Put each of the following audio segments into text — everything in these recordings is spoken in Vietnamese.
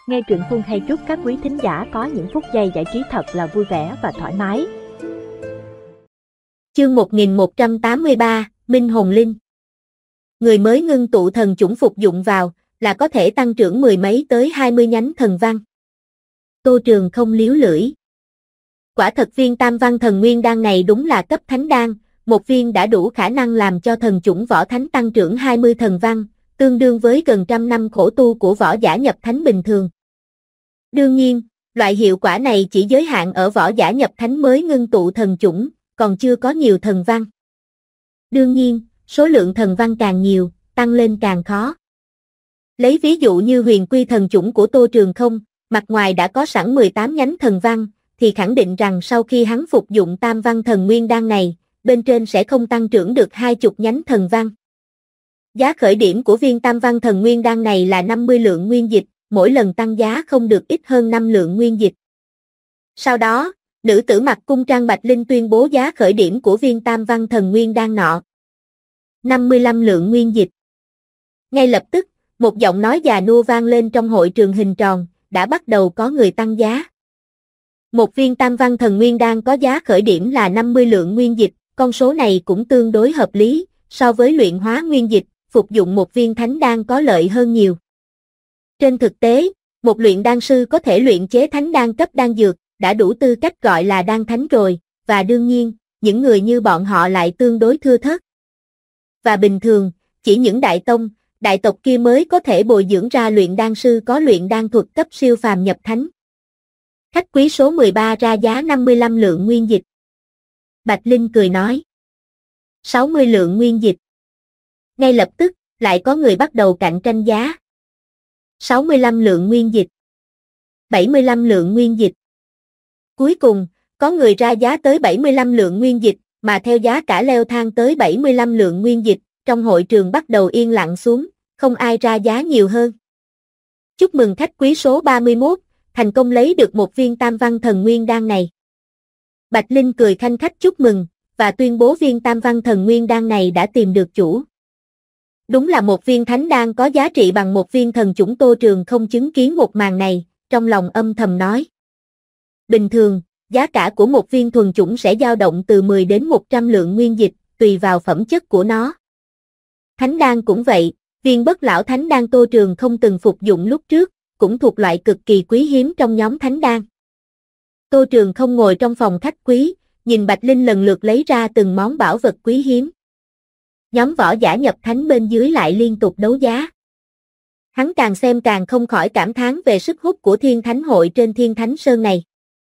Nghe truyện Phun hay chúc các quý thính giả có những phút giây giải trí thật là vui vẻ và thoải mái. Chương 1183, Minh Hồn Linh. Người mới ngưng tụ thần chủng phục dụng vào là có thể tăng trưởng mười mấy tới 20 nhánh thần văn. Tô Trường không liếu lưỡi. Quả thật viên tam văn thần nguyên đan này đúng là cấp thánh đan, một viên đã đủ khả năng làm cho thần chủng võ thánh tăng trưởng 20 thần văn, tương đương với gần trăm năm khổ tu của võ giả nhập thánh bình thường. Đương nhiên, loại hiệu quả này chỉ giới hạn ở võ giả nhập thánh mới ngưng tụ thần chủng, còn chưa có nhiều thần văn. Đương nhiên, số lượng thần văn càng nhiều, tăng lên càng khó. Lấy ví dụ như huyền quy thần chủng của Tô Trường không, mặt ngoài đã có sẵn 18 nhánh thần văn, thì khẳng định rằng sau khi hắn phục dụng tam văn thần nguyên đan này, bên trên sẽ không tăng trưởng được 20 nhánh thần văn. Giá khởi điểm của viên tam văn thần nguyên đan này là 50 lượng nguyên dịch, mỗi lần tăng giá không được ít hơn 5 lượng nguyên dịch. Sau đó, nữ tử mặc cung trang Bạch Linh tuyên bố giá khởi điểm của viên tam văn thần nguyên đan nọ. 55 lượng nguyên dịch. Ngay lập tức, một giọng nói già nua vang lên trong hội trường hình tròn, đã bắt đầu có người tăng giá. Một viên tam văn thần nguyên đan có giá khởi điểm là 50 lượng nguyên dịch, con số này cũng tương đối hợp lý, so với luyện hóa nguyên dịch, phục dụng một viên thánh đan có lợi hơn nhiều. Trên thực tế, một luyện đan sư có thể luyện chế thánh đan cấp đan dược, đã đủ tư cách gọi là đan thánh rồi, và đương nhiên, những người như bọn họ lại tương đối thưa thớt. Và bình thường, chỉ những đại tông, đại tộc kia mới có thể bồi dưỡng ra luyện đan sư có luyện đan thuật cấp siêu phàm nhập thánh. Khách quý số 13 ra giá 55 lượng nguyên dịch. Bạch Linh cười nói. 60 lượng nguyên dịch. Ngay lập tức, lại có người bắt đầu cạnh tranh giá. 65 lượng nguyên dịch. 75 lượng nguyên dịch. Cuối cùng, có người ra giá tới 75 lượng nguyên dịch, mà theo giá cả leo thang tới 75 lượng nguyên dịch, trong hội trường bắt đầu yên lặng xuống, không ai ra giá nhiều hơn. Chúc mừng khách quý số 31, thành công lấy được một viên tam văn thần nguyên đan này. Bạch Linh cười khanh khách chúc mừng, và tuyên bố viên tam văn thần nguyên đan này đã tìm được chủ. Đúng là một viên thánh đan có giá trị bằng một viên thần chủng. Tô Trường không chứng kiến một màn này, trong lòng âm thầm nói. Bình thường, giá cả của một viên thuần chủng sẽ dao động từ 10 đến 100 lượng nguyên dịch, tùy vào phẩm chất của nó. Thánh đan cũng vậy, viên bất lão thánh đan Tô Trường không từng phục dụng lúc trước, cũng thuộc loại cực kỳ quý hiếm trong nhóm thánh đan. Tô Trường không ngồi trong phòng khách quý, nhìn Bạch Linh lần lượt lấy ra từng món bảo vật quý hiếm. Nhóm võ giả nhập thánh bên dưới lại liên tục đấu giá. Hắn càng xem càng không khỏi cảm thán về sức hút của Thiên Thánh hội trên Thiên Thánh Sơn này.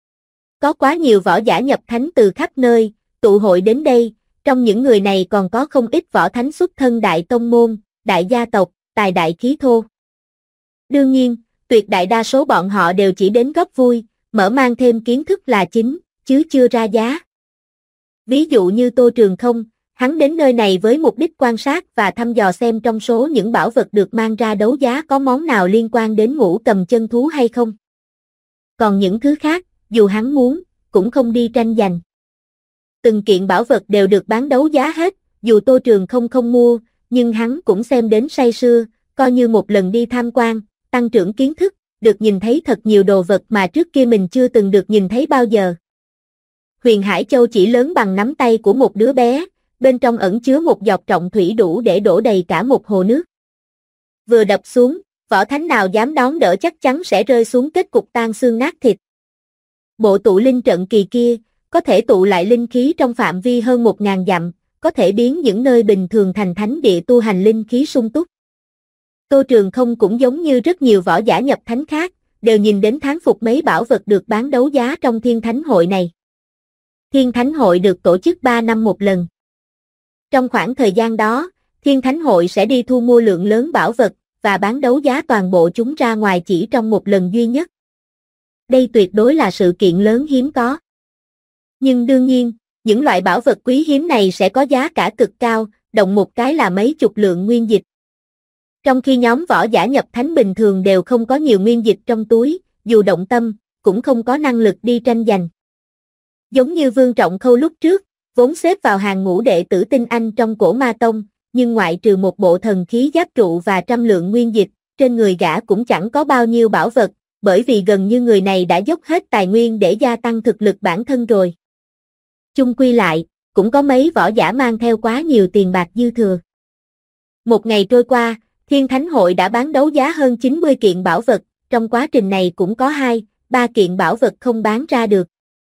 Có quá nhiều võ giả nhập thánh từ khắp nơi, tụ hội đến đây, trong những người này còn có không ít võ thánh xuất thân đại tông môn, đại gia tộc, tài đại khí thô. Đương nhiên, tuyệt đại đa số bọn họ đều chỉ đến góp vui, mở mang thêm kiến thức là chính, chứ chưa ra giá. Ví dụ như Tô Trường không, hắn đến nơi này với mục đích quan sát và thăm dò xem trong số những bảo vật được mang ra đấu giá có món nào liên quan đến Ngũ Cầm chân thú hay không. Còn những thứ khác, dù hắn muốn, cũng không đi tranh giành. Từng kiện bảo vật đều được bán đấu giá hết, dù Tô Trường không mua, nhưng hắn cũng xem đến say sưa, coi như một lần đi tham quan, tăng trưởng kiến thức, được nhìn thấy thật nhiều đồ vật mà trước kia mình chưa từng được nhìn thấy bao giờ. Huyền Hải Châu chỉ lớn bằng nắm tay của một đứa bé, bên trong ẩn chứa một giọt trọng thủy đủ để đổ đầy cả một hồ nước. Vừa đập xuống, võ thánh nào dám đón đỡ chắc chắn sẽ rơi xuống kết cục tan xương nát thịt. Bộ tụ linh trận kỳ kia, có thể tụ lại linh khí trong phạm vi hơn 1000 dặm, có thể biến những nơi bình thường thành thánh địa tu hành linh khí sung túc. Tô Trường không cũng giống như rất nhiều võ giả nhập thánh khác, đều nhìn đến thán phục mấy bảo vật được bán đấu giá trong Thiên Thánh hội này. Thiên Thánh hội được tổ chức 3 năm một lần. Trong khoảng thời gian đó, Thiên Thánh hội sẽ đi thu mua lượng lớn bảo vật, và bán đấu giá toàn bộ chúng ra ngoài chỉ trong một lần duy nhất. Đây tuyệt đối là sự kiện lớn hiếm có. Nhưng đương nhiên, những loại bảo vật quý hiếm này sẽ có giá cả cực cao, động một cái là mấy chục lượng nguyên dịch. Trong khi nhóm võ giả nhập thánh bình thường đều không có nhiều nguyên dịch trong túi, dù động tâm, cũng không có năng lực đi tranh giành. Giống như Vương Trọng Khâu lúc trước, vốn xếp vào hàng ngũ đệ tử tinh anh trong Cổ Ma Tông, nhưng ngoại trừ một bộ thần khí giáp trụ và 100 lượng nguyên dịch, trên người gã cũng chẳng có bao nhiêu bảo vật, bởi vì gần như người này đã dốc hết tài nguyên để gia tăng thực lực bản thân rồi. Chung quy lại, cũng có mấy võ giả mang theo quá nhiều tiền bạc dư thừa. Một ngày trôi qua, Thiên Thánh Hội đã bán đấu giá hơn 90 kiện bảo vật, trong quá trình này cũng có 2-3 kiện bảo vật không bán ra được.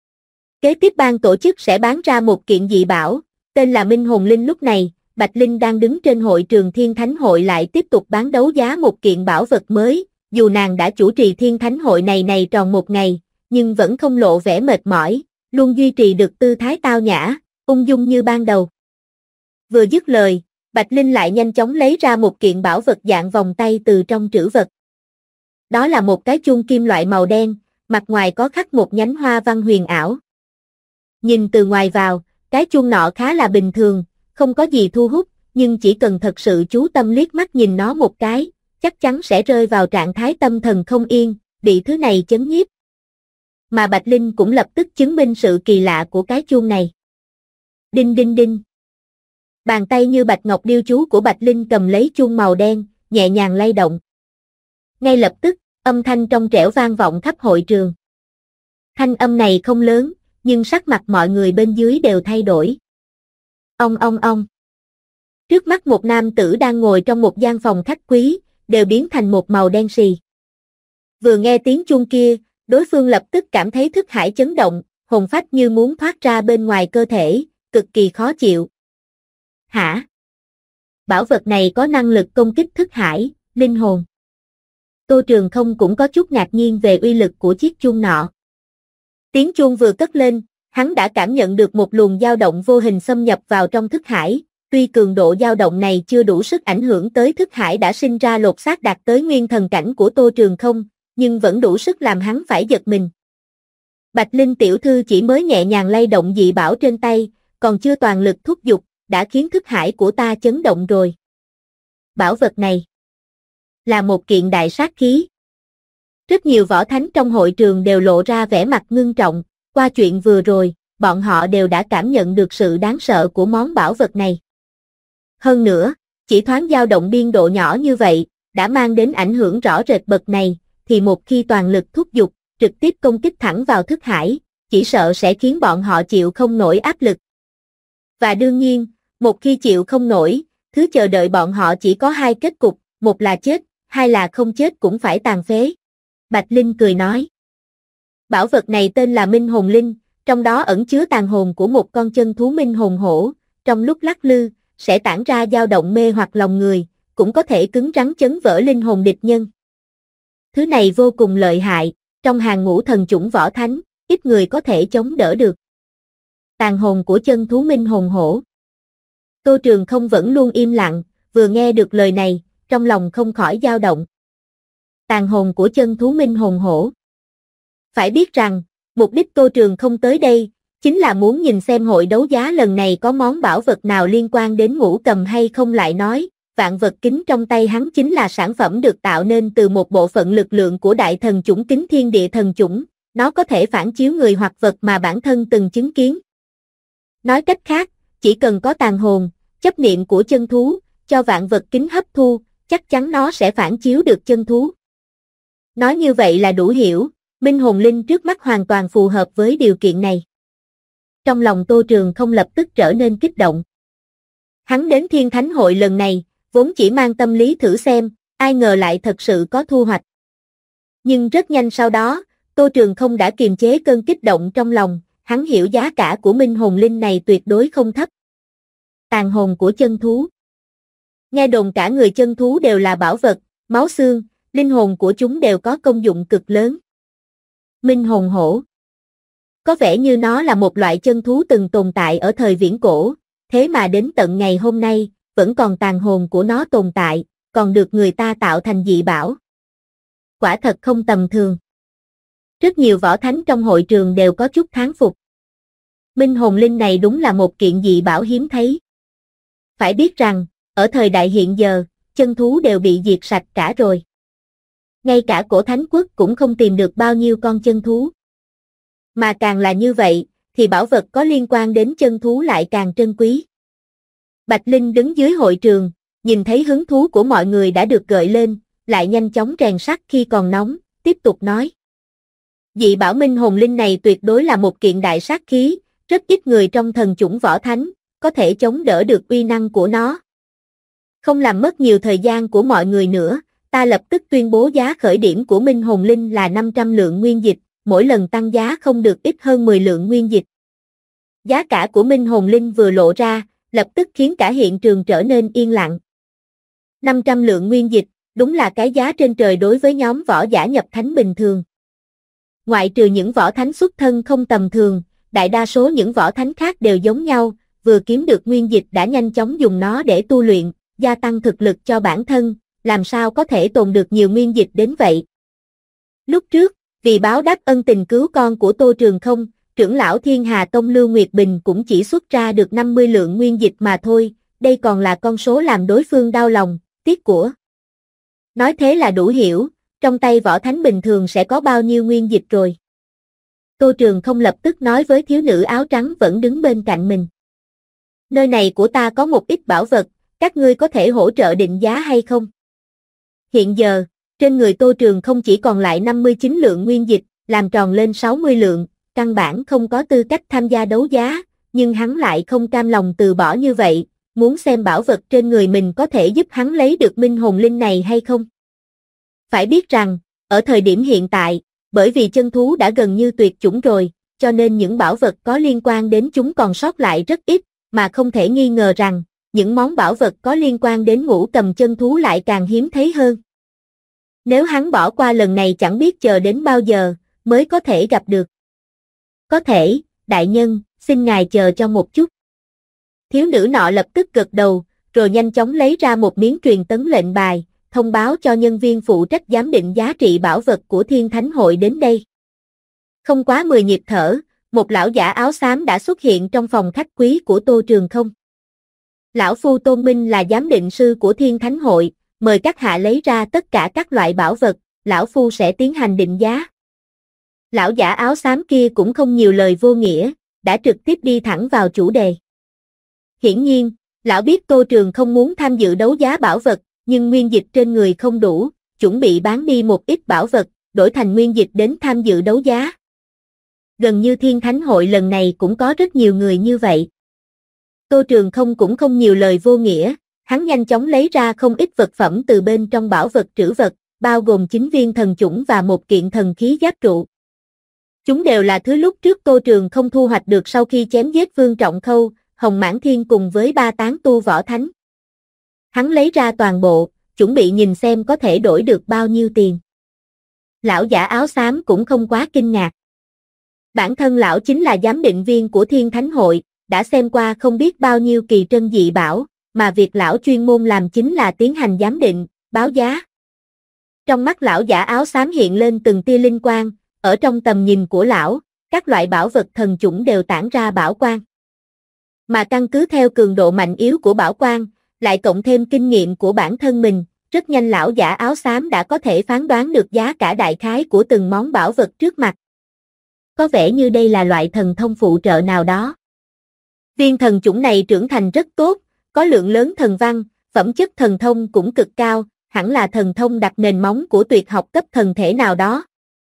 Kế tiếp ban tổ chức sẽ bán ra một kiện dị bảo, tên là Minh Hồn Linh. Lúc này, Bạch Linh đang đứng trên hội trường Thiên Thánh Hội lại tiếp tục bán đấu giá một kiện bảo vật mới, dù nàng đã chủ trì Thiên Thánh Hội này tròn một ngày, nhưng vẫn không lộ vẻ mệt mỏi, luôn duy trì được tư thái tao nhã, ung dung như ban đầu. Vừa dứt lời, Bạch Linh lại nhanh chóng lấy ra một kiện bảo vật dạng vòng tay từ trong trữ vật. Đó là một cái chuông kim loại màu đen, mặt ngoài có khắc một nhánh hoa văn huyền ảo. Nhìn từ ngoài vào, cái chuông nọ khá là bình thường, không có gì thu hút, nhưng chỉ cần thật sự chú tâm liếc mắt nhìn nó một cái, chắc chắn sẽ rơi vào trạng thái tâm thần không yên, bị thứ này chấn nhiếp. Mà Bạch Linh cũng lập tức chứng minh sự kỳ lạ của cái chuông này. Đinh đinh đinh. Bàn tay như bạch ngọc điêu chú của Bạch Linh cầm lấy chuông màu đen, nhẹ nhàng lay động. Ngay lập tức, âm thanh trong trẻo vang vọng khắp hội trường. Thanh âm này không lớn, nhưng sắc mặt mọi người bên dưới đều thay đổi. Ong ong ong. Trước mắt một nam tử đang ngồi trong một gian phòng khách quý, đều biến thành một màu đen sì. Vừa nghe tiếng chuông kia, đối phương lập tức cảm thấy thức hải chấn động, hồn phách như muốn thoát ra bên ngoài cơ thể, cực kỳ khó chịu. Hả? Bảo vật này có năng lực công kích thức hải, linh hồn. Tô Trường Không cũng có chút ngạc nhiên về uy lực của chiếc chuông nọ. Tiếng chuông vừa cất lên, hắn đã cảm nhận được một luồng dao động vô hình xâm nhập vào trong thức hải, tuy cường độ dao động này chưa đủ sức ảnh hưởng tới thức hải đã sinh ra lột xác đạt tới nguyên thần cảnh của Tô Trường Không, nhưng vẫn đủ sức làm hắn phải giật mình. Bạch Linh tiểu thư chỉ mới nhẹ nhàng lay động dị bảo trên tay, còn chưa toàn lực thúc giục, đã khiến thức hải của ta chấn động rồi. Bảo vật này là một kiện đại sát khí. Rất nhiều võ thánh trong hội trường đều lộ ra vẻ mặt ngưng trọng, qua chuyện vừa rồi, bọn họ đều đã cảm nhận được sự đáng sợ của món bảo vật này. Hơn nữa, chỉ thoáng dao động biên độ nhỏ như vậy, đã mang đến ảnh hưởng rõ rệt bậc này, thì một khi toàn lực thúc giục, trực tiếp công kích thẳng vào thức hải, chỉ sợ sẽ khiến bọn họ chịu không nổi áp lực. Và đương nhiên, một khi chịu không nổi, thứ chờ đợi bọn họ chỉ có hai kết cục, một là chết, hai là không chết cũng phải tàn phế. Bạch Linh cười nói. Bảo vật này tên là Minh Hồn Linh, trong đó ẩn chứa tàn hồn của một con chân thú minh hồn hổ, trong lúc lắc lư, sẽ tản ra dao động mê hoặc lòng người, cũng có thể cứng rắn chấn vỡ linh hồn địch nhân. Thứ này vô cùng lợi hại, trong hàng ngũ thần chủng võ thánh, ít người có thể chống đỡ được. Tàn hồn của chân thú minh hồn hổ. Tô Trường Không vẫn luôn im lặng, vừa nghe được lời này, trong lòng không khỏi dao động. Tàn hồn của chân thú minh hồn hổ. Phải biết rằng, mục đích Tô Trường Không tới đây, chính là muốn nhìn xem hội đấu giá lần này có món bảo vật nào liên quan đến Ngũ Cầm hay không. Lại nói, vạn vật kính trong tay hắn chính là sản phẩm được tạo nên từ một bộ phận lực lượng của đại thần chủng Kính Thiên Địa thần chủng, nó có thể phản chiếu người hoặc vật mà bản thân từng chứng kiến. Nói cách khác, chỉ cần có tàn hồn, chấp niệm của chân thú, cho vạn vật kính hấp thu, chắc chắn nó sẽ phản chiếu được chân thú. Nói như vậy là đủ hiểu, Minh Hồn Linh trước mắt hoàn toàn phù hợp với điều kiện này. Trong lòng Tô Trường Không lập tức trở nên kích động. Hắn đến Thiên Thánh Hội lần này, vốn chỉ mang tâm lý thử xem, ai ngờ lại thật sự có thu hoạch. Nhưng rất nhanh sau đó, Tô Trường Không đã kiềm chế cơn kích động trong lòng, hắn hiểu giá cả của Minh Hồn Linh này tuyệt đối không thấp. Tàn hồn của chân thú. Nghe đồn cả người chân thú đều là bảo vật, máu xương, linh hồn của chúng đều có công dụng cực lớn. Minh hồn hổ. Có vẻ như nó là một loại chân thú từng tồn tại ở thời viễn cổ, thế mà đến tận ngày hôm nay, vẫn còn tàn hồn của nó tồn tại, còn được người ta tạo thành dị bảo. Quả thật không tầm thường. Rất nhiều võ thánh trong hội trường đều có chút thán phục. Minh hồn linh này đúng là một kiện dị bảo hiếm thấy. Phải biết rằng, ở thời đại hiện giờ, chân thú đều bị diệt sạch cả rồi. Ngay cả cổ thánh quốc cũng không tìm được bao nhiêu con chân thú. Mà càng là như vậy, thì bảo vật có liên quan đến chân thú lại càng trân quý. Bạch Linh đứng dưới hội trường, nhìn thấy hứng thú của mọi người đã được gợi lên, lại nhanh chóng rèn sắt khi còn nóng, tiếp tục nói. Dị bảo minh hồn linh này tuyệt đối là một kiện đại sát khí, rất ít người trong thần chủng võ thánh có thể chống đỡ được uy năng của nó. Không làm mất nhiều thời gian của mọi người nữa, ta lập tức tuyên bố giá khởi điểm của minh hồn linh là 500 lượng nguyên dịch, mỗi lần tăng giá không được ít hơn 10 lượng nguyên dịch. Giá cả của minh hồn linh vừa lộ ra, lập tức khiến cả hiện trường trở nên yên lặng. 500 lượng nguyên dịch, đúng là cái giá trên trời đối với nhóm võ giả nhập thánh bình thường. Ngoại trừ những võ thánh xuất thân không tầm thường, đại đa số những võ thánh khác đều giống nhau, vừa kiếm được nguyên dịch đã nhanh chóng dùng nó để tu luyện, gia tăng thực lực cho bản thân, làm sao có thể tồn được nhiều nguyên dịch đến vậy. Lúc trước, vì báo đáp ân tình cứu con của Tô Trường Không, trưởng lão Thiên Hà Tông Lưu Nguyệt Bình cũng chỉ xuất ra được 50 lượng nguyên dịch mà thôi, đây còn là con số làm đối phương đau lòng, tiếc của. Nói thế là đủ hiểu, trong tay võ thánh bình thường sẽ có bao nhiêu nguyên dịch rồi. Tô Trường Không lập tức nói với thiếu nữ áo trắng vẫn đứng bên cạnh mình. Nơi này của ta có một ít bảo vật, các ngươi có thể hỗ trợ định giá hay không? Hiện giờ, trên người Tô Trường Không chỉ còn lại 59 lượng nguyên dịch, làm tròn lên 60 lượng, căn bản không có tư cách tham gia đấu giá, nhưng hắn lại không cam lòng từ bỏ như vậy, muốn xem bảo vật trên người mình có thể giúp hắn lấy được minh hồn linh này hay không. Phải biết rằng, ở thời điểm hiện tại, bởi vì chân thú đã gần như tuyệt chủng rồi, cho nên những bảo vật có liên quan đến chúng còn sót lại rất ít, mà không thể nghi ngờ rằng, những món bảo vật có liên quan đến ngũ cầm chân thú lại càng hiếm thấy hơn. Nếu hắn bỏ qua lần này chẳng biết chờ đến bao giờ, mới có thể gặp được. Có thể, đại nhân, xin ngài chờ cho một chút. Thiếu nữ nọ lập tức gật đầu, rồi nhanh chóng lấy ra một miếng truyền tấn lệnh bài, thông báo cho nhân viên phụ trách giám định giá trị bảo vật của Thiên Thánh Hội đến đây. Không quá 10 nhịp thở, một lão giả áo xám đã xuất hiện trong phòng khách quý của Tô Trường Không. Lão phu Tôn Minh là giám định sư của Thiên Thánh Hội, mời các hạ lấy ra tất cả các loại bảo vật, lão phu sẽ tiến hành định giá. Lão giả áo xám kia cũng không nhiều lời vô nghĩa, đã trực tiếp đi thẳng vào chủ đề. Hiển nhiên, lão biết Tô Trường không muốn tham dự đấu giá bảo vật, nhưng nguyên dịch trên người không đủ, chuẩn bị bán đi một ít bảo vật, đổi thành nguyên dịch đến tham dự đấu giá. Gần như Thiên Thánh Hội lần này cũng có rất nhiều người như vậy. Tô Trường không cũng không nhiều lời vô nghĩa, hắn nhanh chóng lấy ra không ít vật phẩm từ bên trong bảo vật trữ vật, bao gồm 9 viên thần chủng và một kiện thần khí giáp trụ. Chúng đều là thứ lúc trước Tô Trường không thu hoạch được sau khi chém giết Vương Trọng Khâu, Hồng Mãn Thiên cùng với 3 tán tu võ thánh. Hắn lấy ra toàn bộ, chuẩn bị nhìn xem có thể đổi được bao nhiêu tiền. Lão giả áo xám cũng không quá kinh ngạc. Bản thân lão chính là giám định viên của Thiên Thánh Hội, đã xem qua không biết bao nhiêu kỳ trân dị bảo, mà việc lão chuyên môn làm chính là tiến hành giám định, báo giá. Trong mắt lão giả áo xám hiện lên từng tia linh quang, ở trong tầm nhìn của lão, các loại bảo vật thần chủng đều tản ra bảo quang. Mà căn cứ theo cường độ mạnh yếu của bảo quang, lại cộng thêm kinh nghiệm của bản thân mình, rất nhanh lão giả áo xám đã có thể phán đoán được giá cả đại khái của từng món bảo vật trước mặt. Có vẻ như đây là loại thần thông phụ trợ nào đó. Viên thần chủng này trưởng thành rất tốt, có lượng lớn thần văn, phẩm chất thần thông cũng cực cao, hẳn là thần thông đặt nền móng của tuyệt học cấp thần thể nào đó.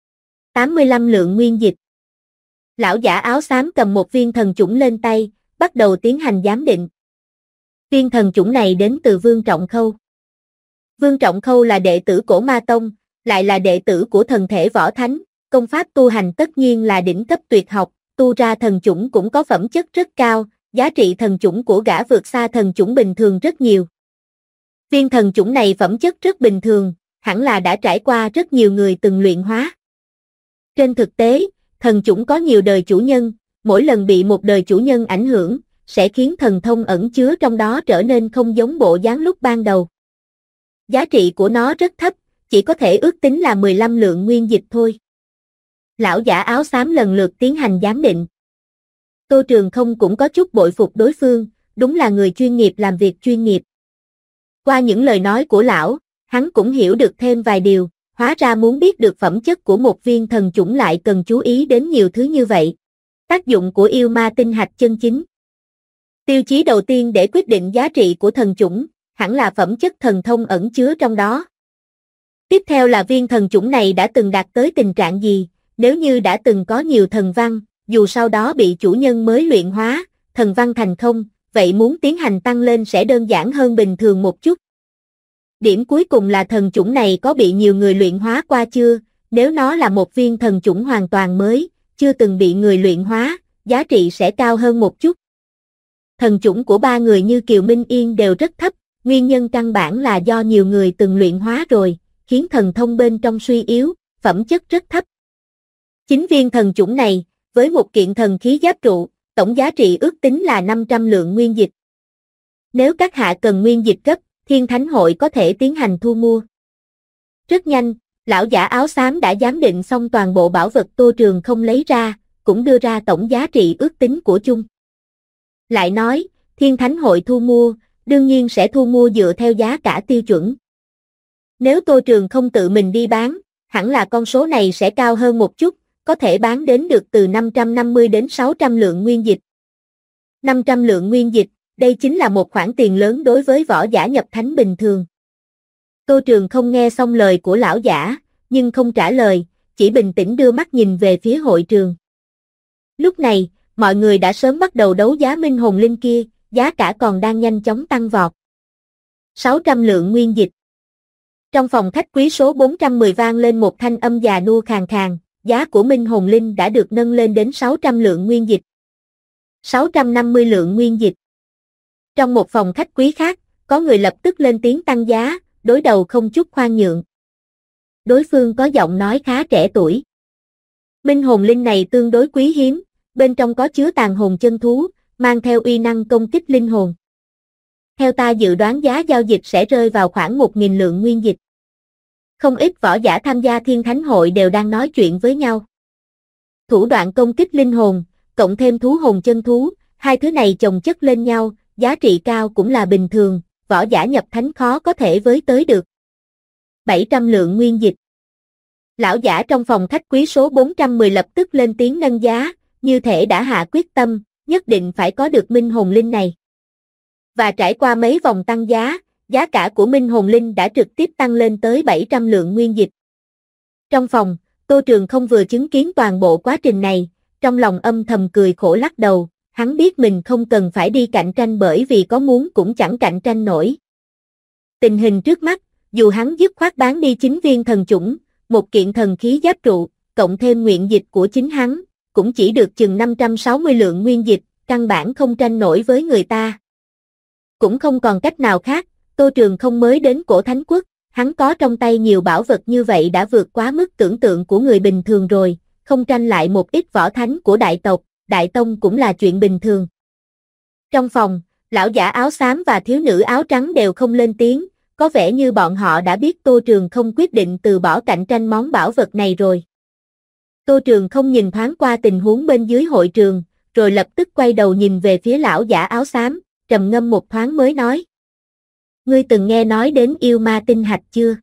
85 lượng nguyên dịch. Lão giả áo xám cầm một viên thần chủng lên tay, bắt đầu tiến hành giám định. Viên thần chủng này đến từ Vương Trọng Khâu. Vương Trọng Khâu là đệ tử Cổ Ma Tông, lại là đệ tử của thần thể võ thánh, công pháp tu hành tất nhiên là đỉnh cấp tuyệt học, tu ra thần chủng cũng có phẩm chất rất cao, giá trị thần chủng của gã vượt xa thần chủng bình thường rất nhiều. Viên thần chủng này phẩm chất rất bình thường, hẳn là đã trải qua rất nhiều người từng luyện hóa. Trên thực tế, thần chủng có nhiều đời chủ nhân, mỗi lần bị một đời chủ nhân ảnh hưởng, sẽ khiến thần thông ẩn chứa trong đó trở nên không giống bộ dáng lúc ban đầu. Giá trị của nó rất thấp, chỉ có thể ước tính là 15 lượng nguyên dịch thôi. Lão giả áo xám lần lượt tiến hành giám định. Tô Trường không cũng có chút bội phục đối phương, đúng là người chuyên nghiệp làm việc chuyên nghiệp. Qua những lời nói của lão, hắn cũng hiểu được thêm vài điều, hóa ra muốn biết được phẩm chất của một viên thần chủng lại cần chú ý đến nhiều thứ như vậy. Tác dụng của yêu ma tinh hạch chân chính. Tiêu chí đầu tiên để quyết định giá trị của thần chủng, hẳn là phẩm chất thần thông ẩn chứa trong đó. Tiếp theo là viên thần chủng này đã từng đạt tới tình trạng gì, nếu như đã từng có nhiều thần văn, dù sau đó bị chủ nhân mới luyện hóa, thần văn thành không, vậy muốn tiến hành tăng lên sẽ đơn giản hơn bình thường một chút. Điểm cuối cùng là thần chủng này có bị nhiều người luyện hóa qua chưa, nếu nó là một viên thần chủng hoàn toàn mới, chưa từng bị người luyện hóa, giá trị sẽ cao hơn một chút. Thần chủng của ba người như Kiều Minh Yên đều rất thấp, nguyên nhân căn bản là do nhiều người từng luyện hóa rồi, khiến thần thông bên trong suy yếu, phẩm chất rất thấp. 9 viên thần chủng này, với một kiện thần khí giáp trụ, tổng giá trị ước tính là 500 lượng nguyên dịch. Nếu các hạ cần nguyên dịch gấp, Thiên Thánh Hội có thể tiến hành thu mua. Rất nhanh, lão giả áo xám đã giám định xong toàn bộ bảo vật Tô Trường không lấy ra, cũng đưa ra tổng giá trị ước tính của chung. Lại nói, Thiên Thánh Hội thu mua, đương nhiên sẽ thu mua dựa theo giá cả tiêu chuẩn. Nếu Tô Trường không tự mình đi bán, hẳn là con số này sẽ cao hơn một chút, có thể bán đến được từ 550 đến 600 lượng nguyên dịch. 500 lượng nguyên dịch, đây chính là một khoản tiền lớn đối với võ giả nhập thánh bình thường. Tô Trường không nghe xong lời của lão giả, nhưng không trả lời, chỉ bình tĩnh đưa mắt nhìn về phía hội trường. Lúc này, mọi người đã sớm bắt đầu đấu giá minh hồn linh kia, giá cả còn đang nhanh chóng tăng vọt. 600 lượng nguyên dịch. Trong phòng khách quý số 410 vang lên một thanh âm già nua khàn khàn, giá của minh hồn linh đã được nâng lên đến 600 lượng nguyên dịch. 650 lượng nguyên dịch. Trong một phòng khách quý khác, có người lập tức lên tiếng tăng giá, đối đầu không chút khoan nhượng. Đối phương có giọng nói khá trẻ tuổi. Minh hồn linh này tương đối quý hiếm, bên trong có chứa tàn hồn chân thú, mang theo uy năng công kích linh hồn. Theo ta dự đoán giá giao dịch sẽ rơi vào khoảng 1.000 lượng nguyên dịch. Không ít võ giả tham gia Thiên Thánh Hội đều đang nói chuyện với nhau. Thủ đoạn công kích linh hồn, cộng thêm thú hồn chân thú, hai thứ này chồng chất lên nhau, giá trị cao cũng là bình thường, võ giả nhập thánh khó có thể với tới được. 700 lượng nguyên dịch. Lão giả trong phòng khách quý số 410 lập tức lên tiếng nâng giá, như thể đã hạ quyết tâm, nhất định phải có được minh hồn linh này. Và trải qua mấy vòng tăng giá, giá cả của minh hồn linh đã trực tiếp tăng lên tới 700 lượng nguyên dịch. Trong phòng, Tô Trường không vừa chứng kiến toàn bộ quá trình này, trong lòng âm thầm cười khổ lắc đầu, hắn biết mình không cần phải đi cạnh tranh bởi vì có muốn cũng chẳng cạnh tranh nổi. Tình hình trước mắt, dù hắn dứt khoát bán đi 9 viên thần chủng, một kiện thần khí giáp trụ, cộng thêm nguyện dịch của chính hắn, cũng chỉ được chừng 560 lượng nguyên dịch, căn bản không tranh nổi với người ta. Cũng không còn cách nào khác, Tô Trường không mới đến Cổ Thánh Quốc, hắn có trong tay nhiều bảo vật như vậy đã vượt quá mức tưởng tượng của người bình thường rồi, không tranh lại một ít võ thánh của đại tộc, đại tông cũng là chuyện bình thường. Trong phòng, lão giả áo xám và thiếu nữ áo trắng đều không lên tiếng, có vẻ như bọn họ đã biết Tô Trường không quyết định từ bỏ cạnh tranh món bảo vật này rồi. Tô Trường không nhìn thoáng qua tình huống bên dưới hội trường, rồi lập tức quay đầu nhìn về phía lão giả áo xám, trầm ngâm một thoáng mới nói. Ngươi từng nghe nói đến yêu ma tinh hạch chưa?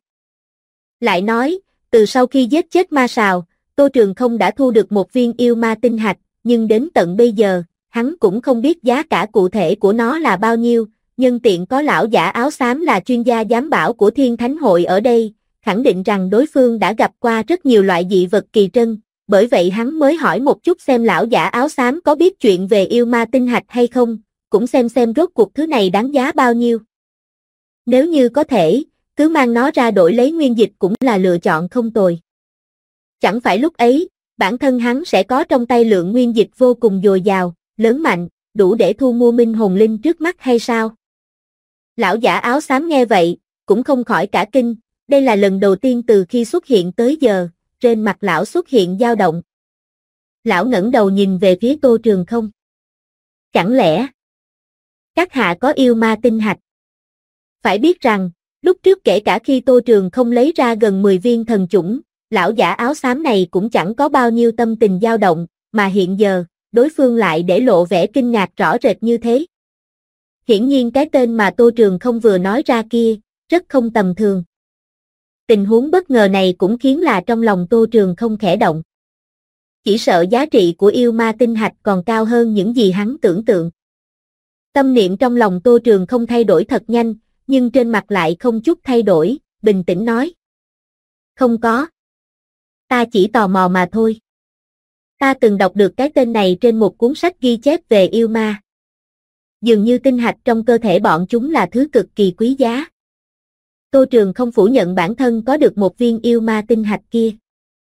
Lại nói, từ sau khi giết chết ma sào, Tô Trường không đã thu được một viên yêu ma tinh hạch, nhưng đến tận bây giờ, hắn cũng không biết giá cả cụ thể của nó là bao nhiêu, nhân tiện có lão giả áo xám là chuyên gia giám bảo của Thiên Thánh Hội ở đây, khẳng định rằng đối phương đã gặp qua rất nhiều loại dị vật kỳ trân, bởi vậy hắn mới hỏi một chút xem lão giả áo xám có biết chuyện về yêu ma tinh hạch hay không, cũng xem rốt cuộc thứ này đáng giá bao nhiêu. Nếu như có thể, cứ mang nó ra đổi lấy nguyên dịch cũng là lựa chọn không tồi. Chẳng phải lúc ấy, bản thân hắn sẽ có trong tay lượng nguyên dịch vô cùng dồi dào, lớn mạnh, đủ để thu mua minh hồn linh trước mắt hay sao? Lão giả áo xám nghe vậy, cũng không khỏi cả kinh, đây là lần đầu tiên từ khi xuất hiện tới giờ, trên mặt lão xuất hiện dao động. Lão ngẩng đầu nhìn về phía Tô Trường không. Chẳng lẽ các hạ có yêu ma tinh hạch? Phải biết rằng, lúc trước kể cả khi Tô Trường không lấy ra gần 10 viên thần chủng, lão giả áo xám này cũng chẳng có bao nhiêu tâm tình dao động, mà hiện giờ, đối phương lại để lộ vẻ kinh ngạc rõ rệt như thế. Hiển nhiên cái tên mà Tô Trường không vừa nói ra kia, rất không tầm thường. Tình huống bất ngờ này cũng khiến là trong lòng Tô Trường không khẽ động. Chỉ sợ giá trị của yêu ma tinh hạch còn cao hơn những gì hắn tưởng tượng. Tâm niệm trong lòng Tô Trường không thay đổi thật nhanh, nhưng trên mặt lại không chút thay đổi, bình tĩnh nói. Không có. Ta chỉ tò mò mà thôi. Ta từng đọc được cái tên này trên một cuốn sách ghi chép về yêu ma. Dường như tinh hạch trong cơ thể bọn chúng là thứ cực kỳ quý giá. Tô Trường không phủ nhận bản thân có được một viên yêu ma tinh hạch kia.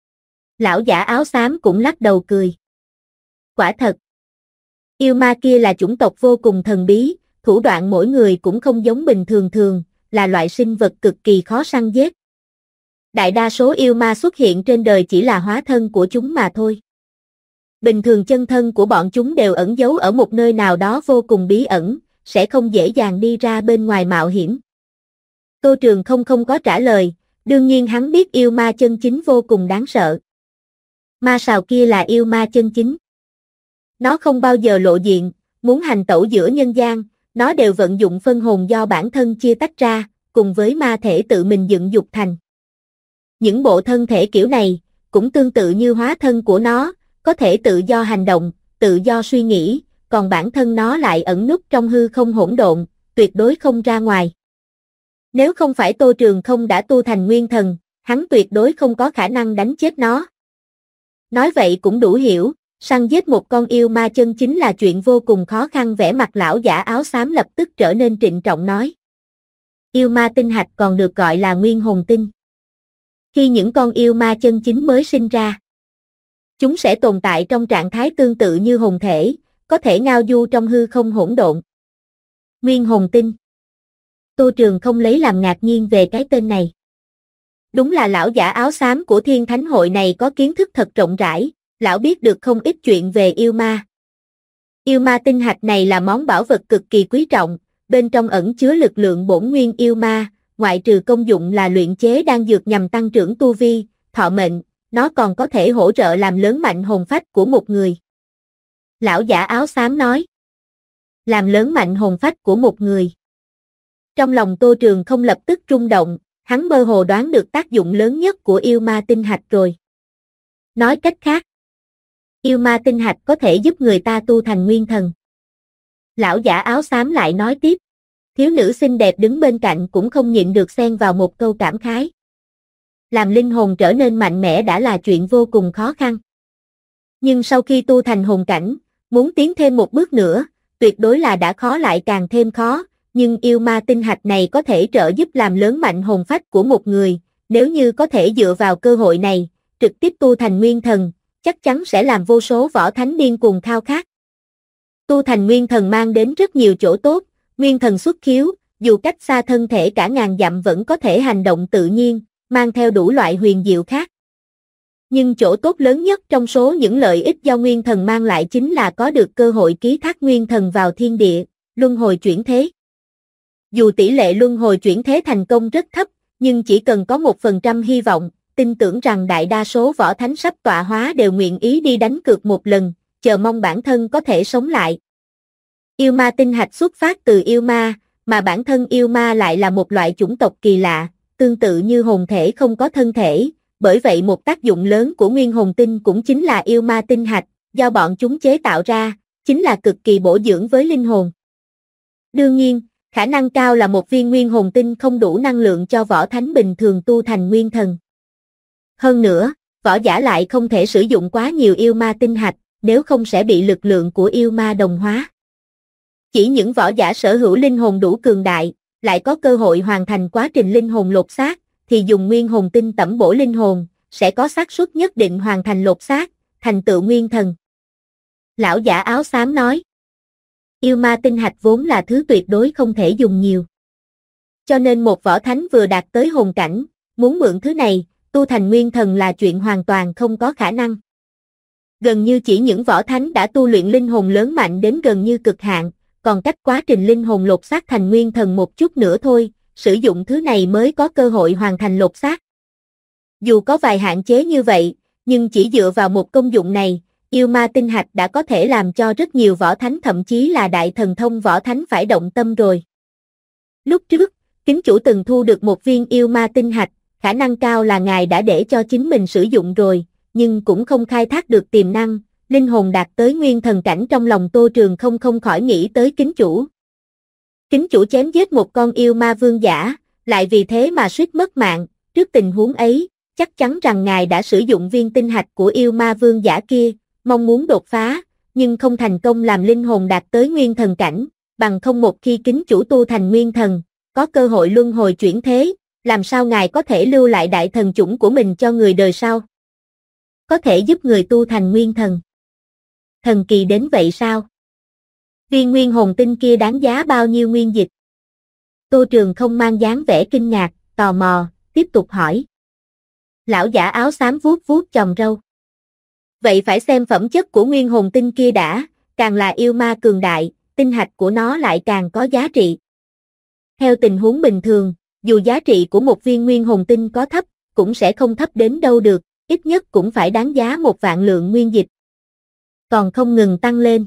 Lão giả áo xám cũng lắc đầu cười. Quả thật. Yêu ma kia là chủng tộc vô cùng thần bí, thủ đoạn mỗi người cũng không giống bình thường, là loại sinh vật cực kỳ khó săn giết. Đại đa số yêu ma xuất hiện trên đời chỉ là hóa thân của chúng mà thôi. Bình thường chân thân của bọn chúng đều ẩn giấu ở một nơi nào đó vô cùng bí ẩn, sẽ không dễ dàng đi ra bên ngoài mạo hiểm. Tô Trường không có trả lời, đương nhiên hắn biết yêu ma chân chính vô cùng đáng sợ. Ma sào kia là yêu ma chân chính. Nó không bao giờ lộ diện, muốn hành tẩu giữa nhân gian, nó đều vận dụng phân hồn do bản thân chia tách ra, cùng với ma thể tự mình dựng dục thành. Những bộ thân thể kiểu này, cũng tương tự như hóa thân của nó, có thể tự do hành động, tự do suy nghĩ, còn bản thân nó lại ẩn núp trong hư không hỗn độn, tuyệt đối không ra ngoài. Nếu không phải Tô Trường không đã tu thành nguyên thần, hắn tuyệt đối không có khả năng đánh chết nó. Nói vậy cũng đủ hiểu, săn giết một con yêu ma chân chính là chuyện vô cùng khó khăn. Vẻ mặt lão giả áo xám lập tức trở nên trịnh trọng nói. Yêu ma tinh hạch còn được gọi là nguyên hồn tinh. Khi những con yêu ma chân chính mới sinh ra, chúng sẽ tồn tại trong trạng thái tương tự như hồn thể, có thể ngao du trong hư không hỗn độn. Nguyên hồn tinh. Tô Trường không lấy làm ngạc nhiên về cái tên này. Đúng là lão giả áo xám của Thiên Thánh Hội này có kiến thức thật rộng rãi, lão biết được không ít chuyện về yêu ma. Yêu ma tinh hạch này là món bảo vật cực kỳ quý trọng, bên trong ẩn chứa lực lượng bổn nguyên yêu ma, ngoại trừ công dụng là luyện chế đan dược nhằm tăng trưởng tu vi, thọ mệnh, nó còn có thể hỗ trợ làm lớn mạnh hồn phách của một người. Lão giả áo xám nói. Làm lớn mạnh hồn phách của một người. Trong lòng Tô Trường không lập tức rung động, hắn mơ hồ đoán được tác dụng lớn nhất của yêu ma tinh hạch rồi. Nói cách khác, yêu ma tinh hạch có thể giúp người ta tu thành nguyên thần. Lão giả áo xám lại nói tiếp. Thiếu nữ xinh đẹp đứng bên cạnh cũng không nhịn được xen vào một câu cảm khái. Làm linh hồn trở nên mạnh mẽ đã là chuyện vô cùng khó khăn. Nhưng sau khi tu thành hồn cảnh, muốn tiến thêm một bước nữa, tuyệt đối là đã khó lại càng thêm khó, nhưng yêu ma tinh hạch này có thể trợ giúp làm lớn mạnh hồn phách của một người, nếu như có thể dựa vào cơ hội này, trực tiếp tu thành nguyên thần, chắc chắn sẽ làm vô số võ thánh điên cuồng khao khát. Tu thành nguyên thần mang đến rất nhiều chỗ tốt, nguyên thần xuất khiếu, dù cách xa thân thể cả ngàn dặm vẫn có thể hành động tự nhiên, mang theo đủ loại huyền diệu khác. Nhưng chỗ tốt lớn nhất trong số những lợi ích do nguyên thần mang lại chính là có được cơ hội ký thác nguyên thần vào thiên địa, luân hồi chuyển thế. Dù tỷ lệ luân hồi chuyển thế thành công rất thấp, nhưng chỉ cần có 1% hy vọng, tin tưởng rằng đại đa số võ thánh sắp tọa hóa đều nguyện ý đi đánh cược một lần, chờ mong bản thân có thể sống lại. Yêu ma tinh hạch xuất phát từ yêu ma, mà bản thân yêu ma lại là một loại chủng tộc kỳ lạ, tương tự như hồn thể không có thân thể, bởi vậy một tác dụng lớn của nguyên hồn tinh cũng chính là yêu ma tinh hạch, do bọn chúng chế tạo ra, chính là cực kỳ bổ dưỡng với linh hồn. Đương nhiên, khả năng cao là một viên nguyên hồn tinh không đủ năng lượng cho võ thánh bình thường tu thành nguyên thần. Hơn nữa, võ giả lại không thể sử dụng quá nhiều yêu ma tinh hạch, nếu không sẽ bị lực lượng của yêu ma đồng hóa. Chỉ những võ giả sở hữu linh hồn đủ cường đại, lại có cơ hội hoàn thành quá trình linh hồn lột xác, thì dùng nguyên hồn tinh tẩm bổ linh hồn, sẽ có xác suất nhất định hoàn thành lột xác, thành tựu nguyên thần. Lão giả áo xám nói. Yêu ma tinh hạch vốn là thứ tuyệt đối không thể dùng nhiều. Cho nên một võ thánh vừa đạt tới hồn cảnh, muốn mượn thứ này, tu thành nguyên thần là chuyện hoàn toàn không có khả năng. Gần như chỉ những võ thánh đã tu luyện linh hồn lớn mạnh đến gần như cực hạn, còn cách quá trình linh hồn lột xác thành nguyên thần một chút nữa thôi, sử dụng thứ này mới có cơ hội hoàn thành lột xác. Dù có vài hạn chế như vậy, nhưng chỉ dựa vào một công dụng này, yêu ma tinh hạch đã có thể làm cho rất nhiều võ thánh thậm chí là đại thần thông võ thánh phải động tâm rồi. Lúc trước, kính chủ từng thu được một viên yêu ma tinh hạch, khả năng cao là ngài đã để cho chính mình sử dụng rồi, nhưng cũng không khai thác được tiềm năng, linh hồn đạt tới nguyên thần cảnh. Trong lòng Tô Trường không khỏi nghĩ tới kính chủ. Kính chủ chém giết một con yêu ma vương giả, lại vì thế mà suýt mất mạng, trước tình huống ấy, chắc chắn rằng ngài đã sử dụng viên tinh hạch của yêu ma vương giả kia, mong muốn đột phá, nhưng không thành công làm linh hồn đạt tới nguyên thần cảnh, bằng không một khi kính chủ tu thành nguyên thần, có cơ hội luân hồi chuyển thế, làm sao ngài có thể lưu lại đại thần chủng của mình cho người đời sau? Có thể giúp người tu thành nguyên thần. Thần kỳ đến vậy sao? Viên nguyên hồn tinh kia đáng giá bao nhiêu nguyên dịch? Tô Trường không mang dáng vẻ kinh ngạc, tò mò, tiếp tục hỏi. Lão giả áo xám vuốt vuốt chòm râu. Vậy phải xem phẩm chất của nguyên hồn tinh kia đã, càng là yêu ma cường đại, tinh hạch của nó lại càng có giá trị. Theo tình huống bình thường, dù giá trị của một viên nguyên hồn tinh có thấp, cũng sẽ không thấp đến đâu được, ít nhất cũng phải đáng giá 1.000 lượng nguyên dịch. Còn không ngừng tăng lên.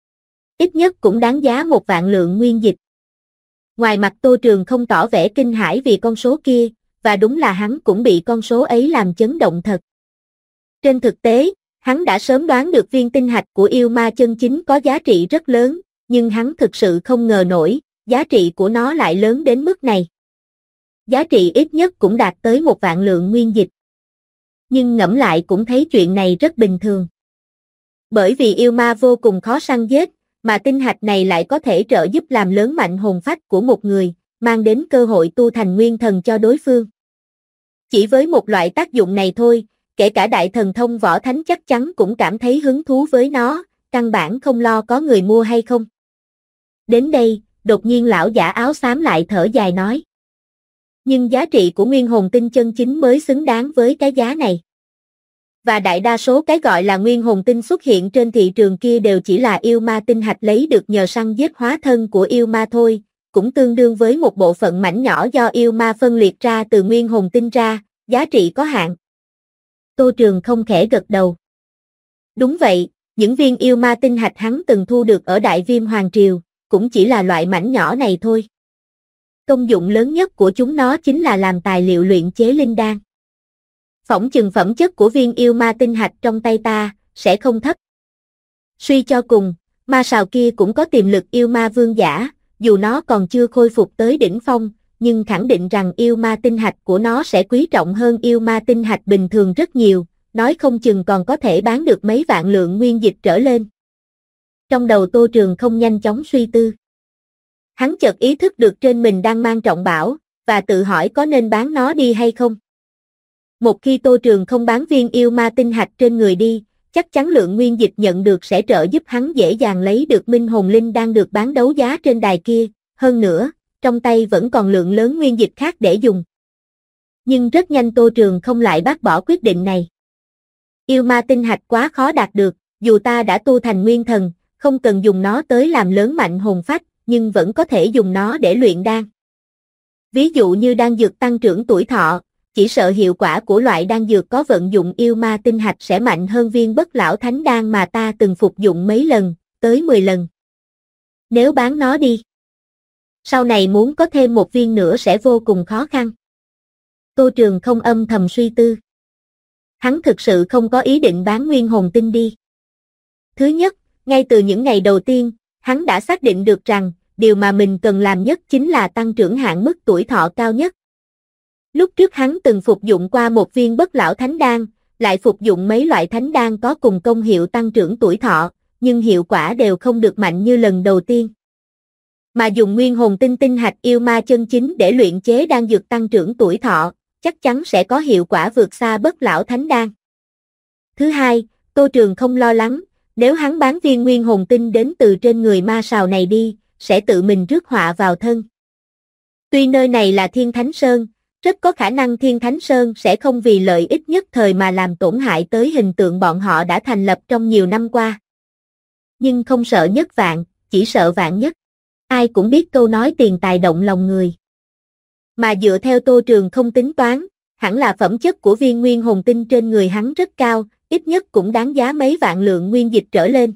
Ít nhất cũng đáng giá 1.000 lượng nguyên dịch. Ngoài mặt Tô Trường không tỏ vẻ kinh hãi vì con số kia, và đúng là hắn cũng bị con số ấy làm chấn động thật. Trên thực tế, hắn đã sớm đoán được viên tinh hạch của yêu ma chân chính có giá trị rất lớn, nhưng hắn thực sự không ngờ nổi, giá trị của nó lại lớn đến mức này. Giá trị ít nhất cũng đạt tới 1.000 lượng nguyên dịch. Nhưng ngẫm lại cũng thấy chuyện này rất bình thường. Bởi vì yêu ma vô cùng khó săn giết, mà tinh hạch này lại có thể trợ giúp làm lớn mạnh hồn phách của một người, mang đến cơ hội tu thành nguyên thần cho đối phương. Chỉ với một loại tác dụng này thôi, kể cả đại thần thông võ thánh chắc chắn cũng cảm thấy hứng thú với nó, căn bản không lo có người mua hay không. Đến đây, đột nhiên lão giả áo xám lại thở dài nói. Nhưng giá trị của nguyên hồn tinh chân chính mới xứng đáng với cái giá này. Và đại đa số cái gọi là nguyên hồn tinh xuất hiện trên thị trường kia đều chỉ là yêu ma tinh hạch lấy được nhờ săn giết hóa thân của yêu ma thôi, cũng tương đương với một bộ phận mảnh nhỏ do yêu ma phân liệt ra từ nguyên hồn tinh ra, giá trị có hạn. Tô Trường không khẽ gật đầu. Đúng vậy, những viên yêu ma tinh hạch hắn từng thu được ở Đại Viêm Hoàng Triều, cũng chỉ là loại mảnh nhỏ này thôi. Công dụng lớn nhất của chúng nó chính là làm tài liệu luyện chế linh đan. Phỏng chừng phẩm chất của viên yêu ma tinh hạch trong tay ta, sẽ không thấp. Suy cho cùng, ma sào kia cũng có tiềm lực yêu ma vương giả, dù nó còn chưa khôi phục tới đỉnh phong, nhưng khẳng định rằng yêu ma tinh hạch của nó sẽ quý trọng hơn yêu ma tinh hạch bình thường rất nhiều, nói không chừng còn có thể bán được mấy vạn lượng nguyên dịch trở lên. Trong đầu Tô Trường không nhanh chóng suy tư. Hắn chợt ý thức được trên mình đang mang trọng bảo, và tự hỏi có nên bán nó đi hay không. Một khi Tô Trường không bán viên yêu ma tinh hạch trên người đi, chắc chắn lượng nguyên dịch nhận được sẽ trợ giúp hắn dễ dàng lấy được minh hồn linh đang được bán đấu giá trên đài kia, hơn nữa, trong tay vẫn còn lượng lớn nguyên dịch khác để dùng. Nhưng rất nhanh Tô Trường không lại bác bỏ quyết định này. Yêu ma tinh hạch quá khó đạt được, dù ta đã tu thành nguyên thần, không cần dùng nó tới làm lớn mạnh hồn phách, nhưng vẫn có thể dùng nó để luyện đan. Ví dụ như đan dược tăng trưởng tuổi thọ, chỉ sợ hiệu quả của loại đan dược có vận dụng yêu ma tinh hạch sẽ mạnh hơn viên bất lão thánh đan mà ta từng phục dụng mấy lần, tới 10 lần. Nếu bán nó đi, sau này muốn có thêm một viên nữa sẽ vô cùng khó khăn. Tô Trường không âm thầm suy tư. Hắn thực sự không có ý định bán nguyên hồn tinh đi. Thứ nhất, ngay từ những ngày đầu tiên, hắn đã xác định được rằng, điều mà mình cần làm nhất chính là tăng trưởng hạn mức tuổi thọ cao nhất. Lúc trước hắn từng phục dụng qua một viên bất lão thánh đan, lại phục dụng mấy loại thánh đan có cùng công hiệu tăng trưởng tuổi thọ, nhưng hiệu quả đều không được mạnh như lần đầu tiên. Mà dùng nguyên hồn tinh tinh hạch yêu ma chân chính để luyện chế đan dược tăng trưởng tuổi thọ, chắc chắn sẽ có hiệu quả vượt xa bất lão thánh đan. Thứ hai, Tô Trường không lo lắng, nếu hắn bán viên nguyên hồn tinh đến từ trên người ma sào này đi, sẽ tự mình rước họa vào thân. Tuy nơi này là Thiên Thánh Sơn, rất có khả năng Thiên Thánh Sơn sẽ không vì lợi ích nhất thời mà làm tổn hại tới hình tượng bọn họ đã thành lập trong nhiều năm qua. Nhưng không sợ nhất vạn, chỉ sợ vạn nhất. Ai cũng biết câu nói tiền tài động lòng người. Mà dựa theo Tô Trường không tính toán, hẳn là phẩm chất của viên nguyên hồn tinh trên người hắn rất cao, ít nhất cũng đáng giá mấy vạn lượng nguyên dịch trở lên.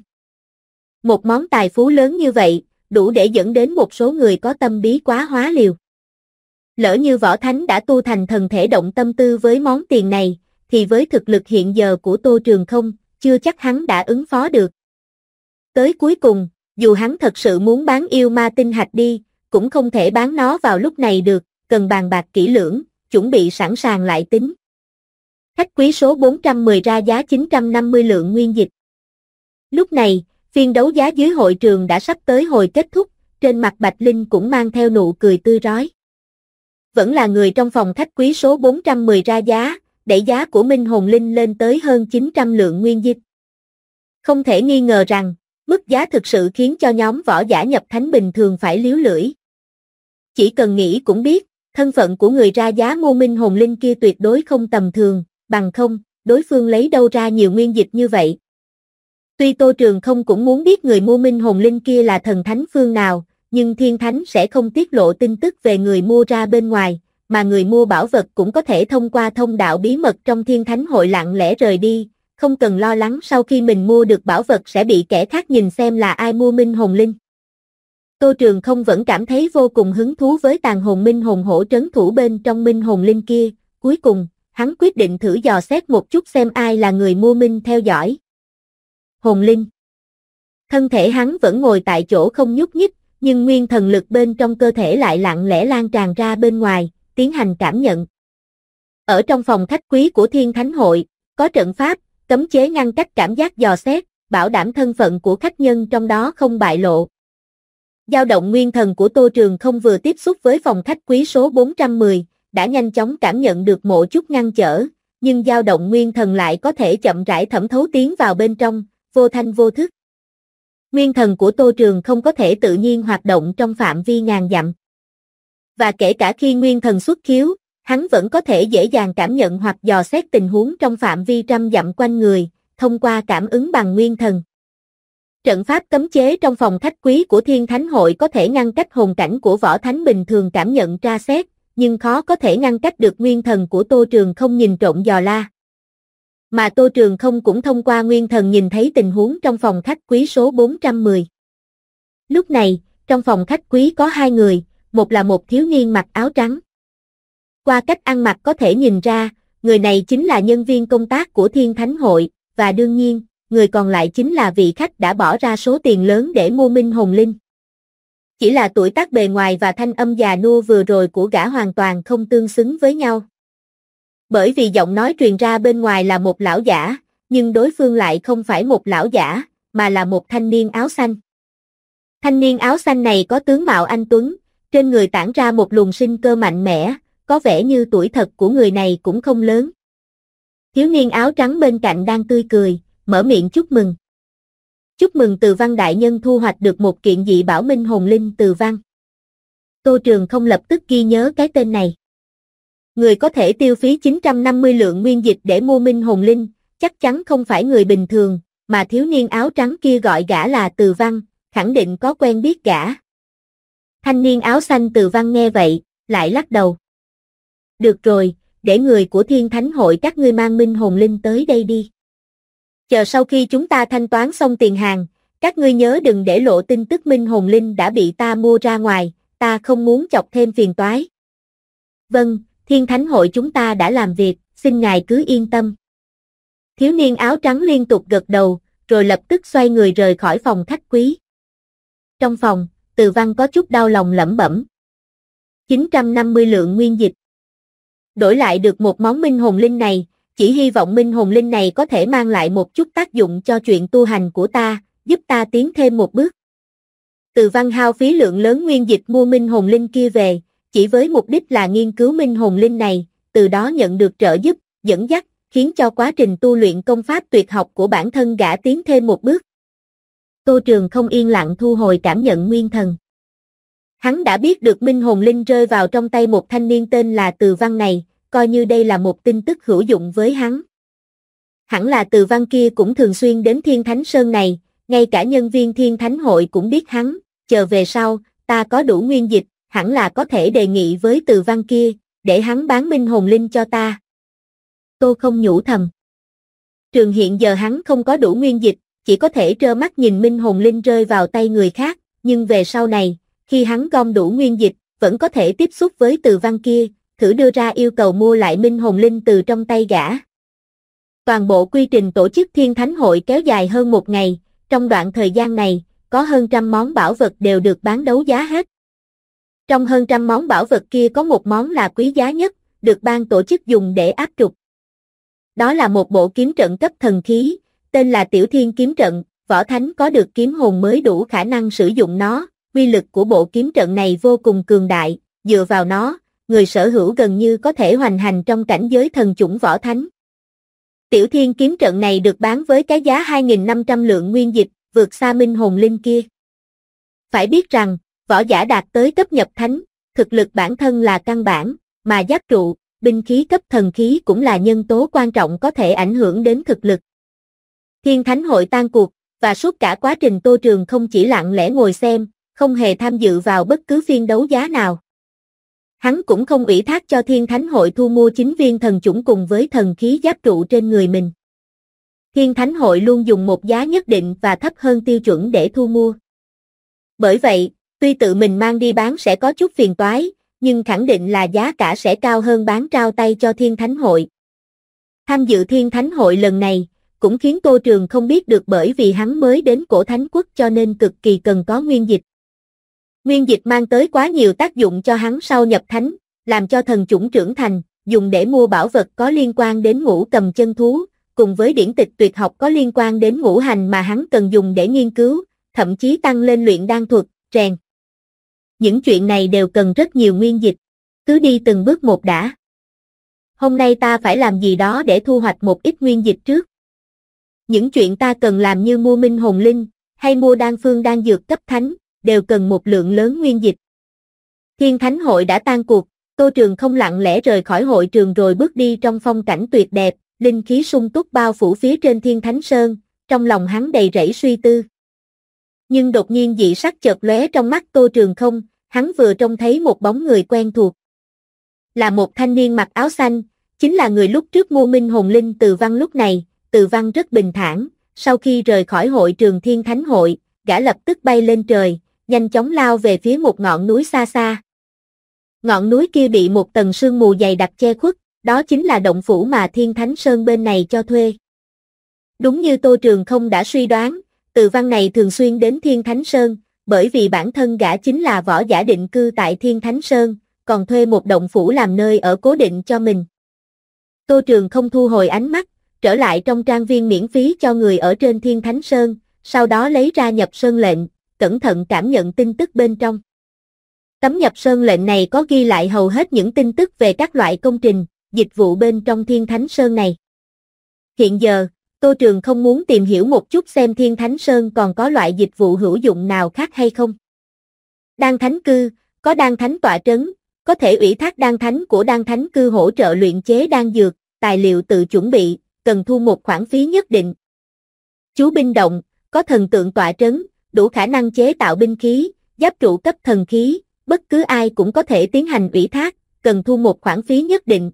Một món tài phú lớn như vậy, đủ để dẫn đến một số người có tâm bí quá hóa liều. Lỡ như võ thánh đã tu thành thần thể động tâm tư với món tiền này, thì với thực lực hiện giờ của Tô Trường không, chưa chắc hắn đã ứng phó được. Tới cuối cùng, dù hắn thật sự muốn bán yêu ma tinh hạch đi, cũng không thể bán nó vào lúc này được, cần bàn bạc kỹ lưỡng, chuẩn bị sẵn sàng lại tính. Khách quý số 410 ra giá 950 lượng nguyên dịch. Lúc này, phiên đấu giá dưới hội trường đã sắp tới hồi kết thúc, trên mặt Bạch Linh cũng mang theo nụ cười tươi rói. Vẫn là người trong phòng khách quý số 410 ra giá, đẩy giá của Minh Hồn Linh lên tới hơn 900 lượng nguyên dịch. Không thể nghi ngờ rằng, mức giá thực sự khiến cho nhóm võ giả nhập thánh bình thường phải liếu lưỡi. Chỉ cần nghĩ cũng biết, thân phận của người ra giá mua Minh Hồn Linh kia tuyệt đối không tầm thường, bằng không, đối phương lấy đâu ra nhiều nguyên dịch như vậy. Tuy Tô Trường Không cũng muốn biết người mua Minh Hồn Linh kia là thần thánh phương nào, nhưng Thiên Thánh sẽ không tiết lộ tin tức về người mua ra bên ngoài, mà người mua bảo vật cũng có thể thông qua thông đạo bí mật trong Thiên Thánh hội lặng lẽ rời đi, không cần lo lắng sau khi mình mua được bảo vật sẽ bị kẻ khác nhìn xem là ai mua Minh Hồn Linh. Tô Trường Không vẫn cảm thấy vô cùng hứng thú với tàn hồn Minh Hồn hổ trấn thủ bên trong Minh Hồn Linh kia, cuối cùng, hắn quyết định thử dò xét một chút xem ai là người mua Minh theo dõi. Hồn Linh. Thân thể hắn vẫn ngồi tại chỗ không nhúc nhích, nhưng nguyên thần lực bên trong cơ thể lại lặng lẽ lan tràn ra bên ngoài, tiến hành cảm nhận. Ở trong phòng khách quý của Thiên Thánh hội, có trận pháp, cấm chế ngăn cách cảm giác dò xét, bảo đảm thân phận của khách nhân trong đó không bại lộ. Dao động nguyên thần của Tô Trường Không vừa tiếp xúc với phòng khách quý số 410, đã nhanh chóng cảm nhận được một chút ngăn trở, nhưng dao động nguyên thần lại có thể chậm rãi thẩm thấu tiến vào bên trong, vô thanh vô thức. Nguyên thần của Tô Trường Không có thể tự nhiên hoạt động trong phạm vi ngàn dặm. Và kể cả khi nguyên thần xuất khiếu, hắn vẫn có thể dễ dàng cảm nhận hoặc dò xét tình huống trong phạm vi trăm dặm quanh người, thông qua cảm ứng bằng nguyên thần. Trận pháp cấm chế trong phòng khách quý của Thiên Thánh hội có thể ngăn cách hồn cảnh của võ thánh bình thường cảm nhận tra xét, nhưng khó có thể ngăn cách được nguyên thần của Tô Trường Không nhìn trộm dò la. Mà Tô Trường Không cũng thông qua nguyên thần nhìn thấy tình huống trong phòng khách quý số 410. Lúc này, trong phòng khách quý có hai người, một là một thiếu niên mặc áo trắng. Qua cách ăn mặc có thể nhìn ra, người này chính là nhân viên công tác của Thiên Thánh hội, và đương nhiên, người còn lại chính là vị khách đã bỏ ra số tiền lớn để mua Minh Hồn Linh. Chỉ là tuổi tác bề ngoài và thanh âm già nua vừa rồi của gã hoàn toàn không tương xứng với nhau. Bởi vì giọng nói truyền ra bên ngoài là một lão giả, nhưng đối phương lại không phải một lão giả, mà là một thanh niên áo xanh. Thanh niên áo xanh này có tướng mạo anh tuấn, trên người tản ra một luồng sinh cơ mạnh mẽ, có vẻ như tuổi thật của người này cũng không lớn. Thiếu niên áo trắng bên cạnh đang tươi cười, mở miệng chúc mừng. Chúc mừng Từ Văn đại nhân thu hoạch được một kiện dị bảo Minh Hồn Linh Từ Văn. Tô Trường Không lập tức ghi nhớ cái tên này. Người có thể tiêu phí 950 lượng nguyên dịch để mua Minh Hồn Linh, chắc chắn không phải người bình thường, mà thiếu niên áo trắng kia gọi gã là Từ Văn, khẳng định có quen biết gã. Thanh niên áo xanh Từ Văn nghe vậy, lại lắc đầu. Được rồi, để người của Thiên Thánh hội các ngươi mang Minh Hồn Linh tới đây đi. Chờ sau khi chúng ta thanh toán xong tiền hàng, các ngươi nhớ đừng để lộ tin tức Minh Hồn Linh đã bị ta mua ra ngoài, ta không muốn chọc thêm phiền toái. Vâng, Thiên Thánh hội chúng ta đã làm việc, xin ngài cứ yên tâm. Thiếu niên áo trắng liên tục gật đầu, rồi lập tức xoay người rời khỏi phòng khách quý. Trong phòng, Từ Văn có chút đau lòng lẩm bẩm. 950 lượng nguyên dịch. Đổi lại được một món Minh Hồn Linh này, chỉ hy vọng Minh Hồn Linh này có thể mang lại một chút tác dụng cho chuyện tu hành của ta, giúp ta tiến thêm một bước. Từ Văn hao phí lượng lớn nguyên dịch mua Minh Hồn Linh kia về, chỉ với mục đích là nghiên cứu Minh Hồn Linh này, từ đó nhận được trợ giúp, dẫn dắt, khiến cho quá trình tu luyện công pháp tuyệt học của bản thân gã tiến thêm một bước. Tô Trường Không yên lặng thu hồi cảm nhận nguyên thần. Hắn đã biết được Minh Hồn Linh rơi vào trong tay một thanh niên tên là Từ Văn này, coi như đây là một tin tức hữu dụng với hắn. Hẳn là Từ Văn kia cũng thường xuyên đến Thiên Thánh Sơn này, ngay cả nhân viên Thiên Thánh hội cũng biết hắn, chờ về sau, ta có đủ nguyên dịch, hẳn là có thể đề nghị với Từ Văn kia, để hắn bán Minh Hồn Linh cho ta. Tô Không nhủ thầm. Trường hiện giờ hắn không có đủ nguyên dịch, chỉ có thể trơ mắt nhìn Minh Hồn Linh rơi vào tay người khác, nhưng về sau này, khi hắn gom đủ nguyên dịch, vẫn có thể tiếp xúc với Từ Văn kia, thử đưa ra yêu cầu mua lại Minh Hồn Linh từ trong tay gã. Toàn bộ quy trình tổ chức Thiên Thánh hội kéo dài hơn một ngày, trong đoạn thời gian này, có hơn trăm món bảo vật đều được bán đấu giá hết. Trong hơn trăm món bảo vật kia có một món là quý giá nhất, được ban tổ chức dùng để áp trục. Đó là một bộ kiếm trận cấp thần khí, tên là Tiểu Thiên kiếm trận, võ thánh có được kiếm hồn mới đủ khả năng sử dụng nó, uy lực của bộ kiếm trận này vô cùng cường đại, dựa vào nó, người sở hữu gần như có thể hoành hành trong cảnh giới thần chủng võ thánh. Tiểu Thiên kiếm trận này được bán với cái giá 2.500 lượng nguyên dịch, vượt xa Minh Hồn Linh kia. Phải biết rằng, võ giả đạt tới cấp nhập thánh, thực lực bản thân là căn bản, mà giáp trụ, binh khí cấp thần khí cũng là nhân tố quan trọng có thể ảnh hưởng đến thực lực. Thiên Thánh Hội tan cuộc, và suốt cả quá trình Tô Trường không chỉ lặng lẽ ngồi xem, không hề tham dự vào bất cứ phiên đấu giá nào. Hắn cũng không ủy thác cho Thiên Thánh Hội thu mua 9 viên thần chủng cùng với thần khí giáp trụ trên người mình. Thiên Thánh Hội luôn dùng một giá nhất định và thấp hơn tiêu chuẩn để thu mua. Bởi vậy, tuy tự mình mang đi bán sẽ có chút phiền toái, nhưng khẳng định là giá cả sẽ cao hơn bán trao tay cho Thiên Thánh Hội. Tham dự Thiên Thánh Hội lần này, cũng khiến Tô Trường không biết được bởi vì hắn mới đến Cổ Thánh Quốc cho nên cực kỳ cần có nguyên dịch. Nguyên dịch mang tới quá nhiều tác dụng cho hắn sau nhập thánh, làm cho thần chủng trưởng thành, dùng để mua bảo vật có liên quan đến ngũ cầm chân thú, cùng với điển tịch tuyệt học có liên quan đến ngũ hành mà hắn cần dùng để nghiên cứu, thậm chí tăng lên luyện đan thuật, rèn. Những chuyện này đều cần rất nhiều nguyên dịch, cứ đi từng bước một đã. Hôm nay ta phải làm gì đó để thu hoạch một ít nguyên dịch trước. Những chuyện ta cần làm như mua Minh Hồn Linh, hay mua đan phương đan dược cấp thánh, đều cần một lượng lớn nguyên dịch. Thiên Thánh Hội đã tan cuộc, Tô Trường không lặng lẽ rời khỏi hội trường rồi bước đi trong phong cảnh tuyệt đẹp, linh khí sung túc bao phủ phía trên Thiên Thánh Sơn, trong lòng hắn đầy rẫy suy tư. Nhưng đột nhiên dị sắc chợt lóe trong mắt Tô Trường không, hắn vừa trông thấy một bóng người quen thuộc. Là một thanh niên mặc áo xanh, chính là người lúc trước mua Minh Hồn Linh Từ Văn lúc này. Từ Văn rất bình thản, sau khi rời khỏi hội trường Thiên Thánh Hội, gã lập tức bay lên trời, nhanh chóng lao về phía một ngọn núi xa xa. Ngọn núi kia bị một tầng sương mù dày đặc che khuất, đó chính là động phủ mà Thiên Thánh Sơn bên này cho thuê. Đúng như Tô Trường không đã suy đoán, Từ Văn này thường xuyên đến Thiên Thánh Sơn, bởi vì bản thân gã chính là võ giả định cư tại Thiên Thánh Sơn, còn thuê một động phủ làm nơi ở cố định cho mình. Tô Trường không thu hồi ánh mắt, trở lại trong trang viên miễn phí cho người ở trên Thiên Thánh Sơn, sau đó lấy ra nhập sơn lệnh, cẩn thận cảm nhận tin tức bên trong. Tấm nhập sơn lệnh này có ghi lại hầu hết những tin tức về các loại công trình, dịch vụ bên trong Thiên Thánh Sơn này. Hiện giờ, Tô Trường không muốn tìm hiểu một chút xem Thiên Thánh Sơn còn có loại dịch vụ hữu dụng nào khác hay không. Đan Thánh Cư, có Đan Thánh tọa trấn, có thể ủy thác Đan Thánh của Đan Thánh Cư hỗ trợ luyện chế đan dược, tài liệu tự chuẩn bị, cần thu một khoản phí nhất định. Chú binh động, có thần tượng tọa trấn, đủ khả năng chế tạo binh khí, giáp trụ cấp thần khí, bất cứ ai cũng có thể tiến hành ủy thác, cần thu một khoản phí nhất định.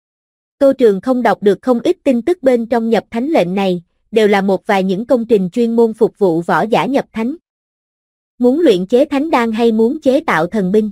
Tô Trường không đọc được không ít tin tức bên trong nhập thánh lệnh này, đều là một vài những công trình chuyên môn phục vụ võ giả nhập thánh. Muốn luyện chế thánh đan hay muốn chế tạo thần binh.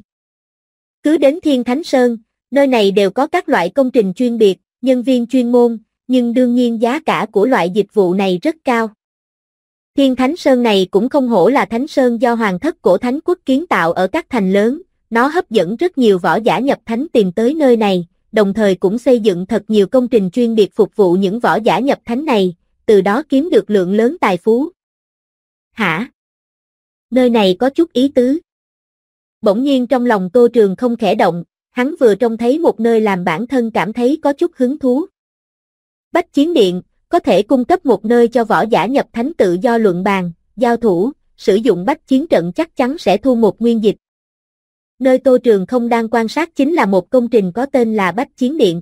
Cứ đến Thiên Thánh Sơn, nơi này đều có các loại công trình chuyên biệt, nhân viên chuyên môn, nhưng đương nhiên giá cả của loại dịch vụ này rất cao. Thiên Thánh Sơn này cũng không hổ là Thánh Sơn do Hoàng thất Cổ Thánh Quốc kiến tạo ở các thành lớn, nó hấp dẫn rất nhiều võ giả nhập thánh tìm tới nơi này, đồng thời cũng xây dựng thật nhiều công trình chuyên biệt phục vụ những võ giả nhập thánh này, từ đó kiếm được lượng lớn tài phú. Hả? Nơi này có chút ý tứ. Bỗng nhiên trong lòng Tô Trường không khẽ động, hắn vừa trông thấy một nơi làm bản thân cảm thấy có chút hứng thú. Bách Chiến Điện, có thể cung cấp một nơi cho võ giả nhập thánh tự do luận bàn, giao thủ, sử dụng bách chiến trận chắc chắn sẽ thu một nguyên dịch. Nơi Tô Trường không đang quan sát chính là một công trình có tên là Bách Chiến Điện.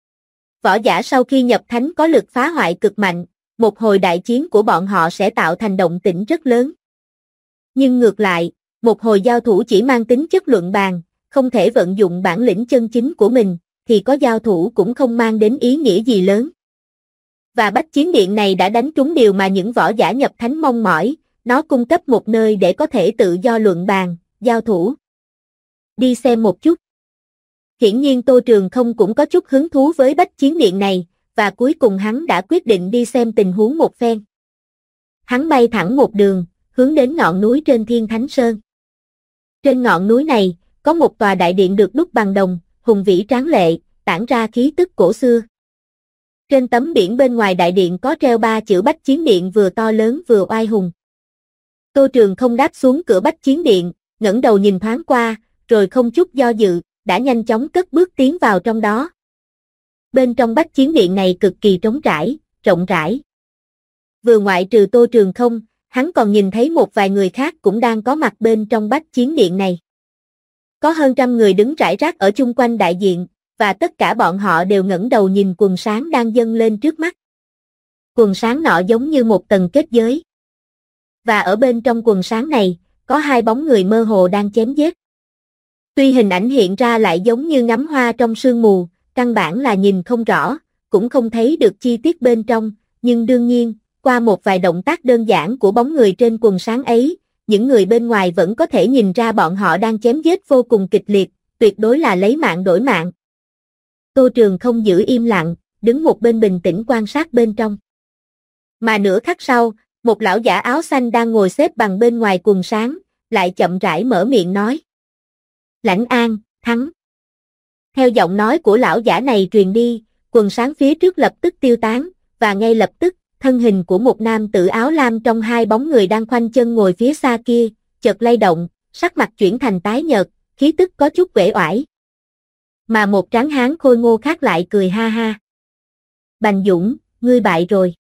Võ giả sau khi nhập thánh có lực phá hoại cực mạnh, một hồi đại chiến của bọn họ sẽ tạo thành động tĩnh rất lớn. Nhưng ngược lại, một hồi giao thủ chỉ mang tính chất luận bàn, không thể vận dụng bản lĩnh chân chính của mình, thì có giao thủ cũng không mang đến ý nghĩa gì lớn. Và Bách Chiến Điện này đã đánh trúng điều mà những võ giả nhập thánh mong mỏi, nó cung cấp một nơi để có thể tự do luận bàn, giao thủ. Đi xem một chút. Hiển nhiên Tô Trường không cũng có chút hứng thú với Bách Chiến Điện này, và cuối cùng hắn đã quyết định đi xem tình huống một phen. Hắn bay thẳng một đường, hướng đến ngọn núi trên Thiên Thánh Sơn. Trên ngọn núi này, có một tòa đại điện được đúc bằng đồng, hùng vĩ tráng lệ, tản ra khí tức cổ xưa. Trên tấm biển bên ngoài đại điện có treo 3 chữ Bách Chiến Điện vừa to lớn vừa oai hùng. Tô Trường không đáp xuống cửa Bách Chiến Điện, ngẩng đầu nhìn thoáng qua, rồi không chút do dự, đã nhanh chóng cất bước tiến vào trong đó. Bên trong Bách Chiến Điện này cực kỳ trống trải, rộng rãi. Vừa ngoại trừ Tô Trường không, hắn còn nhìn thấy một vài người khác cũng đang có mặt bên trong Bách Chiến Điện này. Có hơn trăm người đứng rải rác ở chung quanh đại diện, và tất cả bọn họ đều ngẩng đầu nhìn quần sáng đang dâng lên trước mắt. Quần sáng nọ giống như một tầng kết giới. Và ở bên trong quần sáng này, có 2 bóng người mơ hồ đang chém giết. Tuy hình ảnh hiện ra lại giống như ngắm hoa trong sương mù, căn bản là nhìn không rõ, cũng không thấy được chi tiết bên trong, nhưng đương nhiên, qua một vài động tác đơn giản của bóng người trên quần sáng ấy, những người bên ngoài vẫn có thể nhìn ra bọn họ đang chém giết vô cùng kịch liệt, tuyệt đối là lấy mạng đổi mạng. Tô Trường không giữ im lặng, đứng một bên bình tĩnh quan sát bên trong. Mà nửa khắc sau, một lão giả áo xanh đang ngồi xếp bằng bên ngoài quần sáng, lại chậm rãi mở miệng nói. Lãnh An, thắng. Theo giọng nói của lão giả này truyền đi, quần sáng phía trước lập tức tiêu tán, và ngay lập tức, thân hình của một nam tử áo lam trong 2 bóng người đang khoanh chân ngồi phía xa kia, chợt lay động, sắc mặt chuyển thành tái nhợt, khí tức có chút uể oải. Mà một tráng hán khôi ngô khác lại cười ha ha. Bành Dũng, ngươi bại rồi.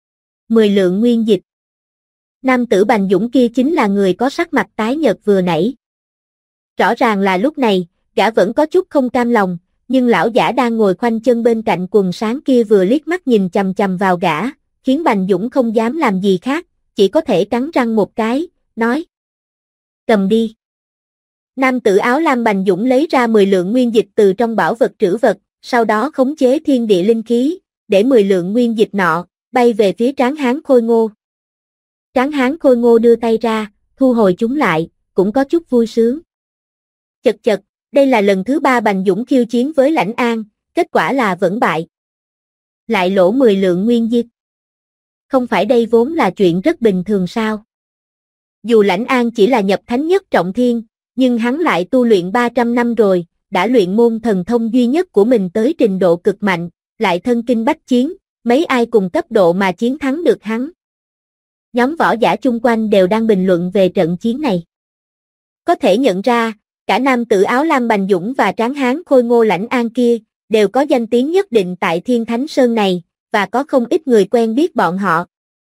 10 lượng nguyên dịch. Nam tử Bành Dũng kia chính là người có sắc mặt tái nhợt vừa nãy. Rõ ràng là lúc này, gã vẫn có chút không cam lòng, nhưng lão giả đang ngồi khoanh chân bên cạnh quần sáng kia vừa liếc mắt nhìn chằm chằm vào gã, khiến Bành Dũng không dám làm gì khác, chỉ có thể cắn răng một cái, nói. Cầm đi. Nam tử áo lam Bành Dũng lấy ra 10 lượng nguyên dịch từ trong bảo vật trữ vật, sau đó khống chế thiên địa linh khí, để 10 lượng nguyên dịch nọ, bay về phía tráng hán khôi ngô. Tráng hán khôi ngô đưa tay ra, thu hồi chúng lại, cũng có chút vui sướng. Chật chật, đây là lần thứ 3 Bành Dũng khiêu chiến với Lãnh An, kết quả là vẫn bại. Lại lỗ 10 lượng nguyên dịch. Không phải đây vốn là chuyện rất bình thường sao? Dù Lãnh An chỉ là nhập thánh nhất trọng thiên, nhưng hắn lại tu luyện 300 năm rồi, đã luyện môn thần thông duy nhất của mình tới trình độ cực mạnh, lại thân kinh bách chiến, mấy ai cùng cấp độ mà chiến thắng được hắn. Nhóm võ giả chung quanh đều đang bình luận về trận chiến này. Có thể nhận ra, cả nam tử áo lam Bành Dũng và tráng hán khôi ngô Lãnh An kia, đều có danh tiếng nhất định tại Thiên Thánh Sơn này, và có không ít người quen biết bọn họ.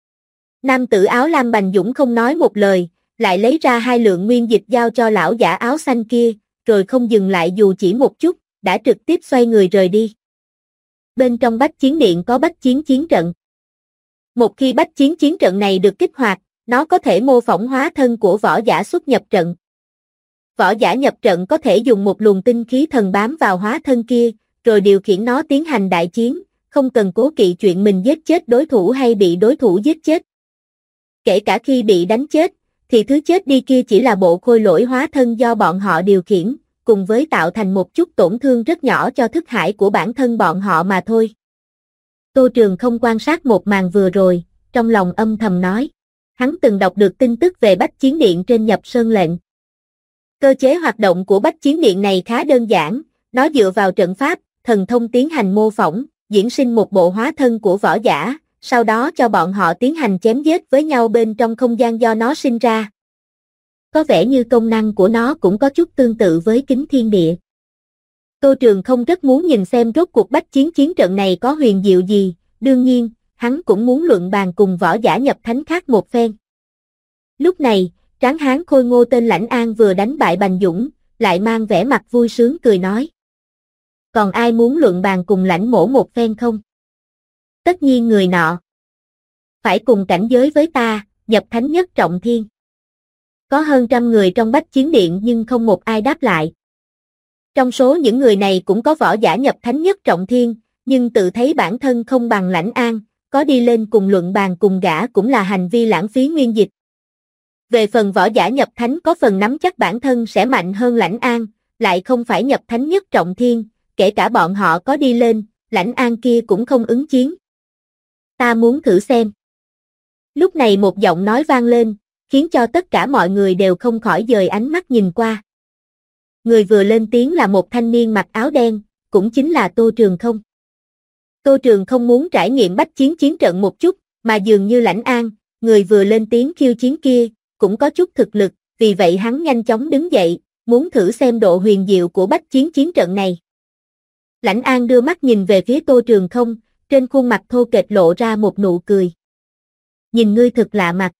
Nam tử áo lam Bành Dũng không nói một lời, lại lấy ra 2 lượng nguyên dịch giao cho lão giả áo xanh kia, rồi không dừng lại dù chỉ một chút, đã trực tiếp xoay người rời đi. Bên trong Bách Chiến Điện có Bách Chiến chiến trận. Một khi Bách Chiến chiến trận này được kích hoạt, nó có thể mô phỏng hóa thân của võ giả xuất nhập trận. Võ giả nhập trận có thể dùng một luồng tinh khí thần bám vào hóa thân kia, rồi điều khiển nó tiến hành đại chiến, không cần cố kỵ chuyện mình giết chết đối thủ hay bị đối thủ giết chết. Kể cả khi bị đánh chết, thì thứ chết đi kia chỉ là bộ khôi lỗi hóa thân do bọn họ điều khiển, cùng với tạo thành một chút tổn thương rất nhỏ cho thức hải của bản thân bọn họ mà thôi. Tô Trường không quan sát một màn vừa rồi, trong lòng âm thầm nói. Hắn từng đọc được tin tức về Bách Chiến Điện trên Nhập Sơn lệnh. Cơ chế hoạt động của Bách Chiến Điện này khá đơn giản, nó dựa vào trận pháp, thần thông tiến hành mô phỏng, diễn sinh một bộ hóa thân của võ giả, sau đó cho bọn họ tiến hành chém giết với nhau bên trong không gian do nó sinh ra. Có vẻ như công năng của nó cũng có chút tương tự với kính thiên địa. Tô Trường không rất muốn nhìn xem rốt cuộc Bách Chiến chiến trận này có huyền diệu gì, đương nhiên, hắn cũng muốn luận bàn cùng võ giả nhập thánh khác một phen. Lúc này, tráng hán khôi ngô tên Lãnh An vừa đánh bại Bành Dũng, lại mang vẻ mặt vui sướng cười nói. Còn ai muốn luận bàn cùng Lãnh mỗ một phen không? Tất nhiên người nọ. Phải cùng cảnh giới với ta, nhập thánh nhất trọng thiên. Có hơn trăm người trong Bách Chiến Điện nhưng không một ai đáp lại. Trong số những người này cũng có võ giả nhập thánh nhất trọng thiên, nhưng tự thấy bản thân không bằng Lãnh An, có đi lên cùng luận bàn cùng gã cũng là hành vi lãng phí nguyên dịch. Về phần võ giả nhập thánh có phần nắm chắc bản thân sẽ mạnh hơn Lãnh An, lại không phải nhập thánh nhất trọng thiên, kể cả bọn họ có đi lên, Lãnh An kia cũng không ứng chiến. Ta muốn thử xem. Lúc này một giọng nói vang lên, khiến cho tất cả mọi người đều không khỏi dời ánh mắt nhìn qua. Người vừa lên tiếng là một thanh niên mặc áo đen, cũng chính là Tô Trường không. Tô Trường không muốn trải nghiệm bách chiến chiến trận một chút, mà dường như Lãnh An, người vừa lên tiếng khiêu chiến kia, cũng có chút thực lực, vì vậy hắn nhanh chóng đứng dậy, muốn thử xem độ huyền diệu của bách chiến chiến trận này. Lãnh An đưa mắt nhìn về phía Tô Trường không, trên khuôn mặt thô kệch lộ ra một nụ cười. Nhìn ngươi thực lạ mặt.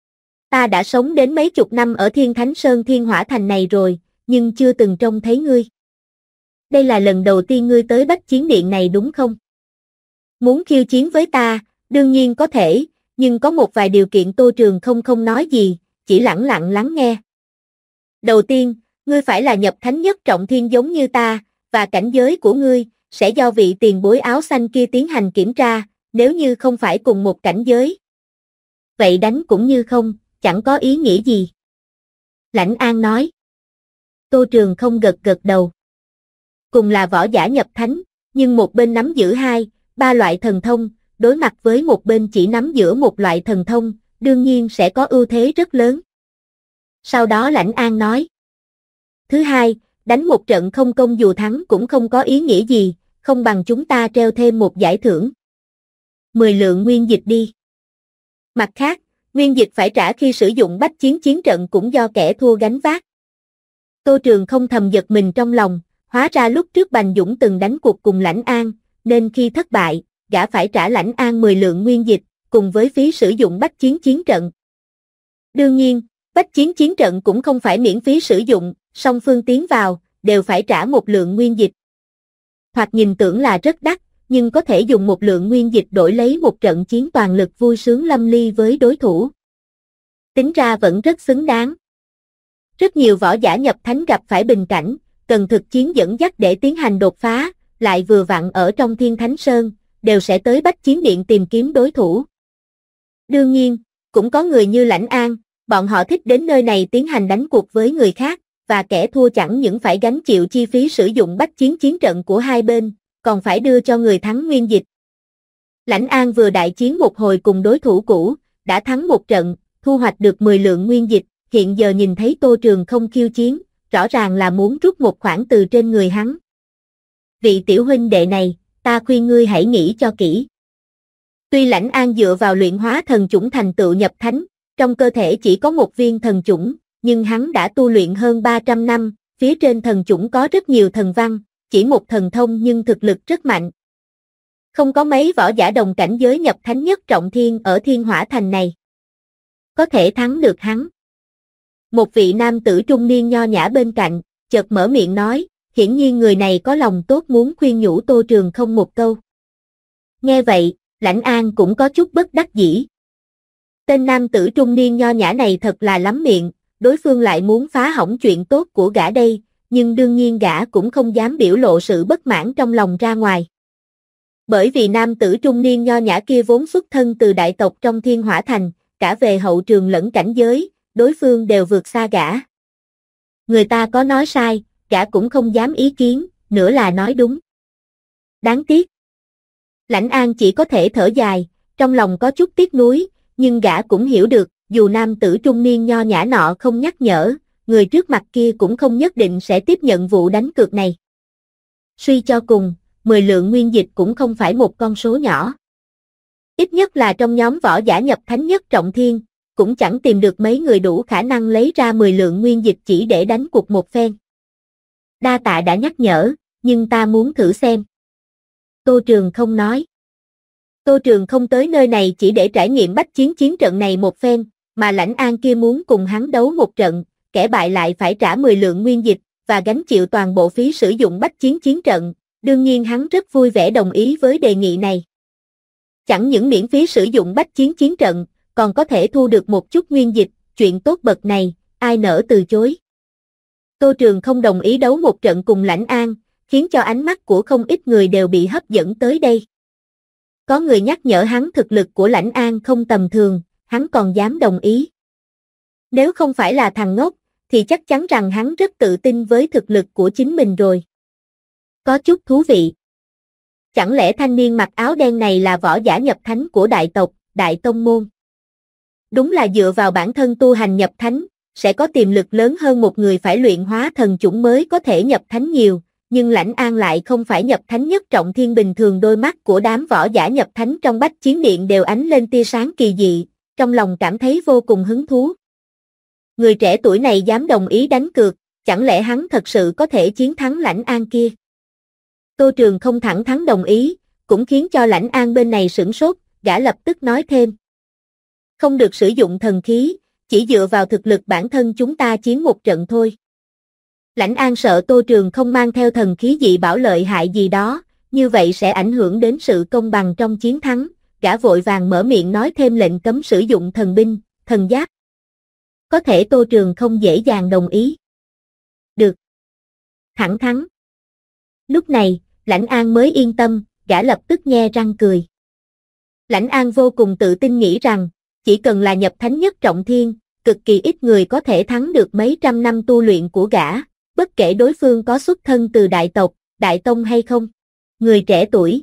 Ta đã sống đến mấy chục năm ở Thiên Thánh Sơn Thiên Hỏa Thành này rồi, nhưng chưa từng trông thấy ngươi. Đây là lần đầu tiên ngươi tới bách chiến điện này đúng không? Muốn khiêu chiến với ta, đương nhiên có thể, nhưng có một vài điều kiện. Tô Trường không nói gì, chỉ lẳng lặng lắng nghe. Đầu tiên, ngươi phải là nhập thánh nhất trọng thiên giống như ta, và cảnh giới của ngươi sẽ do vị tiền bối áo xanh kia tiến hành kiểm tra, nếu như không phải cùng một cảnh giới. Vậy đánh cũng như không, chẳng có ý nghĩa gì. Lãnh An nói. Tô Trường không gật gật đầu. Cùng là võ giả nhập thánh, nhưng một bên nắm giữ 2-3 loại thần thông, đối mặt với một bên chỉ nắm giữ một loại thần thông, đương nhiên sẽ có ưu thế rất lớn. Sau đó Lãnh An nói. Thứ hai, đánh một trận không công dù thắng cũng không có ý nghĩa gì, không bằng chúng ta treo thêm một giải thưởng. 10 lượng nguyên dịch đi. Mặt khác, nguyên dịch phải trả khi sử dụng bách chiến chiến trận cũng do kẻ thua gánh vác. Tô Trường không thầm giật mình trong lòng, hóa ra lúc trước Bành Dũng từng đánh cuộc cùng Lãnh An, nên khi thất bại, gã phải trả Lãnh An 10 lượng nguyên dịch, cùng với phí sử dụng bách chiến chiến trận. Đương nhiên, bách chiến chiến trận cũng không phải miễn phí sử dụng, song phương tiến vào, đều phải trả 1 lượng nguyên dịch. Hoặc nhìn tưởng là rất đắt, nhưng có thể dùng 1 lượng nguyên dịch đổi lấy một trận chiến toàn lực vui sướng lâm ly với đối thủ. Tính ra vẫn rất xứng đáng. Rất nhiều võ giả nhập thánh gặp phải bình cảnh, cần thực chiến dẫn dắt để tiến hành đột phá, lại vừa vặn ở trong Thiên Thánh Sơn, đều sẽ tới bách chiến điện tìm kiếm đối thủ. Đương nhiên, cũng có người như Lãnh An, bọn họ thích đến nơi này tiến hành đánh cuộc với người khác, và kẻ thua chẳng những phải gánh chịu chi phí sử dụng bách chiến chiến trận của hai bên, còn phải đưa cho người thắng nguyên dịch. Lãnh An vừa đại chiến một hồi cùng đối thủ cũ, đã thắng một trận, thu hoạch được 10 lượng nguyên dịch, hiện giờ nhìn thấy Tô Trường không khiêu chiến, rõ ràng là muốn rút một khoản từ trên người hắn. Vị tiểu huynh đệ này, ta khuyên ngươi hãy nghĩ cho kỹ. Tuy Lãnh An dựa vào luyện hóa thần chủng thành tựu nhập thánh, trong cơ thể chỉ có một viên thần chủng, nhưng hắn đã tu luyện hơn 300 năm, phía trên thần chủng có rất nhiều thần văn, chỉ một thần thông nhưng thực lực rất mạnh. Không có mấy võ giả đồng cảnh giới nhập thánh nhất trọng thiên ở Thiên Hỏa Thành này. Có thể thắng được hắn. Một vị nam tử trung niên nho nhã bên cạnh, chợt mở miệng nói, hiển nhiên người này có lòng tốt muốn khuyên nhủ Tô Trường không một câu. Nghe vậy, Lãnh An cũng có chút bất đắc dĩ. Tên nam tử trung niên nho nhã này thật là lắm miệng, đối phương lại muốn phá hỏng chuyện tốt của gã đây, nhưng đương nhiên gã cũng không dám biểu lộ sự bất mãn trong lòng ra ngoài. Bởi vì nam tử trung niên nho nhã kia vốn xuất thân từ đại tộc trong Thiên Hỏa Thành, cả về hậu trường lẫn cảnh giới, đối phương đều vượt xa gã. Người ta có nói sai, gã cũng không dám ý kiến, nữa là nói đúng. Đáng tiếc. Lãnh An chỉ có thể thở dài, trong lòng có chút tiếc nuối, nhưng gã cũng hiểu được, dù nam tử trung niên nho nhã nọ không nhắc nhở, người trước mặt kia cũng không nhất định sẽ tiếp nhận vụ đánh cược này. Suy cho cùng, 10 lượng nguyên dịch cũng không phải một con số nhỏ. Ít nhất là trong nhóm võ giả nhập thánh nhất trọng thiên, cũng chẳng tìm được mấy người đủ khả năng lấy ra 10 lượng nguyên dịch chỉ để đánh cuộc một phen. Đa tạ đã nhắc nhở, nhưng ta muốn thử xem. Tô Trường không nói. Tô Trường không tới nơi này chỉ để trải nghiệm bách chiến chiến trận này một phen, mà Lãnh An kia muốn cùng hắn đấu một trận, kẻ bại lại phải trả 10 lượng nguyên dịch, và gánh chịu toàn bộ phí sử dụng bách chiến chiến trận, đương nhiên hắn rất vui vẻ đồng ý với đề nghị này. Chẳng những miễn phí sử dụng bách chiến chiến trận, còn có thể thu được một chút nguyên dịch, chuyện tốt bậc này, ai nỡ từ chối. Tô Trường không đồng ý đấu một trận cùng Lãnh An, khiến cho ánh mắt của không ít người đều bị hấp dẫn tới đây. Có người nhắc nhở hắn thực lực của Lãnh An không tầm thường, hắn còn dám đồng ý. Nếu không phải là thằng ngốc, thì chắc chắn rằng hắn rất tự tin với thực lực của chính mình rồi. Có chút thú vị. Chẳng lẽ thanh niên mặc áo đen này là võ giả nhập thánh của đại tộc, đại tông môn? Đúng là dựa vào bản thân tu hành nhập thánh, sẽ có tiềm lực lớn hơn một người phải luyện hóa thần chủng mới có thể nhập thánh nhiều, nhưng Lãnh An lại không phải nhập thánh nhất trọng thiên bình thường. Đôi mắt của đám võ giả nhập thánh trong Bách Chiến Điện đều ánh lên tia sáng kỳ dị, trong lòng cảm thấy vô cùng hứng thú. Người trẻ tuổi này dám đồng ý đánh cược, chẳng lẽ hắn thật sự có thể chiến thắng Lãnh An kia? Tô Trường không thẳng thắn đồng ý, cũng khiến cho Lãnh An bên này sửng sốt, gã lập tức nói thêm. Không được sử dụng thần khí, chỉ dựa vào thực lực bản thân chúng ta chiến một trận thôi. Lãnh An sợ Tô Trường không mang theo thần khí dị bảo lợi hại gì đó, như vậy sẽ ảnh hưởng đến sự công bằng trong chiến thắng, gã vội vàng mở miệng nói thêm lệnh cấm sử dụng thần binh, thần giáp. Có thể Tô Trường không dễ dàng đồng ý. Được. Thẳng thắn. Lúc này, Lãnh An mới yên tâm, gã lập tức nhe răng cười. Lãnh An vô cùng tự tin nghĩ rằng, chỉ cần là nhập thánh nhất trọng thiên, cực kỳ ít người có thể thắng được mấy trăm năm tu luyện của gã, bất kể đối phương có xuất thân từ đại tộc, đại tông hay không. Người trẻ tuổi.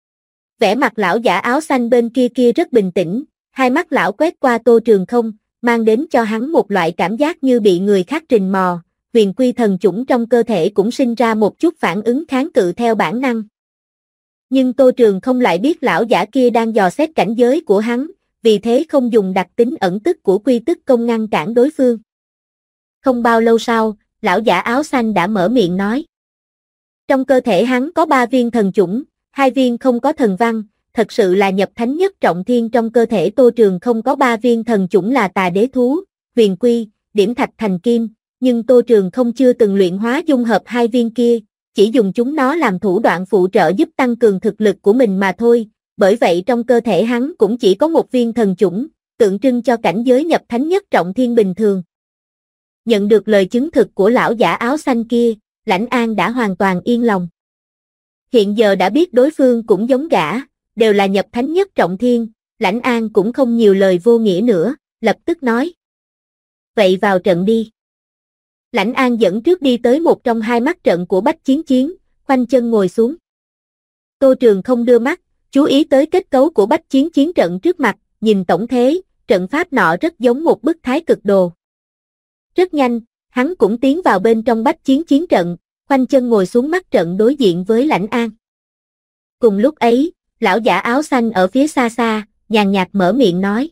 Vẻ mặt lão giả áo xanh bên kia rất bình tĩnh, hai mắt lão quét qua Tô Trường không, mang đến cho hắn một loại cảm giác như bị người khác rình mò, huyền quy thần chủng trong cơ thể cũng sinh ra một chút phản ứng kháng cự theo bản năng. Nhưng Tô Trường không lại biết lão giả kia đang dò xét cảnh giới của hắn, vì thế không dùng đặc tính ẩn tức của quy tức công ngăn cản đối phương. Không bao lâu sau, lão giả áo xanh đã mở miệng nói. Trong cơ thể hắn có 3 viên thần chủng, 2 viên không có thần văn, thật sự là nhập thánh nhất trọng thiên. Trong cơ thể Tô Trường không có 3 viên thần chủng là tà đế thú, huyền quy, điểm thạch thành kim, nhưng Tô Trường không chưa từng luyện hóa dung hợp 2 viên kia, chỉ dùng chúng nó làm thủ đoạn phụ trợ giúp tăng cường thực lực của mình mà thôi, bởi vậy trong cơ thể hắn cũng chỉ có 1 viên thần chủng, tượng trưng cho cảnh giới nhập thánh nhất trọng thiên bình thường. Nhận được lời chứng thực của lão giả áo xanh kia, Lãnh An đã hoàn toàn yên lòng. Hiện giờ đã biết đối phương cũng giống gã, đều là nhập thánh nhất trọng thiên, Lãnh An cũng không nhiều lời vô nghĩa nữa, lập tức nói. Vậy vào trận đi. Lãnh An dẫn trước đi tới một trong 2 mắt trận của Bách Chiến, khoanh chân ngồi xuống. Tô Trường không đưa mắt, chú ý tới kết cấu của Bách Chiến trận trước mặt, nhìn tổng thế, trận pháp nọ rất giống một bức thái cực đồ. Rất nhanh, hắn cũng tiến vào bên trong Bách Chiến trận, khoanh chân ngồi xuống mắt trận đối diện với Lãnh An. Cùng lúc ấy, lão giả áo xanh ở phía xa xa, nhàn nhạt mở miệng nói.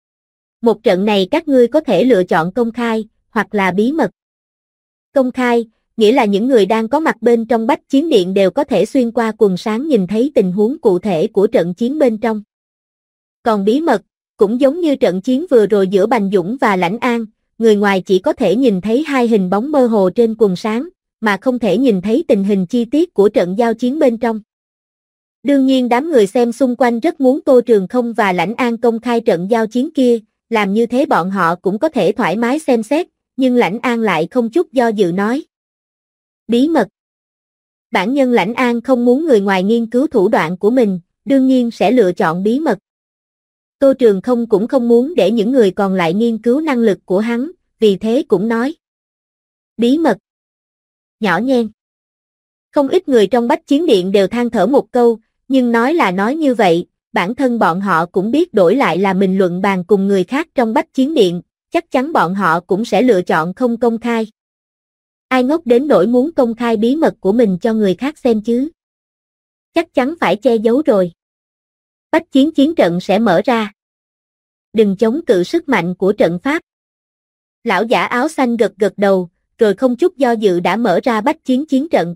Một trận này các ngươi có thể lựa chọn công khai, hoặc là bí mật. Công khai, nghĩa là những người đang có mặt bên trong Bách Chiến Điện đều có thể xuyên qua quần sáng nhìn thấy tình huống cụ thể của trận chiến bên trong. Còn bí mật, cũng giống như trận chiến vừa rồi giữa Bành Dũng và Lãnh An, người ngoài chỉ có thể nhìn thấy 2 hình bóng mơ hồ trên quần sáng, mà không thể nhìn thấy tình hình chi tiết của trận giao chiến bên trong. Đương nhiên đám người xem xung quanh rất muốn Tô Trường không và Lãnh An công khai trận giao chiến kia, làm như thế bọn họ cũng có thể thoải mái xem xét, nhưng Lãnh An lại không chút do dự nói. Bí mật. Bản nhân Lãnh An không muốn người ngoài nghiên cứu thủ đoạn của mình, đương nhiên sẽ lựa chọn bí mật. Tô Trường không cũng không muốn để những người còn lại nghiên cứu năng lực của hắn, vì thế cũng nói. Bí mật. Nhỏ nhen. Không ít người trong Bách Chiến Điện đều than thở một câu, nhưng nói là nói như vậy, bản thân bọn họ cũng biết đổi lại là mình luận bàn cùng người khác trong Bách Chiến Điện, chắc chắn bọn họ cũng sẽ lựa chọn không công khai. Ai ngốc đến nỗi muốn công khai bí mật của mình cho người khác xem chứ? Chắc chắn phải che giấu rồi. Bách chiến trận sẽ mở ra. Đừng chống cự sức mạnh của trận pháp. Lão giả áo xanh gật gật đầu, rồi không chút do dự đã mở ra Bách chiến trận.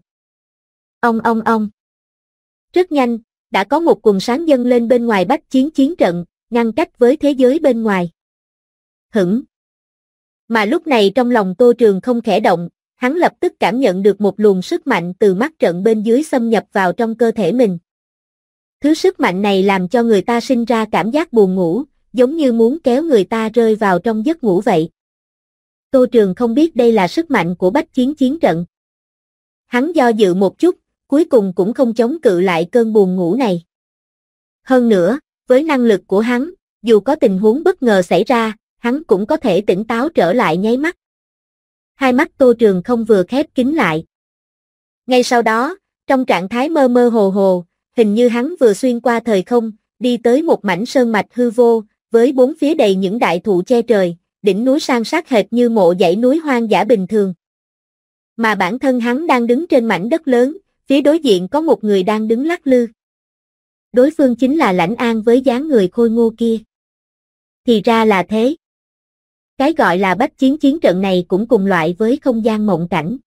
Ong. Rất nhanh, đã có một quần sáng dâng lên bên ngoài Bách chiến trận, ngăn cách với thế giới bên ngoài. Hửng. Mà lúc này trong lòng Tô Trường không khẽ động, hắn lập tức cảm nhận được một luồng sức mạnh từ mắt trận bên dưới xâm nhập vào trong cơ thể mình. Thứ sức mạnh này làm cho người ta sinh ra cảm giác buồn ngủ, giống như muốn kéo người ta rơi vào trong giấc ngủ vậy. Tô Trường không biết đây là sức mạnh của Bách chiến trận. Hắn do dự một chút, cuối cùng cũng không chống cự lại cơn buồn ngủ này. Hơn nữa, với năng lực của hắn, dù có tình huống bất ngờ xảy ra, hắn cũng có thể tỉnh táo trở lại nháy mắt. Hai mắt Tô Trường không vừa khép kín lại. Ngay sau đó, trong trạng thái mơ mơ hồ hồ, hình như hắn vừa xuyên qua thời không, đi tới một mảnh sơn mạch hư vô, với bốn phía đầy những đại thụ che trời, đỉnh núi san sát hệt như mộ dãy núi hoang dã bình thường. mà bản thân hắn đang đứng trên mảnh đất lớn, phía đối diện có một người đang đứng lắc lư. Đối phương chính là Lãnh An với dáng người khôi ngô kia. Thì ra là thế. Cái gọi là bách chiến chiến trận này cũng cùng loại với không gian mộng cảnh.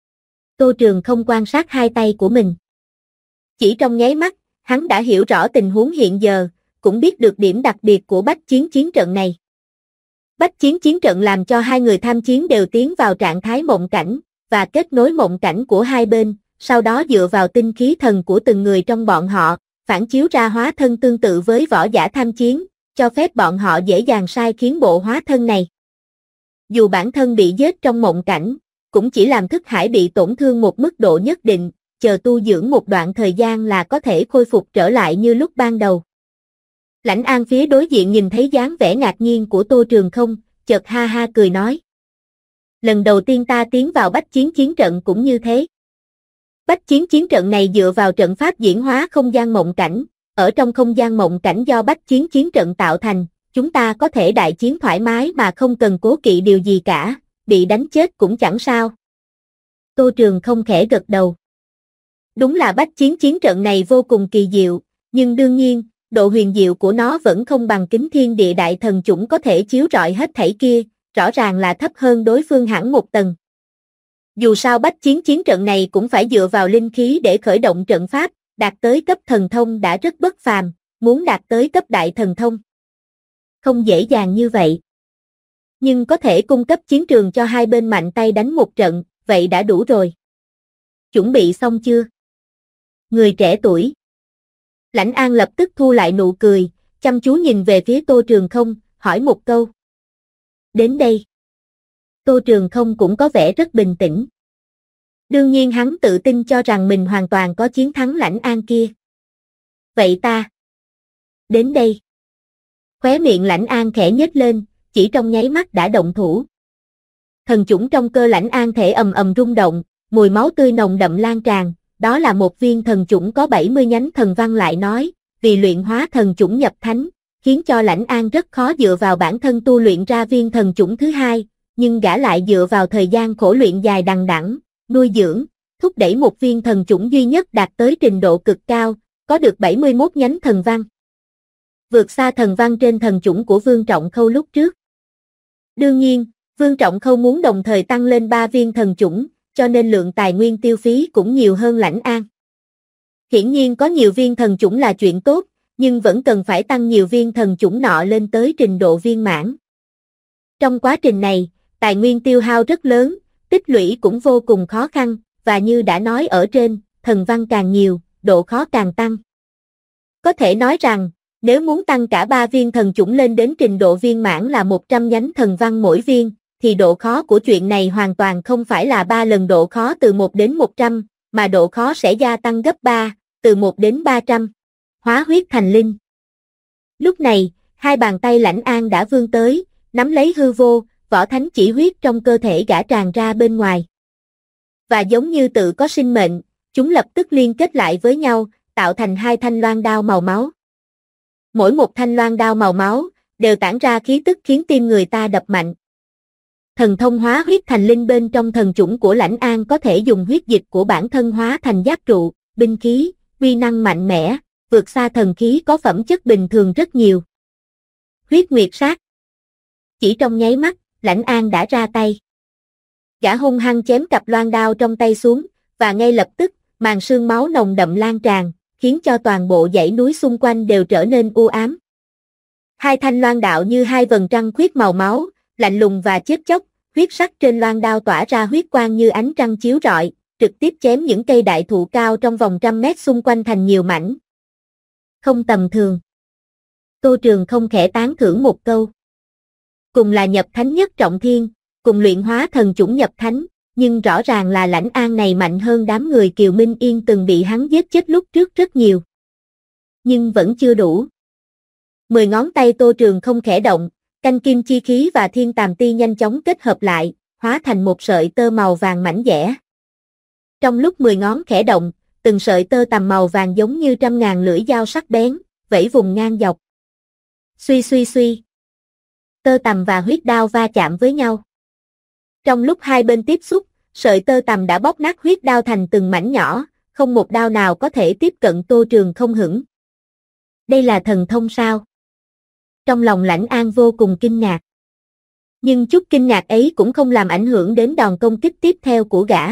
Tô Trường không quan sát hai tay của mình. Chỉ trong nháy mắt, hắn đã hiểu rõ tình huống hiện giờ, cũng biết được điểm đặc biệt của bách chiến chiến trận này. Bách chiến chiến trận làm cho hai người tham chiến đều tiến vào trạng thái mộng cảnh, và kết nối mộng cảnh của hai bên, sau đó dựa vào tinh khí thần của từng người trong bọn họ, phản chiếu ra hóa thân tương tự với võ giả tham chiến, cho phép bọn họ dễ dàng sai khiến bộ hóa thân này. Dù bản thân bị giết trong mộng cảnh, cũng chỉ làm thức hải bị tổn thương một mức độ nhất định, chờ tu dưỡng một đoạn thời gian là có thể khôi phục trở lại như lúc ban đầu. Lãnh An phía đối diện nhìn thấy dáng vẻ ngạc nhiên của Tô Trường không, chợt ha ha cười nói. Lần đầu tiên ta tiến vào bách chiến chiến trận cũng như thế. Bách chiến chiến trận này dựa vào trận pháp diễn hóa không gian mộng cảnh, ở trong không gian mộng cảnh do bách chiến chiến trận tạo thành, chúng ta có thể đại chiến thoải mái mà không cần cố kỵ điều gì cả, bị đánh chết cũng chẳng sao. Tô Trường không khẽ gật đầu. Đúng là bách chiến chiến trận này vô cùng kỳ diệu, nhưng đương nhiên, độ huyền diệu của nó vẫn không bằng kính thiên địa đại thần chủng có thể chiếu rọi hết thảy kia, rõ ràng là thấp hơn đối phương hẳn một tầng. Dù sao bách chiến chiến trận này cũng phải dựa vào linh khí để khởi động trận pháp, đạt tới cấp thần thông đã rất bất phàm, muốn đạt tới cấp đại thần thông. Không dễ dàng như vậy. Nhưng có thể cung cấp chiến trường cho hai bên mạnh tay đánh một trận, vậy đã đủ rồi. Chuẩn bị xong chưa? Người trẻ tuổi. Lãnh An lập tức thu lại nụ cười, chăm chú nhìn về phía Tô Trường không, hỏi một câu. Đến đây. Tô Trường không cũng có vẻ rất bình tĩnh. Đương nhiên hắn tự tin cho rằng mình hoàn toàn có chiến thắng Lãnh An kia. Vậy ta. Đến đây. Khóe miệng Lãnh An khẽ nhếch lên, chỉ trong nháy mắt đã động thủ. Thần chủng trong cơ Lãnh An thể ầm ầm rung động, mùi máu tươi nồng đậm lan tràn, đó là một viên thần chủng có 70 nhánh thần văn lại nói, vì luyện hóa thần chủng nhập thánh, khiến cho Lãnh An rất khó dựa vào bản thân tu luyện ra viên thần chủng thứ hai, nhưng gã lại dựa vào thời gian khổ luyện dài đằng đẵng, nuôi dưỡng, thúc đẩy một viên thần chủng duy nhất đạt tới trình độ cực cao, có được 71 nhánh thần văn. Vượt xa thần văn trên thần chủng của Vương Trọng Khâu lúc trước. Đương nhiên, Vương Trọng Khâu muốn đồng thời tăng lên 3 viên thần chủng, cho nên lượng tài nguyên tiêu phí cũng nhiều hơn Lãnh An. Hiển nhiên có nhiều viên thần chủng là chuyện tốt, nhưng vẫn cần phải tăng nhiều viên thần chủng nọ lên tới trình độ viên mãn. Trong quá trình này, tài nguyên tiêu hao rất lớn, tích lũy cũng vô cùng khó khăn, và như đã nói ở trên, thần văn càng nhiều, độ khó càng tăng. Có thể nói rằng, nếu muốn tăng cả 3 viên thần chủng lên đến trình độ viên mãn là 100 nhánh thần văn mỗi viên, thì độ khó của chuyện này hoàn toàn không phải là 3 lần độ khó từ 1 đến 100, mà độ khó sẽ gia tăng gấp 3, từ 1 đến 300. Hóa huyết thành linh. Lúc này, hai bàn tay Lãnh An đã vươn tới, nắm lấy hư vô, võ thánh chỉ huyết trong cơ thể gã tràn ra bên ngoài. Và giống như tự có sinh mệnh, chúng lập tức liên kết lại với nhau, tạo thành hai thanh loan đao màu máu. Mỗi một thanh loan đao màu máu, đều tản ra khí tức khiến tim người ta đập mạnh. Thần thông hóa huyết thành linh bên trong thần chủng của Lãnh An có thể dùng huyết dịch của bản thân hóa thành giáp trụ, binh khí, uy năng mạnh mẽ, vượt xa thần khí có phẩm chất bình thường rất nhiều. Huyết nguyệt sát. Chỉ trong nháy mắt, Lãnh An đã ra tay. Gã hung hăng chém cặp loan đao trong tay xuống, và ngay lập tức, màn sương máu nồng đậm lan tràn, khiến cho toàn bộ dãy núi xung quanh đều trở nên u ám. Hai thanh loan đạo như hai vầng trăng khuyết màu máu, lạnh lùng và chết chóc, huyết sắc trên loan đao tỏa ra huyết quang như ánh trăng chiếu rọi, trực tiếp chém những cây đại thụ cao trong vòng trăm mét xung quanh thành nhiều mảnh. Không tầm thường. Tô Trường không khẽ tán thưởng một câu. Cùng là nhập thánh nhất trọng thiên, cùng luyện hóa thần chủng nhập thánh, nhưng rõ ràng là Lãnh An này mạnh hơn đám người Kiều Minh Yên từng bị hắn giết chết lúc trước rất nhiều. Nhưng vẫn chưa đủ. 10 ngón tay Tô Trường không khẽ động, canh kim chi khí và thiên tàm ti nhanh chóng kết hợp lại, hóa thành một sợi tơ màu vàng mảnh dẻ. Trong lúc 10 ngón khẽ động, từng sợi tơ tằm màu vàng giống như trăm ngàn lưỡi dao sắc bén, vẫy vùng ngang dọc. Suy suy suy. Tơ tằm và huyết đao va chạm với nhau. Trong lúc hai bên tiếp xúc, sợi tơ tằm đã bóp nát huyết đao thành từng mảnh nhỏ, không một đao nào có thể tiếp cận Tô Trường Không hững. Đây là thần thông sao? Trong lòng Lãnh An vô cùng kinh ngạc. Nhưng chút kinh ngạc ấy cũng không làm ảnh hưởng đến đòn công kích tiếp theo của gã.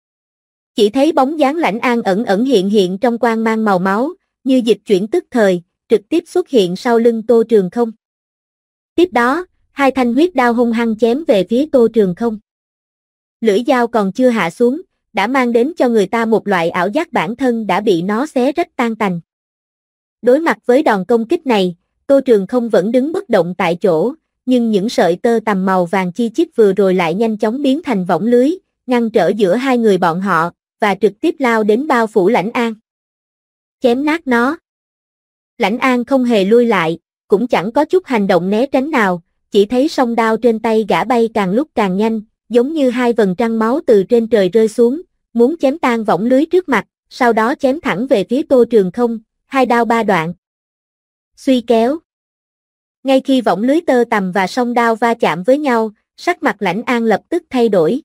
Chỉ thấy bóng dáng Lãnh An ẩn ẩn hiện hiện trong quang mang màu máu, như dịch chuyển tức thời, trực tiếp xuất hiện sau lưng Tô Trường Không. Tiếp đó, hai thanh huyết đao hung hăng chém về phía Tô Trường Không. Lưỡi dao còn chưa hạ xuống, đã mang đến cho người ta một loại ảo giác bản thân đã bị nó xé rách tan tành. Đối mặt với đòn công kích này, Tô Trường Không vẫn đứng bất động tại chỗ, nhưng những sợi tơ tằm màu vàng chi chít vừa rồi lại nhanh chóng biến thành võng lưới, ngăn trở giữa hai người bọn họ, và trực tiếp lao đến bao phủ Lãnh An. Chém nát nó. Lãnh An không hề lui lại, cũng chẳng có chút hành động né tránh nào, chỉ thấy song đao trên tay gã bay càng lúc càng nhanh, giống như hai vầng trăng máu từ trên trời rơi xuống, muốn chém tan võng lưới trước mặt, sau đó chém thẳng về phía Tô Trường Không, hai đao ba đoạn. Suy kéo. Ngay khi võng lưới tơ tằm và song đao va chạm với nhau, sắc mặt Lãnh An lập tức thay đổi.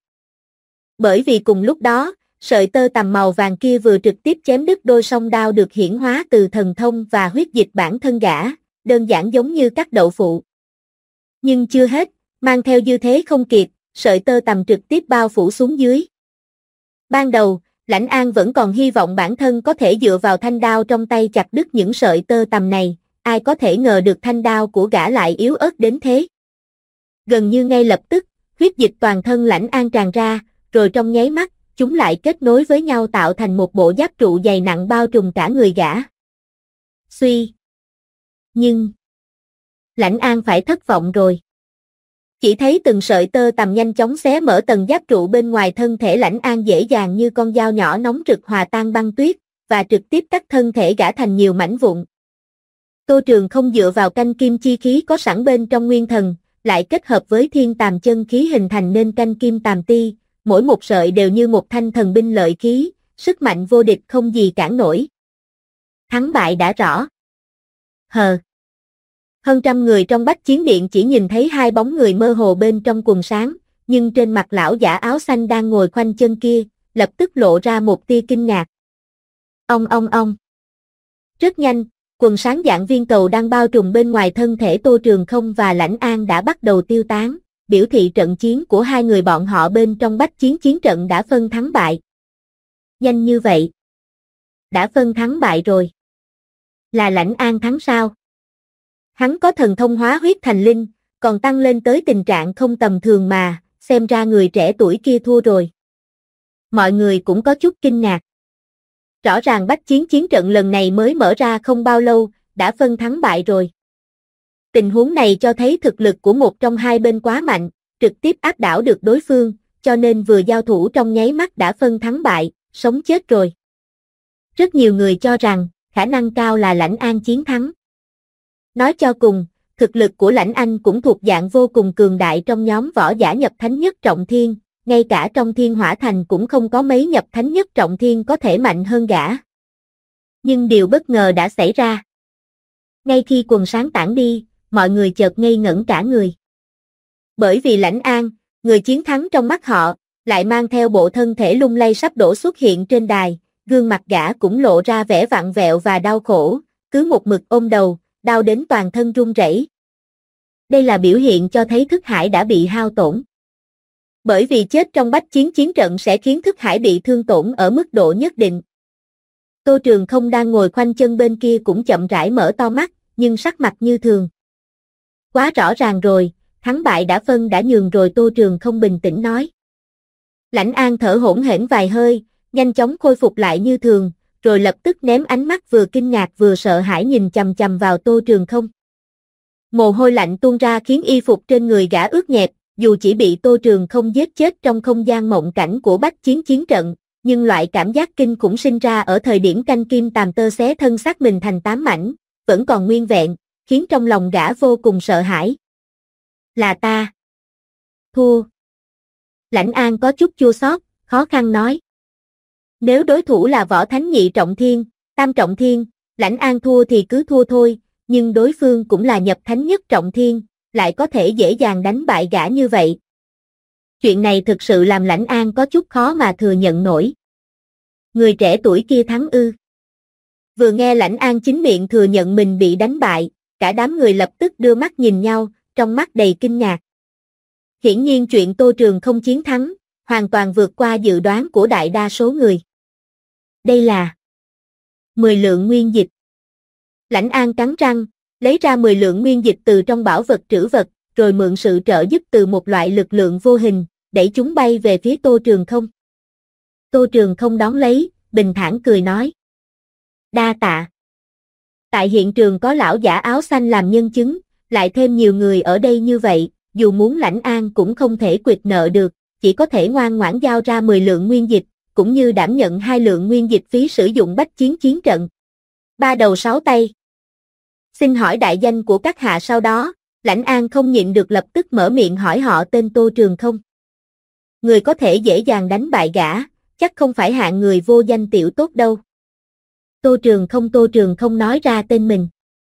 Bởi vì cùng lúc đó, sợi tơ tằm màu vàng kia vừa trực tiếp chém đứt đôi song đao được hiển hóa từ thần thông và huyết dịch bản thân gã, đơn giản giống như cắt đậu phụ. Nhưng chưa hết, mang theo dư thế không kịp, sợi tơ tằm trực tiếp bao phủ xuống dưới. Ban đầu, Lãnh An vẫn còn hy vọng bản thân có thể dựa vào thanh đao trong tay chặt đứt những sợi tơ tằm này, ai có thể ngờ được thanh đao của gã lại yếu ớt đến thế. Gần như ngay lập tức, huyết dịch toàn thân Lãnh An tràn ra, rồi trong nháy mắt, chúng lại kết nối với nhau tạo thành một bộ giáp trụ dày nặng bao trùm cả người gã. Suy. Nhưng Lãnh An phải thất vọng rồi. Chỉ thấy từng sợi tơ tằm nhanh chóng xé mở tầng giáp trụ bên ngoài thân thể Lãnh An dễ dàng như con dao nhỏ nóng rực hòa tan băng tuyết, và trực tiếp cắt thân thể gã thành nhiều mảnh vụn. Tô Trường Không dựa vào canh kim chi khí có sẵn bên trong nguyên thần, lại kết hợp với thiên tàm chân khí hình thành nên canh kim tàm ti, mỗi một sợi đều như một thanh thần binh lợi khí, sức mạnh vô địch không gì cản nổi. Thắng bại đã rõ. Hơn trăm người trong Bách Chiến Điện chỉ nhìn thấy hai bóng người mơ hồ bên trong quần sáng, nhưng trên mặt lão giả áo xanh đang ngồi khoanh chân kia, lập tức lộ ra một tia kinh ngạc. Ông. Rất nhanh, quần sáng dạng viên cầu đang bao trùm bên ngoài thân thể Tô Trường Không và Lãnh An đã bắt đầu tiêu tán, biểu thị trận chiến của hai người bọn họ bên trong Bách Chiến chiến trận đã phân thắng bại. Nhanh như vậy. Đã phân thắng bại rồi. Là Lãnh An thắng sao? Hắn có thần thông hóa huyết thành linh, còn tăng lên tới tình trạng không tầm thường mà, xem ra người trẻ tuổi kia thua rồi. Mọi người cũng có chút kinh ngạc. Rõ ràng Bách Chiến chiến trận lần này mới mở ra không bao lâu, đã phân thắng bại rồi. Tình huống này cho thấy thực lực của một trong hai bên quá mạnh, trực tiếp áp đảo được đối phương, cho nên vừa giao thủ trong nháy mắt đã phân thắng bại, sống chết rồi. Rất nhiều người cho rằng, khả năng cao là Lãnh An chiến thắng. Nói cho cùng, thực lực của Lãnh Anh cũng thuộc dạng vô cùng cường đại trong nhóm võ giả nhập thánh nhất trọng thiên, ngay cả trong Thiên Hỏa Thành cũng không có mấy nhập thánh nhất trọng thiên có thể mạnh hơn gã. Nhưng điều bất ngờ đã xảy ra. Ngay khi quần sáng tản đi, mọi người chợt ngây ngẩn cả người. Bởi vì Lãnh An, người chiến thắng trong mắt họ, lại mang theo bộ thân thể lung lay sắp đổ xuất hiện trên đài, gương mặt gã cũng lộ ra vẻ vặn vẹo và đau khổ, cứ một mực ôm đầu, đau đến toàn thân run rẩy. Đây là biểu hiện cho thấy thức hải đã bị hao tổn. Bởi vì chết trong Bách Chiến chiến trận sẽ khiến thức hải bị thương tổn ở mức độ nhất định. Tô Trường Không đang ngồi khoanh chân bên kia cũng chậm rãi mở to mắt, nhưng sắc mặt như thường. Quá rõ ràng rồi, thắng bại đã phân đã nhường rồi, Tô Trường Không bình tĩnh nói. Lãnh An thở hổn hển vài hơi, nhanh chóng khôi phục lại như thường, rồi lập tức ném ánh mắt vừa kinh ngạc vừa sợ hãi nhìn chằm chằm vào Tô Trường Không. Mồ hôi lạnh tuôn ra khiến y phục trên người gã ướt nhẹp, dù chỉ bị Tô Trường Không giết chết trong không gian mộng cảnh của Bách Chiến chiến trận, nhưng loại cảm giác kinh khủng sinh ra ở thời điểm canh kim tàm tơ xé thân xác mình thành 8 mảnh, vẫn còn nguyên vẹn, khiến trong lòng gã vô cùng sợ hãi. Là ta. Thua. Lãnh An có chút chua xót, khó khăn nói. Nếu đối thủ là võ thánh nhị trọng thiên, tam trọng thiên, Lãnh An thua thì cứ thua thôi, nhưng đối phương cũng là nhập thánh nhất trọng thiên, lại có thể dễ dàng đánh bại gã như vậy. Chuyện này thực sự làm Lãnh An có chút khó mà thừa nhận nổi. Người trẻ tuổi kia thắng ư? Vừa nghe Lãnh An chính miệng thừa nhận mình bị đánh bại, cả đám người lập tức đưa mắt nhìn nhau, trong mắt đầy kinh ngạc. Hiển nhiên chuyện Tô Trường không chiến thắng, hoàn toàn vượt qua dự đoán của đại đa số người. Đây là 10 lượng nguyên dịch. Lãnh An cắn răng, lấy ra 10 lượng nguyên dịch từ trong bảo vật trữ vật, rồi mượn sự trợ giúp từ một loại lực lượng vô hình, đẩy chúng bay về phía Tô Trường không. Tô Trường không đón lấy, bình thản cười nói. Đa tạ. Tại hiện trường có lão giả áo xanh làm nhân chứng, lại thêm nhiều người ở đây như vậy, dù muốn Lãnh An cũng không thể quyệt nợ được, chỉ có thể ngoan ngoãn giao ra 10 lượng nguyên dịch, cũng như đảm nhận 2 lượng nguyên dịch phí sử dụng bách chiến chiến trận. 3 đầu 6 tay. Xin hỏi đại danh của các hạ sau đó, Lãnh An không nhịn được lập tức mở miệng hỏi họ tên Tô Trường không. Người có thể dễ dàng đánh bại gã, chắc không phải hạng người vô danh tiểu tốt đâu. Tô Trường không nói ra tên mình.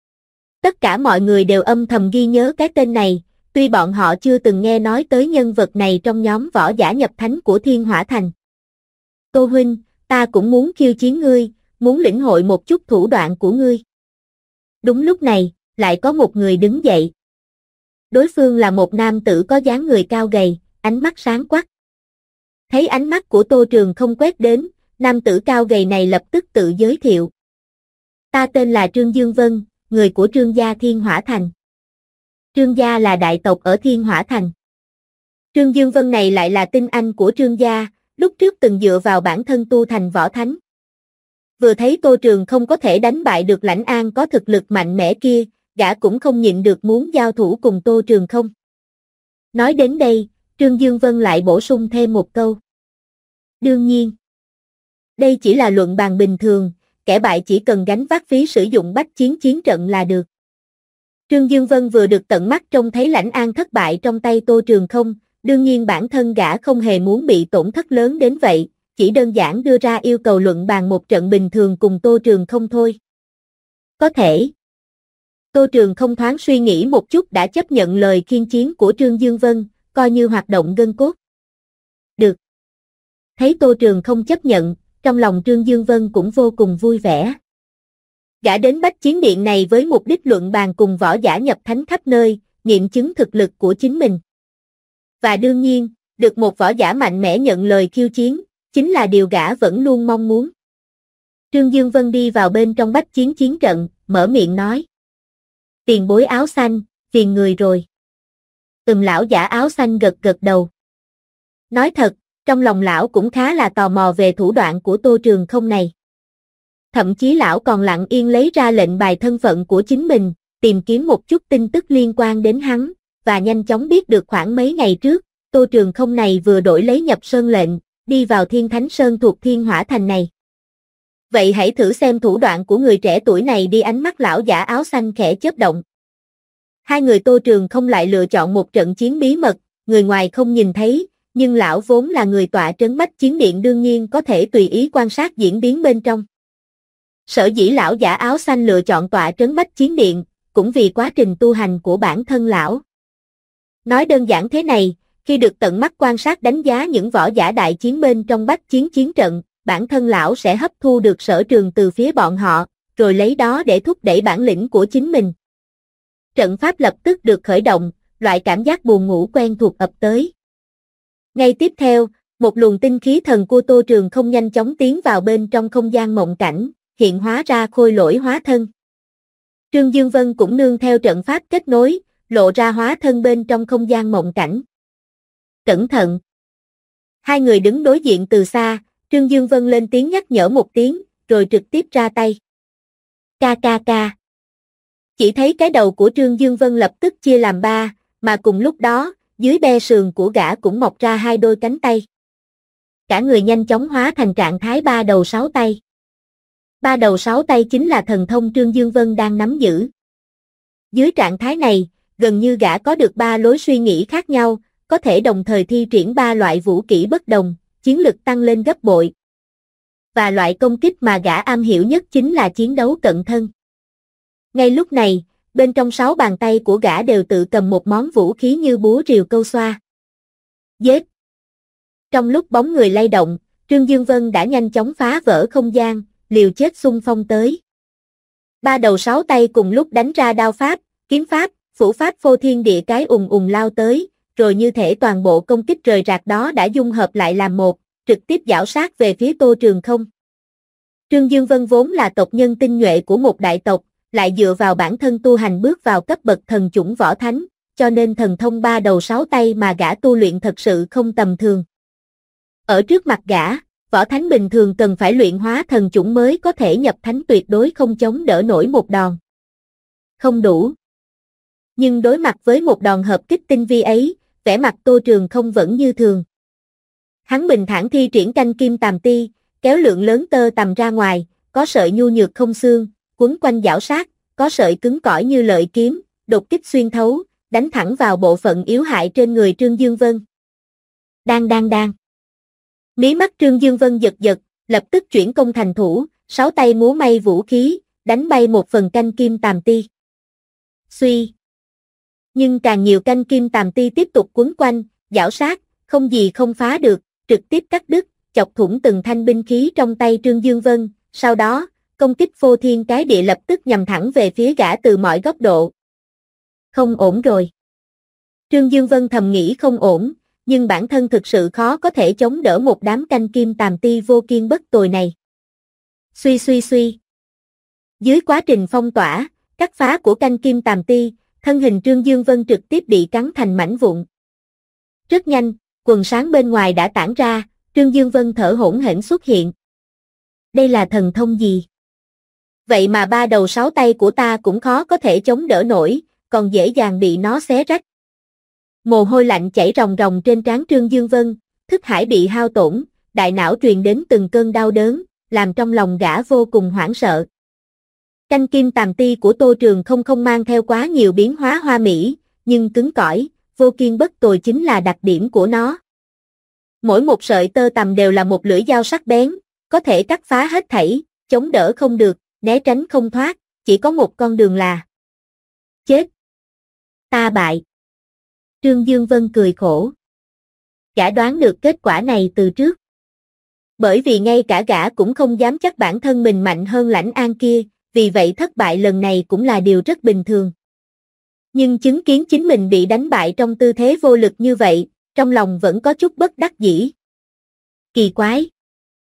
Tất cả mọi người đều âm thầm ghi nhớ cái tên này, tuy bọn họ chưa từng nghe nói tới nhân vật này trong nhóm võ giả nhập thánh của Thiên Hỏa Thành. Tô huynh, ta cũng muốn khiêu chiến ngươi, muốn lĩnh hội một chút thủ đoạn của ngươi. Đúng lúc này, lại có một người đứng dậy. Đối phương là một nam tử có dáng người cao gầy, ánh mắt sáng quắc. Thấy ánh mắt của Tô Trường không quét đến, nam tử cao gầy này lập tức tự giới thiệu. Ta tên là Trương Dương Vân, người của Trương gia Thiên Hỏa Thành. Trương gia là đại tộc ở Thiên Hỏa Thành. Trương Dương Vân này lại là tinh anh của Trương gia, lúc trước từng dựa vào bản thân tu thành võ thánh. Vừa thấy Tô Trường không có thể đánh bại được Lãnh An có thực lực mạnh mẽ kia, gã cũng không nhịn được muốn giao thủ cùng Tô Trường không. Nói đến đây, Trương Dương Vân lại bổ sung thêm một câu. Đương nhiên, đây chỉ là luận bàn bình thường, kẻ bại chỉ cần gánh vác phí sử dụng bách chiến chiến trận là được. Trương Dương Vân vừa được tận mắt trông thấy Lãnh An thất bại trong tay Tô Trường không, đương nhiên bản thân gã không hề muốn bị tổn thất lớn đến vậy, chỉ đơn giản đưa ra yêu cầu luận bàn một trận bình thường cùng Tô Trường không thôi. Có thể. Tô Trường không thoáng suy nghĩ một chút đã chấp nhận lời khiêu chiến của Trương Dương Vân, coi như hoạt động gân cốt. Được. Thấy Tô Trường không chấp nhận, trong lòng Trương Dương Vân cũng vô cùng vui vẻ. Gã đến Bách Chiến Điện này với mục đích luận bàn cùng võ giả nhập thánh khắp nơi, nghiệm chứng thực lực của chính mình. Và đương nhiên, được một võ giả mạnh mẽ nhận lời khiêu chiến, chính là điều gã vẫn luôn mong muốn. Trương Dương Vân đi vào bên trong Bách Chiến chiến trận, mở miệng nói. Tiền bối áo xanh, phiền người rồi. Lão giả áo xanh gật gật đầu. Nói thật, trong lòng lão cũng khá là tò mò về thủ đoạn của Tô Trường không này. Thậm chí lão còn lặng yên lấy ra lệnh bài thân phận của chính mình, tìm kiếm một chút tin tức liên quan đến hắn, và nhanh chóng biết được khoảng mấy ngày trước, Tô Trường không này vừa đổi lấy nhập sơn lệnh, đi vào Thiên Thánh Sơn thuộc Thiên Hỏa Thành này. Vậy hãy thử xem thủ đoạn của người trẻ tuổi này đi. Ánh mắt lão giả áo xanh khẽ chớp động. Hai người Tô Trường không lại lựa chọn một trận chiến bí mật, người ngoài không nhìn thấy, nhưng lão vốn là người tọa trấn Bách Chiến Điện đương nhiên có thể tùy ý quan sát diễn biến bên trong. Sở dĩ lão giả áo xanh lựa chọn tọa trấn Bách Chiến Điện, cũng vì quá trình tu hành của bản thân lão. Nói đơn giản thế này, khi được tận mắt quan sát đánh giá những võ giả đại chiến bên trong Bách Chiến chiến trận, bản thân lão sẽ hấp thu được sở trường từ phía bọn họ, rồi lấy đó để thúc đẩy bản lĩnh của chính mình. Trận pháp lập tức được khởi động, loại cảm giác buồn ngủ quen thuộc ập tới. Ngay tiếp theo, một luồng tinh khí thần của Tô Trường không nhanh chóng tiến vào bên trong không gian mộng cảnh, hiện hóa ra khôi lỗi hóa thân. Trương Dương Vân cũng nương theo trận pháp kết nối, lộ ra hóa thân bên trong không gian mộng cảnh. Cẩn thận! Hai người đứng đối diện từ xa, Trương Dương Vân lên tiếng nhắc nhở một tiếng, rồi trực tiếp ra tay. Ca ca ca! Chỉ thấy cái đầu của Trương Dương Vân lập tức chia làm ba, mà cùng lúc đó, dưới be sườn của gã cũng mọc ra hai đôi cánh tay. Cả người nhanh chóng hóa thành trạng thái ba đầu sáu tay. Ba đầu sáu tay chính là thần thông Trương Dương Vân đang nắm giữ. Dưới trạng thái này, gần như gã có được ba lối suy nghĩ khác nhau, có thể đồng thời thi triển ba loại vũ kỹ bất đồng, chiến lực tăng lên gấp bội. Và loại công kích mà gã am hiểu nhất chính là chiến đấu cận thân. Ngay lúc này, bên trong 6 bàn tay của gã đều tự cầm một món vũ khí như búa rìu câu xoa. Giết, Trong lúc bóng người lay động, Trương Dương Vân đã nhanh chóng phá vỡ không gian, liều chết xung phong tới. Ba đầu sáu tay cùng lúc đánh ra đao pháp, kiếm pháp, phủ pháp phô thiên địa cái ùng ùng lao tới, rồi như thể toàn bộ công kích rời rạc đó đã dung hợp lại làm một, trực tiếp giảo sát về phía Tô Trường Không. Trương Dương Vân vốn là tộc nhân tinh nhuệ của một đại tộc, lại dựa vào bản thân tu hành bước vào cấp bậc thần chủng võ thánh, cho nên thần thông ba đầu sáu tay mà gã tu luyện thật sự không tầm thường. Ở trước mặt gã, võ thánh bình thường cần phải luyện hóa thần chủng mới có thể nhập thánh, tuyệt đối không chống đỡ nổi một đòn. Không đủ. Nhưng đối mặt với một đòn hợp kích tinh vi ấy, vẻ mặt Tô Trường Không vẫn như thường. Hắn bình thản thi triển canh kim tàm ti, kéo lượng lớn tơ tằm ra ngoài, có sợi nhu nhược không xương, quấn quanh giảo sát, có sợi cứng cỏi như lợi kiếm, đột kích xuyên thấu, đánh thẳng vào bộ phận yếu hại trên người Trương Dương Vân. Đang. Mí mắt Trương Dương Vân giật giật, lập tức chuyển công thành thủ, sáu tay múa may vũ khí, đánh bay một phần canh kim tàm ti. Suy. Nhưng càng nhiều canh kim tàm ti tiếp tục quấn quanh, giảo sát, không gì không phá được, trực tiếp cắt đứt, chọc thủng từng thanh binh khí trong tay Trương Dương Vân, sau đó, công kích phô thiên cái địa lập tức nhằm thẳng về phía gã từ mọi góc độ. Không ổn rồi. Trương Dương Vân thầm nghĩ không ổn, nhưng bản thân thực sự khó có thể chống đỡ một đám canh kim tàm ti vô kiên bất tồi này. Suy. Dưới quá trình phong tỏa, cắt phá của canh kim tàm ti, thân hình Trương Dương Vân trực tiếp bị cắn thành mảnh vụn. Rất nhanh, quần sáng bên ngoài đã tản ra, Trương Dương Vân thở hổn hển xuất hiện. Đây là thần thông gì? Vậy mà ba đầu sáu tay của ta cũng khó có thể chống đỡ nổi, còn dễ dàng bị nó xé rách. Mồ hôi lạnh chảy ròng ròng trên trán Trương Dương Vân, thức hải bị hao tổn, đại não truyền đến từng cơn đau đớn, làm trong lòng gã vô cùng hoảng sợ. Canh kim tàm ti của Tô Trường không mang theo quá nhiều biến hóa hoa mỹ, nhưng cứng cỏi, vô kiên bất tồi chính là đặc điểm của nó. Mỗi một sợi tơ tằm đều là một lưỡi dao sắc bén, có thể cắt phá hết thảy, chống đỡ không được, né tránh không thoát, chỉ có một con đường là chết. Ta bại. Trương Dương Vân cười khổ. Gã đoán được kết quả này từ trước. Bởi vì ngay cả gã cũng không dám chắc bản thân mình mạnh hơn Lãnh An kia, vì vậy thất bại lần này cũng là điều rất bình thường. Nhưng chứng kiến chính mình bị đánh bại trong tư thế vô lực như vậy, trong lòng vẫn có chút bất đắc dĩ. Kỳ quái.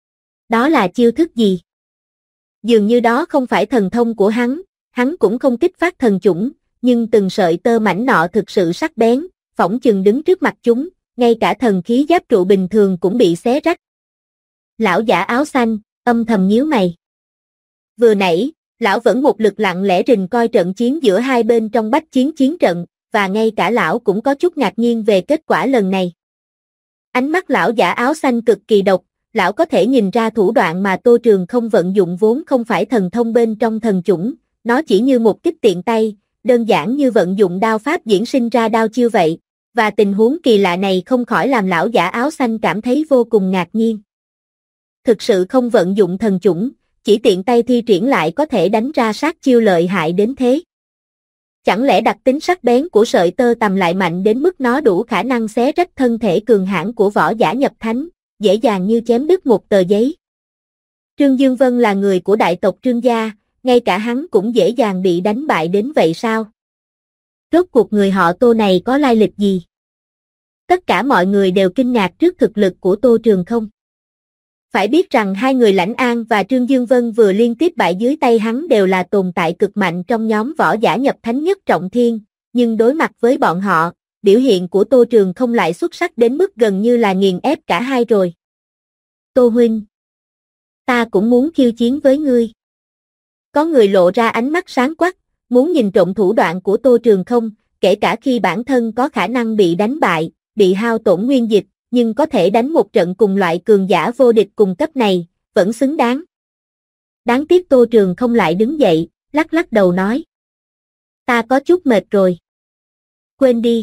Đó là chiêu thức gì? Dường như đó không phải thần thông của hắn cũng không kích phát thần chủng, nhưng từng sợi tơ mảnh nọ thực sự sắc bén, phỏng chừng đứng trước mặt chúng, ngay cả thần khí giáp trụ bình thường cũng bị xé rách. Lão giả áo xanh, âm thầm nhíu mày. Vừa nãy, lão vẫn một lực lặng lẽ rình coi trận chiến giữa hai bên trong bách chiến chiến trận, và ngay cả lão cũng có chút ngạc nhiên về kết quả lần này. Ánh mắt lão giả áo xanh cực kỳ độc, lão có thể nhìn ra thủ đoạn mà Tô Trường Không vận dụng vốn không phải thần thông bên trong thần chủng, nó chỉ như một kích tiện tay, đơn giản như vận dụng đao pháp diễn sinh ra đao chiêu vậy, và tình huống kỳ lạ này không khỏi làm lão giả áo xanh cảm thấy vô cùng ngạc nhiên. Thực sự không vận dụng thần chủng, chỉ tiện tay thi triển lại có thể đánh ra sát chiêu lợi hại đến thế. Chẳng lẽ đặc tính sắc bén của sợi tơ tằm lại mạnh đến mức nó đủ khả năng xé rách thân thể cường hãn của võ giả nhập thánh, dễ dàng như chém đứt một tờ giấy. Trương Dương Vân là người của đại tộc Trương gia, ngay cả hắn cũng dễ dàng bị đánh bại đến vậy sao? Rốt cuộc người họ Tô này có lai lịch gì? Tất cả mọi người đều kinh ngạc trước thực lực của Tô Trường Không. Phải biết rằng hai người Lãnh An và Trương Dương Vân vừa liên tiếp bại dưới tay hắn đều là tồn tại cực mạnh trong nhóm võ giả nhập thánh nhất trọng thiên, nhưng đối mặt với bọn họ, biểu hiện của Tô Trường Không lại xuất sắc đến mức gần như là nghiền ép cả hai rồi. Tô huynh, ta cũng muốn khiêu chiến với ngươi. Có người lộ ra ánh mắt sáng quắc, muốn nhìn trộm thủ đoạn của Tô Trường Không, kể cả khi bản thân có khả năng bị đánh bại, bị hao tổn nguyên dịch, nhưng có thể đánh một trận cùng loại cường giả vô địch cùng cấp này, vẫn xứng đáng. Đáng tiếc Tô Trường Không lại đứng dậy, lắc lắc đầu nói. Ta có chút mệt rồi. Quên đi.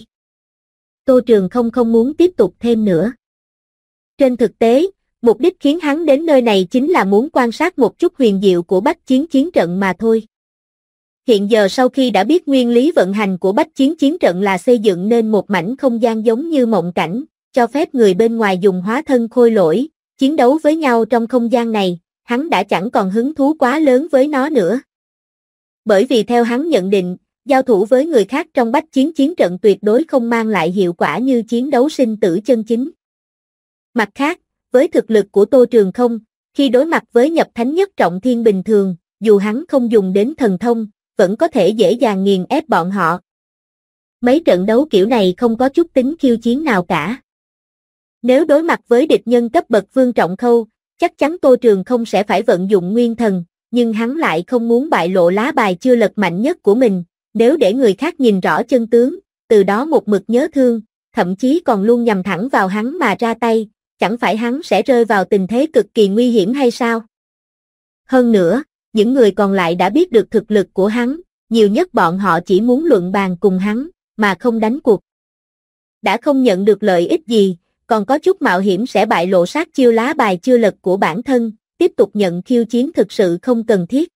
Tô Trường không muốn tiếp tục thêm nữa. Trên thực tế, mục đích khiến hắn đến nơi này chính là muốn quan sát một chút huyền diệu của bách chiến chiến trận mà thôi. Hiện giờ sau khi đã biết nguyên lý vận hành của bách chiến chiến trận là xây dựng nên một mảnh không gian giống như mộng cảnh, cho phép người bên ngoài dùng hóa thân khôi lỗi, chiến đấu với nhau trong không gian này, hắn đã chẳng còn hứng thú quá lớn với nó nữa. Bởi vì theo hắn nhận định, giao thủ với người khác trong bách chiến chiến trận tuyệt đối không mang lại hiệu quả như chiến đấu sinh tử chân chính. Mặt khác, với thực lực của Tô Trường Không, khi đối mặt với nhập thánh nhất trọng thiên bình thường, dù hắn không dùng đến thần thông, vẫn có thể dễ dàng nghiền ép bọn họ. Mấy trận đấu kiểu này không có chút tính khiêu chiến nào cả. Nếu đối mặt với địch nhân cấp bậc Vương Trọng Khâu, chắc chắn Tô Trường Không sẽ phải vận dụng nguyên thần, nhưng hắn lại không muốn bại lộ lá bài chưa lật mạnh nhất của mình, nếu để người khác nhìn rõ chân tướng, từ đó một mực nhớ thương, thậm chí còn luôn nhằm thẳng vào hắn mà ra tay, chẳng phải hắn sẽ rơi vào tình thế cực kỳ nguy hiểm hay sao? Hơn nữa, những người còn lại đã biết được thực lực của hắn, nhiều nhất bọn họ chỉ muốn luận bàn cùng hắn, mà không đánh cuộc. Đã không nhận được lợi ích gì, còn có chút mạo hiểm sẽ bại lộ sát chiêu lá bài chưa lật của bản thân, tiếp tục nhận khiêu chiến thực sự không cần thiết.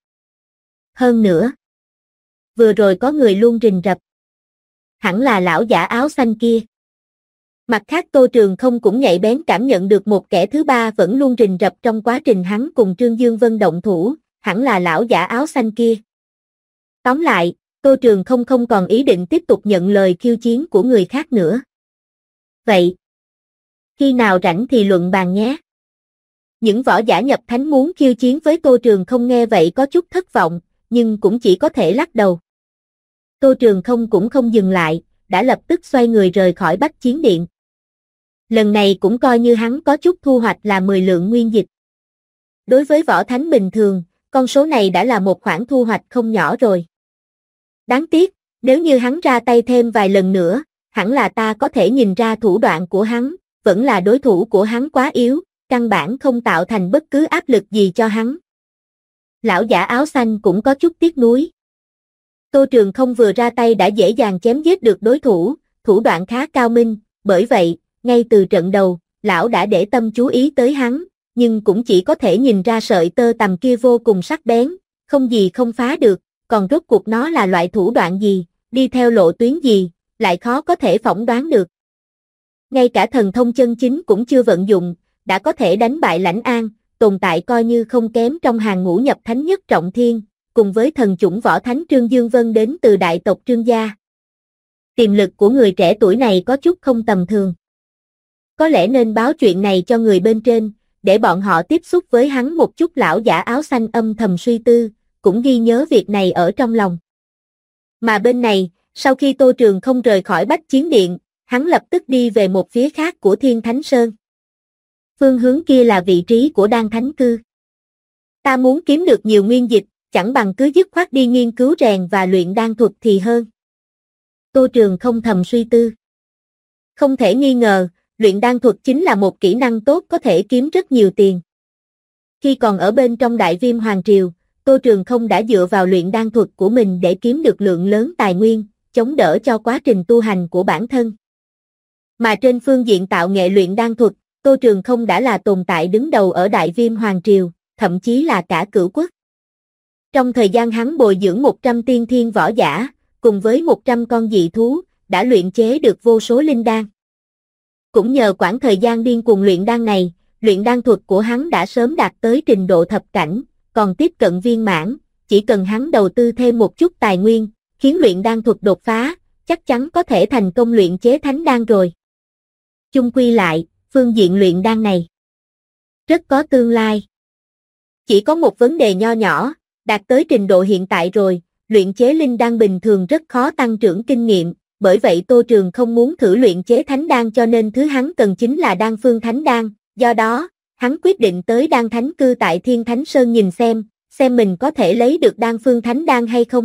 Hơn nữa, vừa rồi có người luôn rình rập. Hẳn là lão giả áo xanh kia. Mặt khác Tô Trường Không cũng nhạy bén cảm nhận được một kẻ thứ ba vẫn luôn rình rập trong quá trình hắn cùng Trương Dương Vân động thủ, hẳn là lão giả áo xanh kia. Tóm lại, Tô Trường Không không còn ý định tiếp tục nhận lời khiêu chiến của người khác nữa. Vậy, khi nào rảnh thì luận bàn nhé. Những võ giả nhập thánh muốn khiêu chiến với Tô Trường Không nghe vậy có chút thất vọng, nhưng cũng chỉ có thể lắc đầu. Tô Trường Không cũng không dừng lại, đã lập tức xoay người rời khỏi Bách Chiến Điện. Lần này cũng coi như hắn có chút thu hoạch là 10 lượng nguyên dịch. Đối với võ thánh bình thường, con số này đã là một khoản thu hoạch không nhỏ rồi. Đáng tiếc, nếu như hắn ra tay thêm vài lần nữa, hẳn là ta có thể nhìn ra thủ đoạn của hắn, vẫn là đối thủ của hắn quá yếu, căn bản không tạo thành bất cứ áp lực gì cho hắn. Lão giả áo xanh cũng có chút tiếc nuối. Tô Trường Không vừa ra tay đã dễ dàng chém giết được đối thủ, thủ đoạn khá cao minh, bởi vậy, ngay từ trận đầu, lão đã để tâm chú ý tới hắn, nhưng cũng chỉ có thể nhìn ra sợi tơ tằm kia vô cùng sắc bén, không gì không phá được, còn rốt cuộc nó là loại thủ đoạn gì, đi theo lộ tuyến gì, lại khó có thể phỏng đoán được. Ngay cả thần thông chân chính cũng chưa vận dụng, đã có thể đánh bại Lãnh An, tồn tại coi như không kém trong hàng ngũ nhập thánh nhất trọng thiên, cùng với thần chủng võ thánh Trương Dương Vân đến từ đại tộc Trương gia. Tiềm lực của người trẻ tuổi này có chút không tầm thường. Có lẽ nên báo chuyện này cho người bên trên, để bọn họ tiếp xúc với hắn một chút. Lão giả áo xanh âm thầm suy tư, cũng ghi nhớ việc này ở trong lòng. Mà bên này, sau khi Tô Trường Không rời khỏi Bách Chiến Điện, hắn lập tức đi về một phía khác của Thiên Thánh Sơn. Phương hướng kia là vị trí của Đan Thánh Cư. Ta muốn kiếm được nhiều nguyên dịch, chẳng bằng cứ dứt khoát đi nghiên cứu rèn và luyện đan thuật thì hơn. Tô Trường Không thầm suy tư. Không thể nghi ngờ, luyện đan thuật chính là một kỹ năng tốt có thể kiếm rất nhiều tiền. Khi còn ở bên trong Đại Viêm Hoàng Triều, Tô Trường Không đã dựa vào luyện đan thuật của mình để kiếm được lượng lớn tài nguyên, chống đỡ cho quá trình tu hành của bản thân. Mà trên phương diện tạo nghệ luyện đan thuật, Tô Trường Không đã là tồn tại đứng đầu ở Đại Viêm Hoàng Triều, thậm chí là cả cửu quốc. Trong thời gian hắn bồi dưỡng 100 tiên thiên võ giả, cùng với 100 con dị thú, đã luyện chế được vô số linh đan. Cũng nhờ quãng thời gian điên cuồng luyện đan này, luyện đan thuật của hắn đã sớm đạt tới trình độ thập cảnh, còn tiếp cận viên mãn, chỉ cần hắn đầu tư thêm một chút tài nguyên, khiến luyện đan thuật đột phá, chắc chắn có thể thành công luyện chế thánh đan rồi. Chung quy lại, phương diện luyện đan này rất có tương lai. Chỉ có một vấn đề nho nhỏ, đạt tới trình độ hiện tại rồi, luyện chế linh đan bình thường rất khó tăng trưởng kinh nghiệm, bởi vậy Tô Trường không muốn thử luyện chế thánh đan, cho nên thứ hắn cần chính là đan phương thánh đan, do đó, hắn quyết định tới Đan Thánh Cư tại Thiên Thánh Sơn nhìn xem mình có thể lấy được đan phương thánh đan hay không.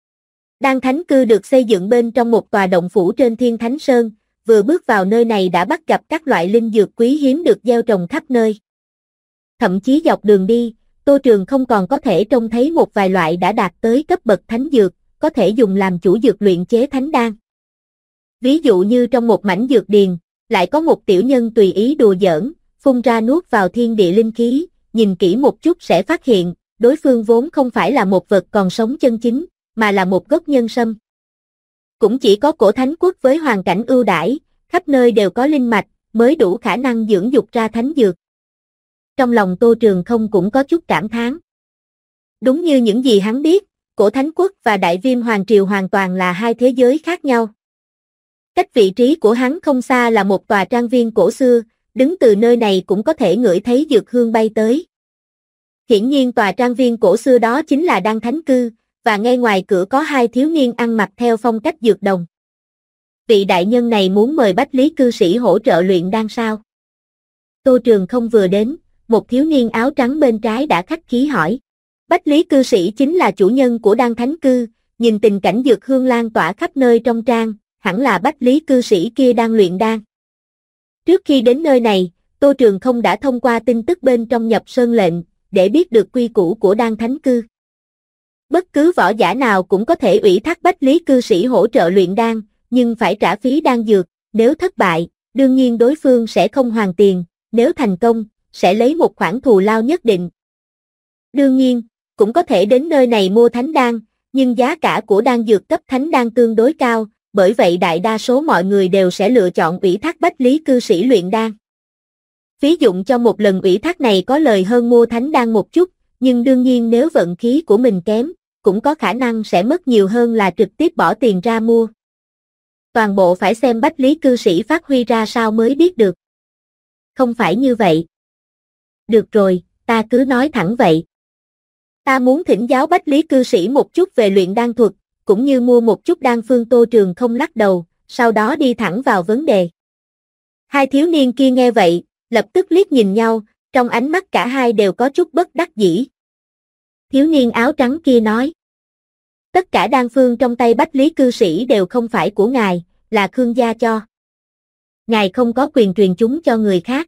Đan Thánh Cư được xây dựng bên trong một tòa động phủ trên Thiên Thánh Sơn, vừa bước vào nơi này đã bắt gặp các loại linh dược quý hiếm được gieo trồng khắp nơi. Thậm chí dọc đường đi, Tô Trường không còn có thể trông thấy một vài loại đã đạt tới cấp bậc thánh dược, có thể dùng làm chủ dược luyện chế thánh đan. Ví dụ như trong một mảnh dược điền, lại có một tiểu nhân tùy ý đùa giỡn, phun ra nuốt vào thiên địa linh khí, nhìn kỹ một chút sẽ phát hiện, đối phương vốn không phải là một vật còn sống chân chính, mà là một gốc nhân sâm. Cũng chỉ có cổ thánh quốc với hoàn cảnh ưu đãi, khắp nơi đều có linh mạch, mới đủ khả năng dưỡng dục ra thánh dược. Trong lòng Tô Trường Không cũng có chút cảm thán. Đúng như những gì hắn biết, Cổ Thánh Quốc và Đại Viêm Hoàng Triều hoàn toàn là hai thế giới khác nhau. Cách vị trí của hắn không xa là một tòa trang viên cổ xưa, đứng từ nơi này cũng có thể ngửi thấy dược hương bay tới. Hiển nhiên tòa trang viên cổ xưa đó chính là Đan Thánh Cư, và ngay ngoài cửa có hai thiếu niên ăn mặc theo phong cách dược đồng. Vị đại nhân này muốn mời Bách Lý cư sĩ hỗ trợ luyện đan sao? Tô Trường Không vừa đến, một thiếu niên áo trắng bên trái đã khách khí hỏi. Bách Lý cư sĩ chính là chủ nhân của Đan Thánh Cư, nhìn tình cảnh dược hương lan tỏa khắp nơi trong trang, hẳn là Bách Lý cư sĩ kia đang luyện đan. Trước khi đến nơi này, Tô Trường Không đã thông qua tin tức bên trong nhập sơn lệnh, để biết được quy củ của Đan Thánh Cư. Bất cứ võ giả nào cũng có thể ủy thác Bách Lý cư sĩ hỗ trợ luyện đan, nhưng phải trả phí đan dược, nếu thất bại, đương nhiên đối phương sẽ không hoàn tiền, nếu thành công, sẽ lấy một khoản thù lao nhất định. Đương nhiên, cũng có thể đến nơi này mua thánh đan, nhưng giá cả của đan dược cấp thánh đan tương đối cao, bởi vậy đại đa số mọi người đều sẽ lựa chọn ủy thác Bách Lý cư sĩ luyện đan. Phí dụng cho một lần ủy thác này có lời hơn mua thánh đan một chút, nhưng đương nhiên nếu vận khí của mình kém, cũng có khả năng sẽ mất nhiều hơn là trực tiếp bỏ tiền ra mua. Toàn bộ phải xem Bách Lý cư sĩ phát huy ra sao mới biết được. Không phải như vậy. Được rồi, ta cứ nói thẳng vậy. Ta muốn thỉnh giáo Bách Lý cư sĩ một chút về luyện đan thuật, cũng như mua một chút đan phương. Tô Trường Không lắc đầu, sau đó đi thẳng vào vấn đề. Hai thiếu niên kia nghe vậy, lập tức liếc nhìn nhau, trong ánh mắt cả hai đều có chút bất đắc dĩ. Thiếu niên áo trắng kia nói. Tất cả đan phương trong tay Bách Lý cư sĩ đều không phải của ngài, là Khương gia cho. Ngài không có quyền truyền chúng cho người khác.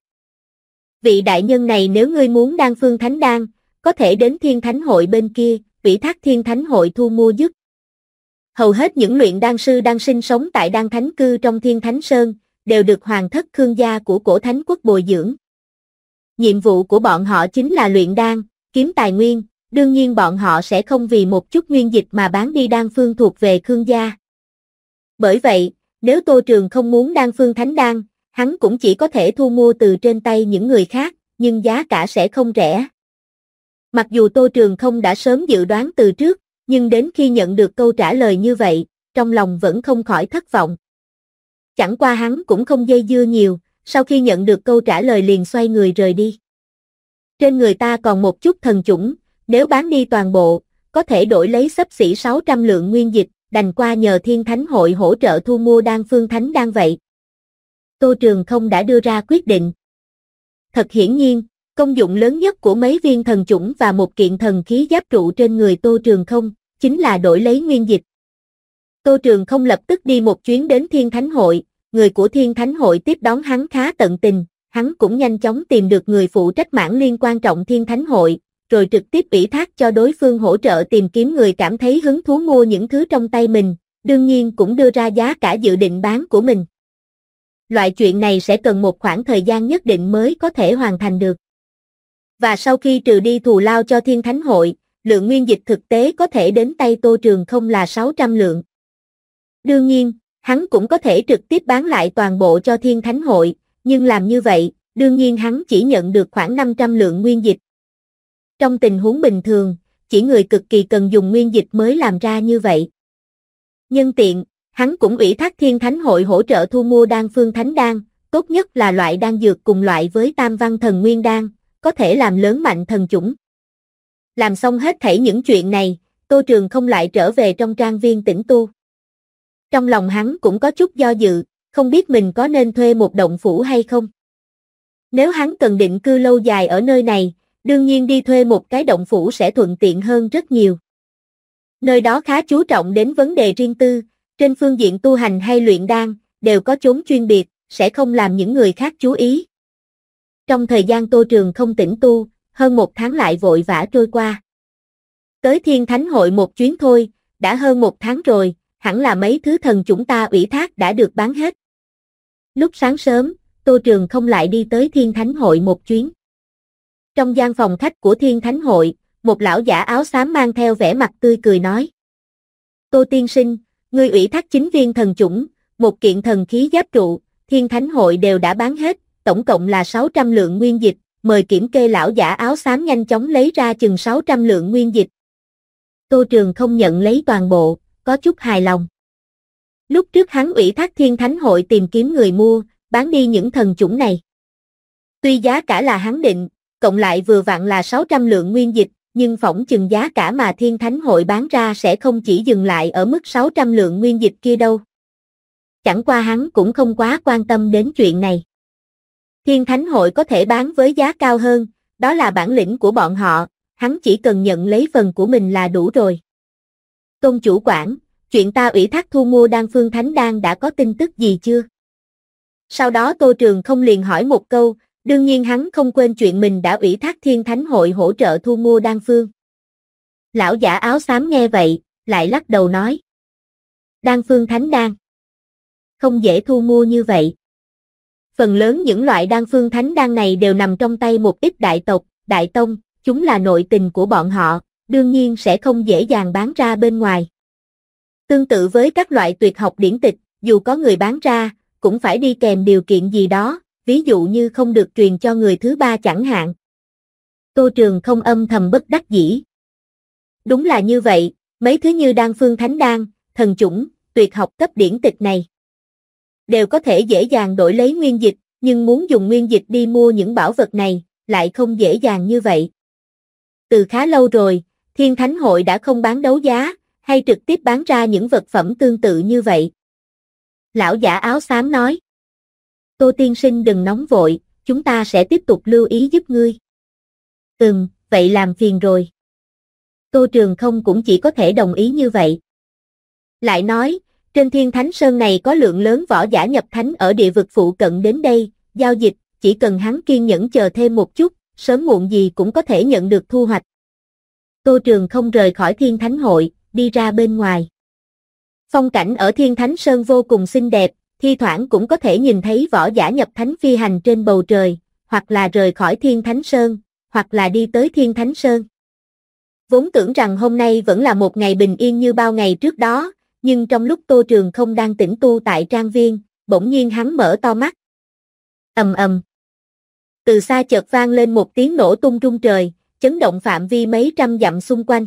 Vị đại nhân này nếu ngươi muốn đan phương thánh đan, có thể đến Thiên Thánh Hội bên kia, ủy thác Thiên Thánh Hội thu mua giúp. Hầu hết những luyện đan sư đang sinh sống tại Đan Thánh Cư trong Thiên Thánh Sơn, đều được hoàng thất Khương gia của Cổ Thánh Quốc bồi dưỡng. Nhiệm vụ của bọn họ chính là luyện đan, kiếm tài nguyên, đương nhiên bọn họ sẽ không vì một chút nguyên dịch mà bán đi đan phương thuộc về Khương gia. Bởi vậy, nếu Tô Trường không muốn đan phương thánh đan, hắn cũng chỉ có thể thu mua từ trên tay những người khác, nhưng giá cả sẽ không rẻ. Mặc dù Tô Trường không đã sớm dự đoán từ trước, nhưng đến khi nhận được câu trả lời như vậy, trong lòng vẫn không khỏi thất vọng. Chẳng qua hắn cũng không dây dưa nhiều, sau khi nhận được câu trả lời liền xoay người rời đi. Trên người ta còn một chút thần chủng, nếu bán đi toàn bộ, có thể đổi lấy xấp xỉ 600 lượng nguyên dịch, đành qua nhờ Thiên Thánh Hội hỗ trợ thu mua đan phương thánh đan vậy. Tô Trường không đã đưa ra quyết định. Thật hiển nhiên, công dụng lớn nhất của mấy viên thần chủng và một kiện thần khí giáp trụ trên người Tô Trường không, chính là đổi lấy nguyên dịch. Tô Trường không lập tức đi một chuyến đến Thiên Thánh Hội, người của Thiên Thánh Hội tiếp đón hắn khá tận tình, hắn cũng nhanh chóng tìm được người phụ trách mảng liên quan trọng Thiên Thánh Hội, rồi trực tiếp ủy thác cho đối phương hỗ trợ tìm kiếm người cảm thấy hứng thú mua những thứ trong tay mình, đương nhiên cũng đưa ra giá cả dự định bán của mình. Loại chuyện này sẽ cần một khoảng thời gian nhất định mới có thể hoàn thành được. Và sau khi trừ đi thù lao cho Thiên Thánh Hội, lượng nguyên dịch thực tế có thể đến tay Tô Trường không là 600 lượng. Đương nhiên, hắn cũng có thể trực tiếp bán lại toàn bộ cho Thiên Thánh Hội, nhưng làm như vậy, đương nhiên hắn chỉ nhận được khoảng 500 lượng nguyên dịch. Trong tình huống bình thường, chỉ người cực kỳ cần dùng nguyên dịch mới làm ra như vậy. Nhân tiện, hắn cũng ủy thác Thiên Thánh Hội hỗ trợ thu mua đan phương thánh đan, tốt nhất là loại đan dược cùng loại với Tam Văn Thần Nguyên Đan, có thể làm lớn mạnh thần chủng. Làm xong hết thảy những chuyện này, Tô Trường không lại trở về trong trang viên tĩnh tu. Trong lòng hắn cũng có chút do dự, không biết mình có nên thuê một động phủ hay không. Nếu hắn cần định cư lâu dài ở nơi này, đương nhiên đi thuê một cái động phủ sẽ thuận tiện hơn rất nhiều. Nơi đó khá chú trọng đến vấn đề riêng tư, trên phương diện tu hành hay luyện đan, đều có chốn chuyên biệt, sẽ không làm những người khác chú ý. Trong thời gian Tô Trường không tĩnh tu, hơn một tháng lại vội vã trôi qua. Tới Thiên Thánh Hội một chuyến thôi, đã hơn một tháng rồi, hẳn là mấy thứ thần chúng ta ủy thác đã được bán hết. Lúc sáng sớm, Tô Trường không lại đi tới Thiên Thánh Hội một chuyến. Trong gian phòng khách của Thiên Thánh Hội, một lão giả áo xám mang theo vẻ mặt tươi cười nói. Tô tiên sinh, ngươi ủy thác 9 viên thần chủng, một kiện thần khí giáp trụ, Thiên Thánh Hội đều đã bán hết, tổng cộng là 600 lượng nguyên dịch, mời kiểm kê. Lão giả áo xám nhanh chóng lấy ra chừng 600 lượng nguyên dịch. Tô Trường không nhận lấy toàn bộ, có chút hài lòng. Lúc trước hắn ủy thác Thiên Thánh Hội tìm kiếm người mua, bán đi những thần chủng này. Tuy giá cả là hắn định, cộng lại vừa vặn là 600 lượng nguyên dịch, nhưng phỏng chừng giá cả mà Thiên Thánh Hội bán ra sẽ không chỉ dừng lại ở mức 600 lượng nguyên dịch kia đâu. Chẳng qua hắn cũng không quá quan tâm đến chuyện này. Thiên Thánh Hội có thể bán với giá cao hơn, đó là bản lĩnh của bọn họ, hắn chỉ cần nhận lấy phần của mình là đủ rồi. Tôn chủ quản, chuyện ta ủy thác thu mua đan phương thánh đan đã có tin tức gì chưa? Sau đó Tô Trường không liền hỏi một câu, đương nhiên hắn không quên chuyện mình đã ủy thác Thiên Thánh Hội hỗ trợ thu mua đan phương. Lão giả áo xám nghe vậy, lại lắc đầu nói. Đan phương thánh đan. Không dễ thu mua như vậy. Phần lớn những loại đan phương thánh đan này đều nằm trong tay một ít đại tộc, đại tông, chúng là nội tình của bọn họ, đương nhiên sẽ không dễ dàng bán ra bên ngoài. Tương tự với các loại tuyệt học điển tịch, dù có người bán ra, cũng phải đi kèm điều kiện gì đó, ví dụ như không được truyền cho người thứ ba chẳng hạn. Tô Trường không âm thầm bất đắc dĩ. Đúng là như vậy, mấy thứ như đan phương thánh đan, thần chủng, tuyệt học cấp điển tịch này đều có thể dễ dàng đổi lấy nguyên dịch, nhưng muốn dùng nguyên dịch đi mua những bảo vật này, lại không dễ dàng như vậy. Từ khá lâu rồi, Thiên Thánh Hội đã không bán đấu giá, hay trực tiếp bán ra những vật phẩm tương tự như vậy. Lão giả áo xám nói. Tô tiên sinh đừng nóng vội, chúng ta sẽ tiếp tục lưu ý giúp ngươi. Vậy làm phiền rồi. Tô Trường không cũng chỉ có thể đồng ý như vậy. Lại nói, trên Thiên Thánh Sơn này có lượng lớn võ giả nhập thánh ở địa vực phụ cận đến đây, giao dịch, chỉ cần hắn kiên nhẫn chờ thêm một chút, sớm muộn gì cũng có thể nhận được thu hoạch. Tô Trường không rời khỏi Thiên Thánh Hội, đi ra bên ngoài. Phong cảnh ở Thiên Thánh Sơn vô cùng xinh đẹp, thi thoảng cũng có thể nhìn thấy võ giả nhập thánh phi hành trên bầu trời, hoặc là rời khỏi Thiên Thánh Sơn, hoặc là đi tới Thiên Thánh Sơn. Vốn tưởng rằng hôm nay vẫn là một ngày bình yên như bao ngày trước đó, nhưng trong lúc Tô Trường không đang tĩnh tu tại trang viên, bỗng nhiên hắn mở to mắt. Ầm ầm. Từ xa chợt vang lên một tiếng nổ tung rung trời, chấn động phạm vi mấy trăm dặm xung quanh.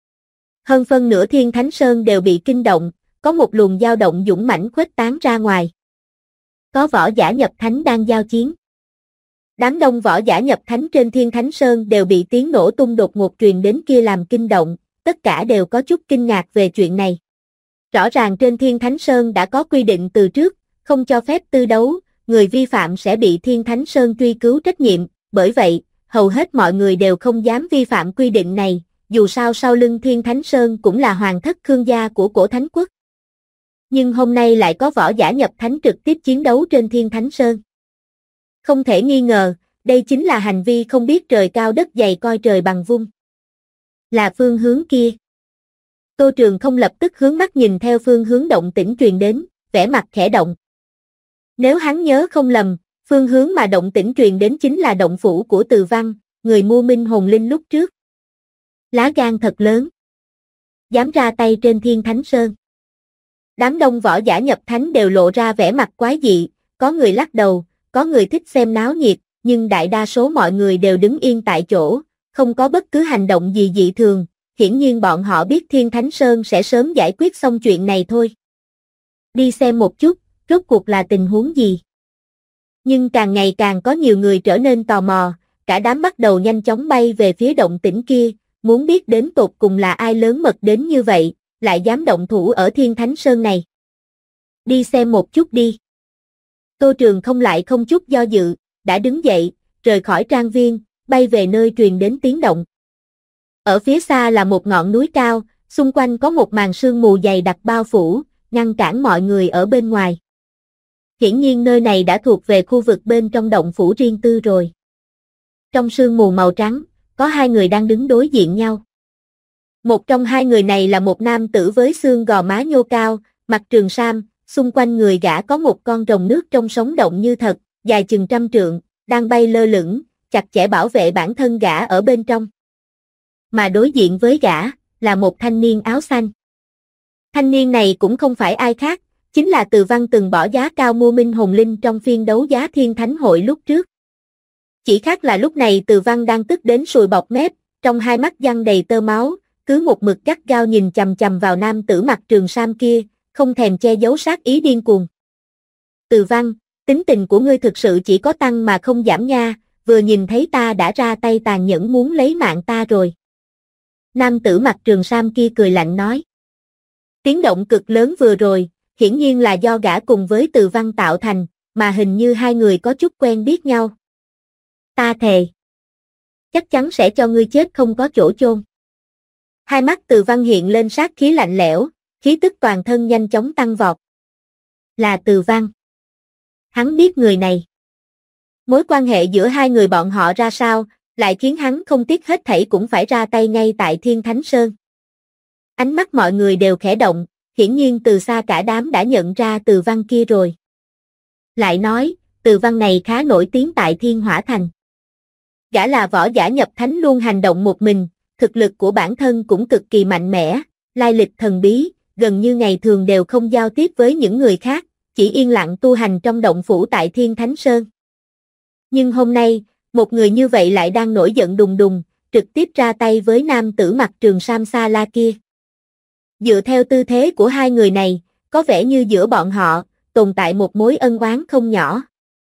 Hơn phân nửa Thiên Thánh Sơn đều bị kinh động, có một luồng dao động dũng mãnh khuếch tán ra ngoài. Có võ giả nhập thánh đang giao chiến. Đám đông võ giả nhập thánh trên Thiên Thánh Sơn đều bị tiếng nổ tung đột ngột truyền đến kia làm kinh động, tất cả đều có chút kinh ngạc về chuyện này. Rõ ràng trên Thiên Thánh Sơn đã có quy định từ trước, không cho phép tư đấu, người vi phạm sẽ bị Thiên Thánh Sơn truy cứu trách nhiệm, bởi vậy, hầu hết mọi người đều không dám vi phạm quy định này, dù sao sau lưng Thiên Thánh Sơn cũng là hoàng thất Khương gia của cổ Thánh Quốc. Nhưng hôm nay lại có võ giả nhập thánh trực tiếp chiến đấu trên Thiên Thánh Sơn. Không thể nghi ngờ, đây chính là hành vi không biết trời cao đất dày coi trời bằng vung. Là phương hướng kia. Tô Trường không lập tức hướng mắt nhìn theo phương hướng động tĩnh truyền đến, vẻ mặt khẽ động. Nếu hắn nhớ không lầm, phương hướng mà động tĩnh truyền đến chính là động phủ của Từ Văn, người mua Minh Hồn Linh lúc trước. Lá gan thật lớn. Dám ra tay trên Thiên Thánh Sơn. Đám đông võ giả nhập thánh đều lộ ra vẻ mặt quái dị, có người lắc đầu, có người thích xem náo nhiệt, nhưng đại đa số mọi người đều đứng yên tại chỗ, không có bất cứ hành động gì dị thường, hiển nhiên bọn họ biết Thiên Thánh Sơn sẽ sớm giải quyết xong chuyện này thôi. Đi xem một chút, rốt cuộc là tình huống gì? Nhưng càng ngày càng có nhiều người trở nên tò mò, cả đám bắt đầu nhanh chóng bay về phía động tĩnh kia, muốn biết đến tột cùng là ai lớn mật đến như vậy, lại dám động thủ ở Thiên Thánh Sơn này. Đi xem một chút đi. Tô Trường không lại không chút do dự, đã đứng dậy, rời khỏi trang viên, bay về nơi truyền đến tiếng động. Ở phía xa là một ngọn núi cao, xung quanh có một màn sương mù dày đặc bao phủ, ngăn cản mọi người ở bên ngoài. Hiển nhiên nơi này đã thuộc về khu vực bên trong động phủ riêng tư rồi. Trong sương mù màu trắng, có hai người đang đứng đối diện nhau. Một trong hai người này là một nam tử với xương gò má nhô cao, mặc trường sam, xung quanh người gã có một con rồng nước trong sống động như thật, dài chừng 100 trượng, đang bay lơ lửng, chặt chẽ bảo vệ bản thân gã ở bên trong. Mà đối diện với gã, là một thanh niên áo xanh. Thanh niên này cũng không phải ai khác, chính là Từ Văn từng bỏ giá cao mua Minh Hồn Linh trong phiên đấu giá Thiên Thánh Hội lúc trước. Chỉ khác là lúc này Từ Văn đang tức đến sùi bọt mép, trong hai mắt giăng đầy tơ máu, cứ một mực gắt gao nhìn chằm chằm vào nam tử mặc trường sam kia, không thèm che giấu sát ý điên cuồng. Từ Văn, tính tình của ngươi thực sự chỉ có tăng mà không giảm nha, vừa nhìn thấy ta đã ra tay tàn nhẫn muốn lấy mạng ta rồi. Nam tử mặc trường sam kia cười lạnh nói. Tiếng động cực lớn vừa rồi, hiển nhiên là do gã cùng với Từ Văn tạo thành, mà hình như hai người có chút quen biết nhau. Ta thề, chắc chắn sẽ cho ngươi chết không có chỗ chôn. Hai mắt Từ Văn hiện lên sát khí lạnh lẽo, khí tức toàn thân nhanh chóng tăng vọt. Là Từ Văn. Hắn biết người này. Mối quan hệ giữa hai người bọn họ ra sao, lại khiến hắn không tiếc hết thảy cũng phải ra tay ngay tại Thiên Thánh Sơn. Ánh mắt mọi người đều khẽ động, hiển nhiên từ xa cả đám đã nhận ra Từ Văn kia rồi. Lại nói, Từ Văn này khá nổi tiếng tại Thiên Hỏa Thành. Gã là võ giả nhập thánh luôn hành động một mình, thực lực của bản thân cũng cực kỳ mạnh mẽ, lai lịch thần bí, gần như ngày thường đều không giao tiếp với những người khác, chỉ yên lặng tu hành trong động phủ tại Thiên Thánh Sơn. Nhưng hôm nay, một người như vậy lại đang nổi giận đùng đùng, trực tiếp ra tay với nam tử mặc trường sam xa la kia. Dựa theo tư thế của hai người này, có vẻ như giữa bọn họ, tồn tại một mối ân oán không nhỏ.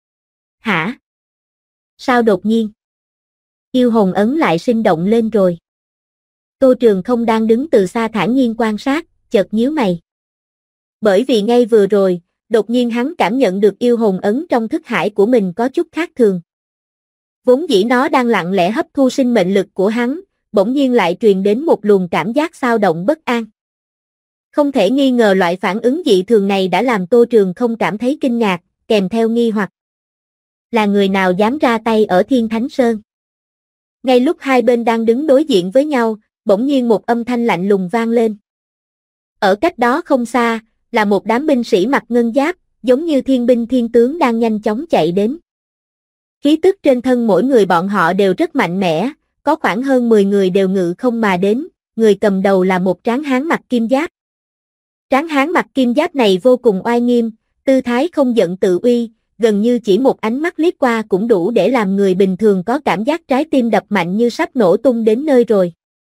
Hả? Sao đột nhiên? Yêu hồn ấn lại sinh động lên rồi. Tô Trường không đang đứng từ xa thản nhiên quan sát, chợt nhíu mày. Bởi vì ngay vừa rồi, đột nhiên hắn cảm nhận được yêu hồn ấn trong thức hải của mình có chút khác thường. Vốn dĩ nó đang lặng lẽ hấp thu sinh mệnh lực của hắn, bỗng nhiên lại truyền đến một luồng cảm giác xao động bất an. Không thể nghi ngờ loại phản ứng dị thường này đã làm Tô Trường không cảm thấy kinh ngạc, kèm theo nghi hoặc. Là người nào dám ra tay ở Thiên Thánh Sơn? Ngay lúc hai bên đang đứng đối diện với nhau, bỗng nhiên một âm thanh lạnh lùng vang lên. Ở cách đó không xa, là một đám binh sĩ mặc ngân giáp, giống như thiên binh thiên tướng đang nhanh chóng chạy đến. Khí tức trên thân mỗi người bọn họ đều rất mạnh mẽ, có khoảng hơn 10 người đều ngự không mà đến, người cầm đầu là một tráng hán mặc kim giáp. Tráng hán mặc kim giáp này vô cùng oai nghiêm, tư thái không giận tự uy, gần như chỉ một ánh mắt liếc qua cũng đủ để làm người bình thường có cảm giác trái tim đập mạnh như sắp nổ tung đến nơi rồi.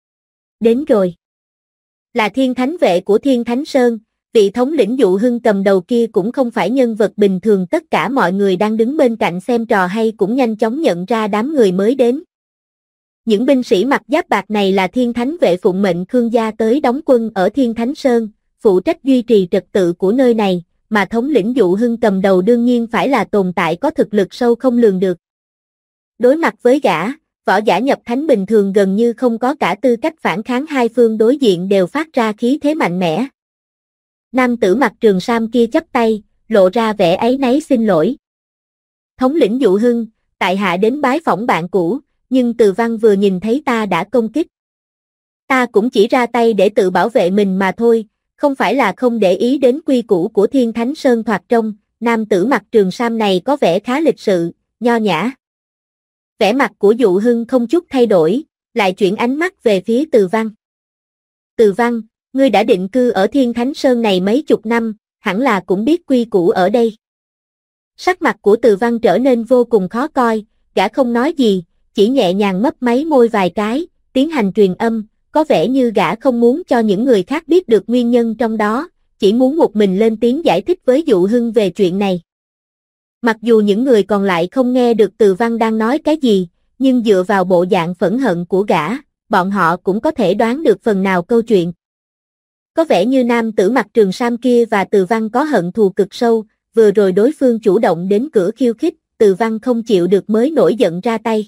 Đến rồi. Là Thiên Thánh vệ của Thiên Thánh Sơn, vị thống lĩnh Dụ Hưng cầm đầu kia cũng không phải nhân vật bình thường, tất cả mọi người đang đứng bên cạnh xem trò hay cũng nhanh chóng nhận ra đám người mới đến. Những binh sĩ mặc giáp bạc này là Thiên Thánh vệ phụng mệnh Khương gia tới đóng quân ở Thiên Thánh Sơn, phụ trách duy trì trật tự của nơi này, mà thống lĩnh Dụ Hưng cầm đầu đương nhiên phải là tồn tại có thực lực sâu không lường được. Đối mặt với gã, võ giả nhập thánh bình thường gần như không có cả tư cách phản kháng, hai phương đối diện đều phát ra khí thế mạnh mẽ. Nam tử mặc trường sam kia chắp tay, lộ ra vẻ áy náy xin lỗi. Thống lĩnh Dụ Hưng, tại hạ đến bái phỏng bạn cũ, nhưng Từ Văn vừa nhìn thấy ta đã công kích. Ta cũng chỉ ra tay để tự bảo vệ mình mà thôi, không phải là không để ý đến quy củ của Thiên Thánh Sơn thoạt trông. Nam tử mặc trường sam này có vẻ khá lịch sự, nho nhã. Vẻ mặt của Dụ Hưng không chút thay đổi, lại chuyển ánh mắt về phía Từ Văn. Từ Văn, ngươi đã định cư ở Thiên Thánh Sơn này mấy chục năm, hẳn là cũng biết quy củ ở đây. Sắc mặt của Từ Văn trở nên vô cùng khó coi, gã không nói gì, chỉ nhẹ nhàng mấp máy môi vài cái, tiến hành truyền âm, có vẻ như gã không muốn cho những người khác biết được nguyên nhân trong đó, chỉ muốn một mình lên tiếng giải thích với Dụ Hưng về chuyện này. Mặc dù những người còn lại không nghe được Từ Văn đang nói cái gì, nhưng dựa vào bộ dạng phẫn hận của gã, bọn họ cũng có thể đoán được phần nào câu chuyện. Có vẻ như nam tử mặc trường sam kia và Từ Văn có hận thù cực sâu, vừa rồi đối phương chủ động đến cửa khiêu khích, Từ Văn không chịu được mới nổi giận ra tay.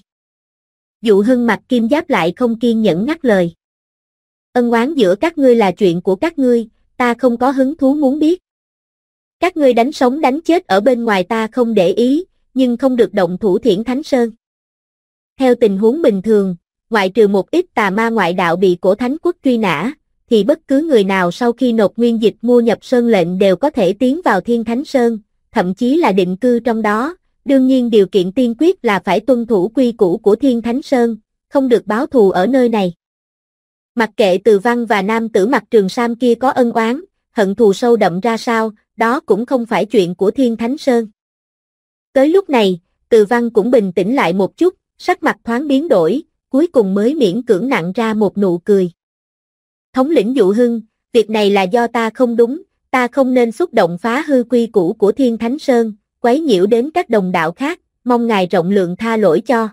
Dụ Hưng mặc kim giáp lại không kiên nhẫn ngắt lời. Ân oán giữa các ngươi là chuyện của các ngươi, ta không có hứng thú muốn biết. Các ngươi đánh sống đánh chết ở bên ngoài ta không để ý, nhưng không được động thủ Thiên Thánh Sơn. Theo tình huống bình thường, ngoại trừ một ít tà ma ngoại đạo bị Cổ Thánh Quốc truy nã, thì bất cứ người nào sau khi nộp nguyên dịch mua nhập sơn lệnh đều có thể tiến vào Thiên Thánh Sơn, thậm chí là định cư trong đó. Đương nhiên điều kiện tiên quyết là phải tuân thủ quy củ của Thiên Thánh Sơn, không được báo thù ở nơi này. Mặc kệ Từ Văn và nam tử mặc trường sam kia có ân oán, hận thù sâu đậm ra sao, đó cũng không phải chuyện của Thiên Thánh Sơn. Tới lúc này, Từ Văn cũng bình tĩnh lại một chút, sắc mặt thoáng biến đổi, cuối cùng mới miễn cưỡng nặn ra một nụ cười. Thống lĩnh Dụ Hưng, việc này là do ta không đúng, ta không nên xúc động phá hư quy củ của Thiên Thánh Sơn, quấy nhiễu đến các đồng đạo khác, mong ngài rộng lượng tha lỗi cho.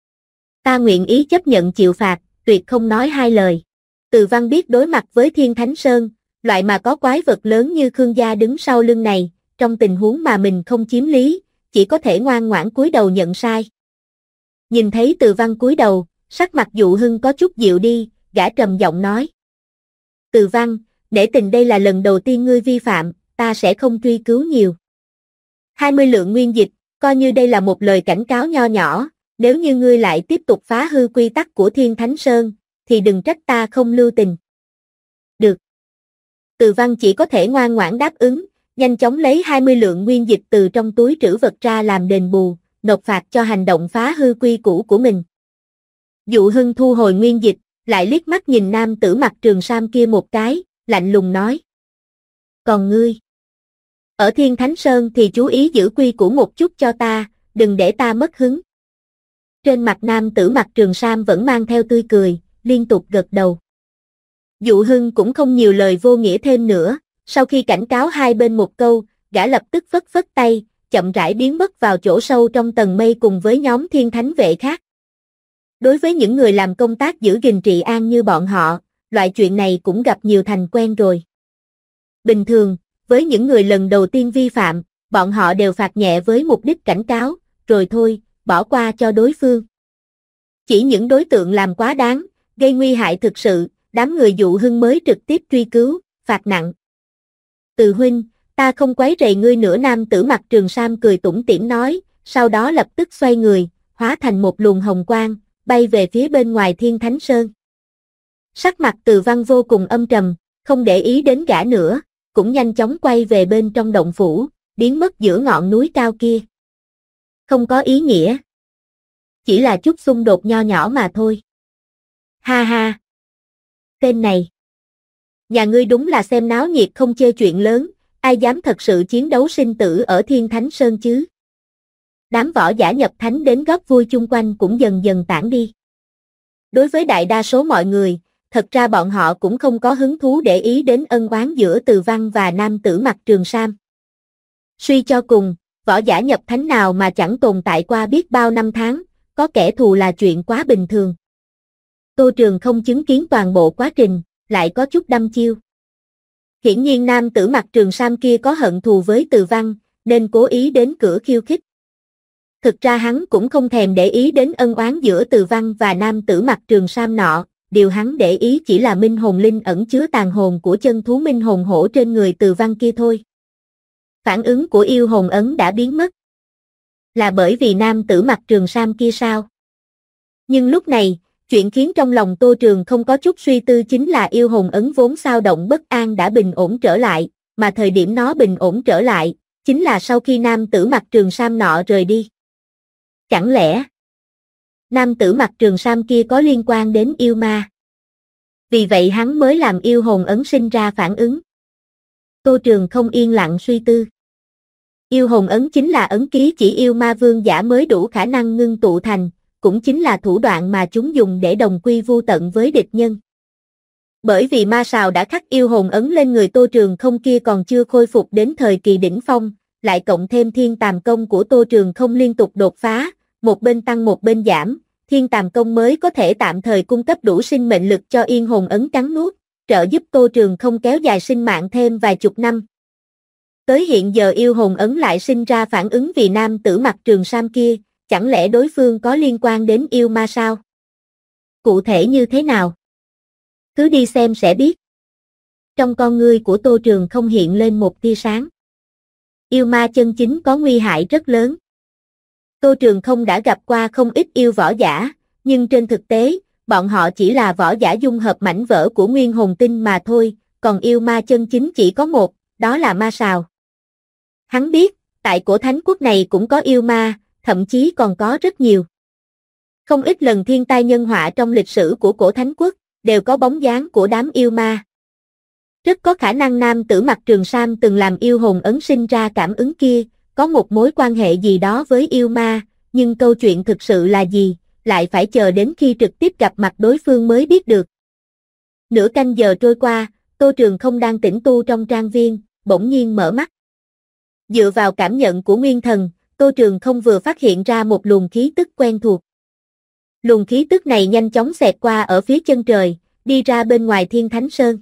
Ta nguyện ý chấp nhận chịu phạt, tuyệt không nói hai lời. Từ Văn biết đối mặt với Thiên Thánh Sơn, loại mà có quái vật lớn như Khương gia đứng sau lưng này, trong tình huống mà mình không chiếm lý, chỉ có thể ngoan ngoãn cúi đầu nhận sai. Nhìn thấy Từ Văn cúi đầu, sắc mặt Dụ Hưng có chút dịu đi, gã trầm giọng nói. Từ Văn, nể tình đây là lần đầu tiên ngươi vi phạm, ta sẽ không truy cứu nhiều. 20 lượng nguyên dịch, coi như đây là một lời cảnh cáo nho nhỏ, nếu như ngươi lại tiếp tục phá hư quy tắc của Thiên Thánh Sơn, thì đừng trách ta không lưu tình. Được. Từ Văn chỉ có thể ngoan ngoãn đáp ứng, nhanh chóng lấy 20 lượng nguyên dịch từ trong túi trữ vật ra làm đền bù, nộp phạt cho hành động phá hư quy củ của mình. Dụ Hưng thu hồi nguyên dịch, lại liếc mắt nhìn nam tử mặc trường sam kia một cái, lạnh lùng nói. Còn ngươi? Ở Thiên Thánh Sơn thì chú ý giữ quy củ một chút cho ta, đừng để ta mất hứng. Trên mặt nam tử mặc trường sam vẫn mang theo tươi cười, liên tục gật đầu. Dụ Hưng cũng không nhiều lời vô nghĩa thêm nữa, sau khi cảnh cáo hai bên một câu, gã lập tức phất phất tay, chậm rãi biến mất vào chỗ sâu trong tầng mây cùng với nhóm thiên thánh vệ khác. Đối với những người làm công tác giữ gìn trị an như bọn họ, loại chuyện này cũng gặp nhiều thành quen rồi. Bình thường, với những người lần đầu tiên vi phạm, bọn họ đều phạt nhẹ với mục đích cảnh cáo, rồi thôi, bỏ qua cho đối phương. Chỉ những đối tượng làm quá đáng, gây nguy hại thực sự, đám người Dụ Hưng mới trực tiếp truy cứu, phạt nặng. Từ huynh, ta không quấy rầy ngươi nữa, nam tử mặc trường sam cười tủm tỉm nói, sau đó lập tức xoay người, hóa thành một luồng hồng quang, bay về phía bên ngoài Thiên Thánh Sơn. Sắc mặt Từ Văn vô cùng âm trầm, không để ý đến gã nữa, cũng nhanh chóng quay về bên trong động phủ, biến mất giữa ngọn núi cao kia. Không có ý nghĩa. Chỉ là chút xung đột nho nhỏ mà thôi. Ha ha. Tên này. Nhà ngươi đúng là xem náo nhiệt không chê chuyện lớn, ai dám thật sự chiến đấu sinh tử ở Thiên Thánh Sơn chứ. Đám võ giả nhập thánh đến góp vui chung quanh cũng dần dần tản đi. Đối với đại đa số mọi người, thật ra bọn họ cũng không có hứng thú để ý đến ân oán giữa Từ Văn và nam tử mặc trường sam. Suy cho cùng, võ giả nhập thánh nào mà chẳng tồn tại qua biết bao năm tháng, có kẻ thù là chuyện quá bình thường. Tô Trường không chứng kiến toàn bộ quá trình, lại có chút đăm chiêu. Hiển nhiên nam tử mặc trường sam kia có hận thù với Từ Văn, nên cố ý đến cửa khiêu khích. Thực ra hắn cũng không thèm để ý đến ân oán giữa Từ Văn và nam tử mặc trường sam nọ, điều hắn để ý chỉ là minh hồn linh ẩn chứa tàn hồn của chân thú minh hồn hổ trên người Từ Văn kia thôi. Phản ứng của yêu hồn ấn đã biến mất. Là bởi vì nam tử mặc trường sam kia sao? Nhưng lúc này, chuyện khiến trong lòng Tô Trường không có chút suy tư chính là yêu hồn ấn vốn xao động bất an đã bình ổn trở lại, mà thời điểm nó bình ổn trở lại, chính là sau khi nam tử mặc trường sam nọ rời đi. Chẳng lẽ, nam tử mặc trường sam kia có liên quan đến yêu ma? Vì vậy hắn mới làm yêu hồn ấn sinh ra phản ứng. Tô Trường không yên lặng suy tư. Yêu hồn ấn chính là ấn ký chỉ yêu ma vương giả mới đủ khả năng ngưng tụ thành, cũng chính là thủ đoạn mà chúng dùng để đồng quy vu tận với địch nhân. Bởi vì ma sào đã khắc yêu hồn ấn lên người Tô Trường không kia còn chưa khôi phục đến thời kỳ đỉnh phong, lại cộng thêm thiên tàm công của Tô Trường không liên tục đột phá, một bên tăng một bên giảm, thiên tàm công mới có thể tạm thời cung cấp đủ sinh mệnh lực cho yên hồn ấn cắn nuốt, trợ giúp Tô Trường không kéo dài sinh mạng thêm vài chục năm. Tới hiện giờ yêu hồn ấn lại sinh ra phản ứng vì nam tử mặc trường sam kia, chẳng lẽ đối phương có liên quan đến yêu ma sao? Cụ thể như thế nào? Cứ đi xem sẽ biết. Trong con ngươi của Tô Trường không hiện lên một tia sáng. Yêu ma chân chính có nguy hại rất lớn. Tô Trường không đã gặp qua không ít yêu võ giả, nhưng trên thực tế, bọn họ chỉ là võ giả dung hợp mảnh vỡ của nguyên hồn tinh mà thôi, còn yêu ma chân chính chỉ có một, đó là ma sào. Hắn biết, tại cổ thánh quốc này cũng có yêu ma, thậm chí còn có rất nhiều. Không ít lần thiên tai nhân họa trong lịch sử của cổ thánh quốc, đều có bóng dáng của đám yêu ma. Rất có khả năng nam tử mặc trường sam từng làm yêu hồn ấn sinh ra cảm ứng kia, có một mối quan hệ gì đó với yêu ma, nhưng câu chuyện thực sự là gì, lại phải chờ đến khi trực tiếp gặp mặt đối phương mới biết được. Nửa canh giờ trôi qua, Tô Trường Không đang tĩnh tu trong trang viên, bỗng nhiên mở mắt. Dựa vào cảm nhận của nguyên thần, Tô Trường Không vừa phát hiện ra một luồng khí tức quen thuộc. Luồng khí tức này nhanh chóng xẹt qua ở phía chân trời, đi ra bên ngoài Thiên Thánh Sơn.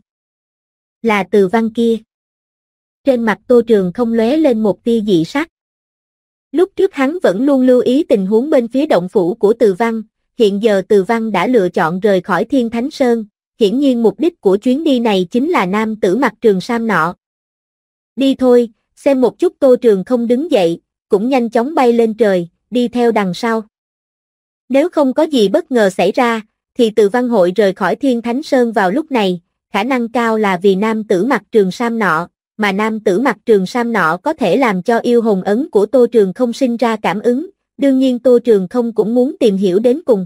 Là Từ Văn kia. Trên mặt Tô Trường Không lóe lên một tia dị sắc. Lúc trước hắn vẫn luôn lưu ý tình huống bên phía động phủ của Từ Văn, hiện giờ Từ Văn đã lựa chọn rời khỏi Thiên Thánh Sơn, hiển nhiên mục đích của chuyến đi này chính là nam tử mặc trường sam nọ. Đi thôi, xem một chút. Tô Trường Không đứng dậy, cũng nhanh chóng bay lên trời, đi theo đằng sau. Nếu không có gì bất ngờ xảy ra, thì Từ Văn hội rời khỏi Thiên Thánh Sơn vào lúc này, khả năng cao là vì nam tử mặc trường sam nọ, mà nam tử mặc trường sam nọ có thể làm cho yêu hồn ấn của Tô Trường Không sinh ra cảm ứng, đương nhiên Tô Trường Không cũng muốn tìm hiểu đến cùng.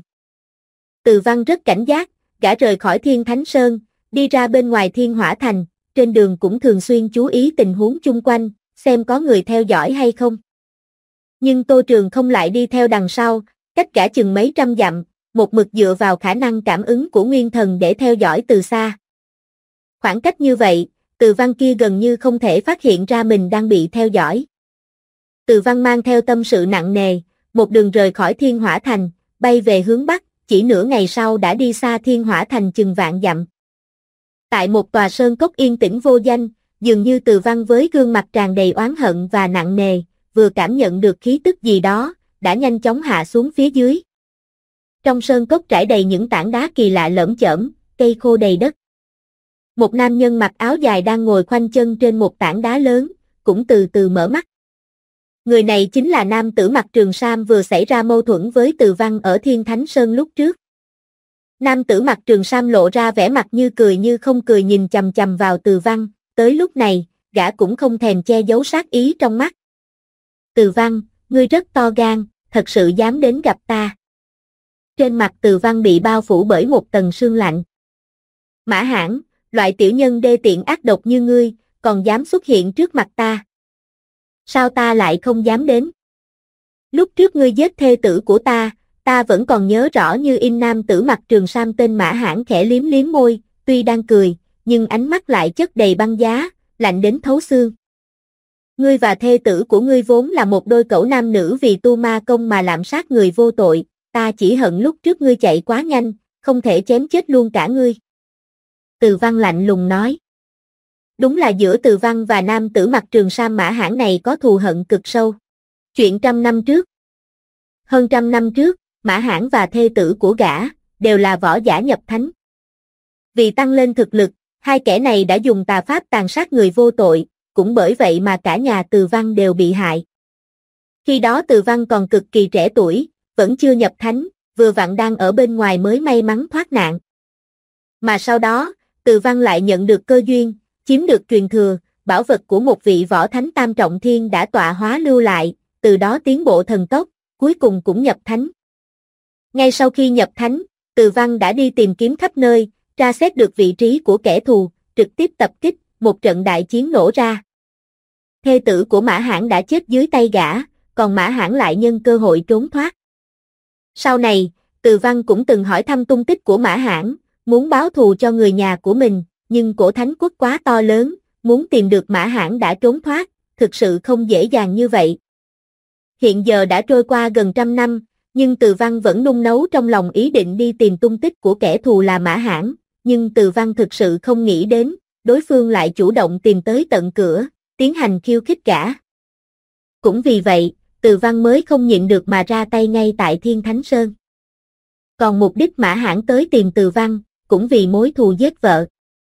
Từ Văn rất cảnh giác, gã rời khỏi Thiên Thánh Sơn, đi ra bên ngoài Thiên Hỏa Thành, trên đường cũng thường xuyên chú ý tình huống chung quanh, xem có người theo dõi hay không. Nhưng Tô Trường Không lại đi theo đằng sau, cách gã chừng mấy trăm dặm, một mực dựa vào khả năng cảm ứng của nguyên thần để theo dõi từ xa. Khoảng cách như vậy, Từ Văn kia gần như không thể phát hiện ra mình đang bị theo dõi. Từ Văn mang theo tâm sự nặng nề, một đường rời khỏi Thiên Hỏa Thành, bay về hướng Bắc, chỉ nửa ngày sau đã đi xa Thiên Hỏa Thành chừng vạn dặm. Tại một tòa sơn cốc yên tĩnh vô danh, dường như Từ Văn với gương mặt tràn đầy oán hận và nặng nề, vừa cảm nhận được khí tức gì đó, đã nhanh chóng hạ xuống phía dưới. Trong sơn cốc trải đầy những tảng đá kỳ lạ lởm chởm, cây khô đầy đất. Một nam nhân mặc áo dài đang ngồi khoanh chân trên một tảng đá lớn, cũng từ từ mở mắt. Người này chính là nam tử mặc trường sam vừa xảy ra mâu thuẫn với Từ Văn ở Thiên Thánh Sơn lúc trước. Nam tử mặc trường sam lộ ra vẻ mặt như cười như không cười nhìn chằm chằm vào Từ Văn, tới lúc này, gã cũng không thèm che giấu sát ý trong mắt. Từ Văn, ngươi rất to gan, thật sự dám đến gặp ta. Trên mặt Từ Văn bị bao phủ bởi một tầng sương lạnh. Mã Hãn, loại tiểu nhân đê tiện ác độc như ngươi, còn dám xuất hiện trước mặt ta. Sao ta lại không dám đến? Lúc trước ngươi giết thê tử của ta vẫn còn nhớ rõ như in. Nam tử mặc trường sam tên Mã Hãn khẽ liếm liếm môi, tuy đang cười, nhưng ánh mắt lại chất đầy băng giá, lạnh đến thấu xương. Ngươi và thê tử của ngươi vốn là một đôi cẩu nam nữ vì tu ma công mà lạm sát người vô tội, ta chỉ hận lúc trước ngươi chạy quá nhanh, không thể chém chết luôn cả ngươi. Từ Văn lạnh lùng nói. Đúng là giữa Từ Văn và nam tử mặc trường sam Mã Hãn này có thù hận cực sâu. Chuyện trăm năm trước. Hơn trăm năm trước, Mã Hãn và thê tử của gã đều là võ giả nhập thánh. Vì tăng lên thực lực, hai kẻ này đã dùng tà pháp tàn sát người vô tội, cũng bởi vậy mà cả nhà Từ Văn đều bị hại. Khi đó Từ Văn còn cực kỳ trẻ tuổi, vẫn chưa nhập thánh, vừa vặn đang ở bên ngoài mới may mắn thoát nạn. Mà sau đó, Từ Văn lại nhận được cơ duyên, chiếm được truyền thừa, bảo vật của một vị võ thánh tam trọng thiên đã tọa hóa lưu lại, từ đó tiến bộ thần tốc, cuối cùng cũng nhập thánh. Ngay sau khi nhập thánh, Từ Văn đã đi tìm kiếm khắp nơi, tra xét được vị trí của kẻ thù, trực tiếp tập kích, một trận đại chiến nổ ra. Thê tử của Mã Hãn đã chết dưới tay gã, còn Mã Hãn lại nhân cơ hội trốn thoát. Sau này, Từ Văn cũng từng hỏi thăm tung tích của Mã Hãn, muốn báo thù cho người nhà của mình, nhưng cổ thánh quốc quá to lớn, muốn tìm được Mã Hãn đã trốn thoát, thực sự không dễ dàng như vậy. Hiện giờ đã trôi qua gần trăm năm, nhưng Từ Văn vẫn nung nấu trong lòng ý định đi tìm tung tích của kẻ thù là Mã Hãn, nhưng Từ Văn thực sự không nghĩ đến, đối phương lại chủ động tìm tới tận cửa, tiến hành khiêu khích gã. Cũng vì vậy, Từ Văn mới không nhịn được mà ra tay ngay tại Thiên Thánh Sơn. Còn mục đích Mã Hãn tới tìm Từ Văn, cũng vì mối thù giết vợ.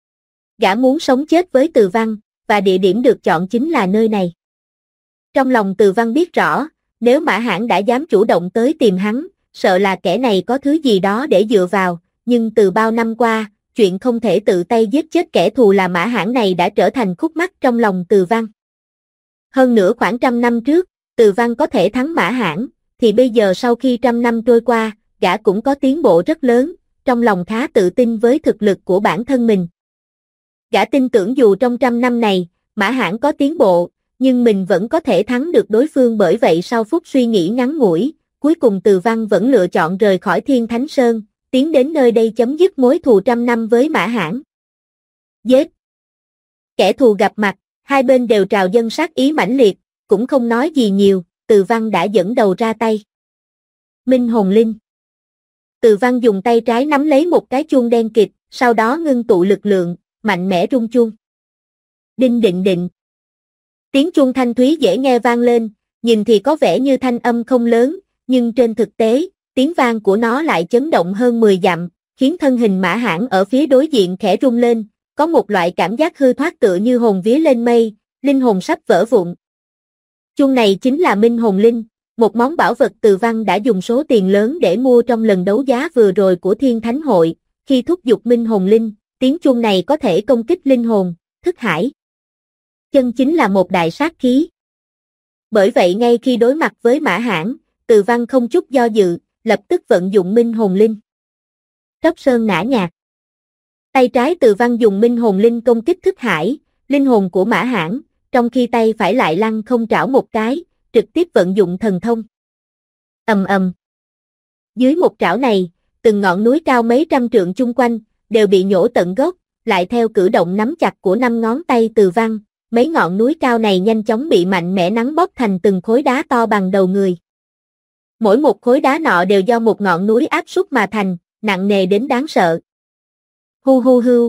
Gã muốn sống chết với Từ Văn, và địa điểm được chọn chính là nơi này. Trong lòng Từ Văn biết rõ, nếu Mã Hãn đã dám chủ động tới tìm hắn, sợ là kẻ này có thứ gì đó để dựa vào, nhưng từ bao năm qua, chuyện không thể tự tay giết chết kẻ thù là Mã Hãn này đã trở thành khúc mắc trong lòng Từ Văn. Hơn nữa khoảng trăm năm trước, Từ Văn có thể thắng Mã Hãn, thì bây giờ sau khi trăm năm trôi qua, gã cũng có tiến bộ rất lớn, trong lòng khá tự tin với thực lực của bản thân mình. Gã tin tưởng dù trong 100 năm này, Mã Hãn có tiến bộ, nhưng mình vẫn có thể thắng được đối phương, bởi vậy sau phút suy nghĩ ngắn ngủi, cuối cùng Từ Văn vẫn lựa chọn rời khỏi Thiên Thánh Sơn, tiến đến nơi đây chấm dứt mối thù 100 năm với Mã Hãn. Giết! Kẻ thù gặp mặt, hai bên đều trào dâng sát ý mãnh liệt, cũng không nói gì nhiều, Từ Văn đã dẫn đầu ra tay. Minh Hồn Linh. Từ Văn dùng tay trái nắm lấy một cái chuông đen kịt, sau đó ngưng tụ lực lượng, mạnh mẽ rung chuông. Đinh định định. Tiếng chuông thanh thúy dễ nghe vang lên, nhìn thì có vẻ như thanh âm không lớn, nhưng trên thực tế, tiếng vang của nó lại chấn động hơn 10 dặm, khiến thân hình Mã Hãn ở phía đối diện khẽ rung lên, có một loại cảm giác hư thoát tựa như hồn vía lên mây, linh hồn sắp vỡ vụn. Chuông này chính là Minh Hồn Linh, một món bảo vật Từ Văn đã dùng số tiền lớn để mua trong lần đấu giá vừa rồi của Thiên Thánh Hội, khi thúc giục Minh Hồn Linh, tiếng chuông này có thể công kích linh hồn, thức hải. Chân chính là một đại sát khí. Bởi vậy ngay khi đối mặt với Mã Hãn, Từ Văn không chút do dự, lập tức vận dụng Minh Hồn Linh. Tróc sơn ngã nhạc. Tay trái Từ Văn dùng Minh Hồn Linh công kích thức hải, linh hồn của Mã Hãn, trong khi tay phải lại lăng không trảo một cái, trực tiếp vận dụng thần thông. Ầm ầm. Dưới một trảo này, từng ngọn núi cao mấy trăm trượng chung quanh đều bị nhổ tận gốc, lại theo cử động nắm chặt của 5 ngón tay Từ Văn, mấy ngọn núi cao này nhanh chóng bị mạnh mẽ nắn bóp thành từng khối đá to bằng đầu người. Mỗi một khối đá nọ đều do một ngọn núi áp suất mà thành, nặng nề đến đáng sợ. Hu hu hu.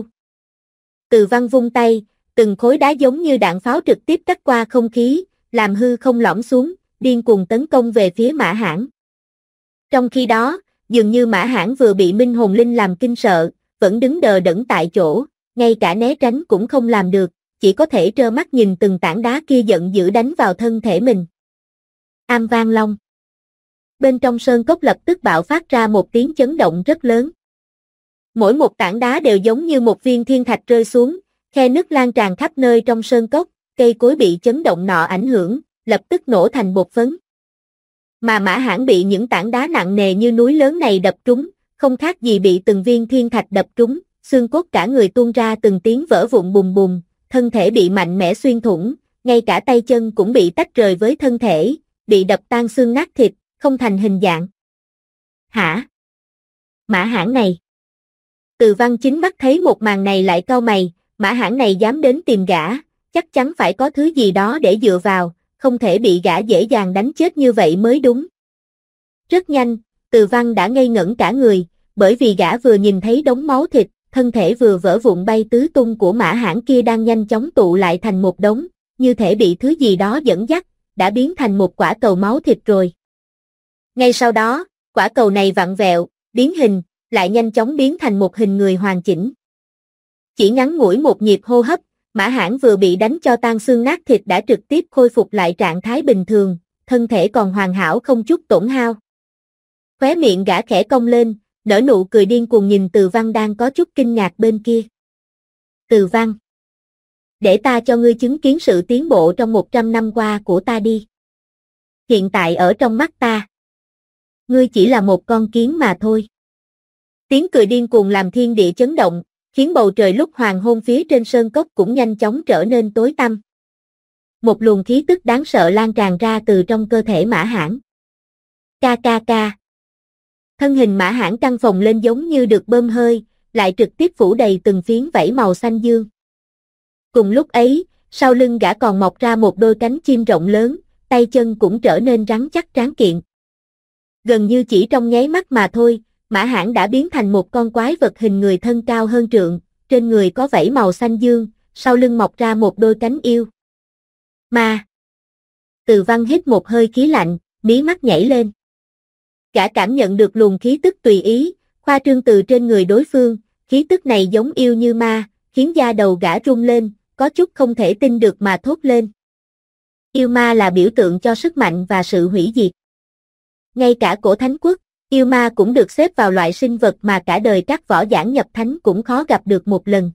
Từ Văn vung tay, từng khối đá giống như đạn pháo trực tiếp cắt qua không khí, làm hư không lõm xuống, điên cuồng tấn công về phía Mã Hãn. Trong khi đó, dường như Mã Hãn vừa bị Minh Hồn Linh làm kinh sợ, vẫn đứng đờ đẫn tại chỗ, ngay cả né tránh cũng không làm được, chỉ có thể trơ mắt nhìn từng tảng đá kia giận dữ đánh vào thân thể mình. Am vang long. Bên trong sơn cốc lập tức bạo phát ra một tiếng chấn động rất lớn. Mỗi một tảng đá đều giống như một viên thiên thạch rơi xuống, khe nứt lan tràn khắp nơi trong sơn cốc, cây cối bị chấn động nọ ảnh hưởng, lập tức nổ thành bột phấn. Mà Mã Hãn bị những tảng đá nặng nề như núi lớn này đập trúng, không khác gì bị từng viên thiên thạch đập trúng, xương cốt cả người tuôn ra từng tiếng vỡ vụn bùm bùm, thân thể bị mạnh mẽ xuyên thủng, ngay cả tay chân cũng bị tách rời với thân thể, bị đập tan xương nát thịt, không thành hình dạng. Hả? Mã Hãn này. Từ Văn chính mắt thấy một màn này lại cau mày, Mã Hãn này dám đến tìm gã, chắc chắn phải có thứ gì đó để dựa vào, không thể bị gã dễ dàng đánh chết như vậy mới đúng. Rất nhanh, Từ Văn đã ngây ngẩn cả người, bởi vì gã vừa nhìn thấy đống máu thịt, thân thể vừa vỡ vụn bay tứ tung của Mã Hãn kia đang nhanh chóng tụ lại thành một đống, như thể bị thứ gì đó dẫn dắt, đã biến thành một quả cầu máu thịt rồi. Ngay sau đó, quả cầu này vặn vẹo, biến hình, lại nhanh chóng biến thành một hình người hoàn chỉnh. Chỉ ngắn ngủi một nhịp hô hấp, Mã Hãn vừa bị đánh cho tan xương nát thịt đã trực tiếp khôi phục lại trạng thái bình thường, thân thể còn hoàn hảo không chút tổn hao. Khóe miệng gã khẽ cong lên, nở nụ cười điên cuồng nhìn Từ Văn đang có chút kinh ngạc bên kia. Từ Văn, để ta cho ngươi chứng kiến sự tiến bộ trong 100 năm qua của ta đi. Hiện tại ở trong mắt ta, ngươi chỉ là một con kiến mà thôi. Tiếng cười điên cuồng làm thiên địa chấn động, khiến bầu trời lúc hoàng hôn phía trên sơn cốc cũng nhanh chóng trở nên tối tăm. Một luồng khí tức đáng sợ lan tràn ra từ trong cơ thể Mã Hãn. Ca ca ca. Thân hình Mã Hãn căng phồng lên giống như được bơm hơi, lại trực tiếp phủ đầy từng phiến vảy màu xanh dương. Cùng lúc ấy, sau lưng gã còn mọc ra một đôi cánh chim rộng lớn, tay chân cũng trở nên rắn chắc tráng kiện. Gần như chỉ trong nháy mắt mà thôi, Mã Hãn đã biến thành một con quái vật hình người thân cao hơn trượng, trên người có vảy màu xanh dương, sau lưng mọc ra một đôi cánh yêu. Ma. Từ Văn hít một hơi khí lạnh, mí mắt nhảy lên. Gã cảm nhận được luồng khí tức tùy ý, khoa trương từ trên người đối phương, khí tức này giống yêu như ma, khiến da đầu gã rung lên, có chút không thể tin được mà thốt lên. Yêu ma là biểu tượng cho sức mạnh và sự hủy diệt. Ngay cả cổ thánh quốc, yêu ma cũng được xếp vào loại sinh vật mà cả đời các võ giả nhập thánh cũng khó gặp được một lần.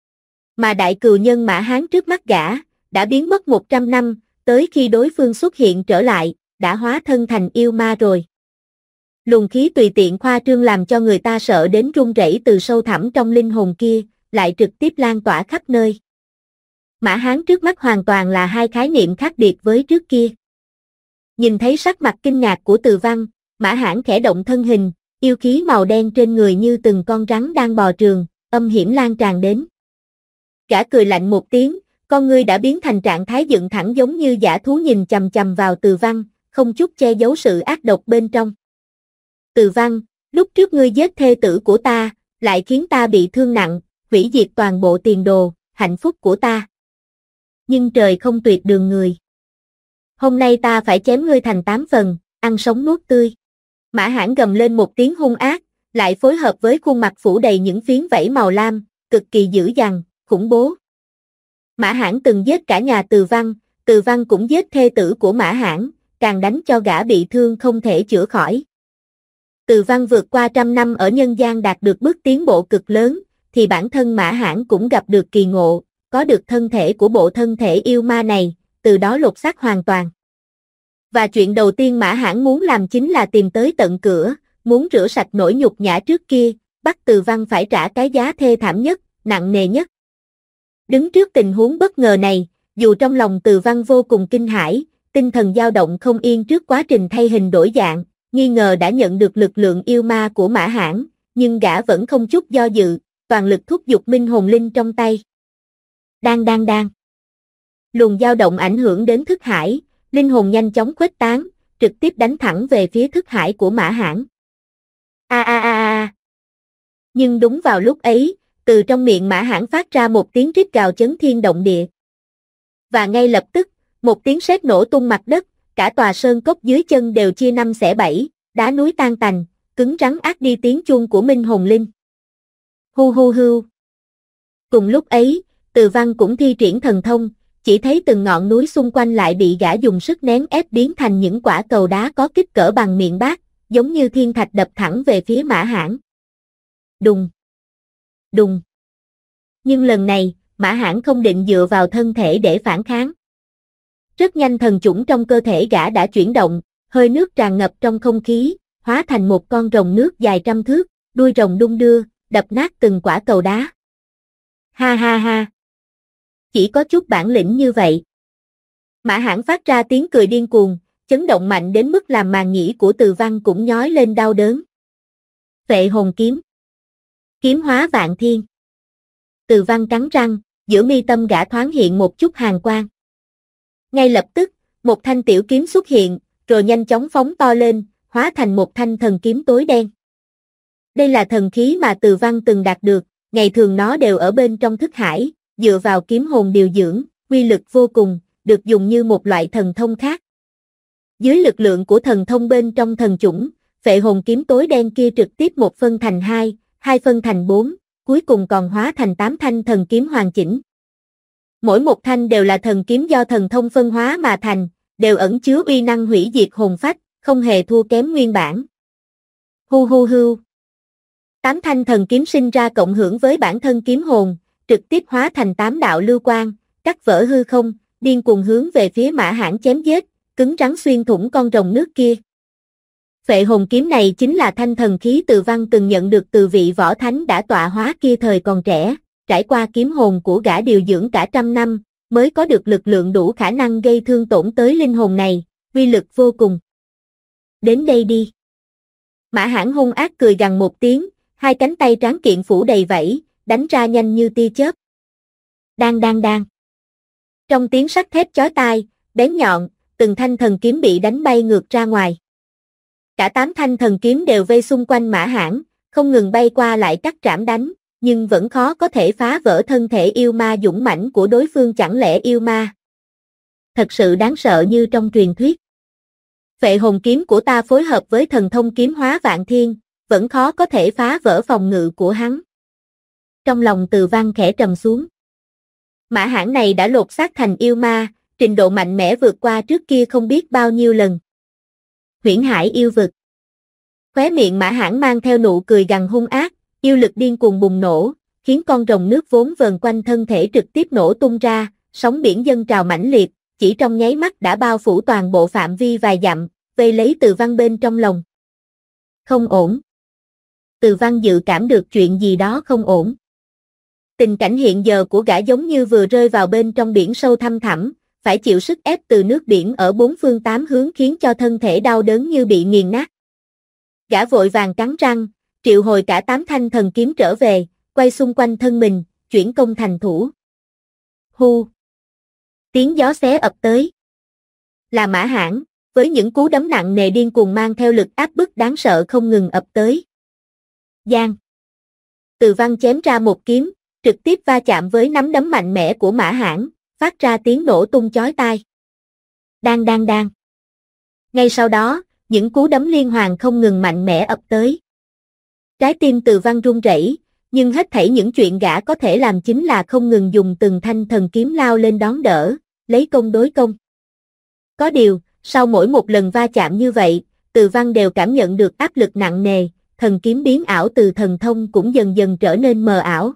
Mà đại cừu nhân Mã Hán trước mắt gã, đã biến mất 100 năm, tới khi đối phương xuất hiện trở lại, đã hóa thân thành yêu ma rồi. Luồng khí tùy tiện khoa trương làm cho người ta sợ đến run rẩy từ sâu thẳm trong linh hồn kia, lại trực tiếp lan tỏa khắp nơi. Mã Hán trước mắt hoàn toàn là hai khái niệm khác biệt với trước kia. Nhìn thấy sắc mặt kinh ngạc của Từ Văn, Mã Hán khẽ động thân hình, yêu khí màu đen trên người như từng con rắn đang bò trường, âm hiểm lan tràn đến. Gã cười lạnh một tiếng, con ngươi đã biến thành trạng thái dựng thẳng giống như dã thú nhìn chằm chằm vào Từ Văn, không chút che giấu sự ác độc bên trong. Từ Văn, lúc trước ngươi giết thê tử của ta, lại khiến ta bị thương nặng, hủy diệt toàn bộ tiền đồ, hạnh phúc của ta. Nhưng trời không tuyệt đường người. Hôm nay ta phải chém ngươi thành 8 phần, ăn sống nuốt tươi. Mã Hãn gầm lên một tiếng hung ác, lại phối hợp với khuôn mặt phủ đầy những phiến vảy màu lam, cực kỳ dữ dằn, khủng bố. Mã Hãn từng giết cả nhà Từ Văn cũng giết thê tử của Mã Hãn, càng đánh cho gã bị thương không thể chữa khỏi. Từ Văn vượt qua 100 năm ở nhân gian đạt được bước tiến bộ cực lớn, thì bản thân Mã Hãn cũng gặp được kỳ ngộ, có được thân thể của bộ thân thể yêu ma này, từ đó lột xác hoàn toàn. Và chuyện đầu tiên Mã Hãn muốn làm chính là tìm tới tận cửa, muốn rửa sạch nỗi nhục nhã trước kia, bắt Từ Văn phải trả cái giá thê thảm nhất, nặng nề nhất. Đứng trước tình huống bất ngờ này, dù trong lòng Từ Văn vô cùng kinh hãi, tinh thần dao động không yên trước quá trình thay hình đổi dạng, nghi ngờ đã nhận được lực lượng yêu ma của Mã Hãn, nhưng gã vẫn không chút do dự, toàn lực thúc giục minh hồn linh trong tay. Đang. Luồng dao động ảnh hưởng đến thức hải, linh hồn nhanh chóng khuếch tán, trực tiếp đánh thẳng về phía thức hải của Mã Hãn. A. Nhưng đúng vào lúc ấy, từ trong miệng Mã Hãn phát ra một tiếng rít gào chấn thiên động địa. Và ngay lập tức, một tiếng sét nổ tung mặt đất, cả tòa sơn cốc dưới chân đều chia 5 xẻ 7, đá núi tan tành, cứng rắn át đi tiếng chuông của minh hồn linh. Hu. Cùng lúc ấy, Từ Văn cũng thi triển thần thông, chỉ thấy từng ngọn núi xung quanh lại bị gã dùng sức nén ép biến thành những quả cầu đá có kích cỡ bằng miệng bát, giống như thiên thạch đập thẳng về phía Mã Hãn. Đùng. Nhưng lần này, Mã Hãn không định dựa vào thân thể để phản kháng. Rất nhanh thần chủng trong cơ thể gã đã chuyển động, hơi nước tràn ngập trong không khí, hóa thành một con rồng nước dài 100 thước, đuôi rồng đung đưa, đập nát từng quả cầu đá. Ha. Chỉ có chút bản lĩnh như vậy. Mã Hãn phát ra tiếng cười điên cuồng, chấn động mạnh đến mức làm màng nhĩ của Từ Văn cũng nhói lên đau đớn. Phệ hồn kiếm. Kiếm hóa vạn thiên. Từ Văn cắn răng, giữa mi tâm gã thoáng hiện một chút hàn quang. Ngay lập tức, một thanh tiểu kiếm xuất hiện, rồi nhanh chóng phóng to lên, hóa thành một thanh thần kiếm tối đen. Đây là thần khí mà Từ Văn từng đạt được, ngày thường nó đều ở bên trong thức hải, dựa vào kiếm hồn điều dưỡng, uy lực vô cùng, được dùng như một loại thần thông khác. Dưới lực lượng của thần thông bên trong thần chủng, phệ hồn kiếm tối đen kia trực tiếp một phân thành 2, 2 phân thành 4, cuối cùng còn hóa thành 8 thanh thần kiếm hoàn chỉnh. Mỗi một thanh đều là thần kiếm do thần thông phân hóa mà thành, đều ẩn chứa uy năng hủy diệt hồn phách, không hề thua kém nguyên bản. Hu. 8 thanh thần kiếm sinh ra cộng hưởng với bản thân kiếm hồn, trực tiếp hóa thành 8 đạo lưu quang, cắt vỡ hư không, điên cuồng hướng về phía Mã Hãn chém giết, cứng rắn xuyên thủng con rồng nước kia. Phệ hồn kiếm này chính là thanh thần khí Từ Văn từng nhận được từ vị võ thánh đã tọa hóa kia thời còn trẻ, trải qua kiếm hồn của gã điều dưỡng cả 100 năm, mới có được lực lượng đủ khả năng gây thương tổn tới linh hồn này, uy lực vô cùng. Đến đây đi. Mã Hãn hung ác cười gằn một tiếng, hai cánh tay tráng kiện phủ đầy vảy, đánh ra nhanh như tia chớp. Đang. Trong tiếng sắt thép chói tai, bén nhọn, từng thanh thần kiếm bị đánh bay ngược ra ngoài. Cả 8 thanh thần kiếm đều vây xung quanh Mã Hãn, không ngừng bay qua lại cắt trảm đánh, nhưng vẫn khó có thể phá vỡ thân thể yêu ma dũng mãnh của đối phương, chẳng lẽ yêu ma thật sự đáng sợ như trong truyền thuyết. Phệ hồn kiếm của ta phối hợp với thần thông kiếm hóa vạn thiên, vẫn khó có thể phá vỡ phòng ngự của hắn. Trong lòng Từ Văn khẽ trầm xuống. Mã Hãn này đã lột xác thành yêu ma, trình độ mạnh mẽ vượt qua trước kia không biết bao nhiêu lần. Huyễn Hải yêu vực. Khóe miệng Mã Hãn mang theo nụ cười gằn hung ác, yêu lực điên cuồng bùng nổ, khiến con rồng nước vốn vờn quanh thân thể trực tiếp nổ tung ra, sóng biển dâng trào mãnh liệt, chỉ trong nháy mắt đã bao phủ toàn bộ phạm vi vài dặm, vây lấy Từ Văn bên trong lòng. Không ổn. Từ Văn dự cảm được chuyện gì đó không ổn. Tình cảnh hiện giờ của gã giống như vừa rơi vào bên trong biển sâu thăm thẳm, phải chịu sức ép từ nước biển ở bốn phương tám hướng khiến cho thân thể đau đớn như bị nghiền nát. Gã vội vàng cắn răng, triệu hồi cả 8 thanh thần kiếm trở về, quay xung quanh thân mình, chuyển công thành thủ. Hu! Tiếng gió xé ập tới. Là Mã Hãn, với những cú đấm nặng nề điên cuồng mang theo lực áp bức đáng sợ không ngừng ập tới. Giang! Từ Văn chém ra một kiếm, trực tiếp va chạm với nắm đấm mạnh mẽ của Mã Hãn, phát ra tiếng nổ tung chói tai. Đang đang đang. Ngay sau đó, những cú đấm liên hoàn không ngừng mạnh mẽ ập tới. Trái tim Từ Văn run rẩy, nhưng hết thảy những chuyện gã có thể làm chính là không ngừng dùng từng thanh thần kiếm lao lên đón đỡ, lấy công đối công. Có điều, sau mỗi một lần va chạm như vậy, Từ Văn đều cảm nhận được áp lực nặng nề, thần kiếm biến ảo từ thần thông cũng dần dần trở nên mờ ảo.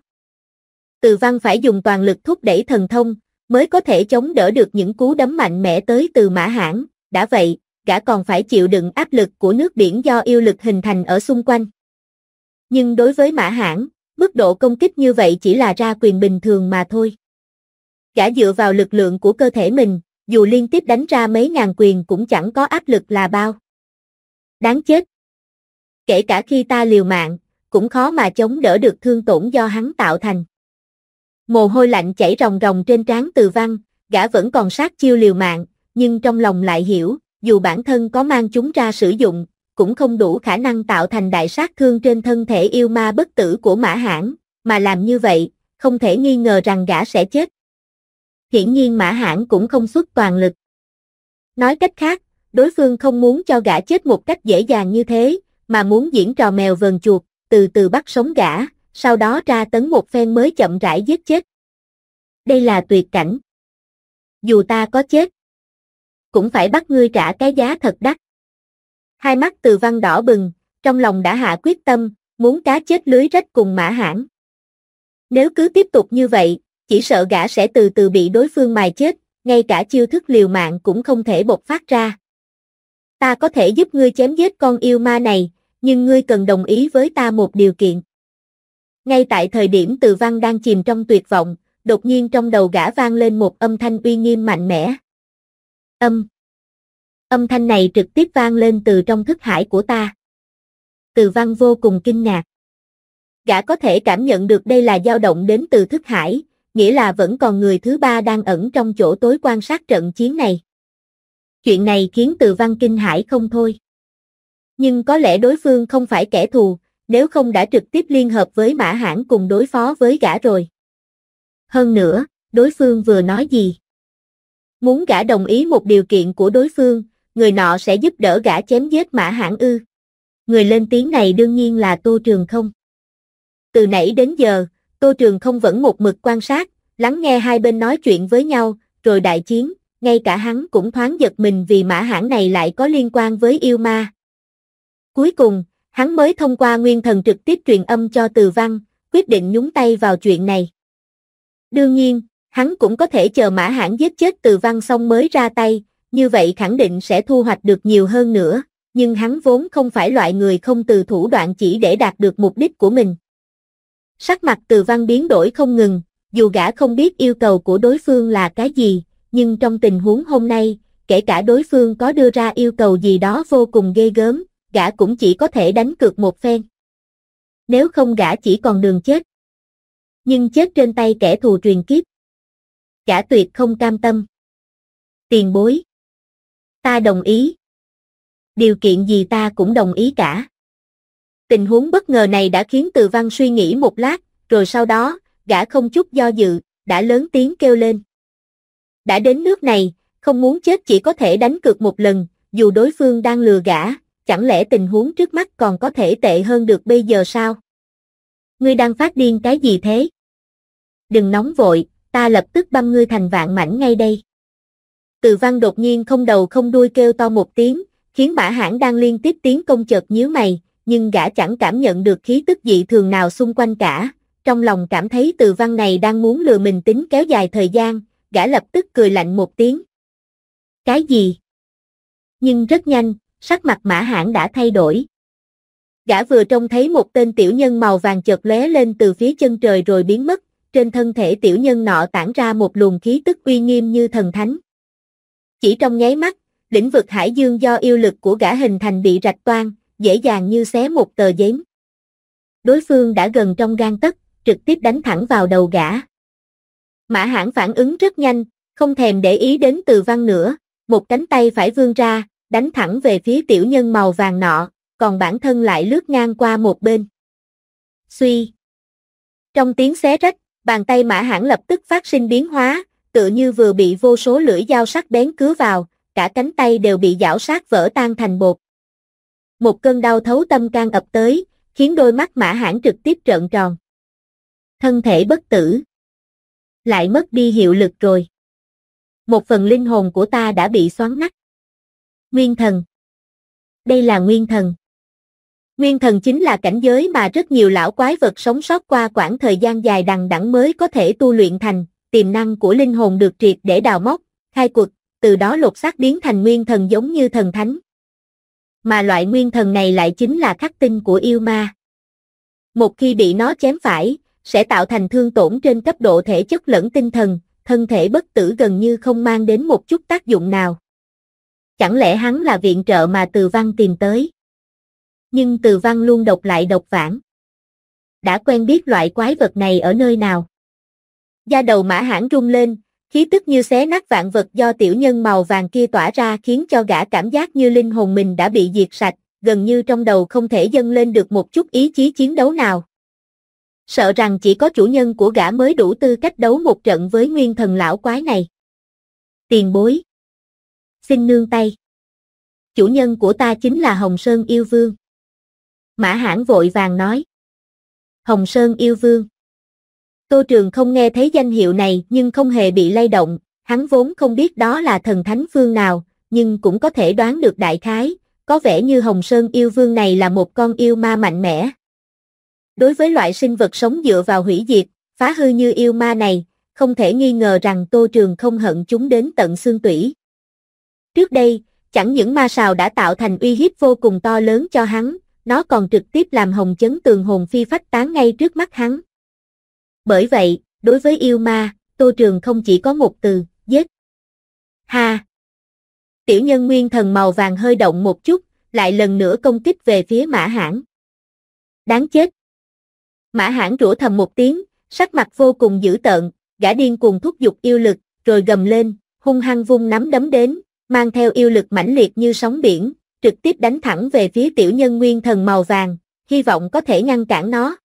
Từ Văn phải dùng toàn lực thúc đẩy thần thông, mới có thể chống đỡ được những cú đấm mạnh mẽ tới từ Mã Hãn, đã vậy, gã còn phải chịu đựng áp lực của nước biển do yêu lực hình thành ở xung quanh. Nhưng đối với Mã Hãn, mức độ công kích như vậy chỉ là ra quyền bình thường mà thôi. Gã dựa vào lực lượng của cơ thể mình, dù liên tiếp đánh ra mấy ngàn quyền cũng chẳng có áp lực là bao. Đáng chết! Kể cả khi ta liều mạng, cũng khó mà chống đỡ được thương tổn do hắn tạo thành. Mồ hôi lạnh chảy ròng ròng trên trán Từ Văn, gã vẫn còn sát chiêu liều mạng, nhưng trong lòng lại hiểu, dù bản thân có mang chúng ra sử dụng, cũng không đủ khả năng tạo thành đại sát thương trên thân thể yêu ma bất tử của Mã Hãn, mà làm như vậy, không thể nghi ngờ rằng gã sẽ chết. Hiển nhiên Mã Hãn cũng không xuất toàn lực. Nói cách khác, đối phương không muốn cho gã chết một cách dễ dàng như thế, mà muốn diễn trò mèo vờn chuột, từ từ bắt sống gã, sau đó tra tấn một phen mới chậm rãi giết chết. Đây là tuyệt cảnh. Dù ta có chết, cũng phải bắt ngươi trả cái giá thật đắt. Hai mắt Từ Văn đỏ bừng, trong lòng đã hạ quyết tâm, muốn cá chết lưới rách cùng Mã Hãn. Nếu cứ tiếp tục như vậy, chỉ sợ gã sẽ từ từ bị đối phương mài chết, ngay cả chiêu thức liều mạng cũng không thể bộc phát ra. Ta có thể giúp ngươi chém giết con yêu ma này, nhưng ngươi cần đồng ý với ta một điều kiện. Ngay tại thời điểm Từ Văn đang chìm trong tuyệt vọng, đột nhiên trong đầu gã vang lên một âm thanh uy nghiêm mạnh mẽ. Âm thanh này trực tiếp vang lên từ trong thức hải của ta. Từ Văn vô cùng kinh ngạc. Gã có thể cảm nhận được đây là dao động đến từ thức hải, nghĩa là vẫn còn người thứ ba đang ẩn trong chỗ tối quan sát trận chiến này. Chuyện này khiến Từ Văn kinh hãi không thôi. Nhưng có lẽ đối phương không phải kẻ thù, nếu không đã trực tiếp liên hợp với Mã Hãn cùng đối phó với gã rồi. Hơn nữa, đối phương vừa nói gì? Muốn gã đồng ý một điều kiện của đối phương, người nọ sẽ giúp đỡ gã chém giết Mã Hãn ư? Người lên tiếng này đương nhiên là Tô Trường Không. Từ nãy đến giờ, Tô Trường Không vẫn một mực quan sát, lắng nghe hai bên nói chuyện với nhau, rồi đại chiến, ngay cả hắn cũng thoáng giật mình vì Mã Hãn này lại có liên quan với yêu ma. Cuối cùng, hắn mới thông qua nguyên thần trực tiếp truyền âm cho Từ Văn, quyết định nhúng tay vào chuyện này. Đương nhiên, hắn cũng có thể chờ Mã Hãn giết chết Từ Văn xong mới ra tay, như vậy khẳng định sẽ thu hoạch được nhiều hơn nữa, nhưng hắn vốn không phải loại người không từ thủ đoạn chỉ để đạt được mục đích của mình. Sắc mặt Từ Văn biến đổi không ngừng, dù gã không biết yêu cầu của đối phương là cái gì, nhưng trong tình huống hôm nay, kể cả đối phương có đưa ra yêu cầu gì đó vô cùng ghê gớm, gã cũng chỉ có thể đánh cược một phen. Nếu không gã chỉ còn đường chết. Nhưng chết trên tay kẻ thù truyền kiếp. Gã tuyệt không cam tâm. Tiền bối. Ta đồng ý. Điều kiện gì ta cũng đồng ý cả. Tình huống bất ngờ này đã khiến Từ Văn suy nghĩ một lát, rồi sau đó, gã không chút do dự, đã lớn tiếng kêu lên. Đã đến nước này, không muốn chết chỉ có thể đánh cược một lần, dù đối phương đang lừa gã, chẳng lẽ tình huống trước mắt còn có thể tệ hơn được bây giờ sao? Ngươi đang phát điên cái gì thế? Đừng nóng vội, ta lập tức băm ngươi thành vạn mảnh ngay đây. Từ Văn đột nhiên không đầu không đuôi kêu to một tiếng, khiến Mã Hãn đang liên tiếp tiến công chợt nhíu mày, nhưng gã chẳng cảm nhận được khí tức dị thường nào xung quanh cả, trong lòng cảm thấy Từ Văn này đang muốn lừa mình tính kéo dài thời gian, gã lập tức cười lạnh một tiếng. Cái gì? Nhưng rất nhanh, sắc mặt Mã Hãn đã thay đổi. Gã vừa trông thấy một tên tiểu nhân màu vàng chợt lóe lên từ phía chân trời rồi biến mất, trên thân thể tiểu nhân nọ tản ra một luồng khí tức uy nghiêm như thần thánh. Chỉ trong nháy mắt, lĩnh vực hải dương do yêu lực của gã hình thành bị rạch toang, dễ dàng như xé một tờ giấy. Đối phương đã gần trong gang tấc, trực tiếp đánh thẳng vào đầu gã. Mã Hãn phản ứng rất nhanh, không thèm để ý đến Từ Văn nữa, một cánh tay phải vươn ra, đánh thẳng về phía tiểu nhân màu vàng nọ, còn bản thân lại lướt ngang qua một bên. Suy. Trong tiếng xé rách, bàn tay Mã Hãn lập tức phát sinh biến hóa, tựa như vừa bị vô số lưỡi dao sắc bén cứa vào, cả cánh tay đều bị giảo sát vỡ tan thành bột. Một cơn đau thấu tâm can ập tới, khiến đôi mắt Mã Hãn trực tiếp trợn tròn. Thân thể bất tử. Lại mất đi hiệu lực rồi. Một phần linh hồn của ta đã bị xoắn nát. Nguyên thần. Đây là nguyên thần. Nguyên thần chính là cảnh giới mà rất nhiều lão quái vật sống sót qua quãng thời gian dài đằng đẵng mới có thể tu luyện thành, tiềm năng của linh hồn được triệt để đào móc, khai quật, từ đó lột xác biến thành nguyên thần giống như thần thánh. Mà loại nguyên thần này lại chính là khắc tinh của yêu ma. Một khi bị nó chém phải, sẽ tạo thành thương tổn trên cấp độ thể chất lẫn tinh thần, thân thể bất tử gần như không mang đến một chút tác dụng nào. Chẳng lẽ hắn là viện trợ mà Từ Văn tìm tới? Nhưng Từ Văn luôn độc lại độc vãng. Đã quen biết loại quái vật này ở nơi nào? Da đầu Mã Hãn rung lên, khí tức như xé nát vạn vật do tiểu nhân màu vàng kia tỏa ra khiến cho gã cảm giác như linh hồn mình đã bị diệt sạch, gần như trong đầu không thể dâng lên được một chút ý chí chiến đấu nào. Sợ rằng chỉ có chủ nhân của gã mới đủ tư cách đấu một trận với nguyên thần lão quái này. Tiền bối. Xin nương tay. Chủ nhân của ta chính là Hồng Sơn Yêu Vương. Mã Hãn vội vàng nói. Hồng Sơn Yêu Vương. Tô Trường không nghe thấy danh hiệu này nhưng không hề bị lay động, hắn vốn không biết đó là thần thánh phương nào, nhưng cũng có thể đoán được đại khái, có vẻ như Hồng Sơn Yêu Vương này là một con yêu ma mạnh mẽ. Đối với loại sinh vật sống dựa vào hủy diệt, phá hư như yêu ma này, không thể nghi ngờ rằng Tô Trường không hận chúng đến tận xương tủy. Trước đây, chẳng những ma sào đã tạo thành uy hiếp vô cùng to lớn cho hắn, nó còn trực tiếp làm hồng chấn tường hồn phi phách tán ngay trước mắt hắn. Bởi vậy, đối với yêu ma, Tô Trường không chỉ có một từ, giết. Ha! Tiểu nhân nguyên thần màu vàng hơi động một chút, lại lần nữa công kích về phía Mã Hãn. Đáng chết! Mã Hãn rủa thầm một tiếng, sắc mặt vô cùng dữ tợn, gã điên cuồng thúc giục yêu lực, rồi gầm lên, hung hăng vung nắm đấm đến, mang theo yêu lực mãnh liệt như sóng biển, trực tiếp đánh thẳng về phía tiểu nhân nguyên thần màu vàng, hy vọng có thể ngăn cản nó.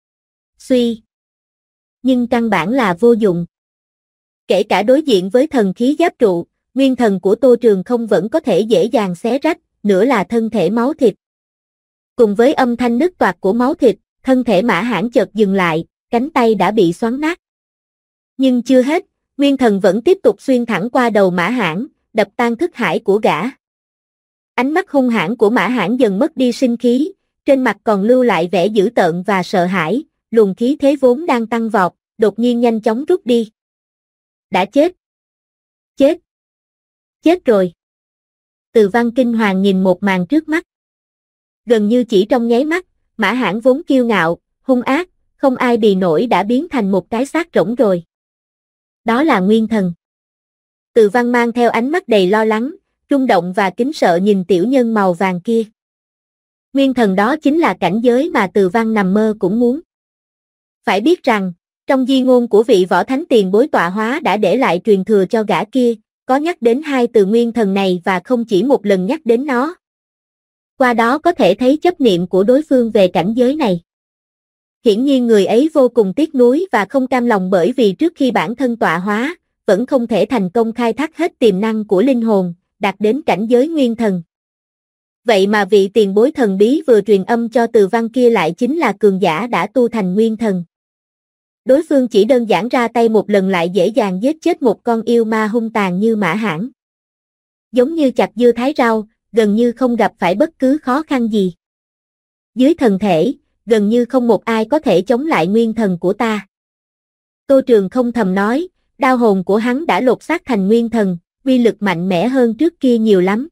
Suy! Nhưng căn bản là vô dụng. Kể cả đối diện với thần khí giáp trụ, nguyên thần của Tô Trường không vẫn có thể dễ dàng xé rách, nữa là thân thể máu thịt. Cùng với âm thanh nứt toạc của máu thịt, thân thể Mã Hãn chợt dừng lại, cánh tay đã bị xoắn nát. Nhưng chưa hết, nguyên thần vẫn tiếp tục xuyên thẳng qua đầu Mã Hãn, đập tan thức hải của gã. Ánh mắt hung hãn của Mã Hãn dần mất đi sinh khí, trên mặt còn lưu lại vẻ dữ tợn và sợ hãi, luồng khí thế vốn đang tăng vọt, đột nhiên nhanh chóng rút đi. Đã chết. Chết. Chết rồi. Từ Văn kinh hoàng nhìn một màn trước mắt. Gần như chỉ trong nháy mắt, Mã Hãn vốn kiêu ngạo, hung ác, không ai bì nổi đã biến thành một cái xác rỗng rồi. Đó là nguyên thần. Từ Văn mang theo ánh mắt đầy lo lắng, rung động và kính sợ nhìn tiểu nhân màu vàng kia. Nguyên thần đó chính là cảnh giới mà Từ Văn nằm mơ cũng muốn. Phải biết rằng, trong di ngôn của vị võ thánh tiền bối tọa hóa đã để lại truyền thừa cho gã kia, có nhắc đến hai từ nguyên thần này và không chỉ một lần nhắc đến nó. Qua đó có thể thấy chấp niệm của đối phương về cảnh giới này. Hiển nhiên người ấy vô cùng tiếc nuối và không cam lòng bởi vì trước khi bản thân tọa hóa, vẫn không thể thành công khai thác hết tiềm năng của linh hồn, đạt đến cảnh giới nguyên thần. Vậy mà vị tiền bối thần bí vừa truyền âm cho Từ Văn kia lại chính là cường giả đã tu thành nguyên thần. Đối phương chỉ đơn giản ra tay một lần lại dễ dàng giết chết một con yêu ma hung tàn như Mã Hãn. Giống như chặt dưa thái rau, gần như không gặp phải bất cứ khó khăn gì. Dưới thần thể, gần như không một ai có thể chống lại nguyên thần của ta. Tô Trường không thầm nói, đao hồn của hắn đã lột xác thành nguyên thần, uy lực mạnh mẽ hơn trước kia nhiều lắm.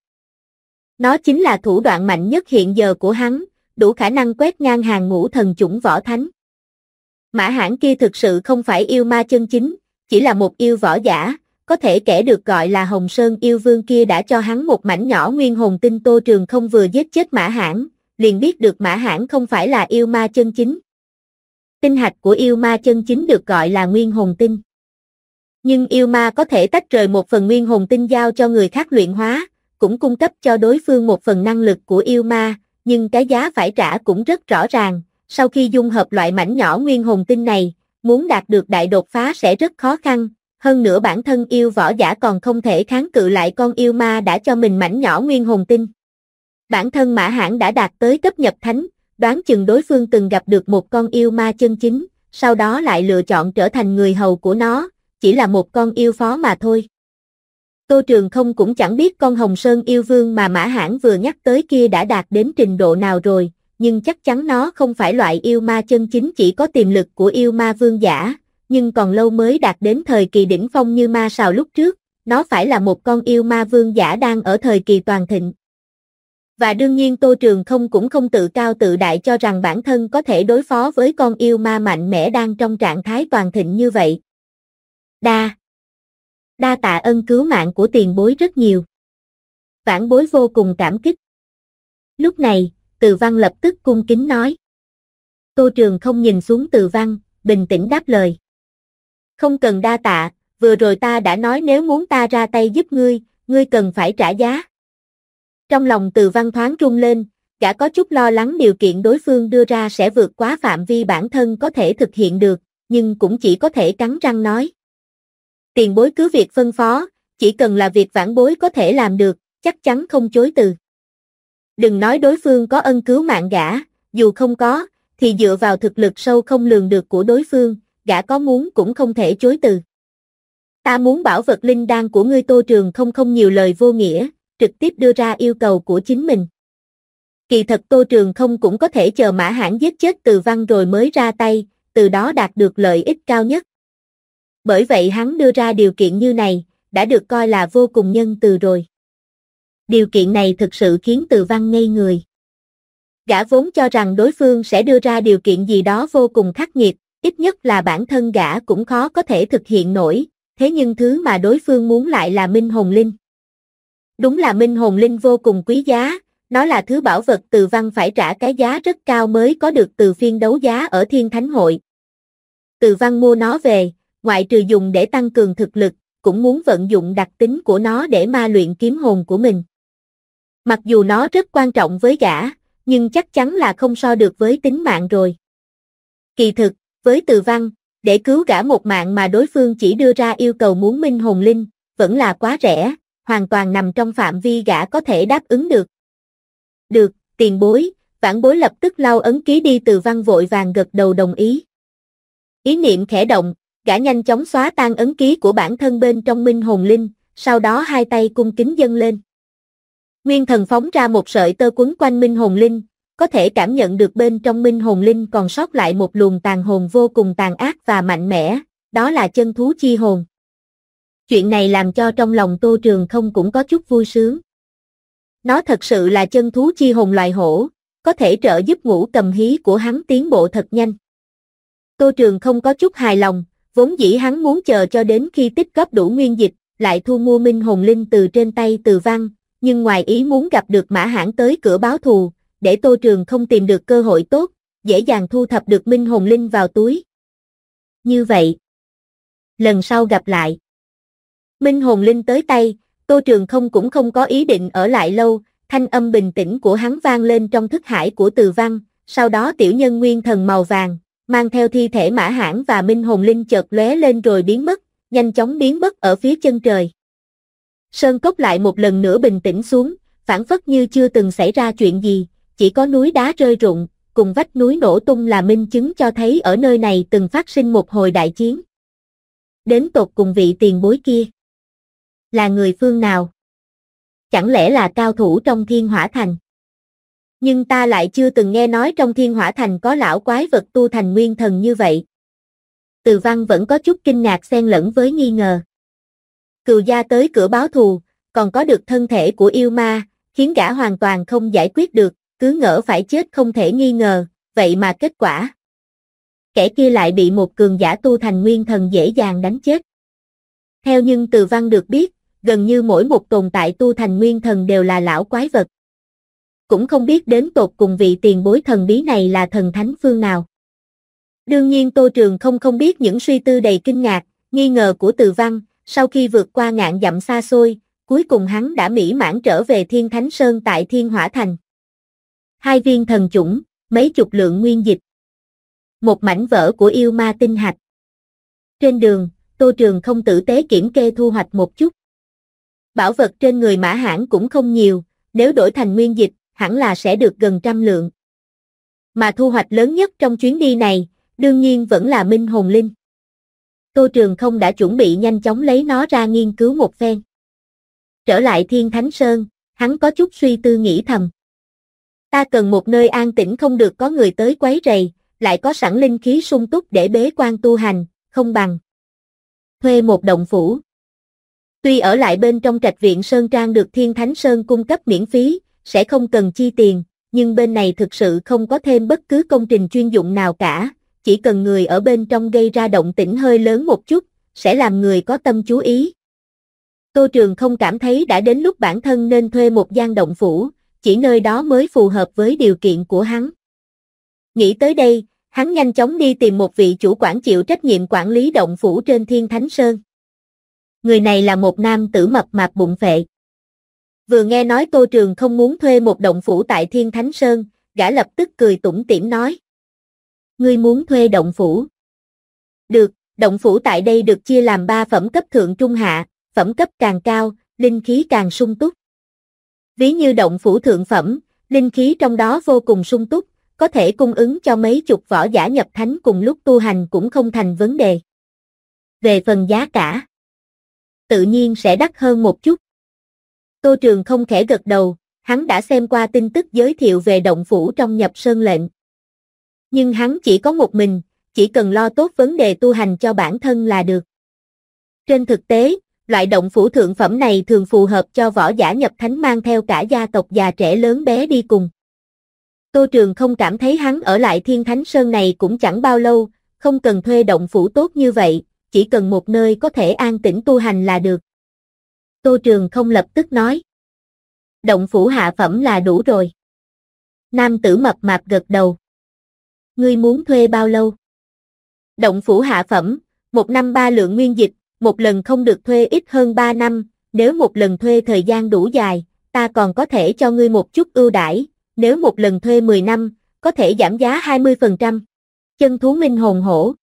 Nó chính là thủ đoạn mạnh nhất hiện giờ của hắn, đủ khả năng quét ngang hàng ngũ thần chủng võ thánh. Mã Hãn kia thực sự không phải yêu ma chân chính, chỉ là một yêu võ giả, có thể kẻ được gọi là Hồng Sơn yêu vương kia đã cho hắn một mảnh nhỏ nguyên hồn tinh. Tô Trường không vừa giết chết Mã Hãn, liền biết được Mã Hãn không phải là yêu ma chân chính. Tinh hạch của yêu ma chân chính được gọi là nguyên hồn tinh. Nhưng yêu ma có thể tách rời một phần nguyên hồn tinh giao cho người khác luyện hóa, cũng cung cấp cho đối phương một phần năng lực của yêu ma, nhưng cái giá phải trả cũng rất rõ ràng. Sau khi dung hợp loại mảnh nhỏ nguyên hồn tinh này, muốn đạt được đại đột phá sẽ rất khó khăn, hơn nữa bản thân yêu võ giả còn không thể kháng cự lại con yêu ma đã cho mình mảnh nhỏ nguyên hồn tinh. Bản thân Mã Hãn đã đạt tới cấp nhập thánh, đoán chừng đối phương từng gặp được một con yêu ma chân chính, sau đó lại lựa chọn trở thành người hầu của nó, chỉ là một con yêu phó mà thôi. Tô Trường không cũng chẳng biết con Hồng Sơn yêu vương mà Mã Hãn vừa nhắc tới kia đã đạt đến trình độ nào rồi, nhưng chắc chắn nó không phải loại yêu ma chân chính chỉ có tiềm lực của yêu ma vương giả, nhưng còn lâu mới đạt đến thời kỳ đỉnh phong như ma sào lúc trước, nó phải là một con yêu ma vương giả đang ở thời kỳ toàn thịnh. Và đương nhiên Tô Trường không cũng không tự cao tự đại cho rằng bản thân có thể đối phó với con yêu ma mạnh mẽ đang trong trạng thái toàn thịnh như vậy. Đa tạ ân cứu mạng của tiền bối rất nhiều. Vãn bối vô cùng cảm kích. Lúc này, Từ Văn lập tức cung kính nói. Tô Trường không nhìn xuống Từ Văn, bình tĩnh đáp lời. Không cần đa tạ, vừa rồi ta đã nói nếu muốn ta ra tay giúp ngươi, ngươi cần phải trả giá. Trong lòng Từ Văn thoáng rung lên, gã có chút lo lắng điều kiện đối phương đưa ra sẽ vượt quá phạm vi bản thân có thể thực hiện được, nhưng cũng chỉ có thể cắn răng nói. Tiền bối cứ việc phân phó, chỉ cần là việc vãn bối có thể làm được, chắc chắn không chối từ. Đừng nói đối phương có ân cứu mạng gã, dù không có, thì dựa vào thực lực sâu không lường được của đối phương, gã có muốn cũng không thể chối từ. Ta muốn bảo vật linh đan của ngươi. Tô Trường không nhiều lời vô nghĩa, trực tiếp đưa ra yêu cầu của chính mình. Kỳ thật Tô Trường không cũng có thể chờ Mã Hãn giết chết Từ Văn rồi mới ra tay, từ đó đạt được lợi ích cao nhất. Bởi vậy hắn đưa ra điều kiện như này, đã được coi là vô cùng nhân từ rồi. Điều kiện này thực sự khiến Từ Văn ngây người. Gã vốn cho rằng đối phương sẽ đưa ra điều kiện gì đó vô cùng khắc nghiệt, ít nhất là bản thân gã cũng khó có thể thực hiện nổi, thế nhưng thứ mà đối phương muốn lại là Minh Hồn Linh. Đúng là Minh Hồn Linh vô cùng quý giá, nó là thứ bảo vật Từ Văn phải trả cái giá rất cao mới có được từ phiên đấu giá ở Thiên Thánh Hội. Từ Văn mua nó về, ngoại trừ dùng để tăng cường thực lực, cũng muốn vận dụng đặc tính của nó để ma luyện kiếm hồn của mình. Mặc dù nó rất quan trọng với gã, nhưng chắc chắn là không so được với tính mạng rồi. Kỳ thực, với Từ Văn, để cứu gã một mạng mà đối phương chỉ đưa ra yêu cầu muốn Minh Hồn Linh, vẫn là quá rẻ, hoàn toàn nằm trong phạm vi gã có thể đáp ứng được. Được, tiền bối, vãn bối lập tức lau ấn ký đi. Từ Văn vội vàng gật đầu đồng ý. Ý niệm khẽ động, gã nhanh chóng xóa tan ấn ký của bản thân bên trong Minh Hồn Linh, sau đó hai tay cung kính dâng lên. Nguyên thần phóng ra một sợi tơ quấn quanh Minh Hồn Linh, có thể cảm nhận được bên trong Minh Hồn Linh còn sót lại một luồng tàn hồn vô cùng tàn ác và mạnh mẽ, đó là chân thú chi hồn. Chuyện này làm cho trong lòng Tô Trường không cũng có chút vui sướng. Nó thật sự là chân thú chi hồn loài hổ, có thể trợ giúp ngũ cầm hí của hắn tiến bộ thật nhanh. Tô Trường không có chút hài lòng, vốn dĩ hắn muốn chờ cho đến khi tích góp đủ nguyên dịch, lại thu mua Minh Hồn Linh từ trên tay Từ Văn, nhưng ngoài ý muốn gặp được Mã Hãn tới cửa báo thù, để Tô Trường không tìm được cơ hội tốt, dễ dàng thu thập được Minh Hồn Linh vào túi. Như vậy, lần sau gặp lại. Minh Hồn Linh tới tay, Tô Trường không cũng không có ý định ở lại lâu, thanh âm bình tĩnh của hắn vang lên trong thức hải của Từ Văn, sau đó tiểu nhân nguyên thần màu vàng, mang theo thi thể Mã Hãn và Minh Hồn Linh chợt lóe lên rồi biến mất, nhanh chóng biến mất ở phía chân trời. Sơn cốc lại một lần nữa bình tĩnh xuống, phảng phất như chưa từng xảy ra chuyện gì, chỉ có núi đá rơi rụng, cùng vách núi nổ tung là minh chứng cho thấy ở nơi này từng phát sinh một hồi đại chiến. Đến tột cùng vị tiền bối kia là người phương nào? Chẳng lẽ là cao thủ trong Thiên Hỏa Thành? Nhưng ta lại chưa từng nghe nói trong Thiên Hỏa Thành có lão quái vật tu thành nguyên thần như vậy. Từ Văn vẫn có chút kinh ngạc xen lẫn với nghi ngờ. Cừu gia tới cửa báo thù, còn có được thân thể của yêu ma, khiến gã hoàn toàn không giải quyết được, cứ ngỡ phải chết không thể nghi ngờ, vậy mà kết quả. kẻ kia lại bị một cường giả tu thành nguyên thần dễ dàng đánh chết. Theo Nhưng Từ Văn được biết, gần như mỗi một tồn tại tu thành nguyên thần đều là lão quái vật. Cũng không biết đến tột cùng vị tiền bối thần bí này là thần thánh phương nào. Đương nhiên Tô Trường không biết những suy tư đầy kinh ngạc, nghi ngờ của Từ Văn, sau khi vượt qua ngàn dặm xa xôi, cuối cùng hắn đã mỹ mãn trở về Thiên Thánh Sơn tại Thiên Hỏa Thành. 2 viên thần chủng, mấy chục lượng nguyên dịch. Một mảnh vỡ của yêu ma tinh hạch. Trên đường, Tô Trường không tử tế kiểm kê thu hoạch một chút. Bảo vật trên người Mã Hãn cũng không nhiều, nếu đổi thành nguyên dịch, hẳn là sẽ được gần 100 lượng. Mà thu hoạch lớn nhất trong chuyến đi này, đương nhiên vẫn là Minh Hồn Linh. Tô Trường không đã chuẩn bị nhanh chóng lấy nó ra nghiên cứu một phen. Trở lại Thiên Thánh Sơn, hắn có chút suy tư nghĩ thầm. Ta cần một nơi an tĩnh không được có người tới quấy rầy, lại có sẵn linh khí sung túc để bế quan tu hành, không bằng thuê một động phủ. Tuy ở lại bên trong trạch viện Sơn Trang được Thiên Thánh Sơn cung cấp miễn phí, sẽ không cần chi tiền, nhưng bên này thực sự không có thêm bất cứ công trình chuyên dụng nào cả, chỉ cần người ở bên trong gây ra động tĩnh hơi lớn một chút, sẽ làm người có tâm chú ý. Tô Trường không cảm thấy đã đến lúc bản thân nên thuê một gian động phủ, chỉ nơi đó mới phù hợp với điều kiện của hắn. Nghĩ tới đây, hắn nhanh chóng đi tìm một vị chủ quản chịu trách nhiệm quản lý động phủ trên Thiên Thánh Sơn. Người này là một nam tử mập mạp bụng phệ. Vừa nghe nói Tô Trường không muốn thuê một động phủ tại Thiên Thánh Sơn, gã lập tức cười tủm tỉm nói. Ngươi muốn thuê động phủ? Được, động phủ tại đây được chia làm 3 phẩm cấp thượng trung hạ, phẩm cấp càng cao, linh khí càng sung túc. Ví như động phủ thượng phẩm, linh khí trong đó vô cùng sung túc, có thể cung ứng cho mấy chục võ giả nhập thánh cùng lúc tu hành cũng không thành vấn đề. Về phần giá cả, tự nhiên sẽ đắt hơn một chút. Tô Trường không khẽ gật đầu, hắn đã xem qua tin tức giới thiệu về động phủ trong nhập sơn lệnh. Nhưng hắn chỉ có một mình, chỉ cần lo tốt vấn đề tu hành cho bản thân là được. Trên thực tế, loại động phủ thượng phẩm này thường phù hợp cho võ giả nhập thánh mang theo cả gia tộc già trẻ lớn bé đi cùng. Tô Trường không cảm thấy hắn ở lại Thiên Thánh Sơn này cũng chẳng bao lâu, không cần thuê động phủ tốt như vậy, chỉ cần một nơi có thể an tĩnh tu hành là được. Tô Trường không lập tức nói. Động phủ hạ phẩm là đủ rồi. Nam tử mập mạp gật đầu. Ngươi muốn thuê bao lâu? Động phủ hạ phẩm, 1 năm 3 lượng nguyên dịch, một lần không được thuê ít hơn 3 năm, nếu một lần thuê thời gian đủ dài, ta còn có thể cho ngươi một chút ưu đãi, nếu một lần thuê 10 năm, có thể giảm giá 20%. Chân thú minh hồn hổ.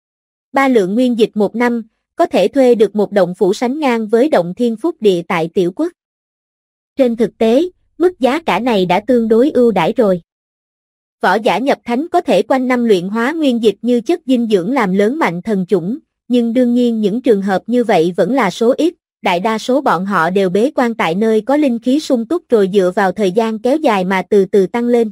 3 lượng nguyên dịch 1 năm, có thể thuê được một động phủ sánh ngang với động Thiên Phúc Địa tại Tiểu Quốc. Trên thực tế, mức giá cả này đã tương đối ưu đãi rồi. Võ giả nhập thánh có thể quanh năm luyện hóa nguyên dịch như chất dinh dưỡng làm lớn mạnh thần chủng, nhưng đương nhiên những trường hợp như vậy vẫn là số ít, đại đa số bọn họ đều bế quan tại nơi có linh khí sung túc rồi dựa vào thời gian kéo dài mà từ từ tăng lên.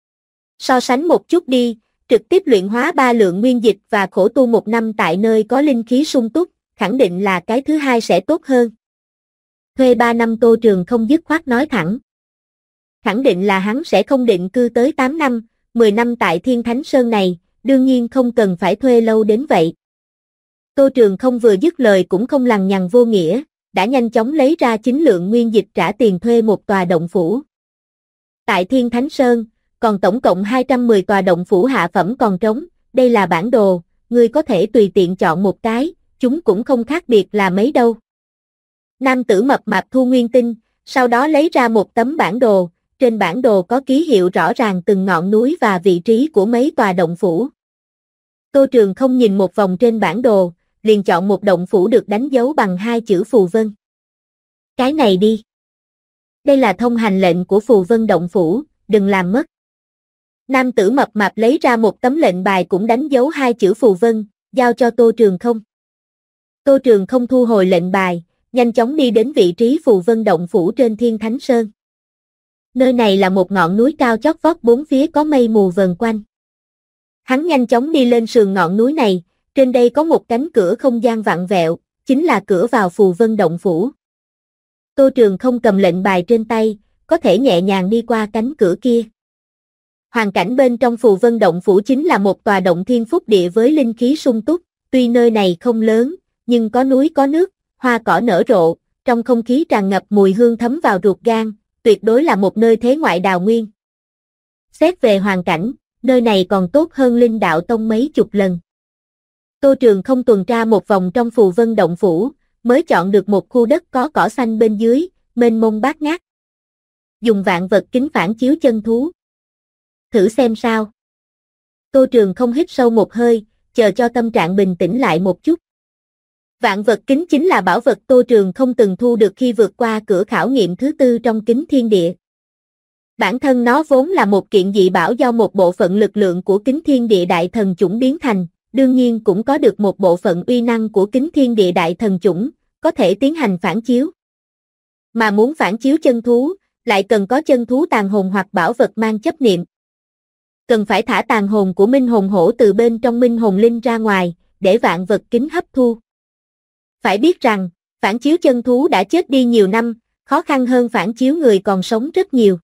So sánh một chút đi, trực tiếp luyện hóa 3 lượng nguyên dịch và khổ tu 1 năm tại nơi có linh khí sung túc, khẳng định là cái thứ hai sẽ tốt hơn. Thuê 3 năm Tô Trường không dứt khoát nói thẳng. Khẳng định là hắn sẽ không định cư tới 8 năm, 10 năm tại Thiên Thánh Sơn này, đương nhiên không cần phải thuê lâu đến vậy. Tô Trường không vừa dứt lời cũng không lằng nhằng vô nghĩa, đã nhanh chóng lấy ra 9 lượng nguyên dịch trả tiền thuê một tòa động phủ. Tại Thiên Thánh Sơn, còn tổng cộng 210 tòa động phủ hạ phẩm còn trống, đây là bản đồ, ngươi có thể tùy tiện chọn một cái, chúng cũng không khác biệt là mấy đâu. Nam tử mập mạp thu nguyên tinh, sau đó lấy ra một tấm bản đồ, trên bản đồ có ký hiệu rõ ràng từng ngọn núi và vị trí của mấy tòa động phủ. Tô Trường không nhìn một vòng trên bản đồ, liền chọn một động phủ được đánh dấu bằng 2 chữ Phù Vân. Cái này đi. Đây là thông hành lệnh của Phù Vân động phủ, đừng làm mất. Nam tử mập mạp lấy ra một tấm lệnh bài cũng đánh dấu 2 chữ Phù Vân, giao cho Tô Trường không. Tô Trường không thu hồi lệnh bài, nhanh chóng đi đến vị trí Phù Vân động phủ trên Thiên Thánh Sơn. Nơi này là một ngọn núi cao chót vót, bốn phía có mây mù vờn quanh. Hắn nhanh chóng đi lên sườn ngọn núi này, trên đây có một cánh cửa không gian vặn vẹo, chính là cửa vào Phù Vân động phủ. Tô Trường không cầm lệnh bài trên tay, có thể nhẹ nhàng đi qua cánh cửa kia. Hoàn cảnh bên trong Phù Vân Động Phủ chính là một tòa động thiên phúc địa với linh khí sung túc, tuy nơi này không lớn, nhưng có núi có nước, hoa cỏ nở rộ, trong không khí tràn ngập mùi hương thấm vào ruột gan, tuyệt đối là một nơi thế ngoại đào nguyên. Xét về hoàn cảnh, nơi này còn tốt hơn Linh Đạo Tông mấy chục lần. Tô Trường không tuần tra một vòng trong Phù Vân Động Phủ, mới chọn được một khu đất có cỏ xanh bên dưới, mênh mông bát ngát. Dùng vạn vật kính phản chiếu chân thú. Thử xem sao. Tô Trường không hít sâu một hơi, chờ cho tâm trạng bình tĩnh lại một chút. Vạn vật kính chính là bảo vật Tô Trường không từng thu được khi vượt qua cửa khảo nghiệm thứ tư trong kính thiên địa. Bản thân nó vốn là một kiện dị bảo do một bộ phận lực lượng của kính thiên địa đại thần chủng biến thành, đương nhiên cũng có được một bộ phận uy năng của kính thiên địa đại thần chủng, có thể tiến hành phản chiếu. Mà muốn phản chiếu chân thú, lại cần có chân thú tàn hồn hoặc bảo vật mang chấp niệm. Cần phải thả tàn hồn của minh hồn hổ từ bên trong minh hồn linh ra ngoài, để vạn vật kính hấp thu. Phải biết rằng, phản chiếu chân thú đã chết đi nhiều năm, khó khăn hơn phản chiếu người còn sống rất nhiều.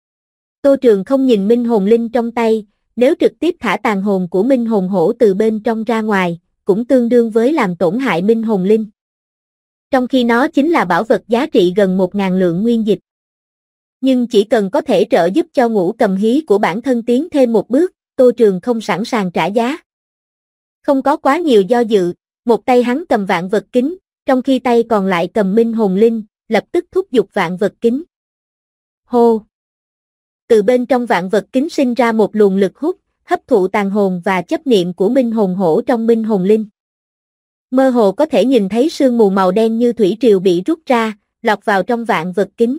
Tô Trường không nhìn minh hồn linh trong tay, nếu trực tiếp thả tàn hồn của minh hồn hổ từ bên trong ra ngoài, cũng tương đương với làm tổn hại minh hồn linh. Trong khi nó chính là bảo vật giá trị gần 1.000 lượng nguyên dịch. Nhưng chỉ cần có thể trợ giúp cho Ngũ Cầm Hí của bản thân tiến thêm một bước, Tô Trường không sẵn sàng trả giá. Không có quá nhiều do dự, một tay hắn cầm vạn vật kính, trong khi tay còn lại cầm minh hồn linh, lập tức thúc giục vạn vật kính. Hô! Từ bên trong vạn vật kính sinh ra một luồng lực hút, hấp thụ tàn hồn và chấp niệm của minh hồn hổ trong minh hồn linh. Mơ hồ có thể nhìn thấy sương mù màu đen như thủy triều bị rút ra, lọt vào trong vạn vật kính.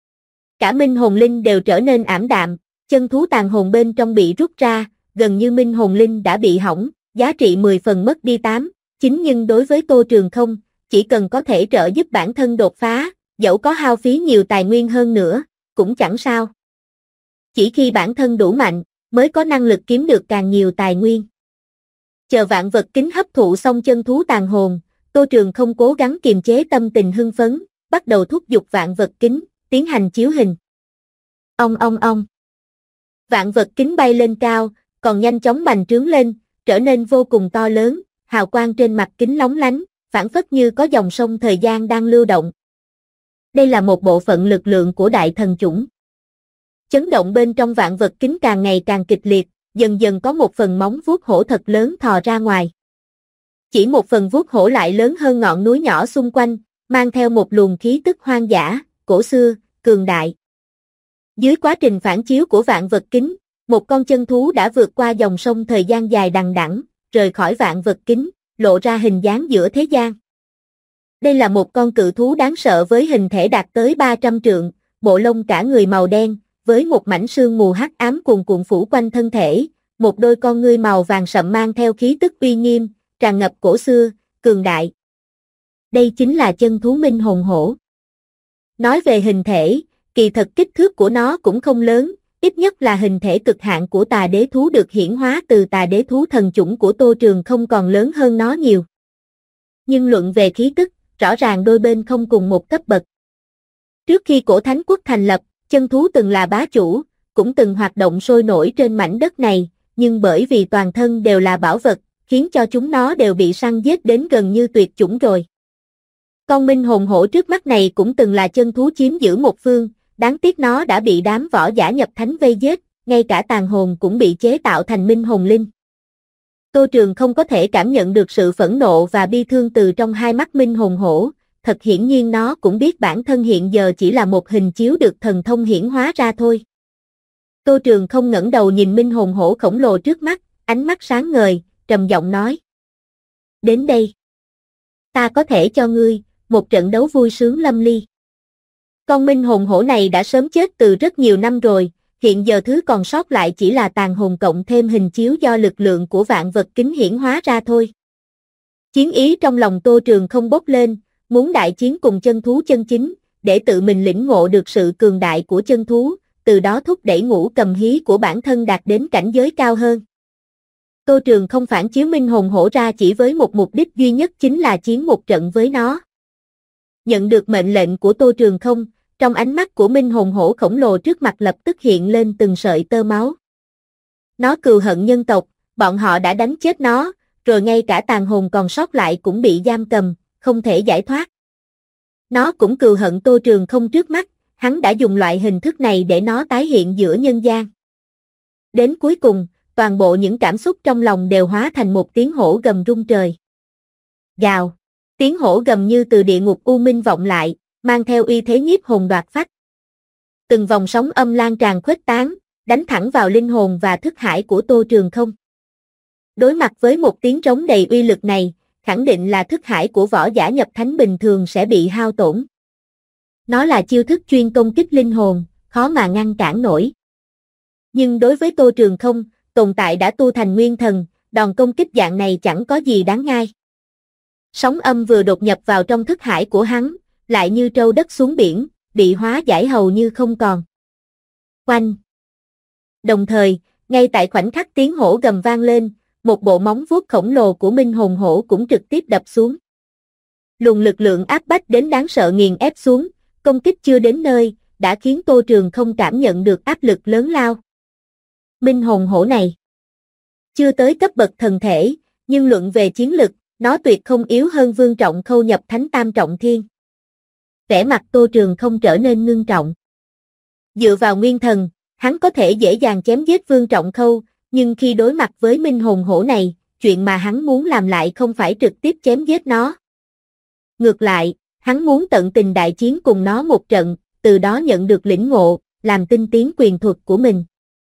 Cả minh hồn linh đều trở nên ảm đạm, chân thú tàn hồn bên trong bị rút ra, gần như minh hồn linh đã bị hỏng, giá trị 10 phần mất đi 8, 9 nhưng đối với Tô Trường không, chỉ cần có thể trợ giúp bản thân đột phá, dẫu có hao phí nhiều tài nguyên hơn nữa, cũng chẳng sao. Chỉ khi bản thân đủ mạnh, mới có năng lực kiếm được càng nhiều tài nguyên. Chờ vạn vật kính hấp thụ xong chân thú tàn hồn, Tô Trường không cố gắng kiềm chế tâm tình hưng phấn, bắt đầu thúc giục vạn vật kính, tiến hành chiếu hình. Ong ong ong. Vạn vật kính bay lên cao, còn nhanh chóng bành trướng lên, trở nên vô cùng to lớn, hào quang trên mặt kính lóng lánh, phảng phất như có dòng sông thời gian đang lưu động. Đây là một bộ phận lực lượng của đại thần chủng. Chấn động bên trong vạn vật kính càng ngày càng kịch liệt, dần dần có một phần móng vuốt hổ thật lớn thò ra ngoài. Chỉ một phần vuốt hổ lại lớn hơn ngọn núi nhỏ xung quanh, mang theo một luồng khí tức hoang dã, cổ xưa, cường đại. Dưới quá trình phản chiếu của vạn vật kính, một con chân thú đã vượt qua dòng sông thời gian dài đằng đẵng, rời khỏi vạn vật kính, lộ ra hình dáng giữa thế gian. Đây là một con cự thú đáng sợ với hình thể đạt tới 300 trượng, bộ lông cả người màu đen, với một mảnh sương mù hắc ám cuồn cuộn phủ quanh thân thể, một đôi con ngươi màu vàng sậm mang theo khí tức uy nghiêm, tràn ngập cổ xưa, cường đại. Đây chính là chân thú minh hồn hổ. Nói về hình thể, kỳ thật kích thước của nó cũng không lớn, ít nhất là hình thể cực hạn của tà đế thú được hiển hóa từ tà đế thú thần chủng của Tô Trường không còn lớn hơn nó nhiều. Nhưng luận về khí tức, rõ ràng đôi bên không cùng một cấp bậc. Trước khi cổ thánh quốc thành lập, chân thú từng là bá chủ, cũng từng hoạt động sôi nổi trên mảnh đất này, nhưng bởi vì toàn thân đều là bảo vật, khiến cho chúng nó đều bị săn giết đến gần như tuyệt chủng rồi. Con minh hồn hổ trước mắt này cũng từng là chân thú chiếm giữ một phương, đáng tiếc nó đã bị đám võ giả nhập thánh vây giết, ngay cả tàn hồn cũng bị chế tạo thành minh hồn linh. Tô Trường không có thể cảm nhận được sự phẫn nộ và bi thương từ trong hai mắt minh hồn hổ, thật hiển nhiên nó cũng biết bản thân hiện giờ chỉ là một hình chiếu được thần thông hiển hóa ra thôi. Tô Trường không ngẩng đầu nhìn minh hồn hổ khổng lồ trước mắt, ánh mắt sáng ngời, trầm giọng nói. Đến đây. Ta có thể cho ngươi một trận đấu vui sướng lâm ly. Con minh hồn hổ này đã sớm chết từ rất nhiều năm rồi, hiện giờ thứ còn sót lại chỉ là tàn hồn cộng thêm hình chiếu do lực lượng của vạn vật kính hiển hóa ra thôi. Chiến ý trong lòng Tô Trường không bốc lên, muốn đại chiến cùng chân thú chân chính, để tự mình lĩnh ngộ được sự cường đại của chân thú, từ đó thúc đẩy Ngũ Cầm Hí của bản thân đạt đến cảnh giới cao hơn. Tô Trường không phản chiếu minh hồn hổ ra chỉ với một mục đích duy nhất chính là chiến một trận với nó. Nhận được mệnh lệnh của Tô Trường không, trong ánh mắt của minh hồn hổ khổng lồ trước mặt lập tức hiện lên từng sợi tơ máu. Nó cừu hận nhân tộc, bọn họ đã đánh chết nó, rồi ngay cả tàn hồn còn sót lại cũng bị giam cầm, không thể giải thoát. Nó cũng cừu hận Tô Trường Không trước mắt, hắn đã dùng loại hình thức này để nó tái hiện giữa nhân gian. Đến cuối cùng, toàn bộ những cảm xúc trong lòng đều hóa thành một tiếng hổ gầm rung trời. Gào, tiếng hổ gầm như từ địa ngục u minh vọng lại, mang theo uy thế nhiếp hồn đoạt phách. Từng vòng sóng âm lan tràn khuếch tán, đánh thẳng vào linh hồn và thức hải của Tô Trường Không. Đối mặt với một tiếng trống đầy uy lực này, khẳng định là thức hải của võ giả nhập thánh bình thường sẽ bị hao tổn. Nó là chiêu thức chuyên công kích linh hồn, khó mà ngăn cản nổi. Nhưng đối với Tô Trường Không, tồn tại đã tu thành nguyên thần, đòn công kích dạng này chẳng có gì đáng ngại. Sóng âm vừa đột nhập vào trong thức hải của hắn, lại như trâu đất xuống biển, bị hóa giải hầu như không còn. Oanh! Đồng thời, ngay tại khoảnh khắc tiếng hổ gầm vang lên, một bộ móng vuốt khổng lồ của Minh Hồn Hổ cũng trực tiếp đập xuống. Luồng lực lượng áp bách đến đáng sợ nghiền ép xuống, công kích chưa đến nơi, đã khiến Tô Trường Không cảm nhận được áp lực lớn lao. Minh Hồn Hổ này chưa tới cấp bậc thần thể, nhưng luận về chiến lực, nó tuyệt không yếu hơn Vương Trọng Khâu nhập thánh tam trọng thiên. Vẻ mặt Tô Trường Không trở nên ngưng trọng. Dựa vào nguyên thần, hắn có thể dễ dàng chém giết Vương Trọng Khâu, nhưng khi đối mặt với Minh Hồn Hổ này, chuyện mà hắn muốn làm lại không phải trực tiếp chém giết nó. Ngược lại, hắn muốn tận tình đại chiến cùng nó một trận, từ đó nhận được lĩnh ngộ, làm tinh tiến quyền thuật của mình.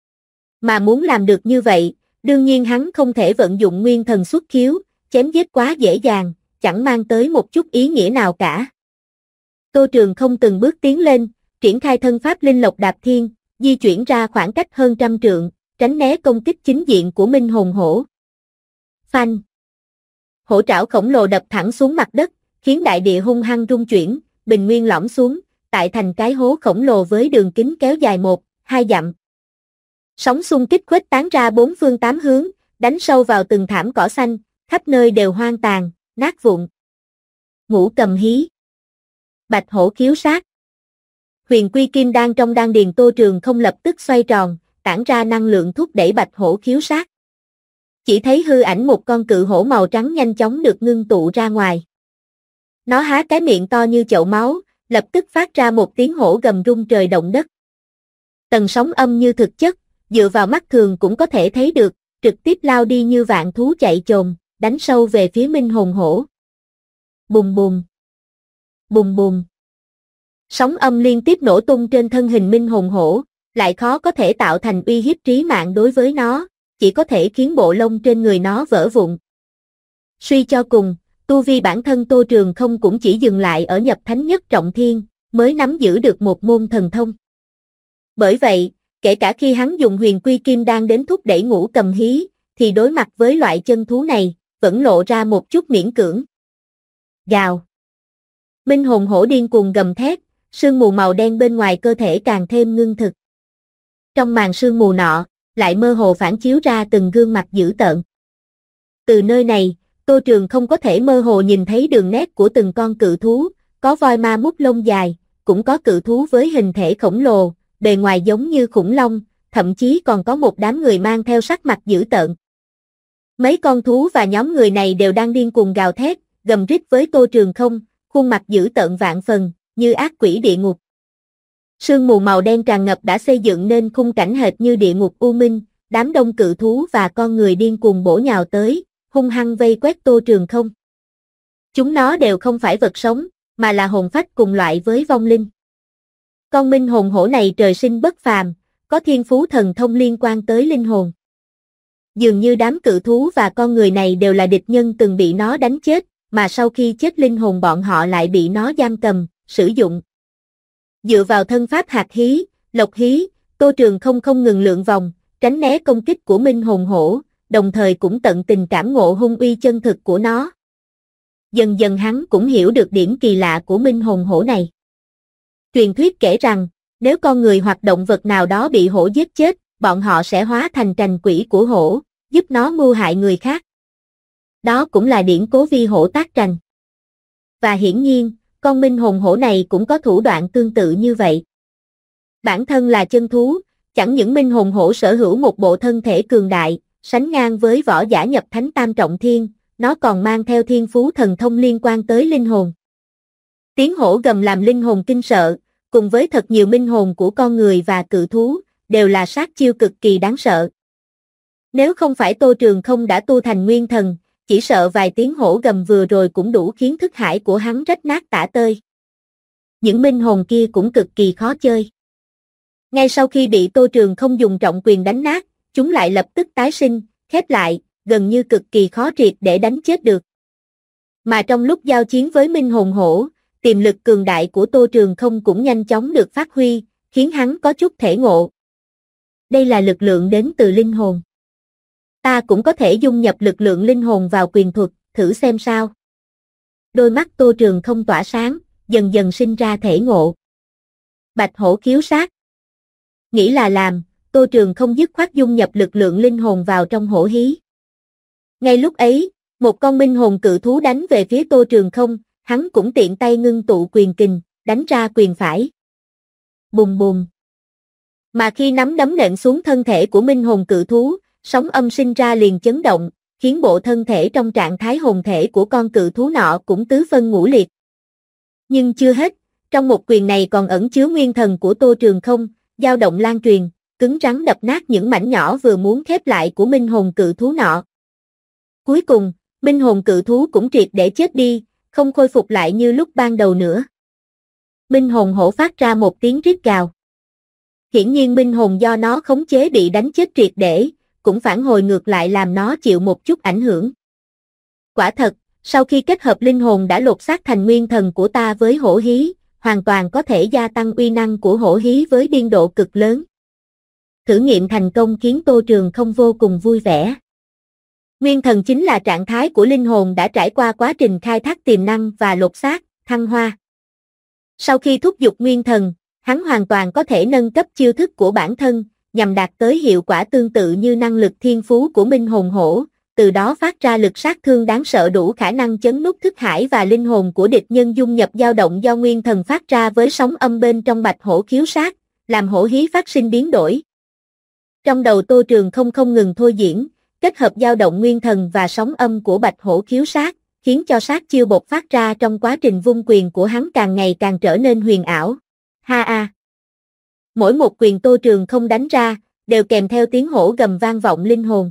Mà muốn làm được như vậy, đương nhiên hắn không thể vận dụng nguyên thần xuất khiếu, chém giết quá dễ dàng, chẳng mang tới một chút ý nghĩa nào cả. Tô Trường Không từng bước tiến lên, triển khai thân pháp linh lộc đạp thiên, di chuyển ra khoảng cách hơn 100 trượng, tránh né công kích chính diện của Minh Hồn Hổ. Phanh! Hổ trảo khổng lồ đập thẳng xuống mặt đất, khiến đại địa hung hăng rung chuyển, bình nguyên lõm xuống, tạo thành cái hố khổng lồ với đường kính kéo dài 1-2 dặm. Sóng xung kích khuếch tán ra bốn phương tám hướng, đánh sâu vào từng thảm cỏ xanh, khắp nơi đều hoang tàn, nát vụn. Ngũ Cầm Hí, Bạch Hổ khiếu sát. Huyền quy kim đan trong đan điền Tô Trường Không lập tức xoay tròn, tản ra năng lượng thúc đẩy Bạch Hổ khiếu sát. Chỉ thấy hư ảnh một con cự hổ màu trắng nhanh chóng được ngưng tụ ra ngoài. Nó há cái miệng to như chậu máu, lập tức phát ra một tiếng hổ gầm rung trời động đất. Tầng sóng âm như thực chất, dựa vào mắt thường cũng có thể thấy được, trực tiếp lao đi như vạn thú chạy chồm, đánh sâu về phía Minh Hồn Hổ. Bùm bùm, bùm bùm. Sóng âm liên tiếp nổ tung trên thân hình Minh Hồn Hổ, lại khó có thể tạo thành uy hiếp trí mạng đối với nó, chỉ có thể khiến bộ lông trên người nó vỡ vụn. Suy cho cùng, tu vi bản thân Tô Trường Không cũng chỉ dừng lại ở nhập thánh nhất trọng thiên, mới nắm giữ được một môn thần thông. Bởi vậy, kể cả khi hắn dùng huyền quy kim đan đến thúc đẩy Ngũ Cầm Hí, thì đối mặt với loại chân thú này, vẫn lộ ra một chút miễn cưỡng. Gào. Minh Hồn Hổ điên cuồng gầm thét, sương mù màu đen bên ngoài cơ thể càng thêm ngưng thực. Trong màn sương mù nọ, lại mơ hồ phản chiếu ra từng gương mặt dữ tợn. Từ nơi này, Tô Trường Không có thể mơ hồ nhìn thấy đường nét của từng con cự thú, có voi ma mút lông dài, cũng có cự thú với hình thể khổng lồ, bề ngoài giống như khủng long, thậm chí còn có một đám người mang theo sắc mặt dữ tợn. Mấy con thú và nhóm người này đều đang điên cuồng gào thét, gầm rít với Tô Trường Không, khuôn mặt dữ tợn vạn phần, như ác quỷ địa ngục. Sương mù màu đen tràn ngập đã xây dựng nên khung cảnh hệt như địa ngục u minh, đám đông cự thú và con người điên cuồng bổ nhào tới, hung hăng vây quét Tô Trường Không. Chúng nó đều không phải vật sống, mà là hồn phách cùng loại với vong linh. Con Minh Hồn Hổ này trời sinh bất phàm, có thiên phú thần thông liên quan tới linh hồn. Dường như đám cự thú và con người này đều là địch nhân từng bị nó đánh chết, mà sau khi chết linh hồn bọn họ lại bị nó giam cầm, sử dụng. Dựa vào thân pháp hạt hí, lộc hí, Tô Trường không ngừng lượn vòng, tránh né công kích của Minh Hồn Hổ, đồng thời cũng tận tình cảm ngộ hung uy chân thực của nó. Dần dần hắn cũng hiểu được điểm kỳ lạ của Minh Hồn Hổ này. Truyền thuyết kể rằng, nếu con người hoặc động vật nào đó bị hổ giết chết, bọn họ sẽ hóa thành trành quỷ của hổ, giúp nó mưu hại người khác. Đó cũng là điển cố vi hổ tác trành. Và hiển nhiên, con Minh Hồn Hổ này cũng có thủ đoạn tương tự như vậy. Bản thân là chân thú, Chẳng những Minh Hồn Hổ sở hữu một bộ thân thể cường đại, sánh ngang với võ giả nhập thánh tam trọng thiên, nó còn mang theo thiên phú thần thông liên quan tới linh hồn. Tiếng hổ gầm làm linh hồn kinh sợ, cùng với thật nhiều minh hồn của con người và cự thú, đều là sát chiêu cực kỳ đáng sợ. Nếu không phải Tô Trường Không đã tu thành nguyên thần, chỉ sợ vài tiếng hổ gầm vừa rồi cũng đủ khiến thức hải của hắn rách nát tả tơi. Những minh hồn kia cũng cực kỳ khó chơi. Ngay sau khi bị Tô Trường Không dùng trọng quyền đánh nát, chúng lại lập tức tái sinh, khép lại, gần như cực kỳ khó triệt để đánh chết được. Mà trong lúc giao chiến với Minh Hồn Hổ, tiềm lực cường đại của Tô Trường Không cũng nhanh chóng được phát huy, khiến hắn có chút thể ngộ. Đây là lực lượng đến từ linh hồn. Ta cũng có thể dung nhập lực lượng linh hồn vào quyền thuật, thử xem sao. Đôi mắt Tô Trường Không tỏa sáng, dần dần sinh ra thể ngộ. Bạch hổ khiếu sát. Nghĩ là làm, Tô Trường Không dứt khoát dung nhập lực lượng linh hồn vào trong hổ hí. Ngay lúc ấy, một con minh hồn cự thú đánh về phía Tô Trường Không, hắn cũng tiện tay ngưng tụ quyền kình, đánh ra quyền phải. Bùm bùm. Mà khi nắm đấm nện xuống thân thể của minh hồn cự thú, sóng âm sinh ra liền chấn động, khiến bộ thân thể trong trạng thái hồn thể của con cự thú nọ cũng tứ phân ngũ liệt. Nhưng chưa hết, trong một quyền này còn ẩn chứa nguyên thần của Tô Trường Không, dao động lan truyền, cứng rắn đập nát những mảnh nhỏ vừa muốn khép lại của minh hồn cự thú nọ. Cuối cùng, minh hồn cự thú cũng triệt để chết đi, không khôi phục lại như lúc ban đầu nữa. Minh hồn hổ phát ra một tiếng rít gào. Hiển nhiên minh hồn do nó khống chế bị đánh chết triệt để, cũng phản hồi ngược lại làm nó chịu một chút ảnh hưởng. Quả thật, sau khi kết hợp linh hồn đã lột xác thành nguyên thần của ta với hổ hí, hoàn toàn có thể gia tăng uy năng của hổ hí với biên độ cực lớn. Thử nghiệm thành công khiến Tô Trường Không vô cùng vui vẻ. Nguyên thần chính là trạng thái của linh hồn đã trải qua quá trình khai thác tiềm năng và lột xác, thăng hoa. Sau khi thúc giục nguyên thần, hắn hoàn toàn có thể nâng cấp chiêu thức của bản thân, nhằm đạt tới hiệu quả tương tự như năng lực thiên phú của Minh Hồn Hổ, từ đó phát ra lực sát thương đáng sợ đủ khả năng chấn nút thức hải và linh hồn của địch nhân dung nhập dao động do nguyên thần phát ra với sóng âm bên trong bạch hổ khiếu sát, làm hổ hí phát sinh biến đổi. Trong đầu Tô Trường không ngừng thôi diễn, kết hợp dao động nguyên thần và sóng âm của bạch hổ khiếu sát, khiến cho sát chiêu bộc phát ra trong quá trình vung quyền của hắn càng ngày càng trở nên huyền ảo. Ha a! Mỗi một quyền Tô Trường Không đánh ra, đều kèm theo tiếng hổ gầm vang vọng linh hồn.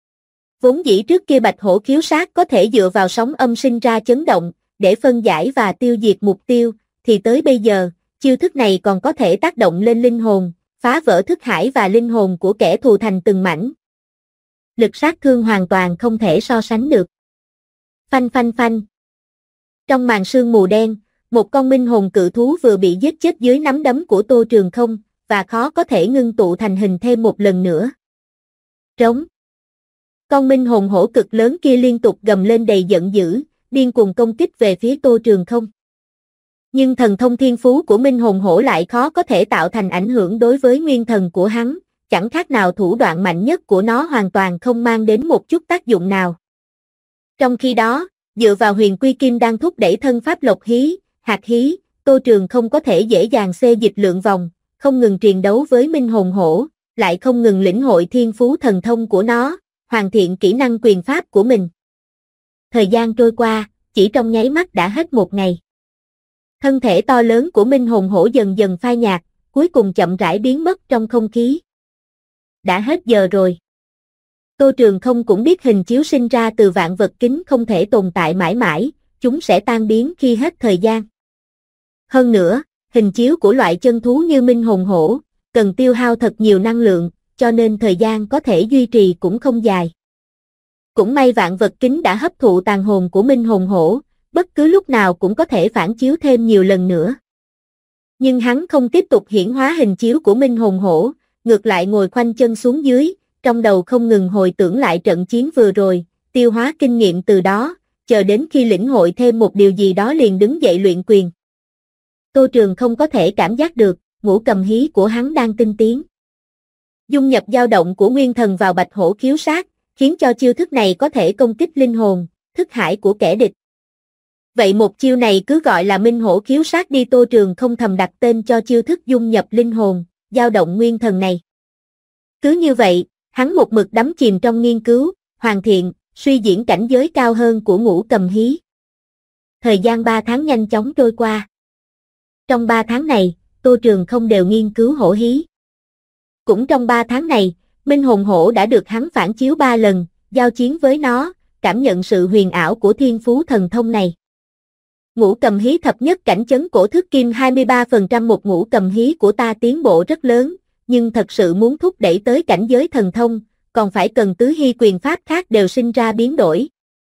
Vốn dĩ trước kia bạch hổ khiếu sát có thể dựa vào sóng âm sinh ra chấn động, để phân giải và tiêu diệt mục tiêu, thì tới bây giờ, chiêu thức này còn có thể tác động lên linh hồn, phá vỡ thức hải và linh hồn của kẻ thù thành từng mảnh. Lực sát thương hoàn toàn không thể so sánh được. Phanh phanh phanh. Trong màn sương mù đen, một con minh hồn cự thú vừa bị giết chết dưới nắm đấm của Tô Trường Không, và khó có thể ngưng tụ thành hình thêm một lần nữa. Trống. Con minh hồn hổ cực lớn kia liên tục gầm lên đầy giận dữ, điên cuồng công kích về phía Tô Trường Không. Nhưng thần thông thiên phú của minh hồn hổ lại khó có thể tạo thành ảnh hưởng đối với nguyên thần của hắn, chẳng khác nào thủ đoạn mạnh nhất của nó hoàn toàn không mang đến một chút tác dụng nào. Trong khi đó, dựa vào huyền quy kim đang thúc đẩy thân pháp lộc hí, hạt hí, Tô Trường Không có thể dễ dàng xê dịch lượng vòng, không ngừng triền đấu với minh hồn hổ, lại không ngừng lĩnh hội thiên phú thần thông của nó, hoàn thiện kỹ năng quyền pháp của mình. Thời gian trôi qua, chỉ trong nháy mắt đã hết một ngày. Thân thể to lớn của minh hồn hổ dần dần phai nhạt, cuối cùng chậm rãi biến mất trong không khí. Đã hết giờ rồi. Tô Trường Không cũng biết hình chiếu sinh ra từ vạn vật kính không thể tồn tại mãi mãi, chúng sẽ tan biến khi hết thời gian. Hơn nữa, hình chiếu của loại chân thú như minh hồn hổ, cần tiêu hao thật nhiều năng lượng, cho nên thời gian có thể duy trì cũng không dài. Cũng may vạn vật kính đã hấp thụ tàn hồn của minh hồn hổ, bất cứ lúc nào cũng có thể phản chiếu thêm nhiều lần nữa. Nhưng hắn không tiếp tục hiển hóa hình chiếu của minh hồn hổ, ngược lại ngồi khoanh chân xuống dưới, trong đầu không ngừng hồi tưởng lại trận chiến vừa rồi, tiêu hóa kinh nghiệm từ đó, chờ đến khi lĩnh hội thêm một điều gì đó liền đứng dậy luyện quyền. Tô Trường không có thể cảm giác được, ngũ cầm hí của hắn đang tinh tiến. Dung nhập dao động của nguyên thần vào bạch hổ khiếu sát, khiến cho chiêu thức này có thể công kích linh hồn, thức hải của kẻ địch. Vậy một chiêu này cứ gọi là minh hổ khiếu sát đi. Tô Trường không thầm đặt tên cho chiêu thức dung nhập linh hồn, dao động nguyên thần này. Cứ như vậy, hắn một mực đắm chìm trong nghiên cứu, hoàn thiện, suy diễn cảnh giới cao hơn của Ngũ Cầm Hí. Thời gian 3 tháng nhanh chóng trôi qua. Trong 3 tháng này, Tô Trường không đều nghiên cứu hổ hí. Cũng trong 3 tháng này, Minh Hồn Hổ đã được hắn phản chiếu 3 lần, giao chiến với nó, cảm nhận sự huyền ảo của thiên phú thần thông này. Ngũ Cầm Hí thập nhất cảnh chấn cổ thức kim 23%. Một ngũ cầm hí của ta tiến bộ rất lớn, nhưng thật sự muốn thúc đẩy tới cảnh giới thần thông, còn phải cần tứ hy quyền pháp khác đều sinh ra biến đổi.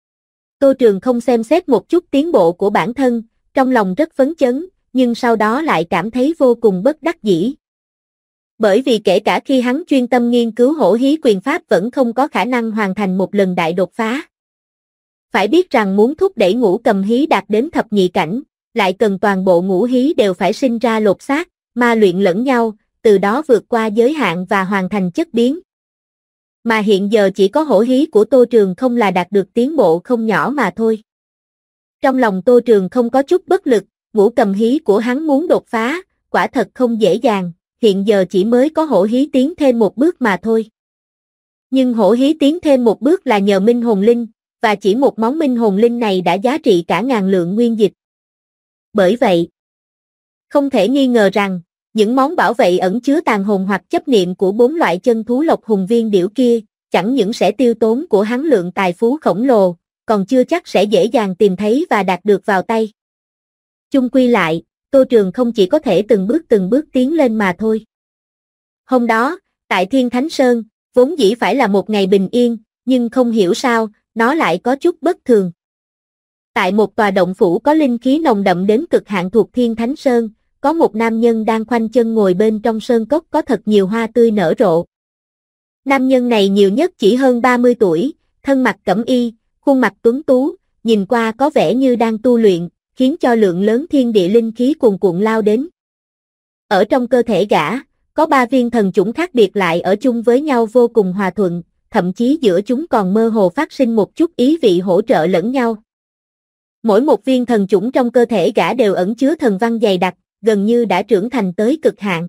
Tô Trường không xem xét một chút tiến bộ của bản thân, trong lòng rất phấn chấn, nhưng sau đó lại cảm thấy vô cùng bất đắc dĩ. Bởi vì kể cả khi hắn chuyên tâm nghiên cứu hổ hí quyền pháp vẫn không có khả năng hoàn thành một lần đại đột phá. Phải biết rằng muốn thúc đẩy ngũ cầm hí đạt đến thập nhị cảnh, lại cần toàn bộ ngũ hí đều phải sinh ra lột xác, ma luyện lẫn nhau, từ đó vượt qua giới hạn và hoàn thành chất biến. Mà hiện giờ chỉ có hổ hí của Tô Trường không là đạt được tiến bộ không nhỏ mà thôi. Trong lòng Tô Trường không có chút bất lực, ngũ cầm hí của hắn muốn đột phá, quả thật không dễ dàng, hiện giờ chỉ mới có hổ hí tiến thêm một bước mà thôi. Nhưng hổ hí tiến thêm một bước là nhờ Minh Hồn Linh, và chỉ một món Minh Hồn Linh này đã giá trị cả ngàn lượng nguyên dịch. Bởi vậy, không thể nghi ngờ rằng, những món bảo vệ ẩn chứa tàn hồn hoặc chấp niệm của 4 loại chân thú Lộc Hùng Viên Điểu kia, chẳng những sẽ tiêu tốn của hắn lượng tài phú khổng lồ, còn chưa chắc sẽ dễ dàng tìm thấy và đạt được vào tay. Chung quy lại, Tô Trường không chỉ có thể từng bước tiến lên mà thôi. Hôm đó, tại Thiên Thánh Sơn, vốn dĩ phải là một ngày bình yên, nhưng không hiểu sao, nó lại có chút bất thường. Tại một tòa động phủ có linh khí nồng đậm đến cực hạn thuộc Thiên Thánh Sơn, có một nam nhân đang khoanh chân ngồi bên trong sơn cốc có thật nhiều hoa tươi nở rộ. Nam nhân này nhiều nhất chỉ hơn 30 tuổi, thân mặc cẩm y, khuôn mặt tuấn tú, nhìn qua có vẻ như đang tu luyện, khiến cho lượng lớn thiên địa linh khí cuồn cuộn lao đến. Ở trong cơ thể gã, có 3 viên thần chủng khác biệt lại ở chung với nhau vô cùng hòa thuận, thậm chí giữa chúng còn mơ hồ phát sinh một chút ý vị hỗ trợ lẫn nhau. Mỗi một viên thần chủng trong cơ thể gã đều ẩn chứa thần văn dày đặc, gần như đã trưởng thành tới cực hạn.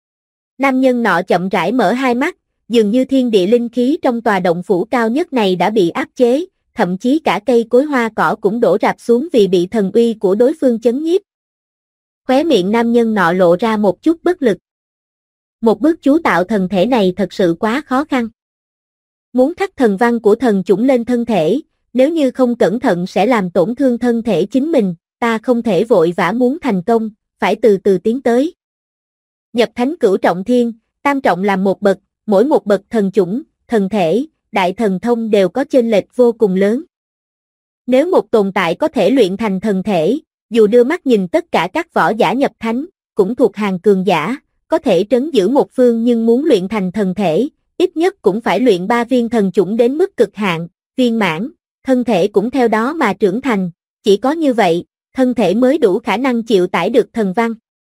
Nam nhân nọ chậm rãi mở hai mắt, dường như thiên địa linh khí trong tòa động phủ cao nhất này đã bị áp chế, thậm chí cả cây cối hoa cỏ cũng đổ rạp xuống vì bị thần uy của đối phương chấn nhiếp. Khóe miệng nam nhân nọ lộ ra một chút bất lực. Một bước chú tạo thần thể này thật sự quá khó khăn. Muốn khắc thần văn của thần chủng lên thân thể, nếu như không cẩn thận sẽ làm tổn thương thân thể chính mình, ta không thể vội vã muốn thành công, phải từ từ tiến tới. Nhập thánh cửu trọng thiên, tam trọng làm một bậc, mỗi một bậc thần chủng, thần thể, đại thần thông đều có chênh lệch vô cùng lớn. Nếu một tồn tại có thể luyện thành thần thể, dù đưa mắt nhìn tất cả các võ giả nhập thánh, cũng thuộc hàng cường giả, có thể trấn giữ một phương nhưng muốn luyện thành thần thể, ít nhất cũng phải luyện 3 viên thần chủng đến mức cực hạn, viên mãn, thân thể cũng theo đó mà trưởng thành, chỉ có như vậy, thân thể mới đủ khả năng chịu tải được thần văn.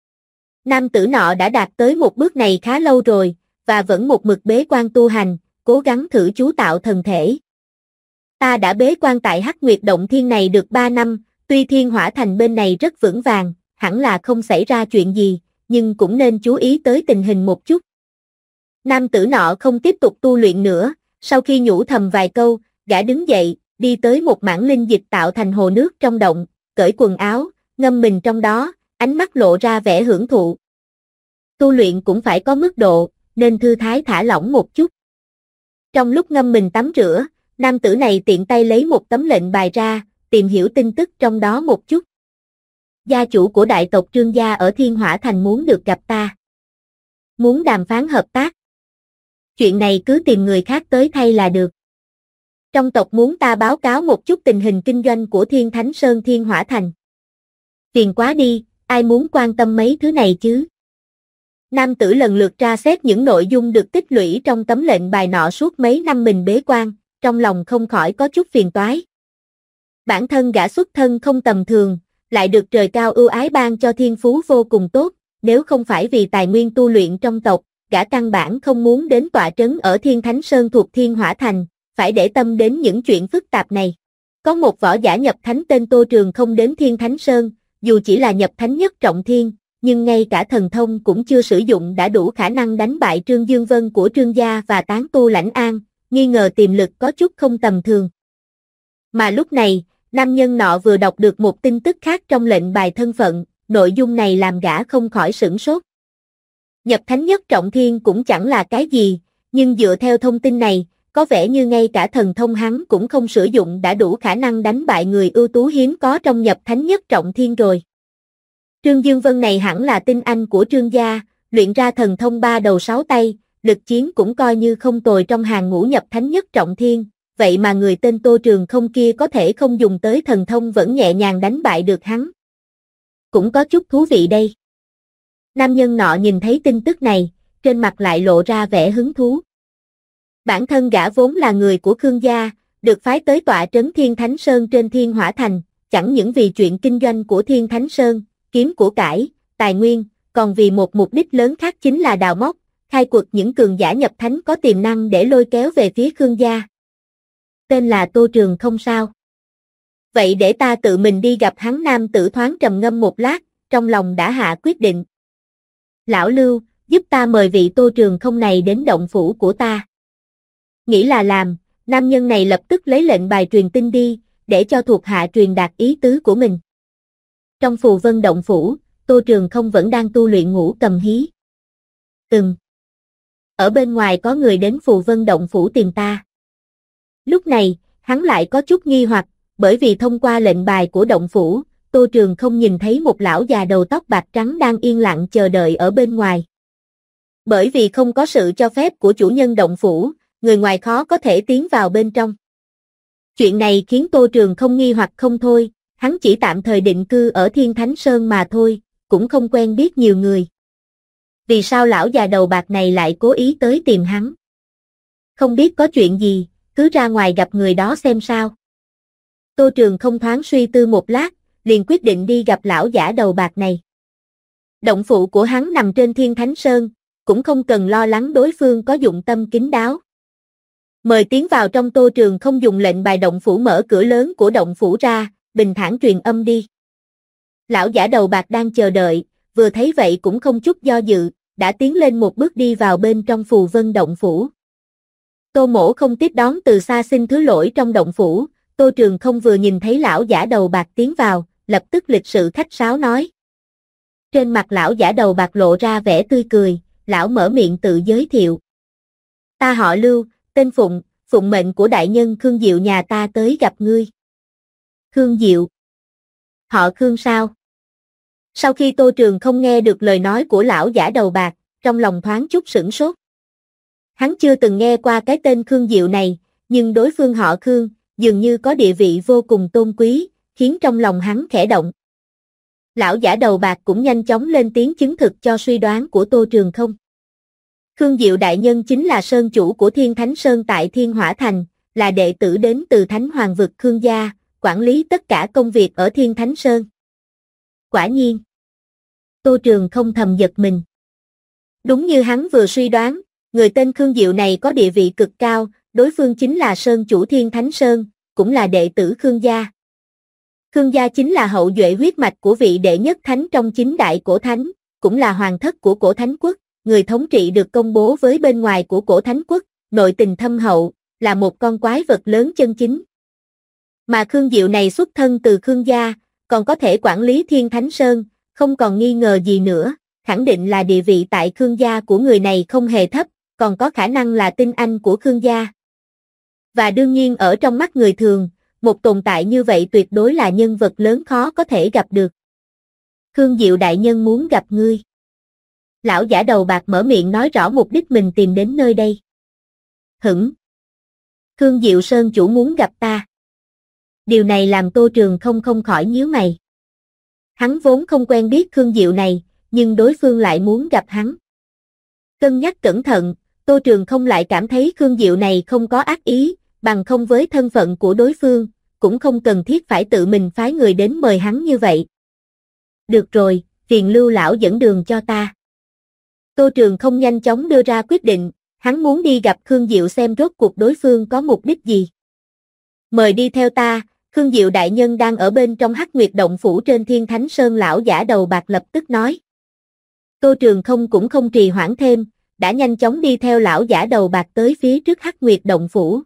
Nam tử nọ đã đạt tới một bước này khá lâu rồi, và vẫn một mực bế quan tu hành, cố gắng thử chú tạo thần thể. Ta đã bế quan tại Hắc Nguyệt Động Thiên này được 3 năm, tuy Thiên Hỏa Thành bên này rất vững vàng, hẳn là không xảy ra chuyện gì, nhưng cũng nên chú ý tới tình hình một chút. Nam tử nọ không tiếp tục tu luyện nữa, sau khi nhủ thầm vài câu, gã đứng dậy, đi tới một mảng linh dịch tạo thành hồ nước trong động, cởi quần áo, ngâm mình trong đó, ánh mắt lộ ra vẻ hưởng thụ. Tu luyện cũng phải có mức độ, nên thư thái thả lỏng một chút. Trong lúc ngâm mình tắm rửa, nam tử này tiện tay lấy một tấm lệnh bài ra, tìm hiểu tin tức trong đó một chút. Gia chủ của đại tộc Trương gia ở Thiên Hỏa Thành muốn được gặp ta. Muốn đàm phán hợp tác. Chuyện này cứ tìm người khác tới thay là được. Trong tộc muốn ta báo cáo một chút tình hình kinh doanh của Thiên Thánh Sơn Thiên Hỏa Thành. Phiền quá đi, ai muốn quan tâm mấy thứ này chứ? Nam tử lần lượt tra xét những nội dung được tích lũy trong tấm lệnh bài nọ suốt mấy năm mình bế quan, trong lòng không khỏi có chút phiền toái. Bản thân gã xuất thân không tầm thường, lại được trời cao ưu ái ban cho thiên phú vô cùng tốt, nếu không phải vì tài nguyên tu luyện trong tộc, gã căn bản không muốn đến tọa trấn ở Thiên Thánh Sơn thuộc Thiên Hỏa Thành, phải để tâm đến những chuyện phức tạp này. Có một võ giả nhập thánh tên Tô Trường không đến Thiên Thánh Sơn, dù chỉ là nhập thánh nhất trọng thiên, nhưng ngay cả thần thông cũng chưa sử dụng đã đủ khả năng đánh bại Trương Dương Vân của Trương gia và tán tu Lãnh An, nghi ngờ tiềm lực có chút không tầm thường. Mà lúc này, nam nhân nọ vừa đọc được một tin tức khác trong lệnh bài thân phận, nội dung này làm gã không khỏi sửng sốt. Nhập thánh nhất trọng thiên cũng chẳng là cái gì, nhưng dựa theo thông tin này, có vẻ như ngay cả thần thông hắn cũng không sử dụng đã đủ khả năng đánh bại người ưu tú hiếm có trong nhập thánh nhất trọng thiên rồi. Trương Dương Vân này hẳn là tinh anh của Trương gia, luyện ra thần thông 3 đầu 6 tay, lực chiến cũng coi như không tồi trong hàng ngũ nhập thánh nhất trọng thiên, vậy mà người tên Tô Trường Không kia có thể không dùng tới thần thông vẫn nhẹ nhàng đánh bại được hắn. Cũng có chút thú vị đây. Nam nhân nọ nhìn thấy tin tức này, trên mặt lại lộ ra vẻ hứng thú. Bản thân gã vốn là người của Khương gia, được phái tới tọa trấn Thiên Thánh Sơn trên Thiên Hỏa Thành, chẳng những vì chuyện kinh doanh của Thiên Thánh Sơn, kiếm của cải, tài nguyên, còn vì một mục đích lớn khác chính là đào móc, khai quật những cường giả nhập thánh có tiềm năng để lôi kéo về phía Khương gia. Tên là Tô Trường Không sao? Vậy để ta tự mình đi gặp hắn. Nam tử thoáng trầm ngâm một lát, trong lòng đã hạ quyết định. Lão Lưu, giúp ta mời vị Tô Trường Không này đến động phủ của ta. Nghĩ là làm, nam nhân này lập tức lấy lệnh bài truyền tin đi, để cho thuộc hạ truyền đạt ý tứ của mình. Trong Phù Vân động phủ, Tô Trường Không vẫn đang tu luyện Ngũ Cầm Hí. Ở bên ngoài có người đến Phù Vân động phủ tìm ta. Lúc này, hắn lại có chút nghi hoặc, bởi vì thông qua lệnh bài của động phủ, Tô Trường Không nhìn thấy một lão già đầu tóc bạc trắng đang yên lặng chờ đợi ở bên ngoài. Bởi vì không có sự cho phép của chủ nhân động phủ, người ngoài khó có thể tiến vào bên trong. Chuyện này khiến Tô Trường Không nghi hoặc không thôi, hắn chỉ tạm thời định cư ở Thiên Thánh Sơn mà thôi, cũng không quen biết nhiều người. Vì sao lão già đầu bạc này lại cố ý tới tìm hắn? Không biết có chuyện gì, cứ ra ngoài gặp người đó xem sao. Tô Trường Không thoáng suy tư một lát, liền quyết định đi gặp lão giả đầu bạc này. Động phủ của hắn nằm trên Thiên Thánh Sơn, cũng không cần lo lắng đối phương có dụng tâm kín đáo. Mời tiến vào trong. Tô Trường Không dùng lệnh bài động phủ mở cửa lớn của động phủ ra, bình thản truyền âm đi. Lão giả đầu bạc đang chờ đợi, vừa thấy vậy cũng không chút do dự, đã tiến lên một bước đi vào bên trong Phù Vân động phủ. Tô Mỗ không tiếp đón, từ xa xin thứ lỗi. Trong động phủ, Tô Trường Không vừa nhìn thấy lão giả đầu bạc tiến vào, lập tức lịch sự khách sáo nói. Trên mặt lão giả đầu bạc lộ ra vẻ tươi cười, lão mở miệng tự giới thiệu. Ta họ Lưu, tên Phụng, phụng mệnh của đại nhân Khương Diệu nhà ta tới gặp ngươi. Khương Diệu? Họ Khương sao? Sau khi Tô Trường Không nghe được lời nói của lão giả đầu bạc, trong lòng thoáng chút sửng sốt. Hắn chưa từng nghe qua cái tên Khương Diệu này, nhưng đối phương họ Khương, dường như có địa vị vô cùng tôn quý, khiến trong lòng hắn khẽ động. Lão giả đầu bạc cũng nhanh chóng lên tiếng chứng thực cho suy đoán của Tô Trường Không. Khương Diệu đại nhân chính là sơn chủ của Thiên Thánh Sơn tại Thiên Hỏa Thành, là đệ tử đến từ Thánh Hoàng vực Khương gia, quản lý tất cả công việc ở Thiên Thánh Sơn. Quả nhiên. Tô Trường Không thầm giật mình. Đúng như hắn vừa suy đoán, người tên Khương Diệu này có địa vị cực cao, đối phương chính là sơn chủ Thiên Thánh Sơn, cũng là đệ tử Khương gia. Khương gia chính là hậu duệ huyết mạch của vị đệ nhất thánh trong chính đại cổ thánh, cũng là hoàng thất của cổ thánh quốc, người thống trị được công bố với bên ngoài của cổ thánh quốc, nội tình thâm hậu, là một con quái vật lớn chân chính. Mà Khương Diệu này xuất thân từ Khương gia, còn có thể quản lý Thiên Thánh Sơn, không còn nghi ngờ gì nữa, khẳng định là địa vị tại Khương gia của người này không hề thấp, còn có khả năng là tinh anh của Khương gia. Và đương nhiên ở trong mắt người thường, một tồn tại như vậy tuyệt đối là nhân vật lớn khó có thể gặp được. Khương Diệu đại nhân muốn gặp ngươi. Lão giả đầu bạc mở miệng nói rõ mục đích mình tìm đến nơi đây. Hửng. Khương Diệu sơn chủ muốn gặp ta. Điều này làm Tô Trường không khỏi nhíu mày. Hắn vốn không quen biết Khương Diệu này, nhưng đối phương lại muốn gặp hắn. Cân nhắc cẩn thận, Tô Trường không lại cảm thấy Khương Diệu này không có ác ý, bằng không với thân phận của đối phương, cũng không cần thiết phải tự mình phái người đến mời hắn như vậy. Được rồi, phiền Lưu lão dẫn đường cho ta. Tô Trường không nhanh chóng đưa ra quyết định, hắn muốn đi gặp Khương Diệu xem rốt cuộc đối phương có mục đích gì. Mời đi theo ta. Khương Diệu đại nhân đang ở bên trong Hắc Nguyệt động phủ trên Thiên Thánh Sơn. Lão giả đầu bạc lập tức nói. Tô Trường Không cũng không trì hoãn thêm, đã nhanh chóng đi theo lão giả đầu bạc tới phía trước Hắc Nguyệt Động Phủ.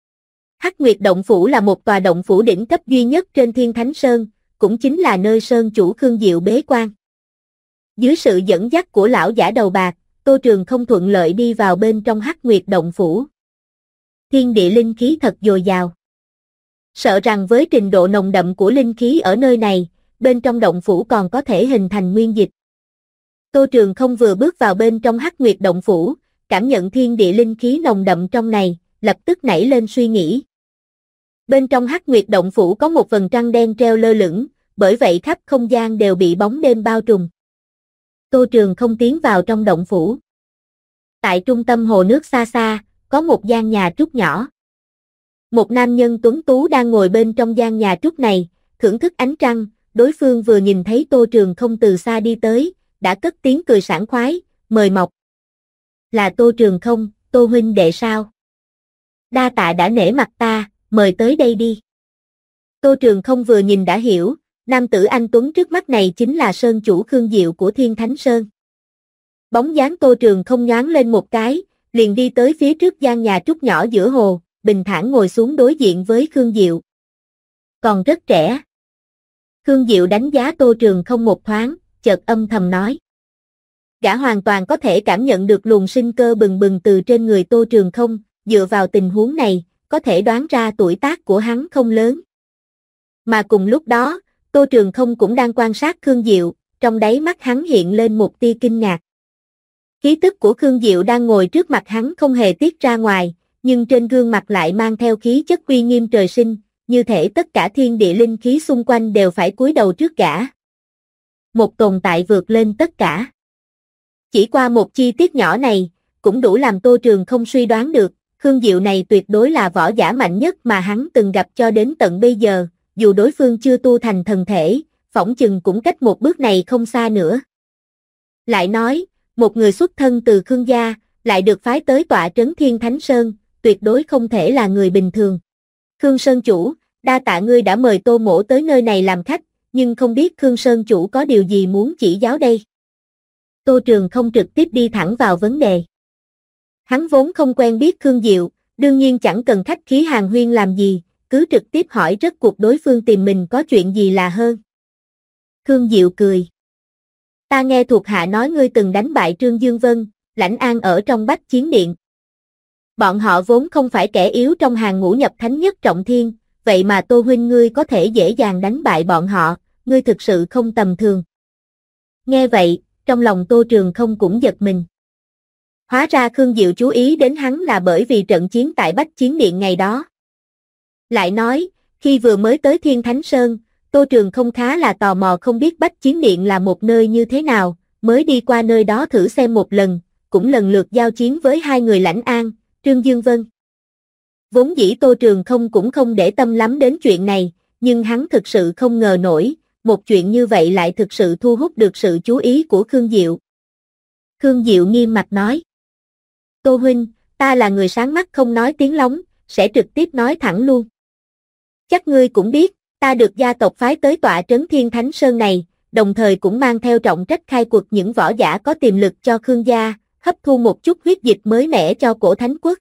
Hắc Nguyệt Động Phủ là một tòa động phủ đỉnh cấp duy nhất trên Thiên Thánh Sơn, cũng chính là nơi Sơn chủ Khương Diệu bế quan. Dưới sự dẫn dắt của lão giả đầu bạc, Tô Trường Không thuận lợi đi vào bên trong Hắc Nguyệt Động Phủ. Thiên địa linh khí thật dồi dào. Sợ rằng với trình độ nồng đậm của linh khí ở nơi này, bên trong động phủ còn có thể hình thành nguyên dịch. Tô Trường Không vừa bước vào bên trong Hắc Nguyệt Động Phủ, cảm nhận thiên địa linh khí nồng đậm trong này, lập tức nảy lên suy nghĩ. Bên trong Hắc Nguyệt Động Phủ có một vầng trăng đen treo lơ lửng, bởi vậy khắp không gian đều bị bóng đêm bao trùm. Tô Trường Không tiến vào trong động phủ. Tại trung tâm hồ nước xa xa, có một gian nhà trúc nhỏ. Một nam nhân tuấn tú đang ngồi bên trong gian nhà trúc này, thưởng thức ánh trăng, đối phương vừa nhìn thấy Tô Trường Không từ xa đi tới, đã cất tiếng cười sảng khoái, mời mọc. Là Tô Trường Không, Tô huynh đệ sao? Đa tạ đã nể mặt ta, mời tới đây đi. Tô Trường Không vừa nhìn đã hiểu, nam tử anh tuấn trước mắt này chính là Sơn chủ Khương Diệu của Thiên Thánh Sơn. Bóng dáng Tô Trường Không nhoáng lên một cái, liền đi tới phía trước gian nhà trúc nhỏ giữa hồ, bình thản ngồi xuống đối diện với Khương Diệu. Còn rất trẻ. Khương Diệu đánh giá Tô Trường Không một thoáng, chợt âm thầm nói. Gã hoàn toàn có thể cảm nhận được luồng sinh cơ bừng bừng từ trên người Tô Trường Không, dựa vào tình huống này, có thể đoán ra tuổi tác của hắn không lớn. Mà cùng lúc đó, Tô Trường Không cũng đang quan sát Khương Diệu, trong đáy mắt hắn hiện lên một tia kinh ngạc. Khí tức của Khương Diệu đang ngồi trước mặt hắn không hề tiết ra ngoài, nhưng trên gương mặt lại mang theo khí chất uy nghiêm trời sinh, như thể tất cả thiên địa linh khí xung quanh đều phải cúi đầu trước gã. Một tồn tại vượt lên tất cả. Chỉ qua một chi tiết nhỏ này, cũng đủ làm Tô Trường Không suy đoán được, Khương Diệu này tuyệt đối là võ giả mạnh nhất mà hắn từng gặp cho đến tận bây giờ, dù đối phương chưa tu thành thần thể, phỏng chừng cũng cách một bước này không xa nữa. Lại nói, một người xuất thân từ Khương gia, lại được phái tới tọa trấn Thiên Thánh Sơn, tuyệt đối không thể là người bình thường. Khương Sơn chủ, đa tạ ngươi đã mời Tô mỗ tới nơi này làm khách, nhưng không biết Khương Sơn chủ có điều gì muốn chỉ giáo đây? Tô Trường Không trực tiếp đi thẳng vào vấn đề. Hắn vốn không quen biết Khương Diệu, đương nhiên chẳng cần khách khí hàn huyên làm gì, cứ trực tiếp hỏi rốt cuộc đối phương tìm mình có chuyện gì là hơn. Khương Diệu cười. Ta nghe thuộc hạ nói ngươi từng đánh bại Trương Dương Vân, Lãnh An ở trong Bách Chiến Điện. Bọn họ vốn không phải kẻ yếu trong hàng ngũ nhập thánh nhất trọng thiên, vậy mà Tô huynh ngươi có thể dễ dàng đánh bại bọn họ, ngươi thực sự không tầm thường. Nghe vậy, trong lòng Tô Trường Không cũng giật mình. Hóa ra Khương Diệu chú ý đến hắn là bởi vì trận chiến tại Bách Chiến Điện ngày đó. Lại nói, khi vừa mới tới Thiên Thánh Sơn, Tô Trường Không khá là tò mò không biết Bách Chiến Điện là một nơi như thế nào, mới đi qua nơi đó thử xem một lần, cũng lần lượt giao chiến với hai người Lãnh An, Trương Dương Vân. Vốn dĩ Tô Trường Không cũng không để tâm lắm đến chuyện này, nhưng hắn thực sự không ngờ nổi, một chuyện như vậy lại thực sự thu hút được sự chú ý của Khương Diệu. Khương Diệu nghiêm mặt nói. Tô huynh, ta là người sáng mắt không nói tiếng lóng, sẽ trực tiếp nói thẳng luôn. Chắc ngươi cũng biết, ta được gia tộc phái tới tọa trấn Thiên Thánh Sơn này, đồng thời cũng mang theo trọng trách khai quật những võ giả có tiềm lực cho Khương gia, hấp thu một chút huyết dịch mới mẻ cho cổ Thánh Quốc.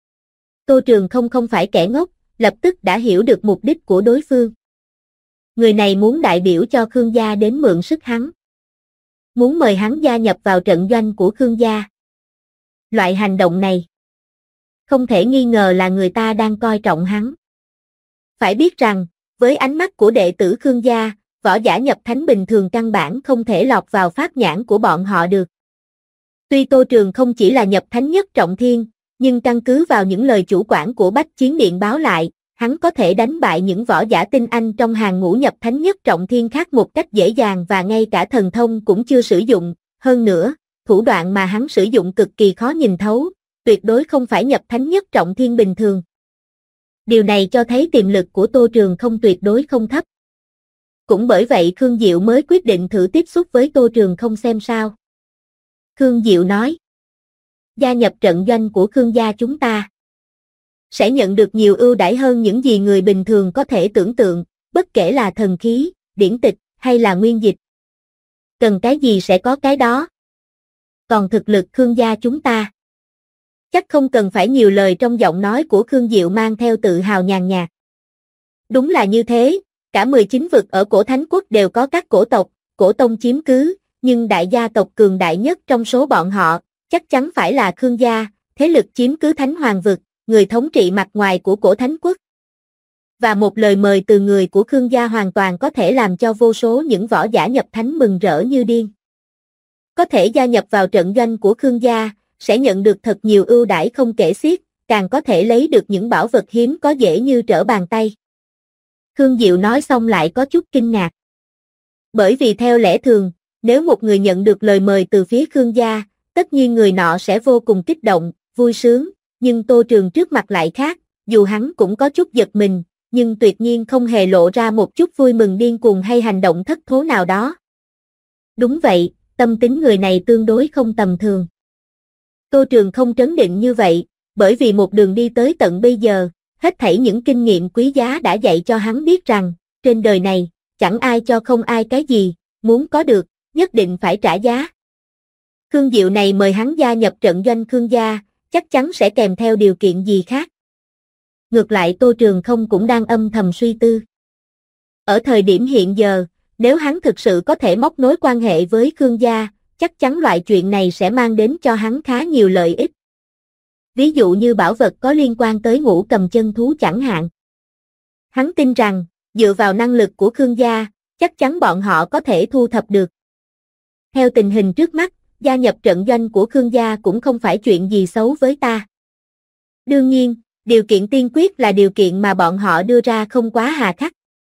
Tô Trường không phải kẻ ngốc, lập tức đã hiểu được mục đích của đối phương. Người này muốn đại biểu cho Khương gia đến mượn sức hắn. Muốn mời hắn gia nhập vào trận doanh của Khương gia. Loại hành động này, không thể nghi ngờ là người ta đang coi trọng hắn. Phải biết rằng, với ánh mắt của đệ tử Khương gia, võ giả nhập thánh bình thường căn bản không thể lọt vào pháp nhãn của bọn họ được. Tuy Tô Trường không chỉ là nhập thánh nhất trọng thiên, nhưng căn cứ vào những lời chủ quản của Bách Chiến Điện báo lại, hắn có thể đánh bại những võ giả tinh anh trong hàng ngũ nhập thánh nhất trọng thiên khác một cách dễ dàng và ngay cả thần thông cũng chưa sử dụng. Hơn nữa, thủ đoạn mà hắn sử dụng cực kỳ khó nhìn thấu, tuyệt đối không phải nhập thánh nhất trọng thiên bình thường. Điều này cho thấy tiềm lực của Tô Trường không tuyệt đối không thấp. Cũng bởi vậy Khương Diệu mới quyết định thử tiếp xúc với Tô Trường không xem sao. Khương Diệu nói, gia nhập trận doanh của Khương gia chúng ta sẽ nhận được nhiều ưu đãi hơn những gì người bình thường có thể tưởng tượng, bất kể là thần khí, điển tịch hay là nguyên dịch. Cần cái gì sẽ có cái đó. Còn thực lực Khương gia chúng ta, chắc không cần phải nhiều lời. Trong giọng nói của Khương Diệu mang theo tự hào nhàn nhạt. Đúng là như thế, cả 19 vực ở cổ Thánh Quốc đều có các cổ tộc, cổ tông chiếm cứ, nhưng đại gia tộc cường đại nhất trong số bọn họ, chắc chắn phải là Khương gia, thế lực chiếm cứ Thánh Hoàng vực, người thống trị mặt ngoài của cổ Thánh Quốc. Và một lời mời từ người của Khương gia hoàn toàn có thể làm cho vô số những võ giả nhập thánh mừng rỡ như điên. Có thể gia nhập vào trận doanh của Khương gia, sẽ nhận được thật nhiều ưu đãi không kể xiết, càng có thể lấy được những bảo vật hiếm có dễ như trở bàn tay. Khương Diệu nói xong lại có chút kinh ngạc. Bởi vì theo lẽ thường, nếu một người nhận được lời mời từ phía Khương gia, tất nhiên người nọ sẽ vô cùng kích động, vui sướng, nhưng Tô Trường trước mặt lại khác, dù hắn cũng có chút giật mình, nhưng tuyệt nhiên không hề lộ ra một chút vui mừng điên cuồng hay hành động thất thố nào đó. Đúng vậy, tâm tính người này tương đối không tầm thường. Tô Trường không trấn định như vậy, bởi vì một đường đi tới tận bây giờ, hết thảy những kinh nghiệm quý giá đã dạy cho hắn biết rằng, trên đời này, chẳng ai cho không ai cái gì, muốn có được, nhất định phải trả giá. Khương Diệu này mời hắn gia nhập trận doanh Khương gia, chắc chắn sẽ kèm theo điều kiện gì khác. Ngược lại Tô Trường không cũng đang âm thầm suy tư. Ở thời điểm hiện giờ, nếu hắn thực sự có thể móc nối quan hệ với Khương gia, chắc chắn loại chuyện này sẽ mang đến cho hắn khá nhiều lợi ích. Ví dụ như bảo vật có liên quan tới Ngũ Cầm Chân Thú chẳng hạn. Hắn tin rằng, dựa vào năng lực của Khương gia, chắc chắn bọn họ có thể thu thập được. Theo tình hình trước mắt, gia nhập trận doanh của Khương gia cũng không phải chuyện gì xấu với ta. Đương nhiên, điều kiện tiên quyết là điều kiện mà bọn họ đưa ra không quá hà khắc.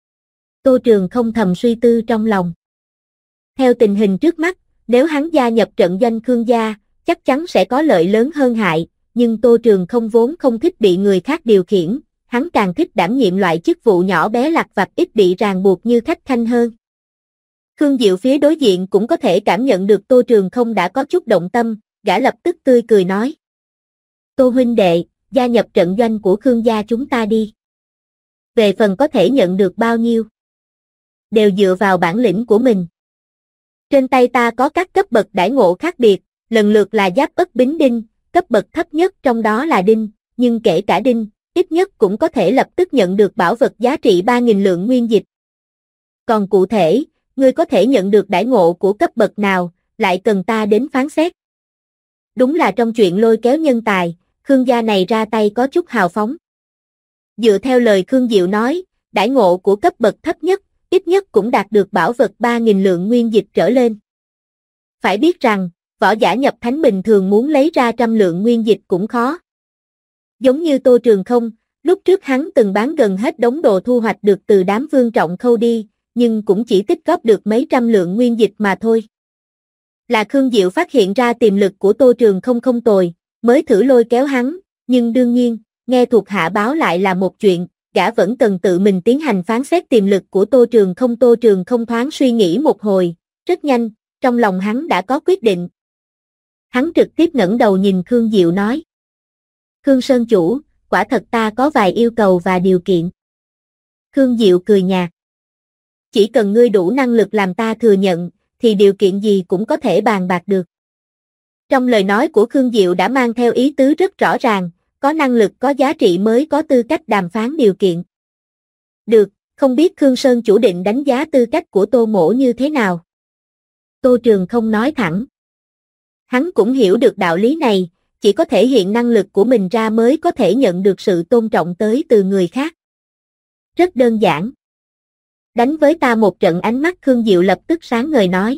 Tô Trường không thầm suy tư trong lòng. Theo tình hình trước mắt, nếu hắn gia nhập trận doanh Khương gia, chắc chắn sẽ có lợi lớn hơn hại, nhưng Tô Trường không vốn không thích bị người khác điều khiển, hắn càng thích đảm nhiệm loại chức vụ nhỏ bé lặt vặt ít bị ràng buộc như khách khanh hơn. Khương Diệu phía đối diện cũng có thể cảm nhận được Tô Trường không đã có chút động tâm, gã lập tức tươi cười nói. Tô huynh đệ, gia nhập trận doanh của Khương gia chúng ta đi. Về phần có thể nhận được bao nhiêu, đều dựa vào bản lĩnh của mình. Trên tay ta có các cấp bậc đãi ngộ khác biệt, lần lượt là giáp ất bính đinh, cấp bậc thấp nhất trong đó là đinh, nhưng kể cả đinh, ít nhất cũng có thể lập tức nhận được bảo vật giá trị 3.000 lượng nguyên dịch. Còn cụ thể, ngươi có thể nhận được đãi ngộ của cấp bậc nào, lại cần ta đến phán xét. Đúng là trong chuyện lôi kéo nhân tài, Khương gia này ra tay có chút hào phóng. Dựa theo lời Khương Diệu nói, đãi ngộ của cấp bậc thấp nhất, ít nhất cũng đạt được bảo vật 3.000 lượng nguyên dịch trở lên. Phải biết rằng, võ giả nhập thánh bình thường muốn lấy ra 100 lượng nguyên dịch cũng khó. Giống như Tô Trường không, lúc trước hắn từng bán gần hết đống đồ thu hoạch được từ đám Vương Trọng Khâu đi, nhưng cũng chỉ tích góp được mấy trăm lượng nguyên dịch mà thôi. Là Khương Diệu phát hiện ra tiềm lực của Tô Trường không tồi, mới thử lôi kéo hắn, nhưng đương nhiên, nghe thuộc hạ báo lại là một chuyện, gã vẫn cần tự mình tiến hành phán xét tiềm lực của Tô Trường không. Tô Trường không thoáng suy nghĩ một hồi, rất nhanh, trong lòng hắn đã có quyết định. Hắn trực tiếp ngẩng đầu nhìn Khương Diệu nói. Khương Sơn chủ, quả thật ta có vài yêu cầu và điều kiện. Khương Diệu cười nhạt. Chỉ cần ngươi đủ năng lực làm ta thừa nhận, thì điều kiện gì cũng có thể bàn bạc được. Trong lời nói của Khương Diệu đã mang theo ý tứ rất rõ ràng, có năng lực có giá trị mới có tư cách đàm phán điều kiện. Được, không biết Khương Sơn chủ định đánh giá tư cách của Tô Mỗ như thế nào? Tô Trường không nói thẳng. Hắn cũng hiểu được đạo lý này, chỉ có thể hiện năng lực của mình ra mới có thể nhận được sự tôn trọng tới từ người khác. Rất đơn giản. Đánh với ta một trận. Ánh mắt Khương Diệu lập tức sáng ngời nói.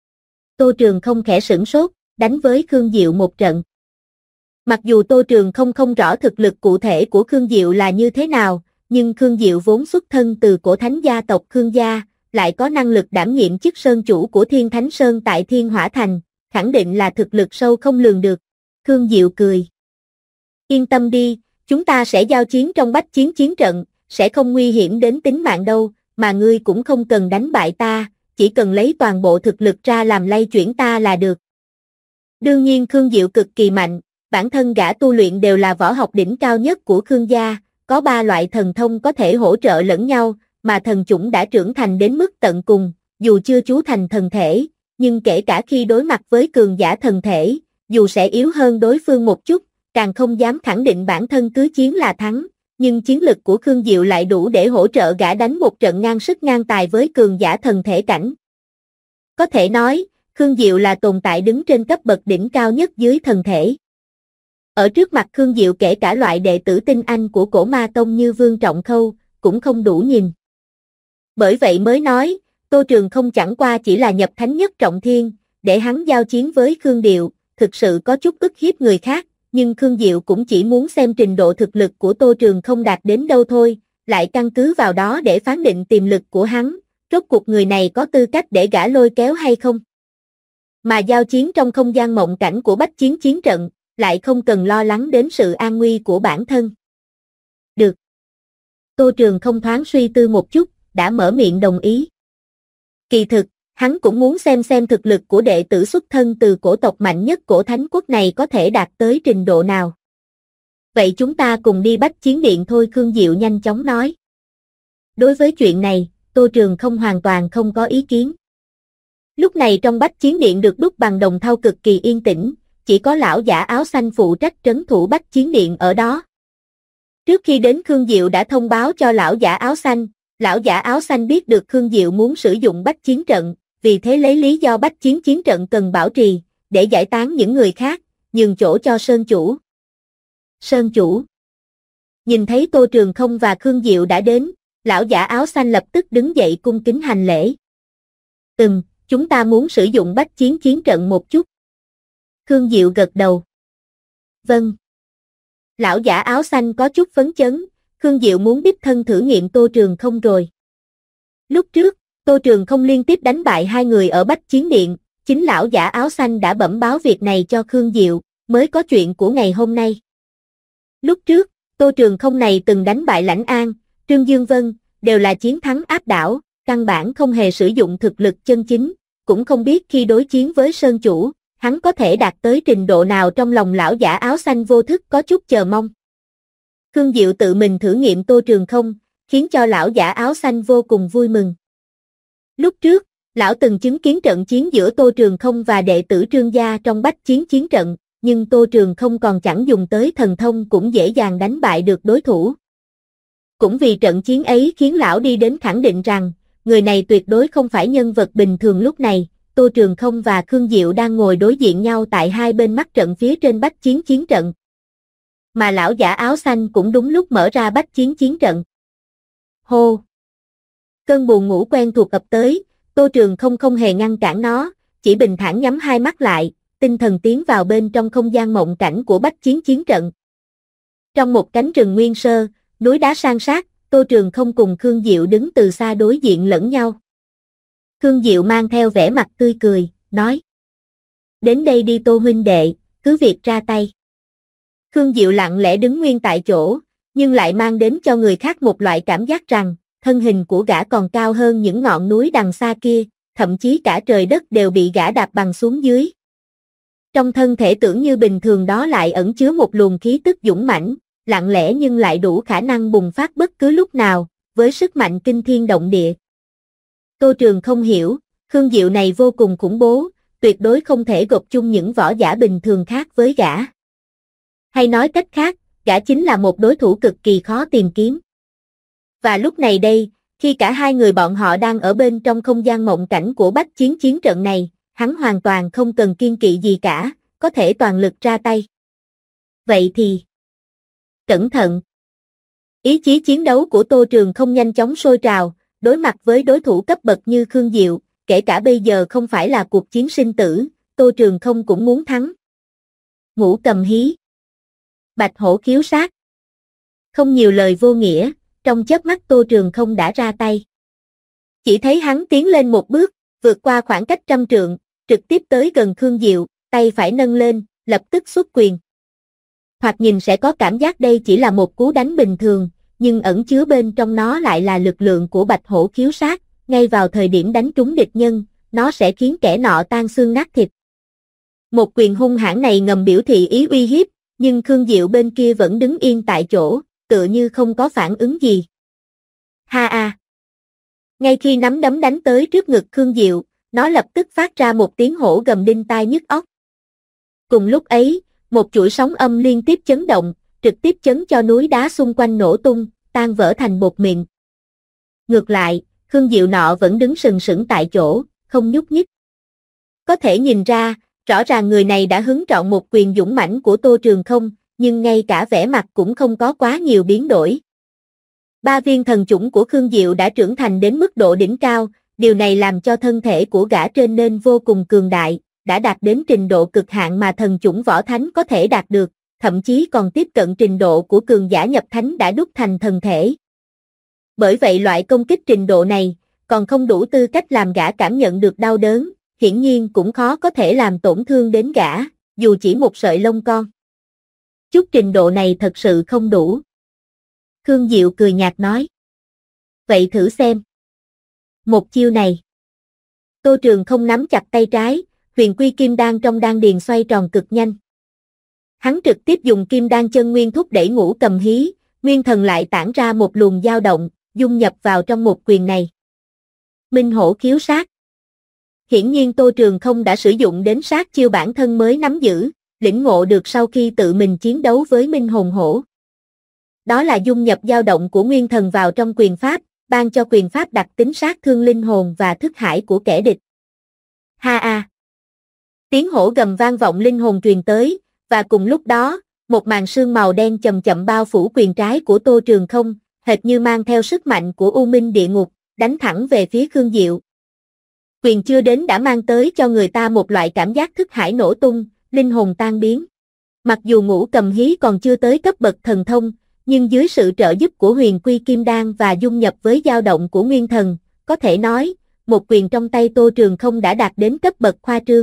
Tô Trường không khẽ sửng sốt, đánh với Khương Diệu một trận. Mặc dù Tô Trường không rõ thực lực cụ thể của Khương Diệu là như thế nào, nhưng Khương Diệu vốn xuất thân từ cổ thánh gia tộc Khương gia, lại có năng lực đảm nhiệm chức sơn chủ của Thiên Thánh Sơn tại Thiên Hỏa Thành, khẳng định là thực lực sâu không lường được. Khương Diệu cười. Yên tâm đi, chúng ta sẽ giao chiến trong bách chiến chiến trận, sẽ không nguy hiểm đến tính mạng đâu, mà ngươi cũng không cần đánh bại ta, chỉ cần lấy toàn bộ thực lực ra làm lay chuyển ta là được. Đương nhiên Khương Diệu cực kỳ mạnh, bản thân gã tu luyện đều là võ học đỉnh cao nhất của Khương gia, có 3 loại thần thông có thể hỗ trợ lẫn nhau, mà thần chủng đã trưởng thành đến mức tận cùng, dù chưa chú thành thần thể, nhưng kể cả khi đối mặt với cường giả thần thể, dù sẽ yếu hơn đối phương một chút, càng không dám khẳng định bản thân cứ chiến là thắng, nhưng chiến lực của Khương Diệu lại đủ để hỗ trợ gã đánh một trận ngang sức ngang tài với cường giả thần thể cảnh. Có thể nói, Khương Diệu là tồn tại đứng trên cấp bậc đỉnh cao nhất dưới thần thể. Ở trước mặt Khương Diệu kể cả loại đệ tử tinh anh của Cổ Ma Tông như Vương Trọng Khâu, cũng không đủ nhìn. Bởi vậy mới nói, Tô Trường không chẳng qua chỉ là nhập thánh nhất trọng thiên, để hắn giao chiến với Khương Diệu, thực sự có chút ức hiếp người khác, nhưng Khương Diệu cũng chỉ muốn xem trình độ thực lực của Tô Trường không đạt đến đâu thôi, lại căn cứ vào đó để phán định tiềm lực của hắn, rốt cuộc người này có tư cách để gã lôi kéo hay không. Mà giao chiến trong không gian mộng cảnh của bách chiến chiến trận, lại không cần lo lắng đến sự an nguy của bản thân. Được. Tô Trường không thoáng suy tư một chút, đã mở miệng đồng ý. Kỳ thực, hắn cũng muốn xem thực lực của đệ tử xuất thân từ cổ tộc mạnh nhất Cổ Thánh Quốc này có thể đạt tới trình độ nào. Vậy chúng ta cùng đi bách chiến điện thôi, Khương Diệu nhanh chóng nói. Đối với chuyện này, Tô Trường không hoàn toàn không có ý kiến. Lúc này trong bách chiến điện được đúc bằng đồng thau cực kỳ yên tĩnh, chỉ có lão giả áo xanh phụ trách trấn thủ bách chiến điện ở đó. Trước khi đến Khương Diệu đã thông báo cho lão giả áo xanh biết được Khương Diệu muốn sử dụng bách chiến trận, vì thế lấy lý do bách chiến chiến trận cần bảo trì, để giải tán những người khác, nhường chỗ cho Sơn Chủ. Sơn Chủ. Nhìn thấy Tô Trường không và Khương Diệu đã đến, lão giả áo xanh lập tức đứng dậy cung kính hành lễ. Chúng ta muốn sử dụng bách chiến chiến trận một chút. Khương Diệu gật đầu. Vâng. Lão giả áo xanh có chút phấn chấn, Khương Diệu muốn đích thân thử nghiệm Tô Trường không rồi. Lúc trước, Tô Trường không liên tiếp đánh bại hai người ở bách chiến điện, chính lão giả áo xanh đã bẩm báo việc này cho Khương Diệu, mới có chuyện của ngày hôm nay. Lúc trước, Tô Trường không này từng đánh bại Lãnh An, Trương Dương Vân, đều là chiến thắng áp đảo, căn bản không hề sử dụng thực lực chân chính, cũng không biết khi đối chiến với Sơn Chủ, hắn có thể đạt tới trình độ nào. Trong lòng lão giả áo xanh vô thức có chút chờ mong. Khương Diệu tự mình thử nghiệm Tô Trường không, khiến cho lão giả áo xanh vô cùng vui mừng. Lúc trước, lão từng chứng kiến trận chiến giữa Tô Trường không và đệ tử Trương gia trong bách chiến chiến trận, nhưng Tô Trường không còn chẳng dùng tới thần thông cũng dễ dàng đánh bại được đối thủ. Cũng vì trận chiến ấy khiến lão đi đến khẳng định rằng, người này tuyệt đối không phải nhân vật bình thường. Lúc này, Tô Trường không và Khương Diệu đang ngồi đối diện nhau tại hai bên mắt trận phía trên bách chiến chiến trận. Mà lão giả áo xanh cũng đúng lúc mở ra bách chiến chiến trận. Hô! Cơn buồn ngủ quen thuộc ập tới, Tô Trường không hề ngăn cản nó, chỉ bình thản nhắm hai mắt lại, tinh thần tiến vào bên trong không gian mộng cảnh của bách chiến chiến trận. Trong một cánh rừng nguyên sơ, núi đá san sát, Tô Trường không cùng Khương Diệu đứng từ xa đối diện lẫn nhau. Khương Diệu mang theo vẻ mặt tươi cười, nói. Đến đây đi Tô huynh đệ, cứ việc ra tay. Khương Diệu lặng lẽ đứng nguyên tại chỗ, nhưng lại mang đến cho người khác một loại cảm giác rằng, thân hình của gã còn cao hơn những ngọn núi đằng xa kia, thậm chí cả trời đất đều bị gã đạp bằng xuống dưới. Trong thân thể tưởng như bình thường đó lại ẩn chứa một luồng khí tức dũng mãnh, lặng lẽ nhưng lại đủ khả năng bùng phát bất cứ lúc nào, với sức mạnh kinh thiên động địa. Tô Trường không hiểu, Khương Diệu này vô cùng khủng bố, tuyệt đối không thể gộp chung những võ giả bình thường khác với gã. Hay nói cách khác, gã chính là một đối thủ cực kỳ khó tìm kiếm. Và lúc này đây, khi cả hai người bọn họ đang ở bên trong không gian mộng cảnh của bách chiến chiến trận này, hắn hoàn toàn không cần kiêng kỵ gì cả, có thể toàn lực ra tay. Vậy thì... Cẩn thận! Ý chí chiến đấu của Tô Trường không nhanh chóng sôi trào, đối mặt với đối thủ cấp bậc như Khương Diệu, kể cả bây giờ không phải là cuộc chiến sinh tử, Tô Trường không cũng muốn thắng. Ngũ Cầm Hí. Bạch Hổ Khiếu Sát. Không nhiều lời vô nghĩa, trong chớp mắt Tô Trường không đã ra tay. Chỉ thấy hắn tiến lên một bước, vượt qua khoảng cách 100 trượng, trực tiếp tới gần Khương Diệu, tay phải nâng lên, lập tức xuất quyền. Thoạt nhìn sẽ có cảm giác đây chỉ là một cú đánh bình thường, nhưng ẩn chứa bên trong nó lại là lực lượng của Bạch Hổ Khiếu Sát, ngay vào thời điểm đánh trúng địch nhân, nó sẽ khiến kẻ nọ tan xương nát thịt. Một quyền hung hãn này ngầm biểu thị ý uy hiếp, nhưng Khương Diệu bên kia vẫn đứng yên tại chỗ, tựa như không có phản ứng gì. Ha a! Ngay khi nắm đấm đánh tới trước ngực Khương Diệu, nó lập tức phát ra một tiếng hổ gầm đinh tai nhức óc. Cùng lúc ấy, một chuỗi sóng âm liên tiếp chấn động, trực tiếp chấn cho núi đá xung quanh nổ tung, tan vỡ thành bột mịn. Ngược lại, Khương Diệu nọ vẫn đứng sừng sững tại chỗ, không nhúc nhích. Có thể nhìn ra, rõ ràng người này đã hứng trọn một quyền dũng mãnh của Tô Trường Không, nhưng ngay cả vẻ mặt cũng không có quá nhiều biến đổi. 3 viên thần chủng của Khương Diệu đã trưởng thành đến mức độ đỉnh cao, điều này làm cho thân thể của gã trở nên vô cùng cường đại, đã đạt đến trình độ cực hạn mà thần chủng võ thánh có thể đạt được, thậm chí còn tiếp cận trình độ của cường giả nhập thánh đã đúc thành thần thể. Bởi vậy loại công kích trình độ này, còn không đủ tư cách làm gã cảm nhận được đau đớn, hiển nhiên cũng khó có thể làm tổn thương đến gã, dù chỉ một sợi lông con. Chút trình độ này thật sự không đủ. Khương Diệu cười nhạt nói. Vậy thử xem. Một chiêu này. Tô Trường Không nắm chặt tay trái, huyền quy kim đan trong đan điền xoay tròn cực nhanh. Hắn trực tiếp dùng kim đan chân nguyên thúc đẩy Ngũ Cầm Hí, nguyên thần lại tản ra một luồng dao động, dung nhập vào trong một quyền này. Minh hổ khiếu sát. Hiển nhiên Tô Trường Không đã sử dụng đến sát chiêu bản thân mới nắm giữ, lĩnh ngộ được sau khi tự mình chiến đấu với Minh hồn hổ. Đó là dung nhập dao động của nguyên thần vào trong quyền pháp, ban cho quyền pháp đặc tính sát thương linh hồn và thức hải của kẻ địch. Ha a! Tiếng hổ gầm vang vọng linh hồn truyền tới, và cùng lúc đó, một màn sương màu đen chậm chậm bao phủ quyền trái của Tô Trường Không, hệt như mang theo sức mạnh của U Minh địa ngục, đánh thẳng về phía Khương Diệu. Quyền chưa đến đã mang tới cho người ta một loại cảm giác thức hải nổ tung, linh hồn tan biến. Mặc dù Ngũ Cầm Hí còn chưa tới cấp bậc thần thông, nhưng dưới sự trợ giúp của huyền quy kim đan và dung nhập với dao động của nguyên thần, có thể nói, một quyền trong tay Tô Trường Không đã đạt đến cấp bậc khoa trương.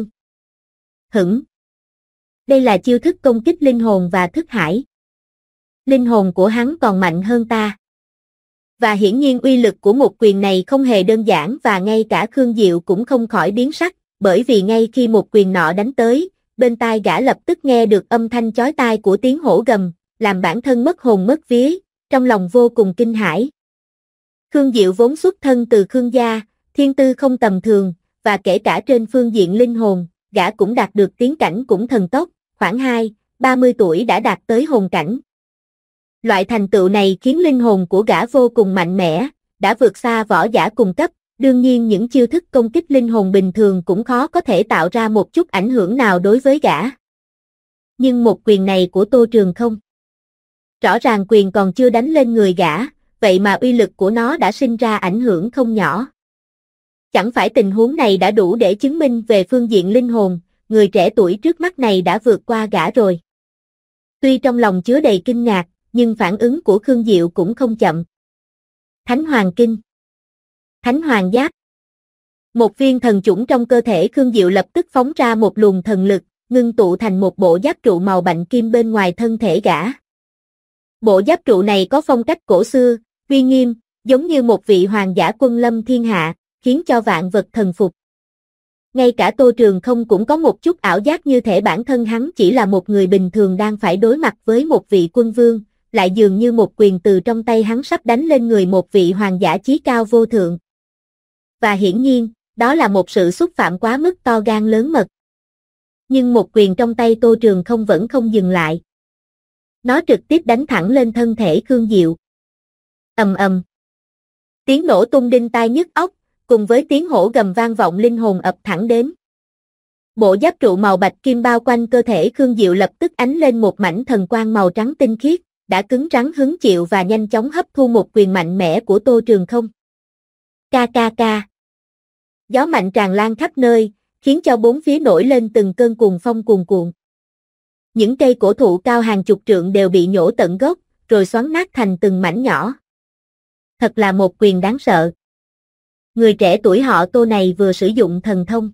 Hửng! Đây là chiêu thức công kích linh hồn và thức hải. Linh hồn của hắn còn mạnh hơn ta. Và hiển nhiên uy lực của một quyền này không hề đơn giản và ngay cả Khương Diệu cũng không khỏi biến sắc, bởi vì ngay khi một quyền nọ đánh tới, bên tai gã lập tức nghe được âm thanh chói tai của tiếng hổ gầm, làm bản thân mất hồn mất vía, trong lòng vô cùng kinh hãi. Khương Diệu vốn xuất thân từ Khương gia, thiên tư không tầm thường, và kể cả trên phương diện linh hồn, gã cũng đạt được tiến cảnh cũng thần tốc, khoảng 30 tuổi đã đạt tới hồn cảnh. Loại thành tựu này khiến linh hồn của gã vô cùng mạnh mẽ, đã vượt xa võ giả cùng cấp, đương nhiên những chiêu thức công kích linh hồn bình thường cũng khó có thể tạo ra một chút ảnh hưởng nào đối với gã. Nhưng một quyền này của Tô Trường Không, rõ ràng quyền còn chưa đánh lên người gã, vậy mà uy lực của nó đã sinh ra ảnh hưởng không nhỏ. Chẳng phải tình huống này đã đủ để chứng minh về phương diện linh hồn, người trẻ tuổi trước mắt này đã vượt qua gã rồi. Tuy trong lòng chứa đầy kinh ngạc, nhưng phản ứng của Khương Diệu cũng không chậm. Thánh Hoàng Kinh, Thánh Hoàng Giáp. Một viên thần chủng trong cơ thể Khương Diệu lập tức phóng ra một luồng thần lực, ngưng tụ thành một bộ giáp trụ màu bạch kim bên ngoài thân thể gã. Bộ giáp trụ này có phong cách cổ xưa, uy nghiêm, giống như một vị hoàng giả quân lâm thiên hạ, khiến cho vạn vật thần phục. Ngay cả Tô Trường Không cũng có một chút ảo giác như thể bản thân hắn chỉ là một người bình thường đang phải đối mặt với một vị quân vương, lại dường như một quyền từ trong tay hắn sắp đánh lên người một vị hoàng giả chí cao vô thượng. Và hiển nhiên, đó là một sự xúc phạm quá mức to gan lớn mật. Nhưng một quyền trong tay Tô Trường Không vẫn không dừng lại. Nó trực tiếp đánh thẳng lên thân thể Khương Diệu. Ầm ầm. Tiếng nổ tung đinh tai nhức óc, cùng với tiếng hổ gầm vang vọng linh hồn ập thẳng đến. Bộ giáp trụ màu bạch kim bao quanh cơ thể Khương Diệu lập tức ánh lên một mảnh thần quang màu trắng tinh khiết, đã cứng rắn hứng chịu và nhanh chóng hấp thu một quyền mạnh mẽ của Tô Trường Không. Ca ca ca. Gió mạnh tràn lan khắp nơi, khiến cho bốn phía nổi lên từng cơn cuồng phong cuồn cuộn. Những cây cổ thụ cao hàng chục trượng đều bị nhổ tận gốc, rồi xoắn nát thành từng mảnh nhỏ. Thật là một quyền đáng sợ. Người trẻ tuổi họ Tô này vừa sử dụng thần thông.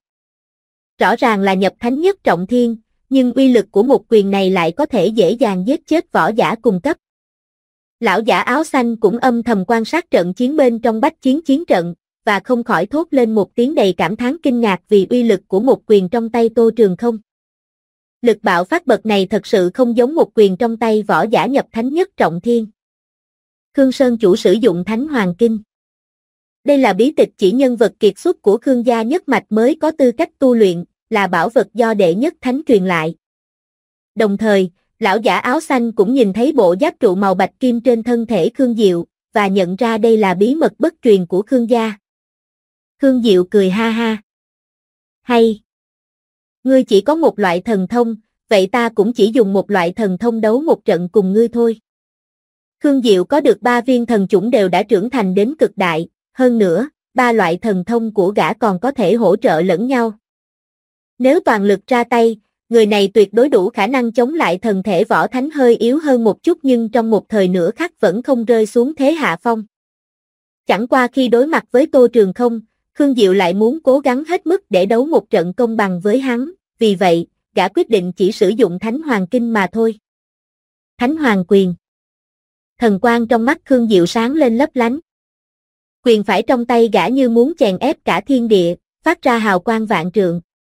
Rõ ràng là nhập thánh nhất trọng thiên, nhưng uy lực của một quyền này lại có thể dễ dàng giết chết võ giả cùng cấp. Lão giả áo xanh cũng âm thầm quan sát trận chiến bên trong bách chiến chiến trận, và không khỏi thốt lên một tiếng đầy cảm thán kinh ngạc vì uy lực của một quyền trong tay Tô Trường Không. Lực bạo phát bậc này thật sự không giống một quyền trong tay võ giả nhập thánh nhất trọng thiên. Khương Sơn chủ sử dụng Thánh Hoàng Kinh. Đây là bí tịch chỉ nhân vật kiệt xuất của Khương gia nhất mạch mới có tư cách tu luyện, là bảo vật do đệ nhất thánh truyền lại. Đồng thời, lão giả áo xanh cũng nhìn thấy bộ giáp trụ màu bạch kim trên thân thể Khương Diệu, và nhận ra đây là bí mật bất truyền của Khương gia. Khương Diệu cười ha ha. Hay! Ngươi chỉ có một loại thần thông, vậy ta cũng chỉ dùng một loại thần thông đấu một trận cùng ngươi thôi. Khương Diệu có được 3 viên thần chủng đều đã trưởng thành đến cực đại, hơn nữa, 3 loại thần thông của gã còn có thể hỗ trợ lẫn nhau. Nếu toàn lực ra tay, người này tuyệt đối đủ khả năng chống lại thần thể võ thánh hơi yếu hơn một chút nhưng trong một thời nửa khắc vẫn không rơi xuống thế hạ phong. Chẳng qua khi đối mặt với Tô Trường Không, Khương Diệu lại muốn cố gắng hết mức để đấu một trận công bằng với hắn, vì vậy, gã quyết định chỉ sử dụng Thánh Hoàng Kinh mà thôi. Thánh Hoàng Quyền. Thần quang trong mắt Khương Diệu sáng lên lấp lánh. Quyền phải trong tay gã như muốn chèn ép cả thiên địa, phát ra hào quang vạn trượng.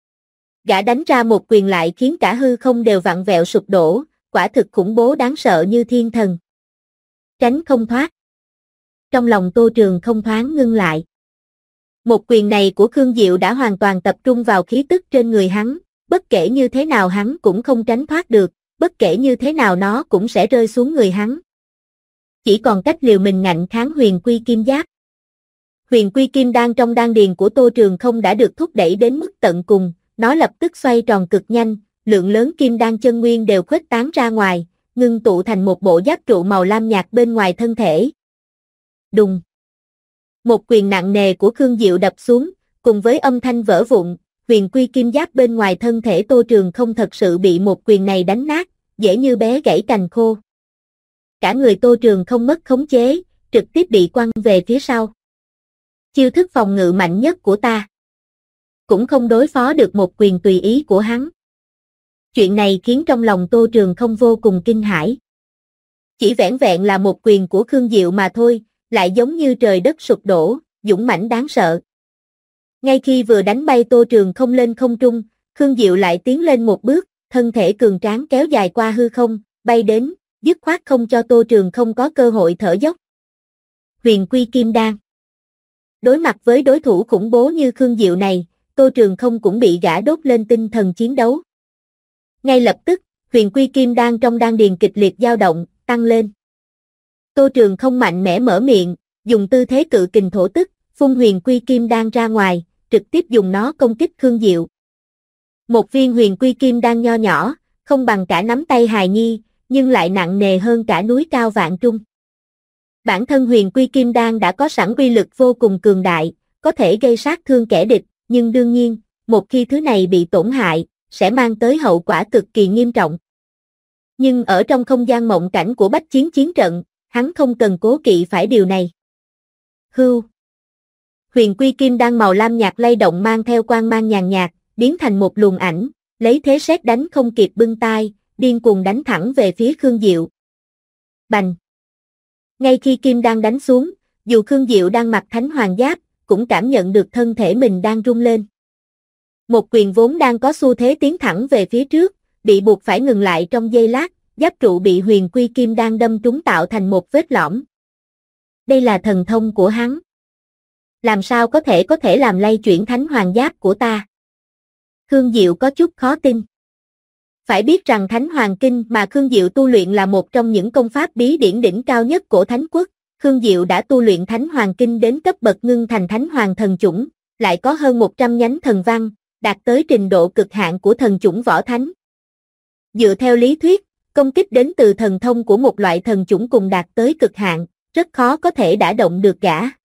Gã đánh ra một quyền lại khiến cả hư không đều vặn vẹo sụp đổ, quả thực khủng bố đáng sợ như thiên thần. Tránh không thoát. Trong lòng Tô Trường Không thoáng ngưng lại. Một quyền này của Khương Diệu đã hoàn toàn tập trung vào khí tức trên người hắn, bất kể như thế nào hắn cũng không tránh thoát được, bất kể như thế nào nó cũng sẽ rơi xuống người hắn. Chỉ còn cách liều mình ngạnh kháng huyền quy kim giáp. Huyền quy kim đan trong đan điền của Tô Trường Không đã được thúc đẩy đến mức tận cùng, nó lập tức xoay tròn cực nhanh, lượng lớn kim đan chân nguyên đều khuếch tán ra ngoài, ngưng tụ thành một bộ giáp trụ màu lam nhạt bên ngoài thân thể. Đùng! Một quyền nặng nề của Khương Diệu đập xuống, cùng với âm thanh vỡ vụn, huyền quy kim giáp bên ngoài thân thể Tô Trường Không thật sự bị một quyền này đánh nát, dễ như bé gãy cành khô. Cả người Tô Trường Không mất khống chế, trực tiếp bị quăng về phía sau. Chiêu thức phòng ngự mạnh nhất của ta. Cũng không đối phó được một quyền tùy ý của hắn. Chuyện này khiến trong lòng Tô Trường Không vô cùng kinh hãi. Chỉ vẻn vẹn là một quyền của Khương Diệu mà thôi, lại giống như trời đất sụp đổ, dũng mãnh đáng sợ. Ngay khi vừa đánh bay Tô Trường Không lên không trung, Khương Diệu lại tiến lên một bước, thân thể cường tráng kéo dài qua hư không, bay đến, dứt khoát không cho Tô Trường Không có cơ hội thở dốc. Huyền quy kim đan. Đối mặt với đối thủ khủng bố như Khương Diệu này, Tô Trường Không cũng bị gã đốt lên tinh thần chiến đấu. Ngay lập tức, huyền quy kim đan trong đan điền kịch liệt dao động, tăng lên. Tô Trường Không mạnh mẽ mở miệng, dùng tư thế cự kình thổ tức, phun huyền quy kim đan ra ngoài, trực tiếp dùng nó công kích Khương Diệu. Một viên huyền quy kim đan nho nhỏ, không bằng cả nắm tay hài nhi, nhưng lại nặng nề hơn cả núi cao vạn trung. Bản thân huyền quy kim đan đã có sẵn uy lực vô cùng cường đại, có thể gây sát thương kẻ địch, nhưng đương nhiên, một khi thứ này bị tổn hại, sẽ mang tới hậu quả cực kỳ nghiêm trọng. Nhưng ở trong không gian mộng cảnh của bách chiến chiến trận, hắn không cần cố kỵ phải điều này. Hưu. Huyền quy kim đan màu lam nhạt lay động mang theo quang mang nhàn nhạt, biến thành một luồng ảnh, lấy thế sét đánh không kịp bưng tai, điên cuồng đánh thẳng về phía Khương Diệu. Bành! Ngay khi kim đan đánh xuống, dù Khương Diệu đang mặc thánh hoàng giáp, cũng cảm nhận được thân thể mình đang rung lên. Một quyền vốn đang có xu thế tiến thẳng về phía trước, bị buộc phải ngừng lại trong giây lát, giáp trụ bị huyền quy kim đan đâm trúng tạo thành một vết lõm. Đây là thần thông của hắn. Làm sao có thể làm lay chuyển thánh hoàng giáp của ta? Khương Diệu có chút khó tin. Phải biết rằng Thánh Hoàng Kinh mà Khương Diệu tu luyện là một trong những công pháp bí điển đỉnh cao nhất của Thánh Quốc. Khương Diệu đã tu luyện Thánh Hoàng Kinh đến cấp bậc ngưng thành Thánh Hoàng thần chủng, lại có hơn 100 nhánh thần văn, đạt tới trình độ cực hạn của thần chủng võ thánh. Dựa theo lý thuyết, công kích đến từ thần thông của một loại thần chủng cùng đạt tới cực hạn, rất khó có thể đả động được gã.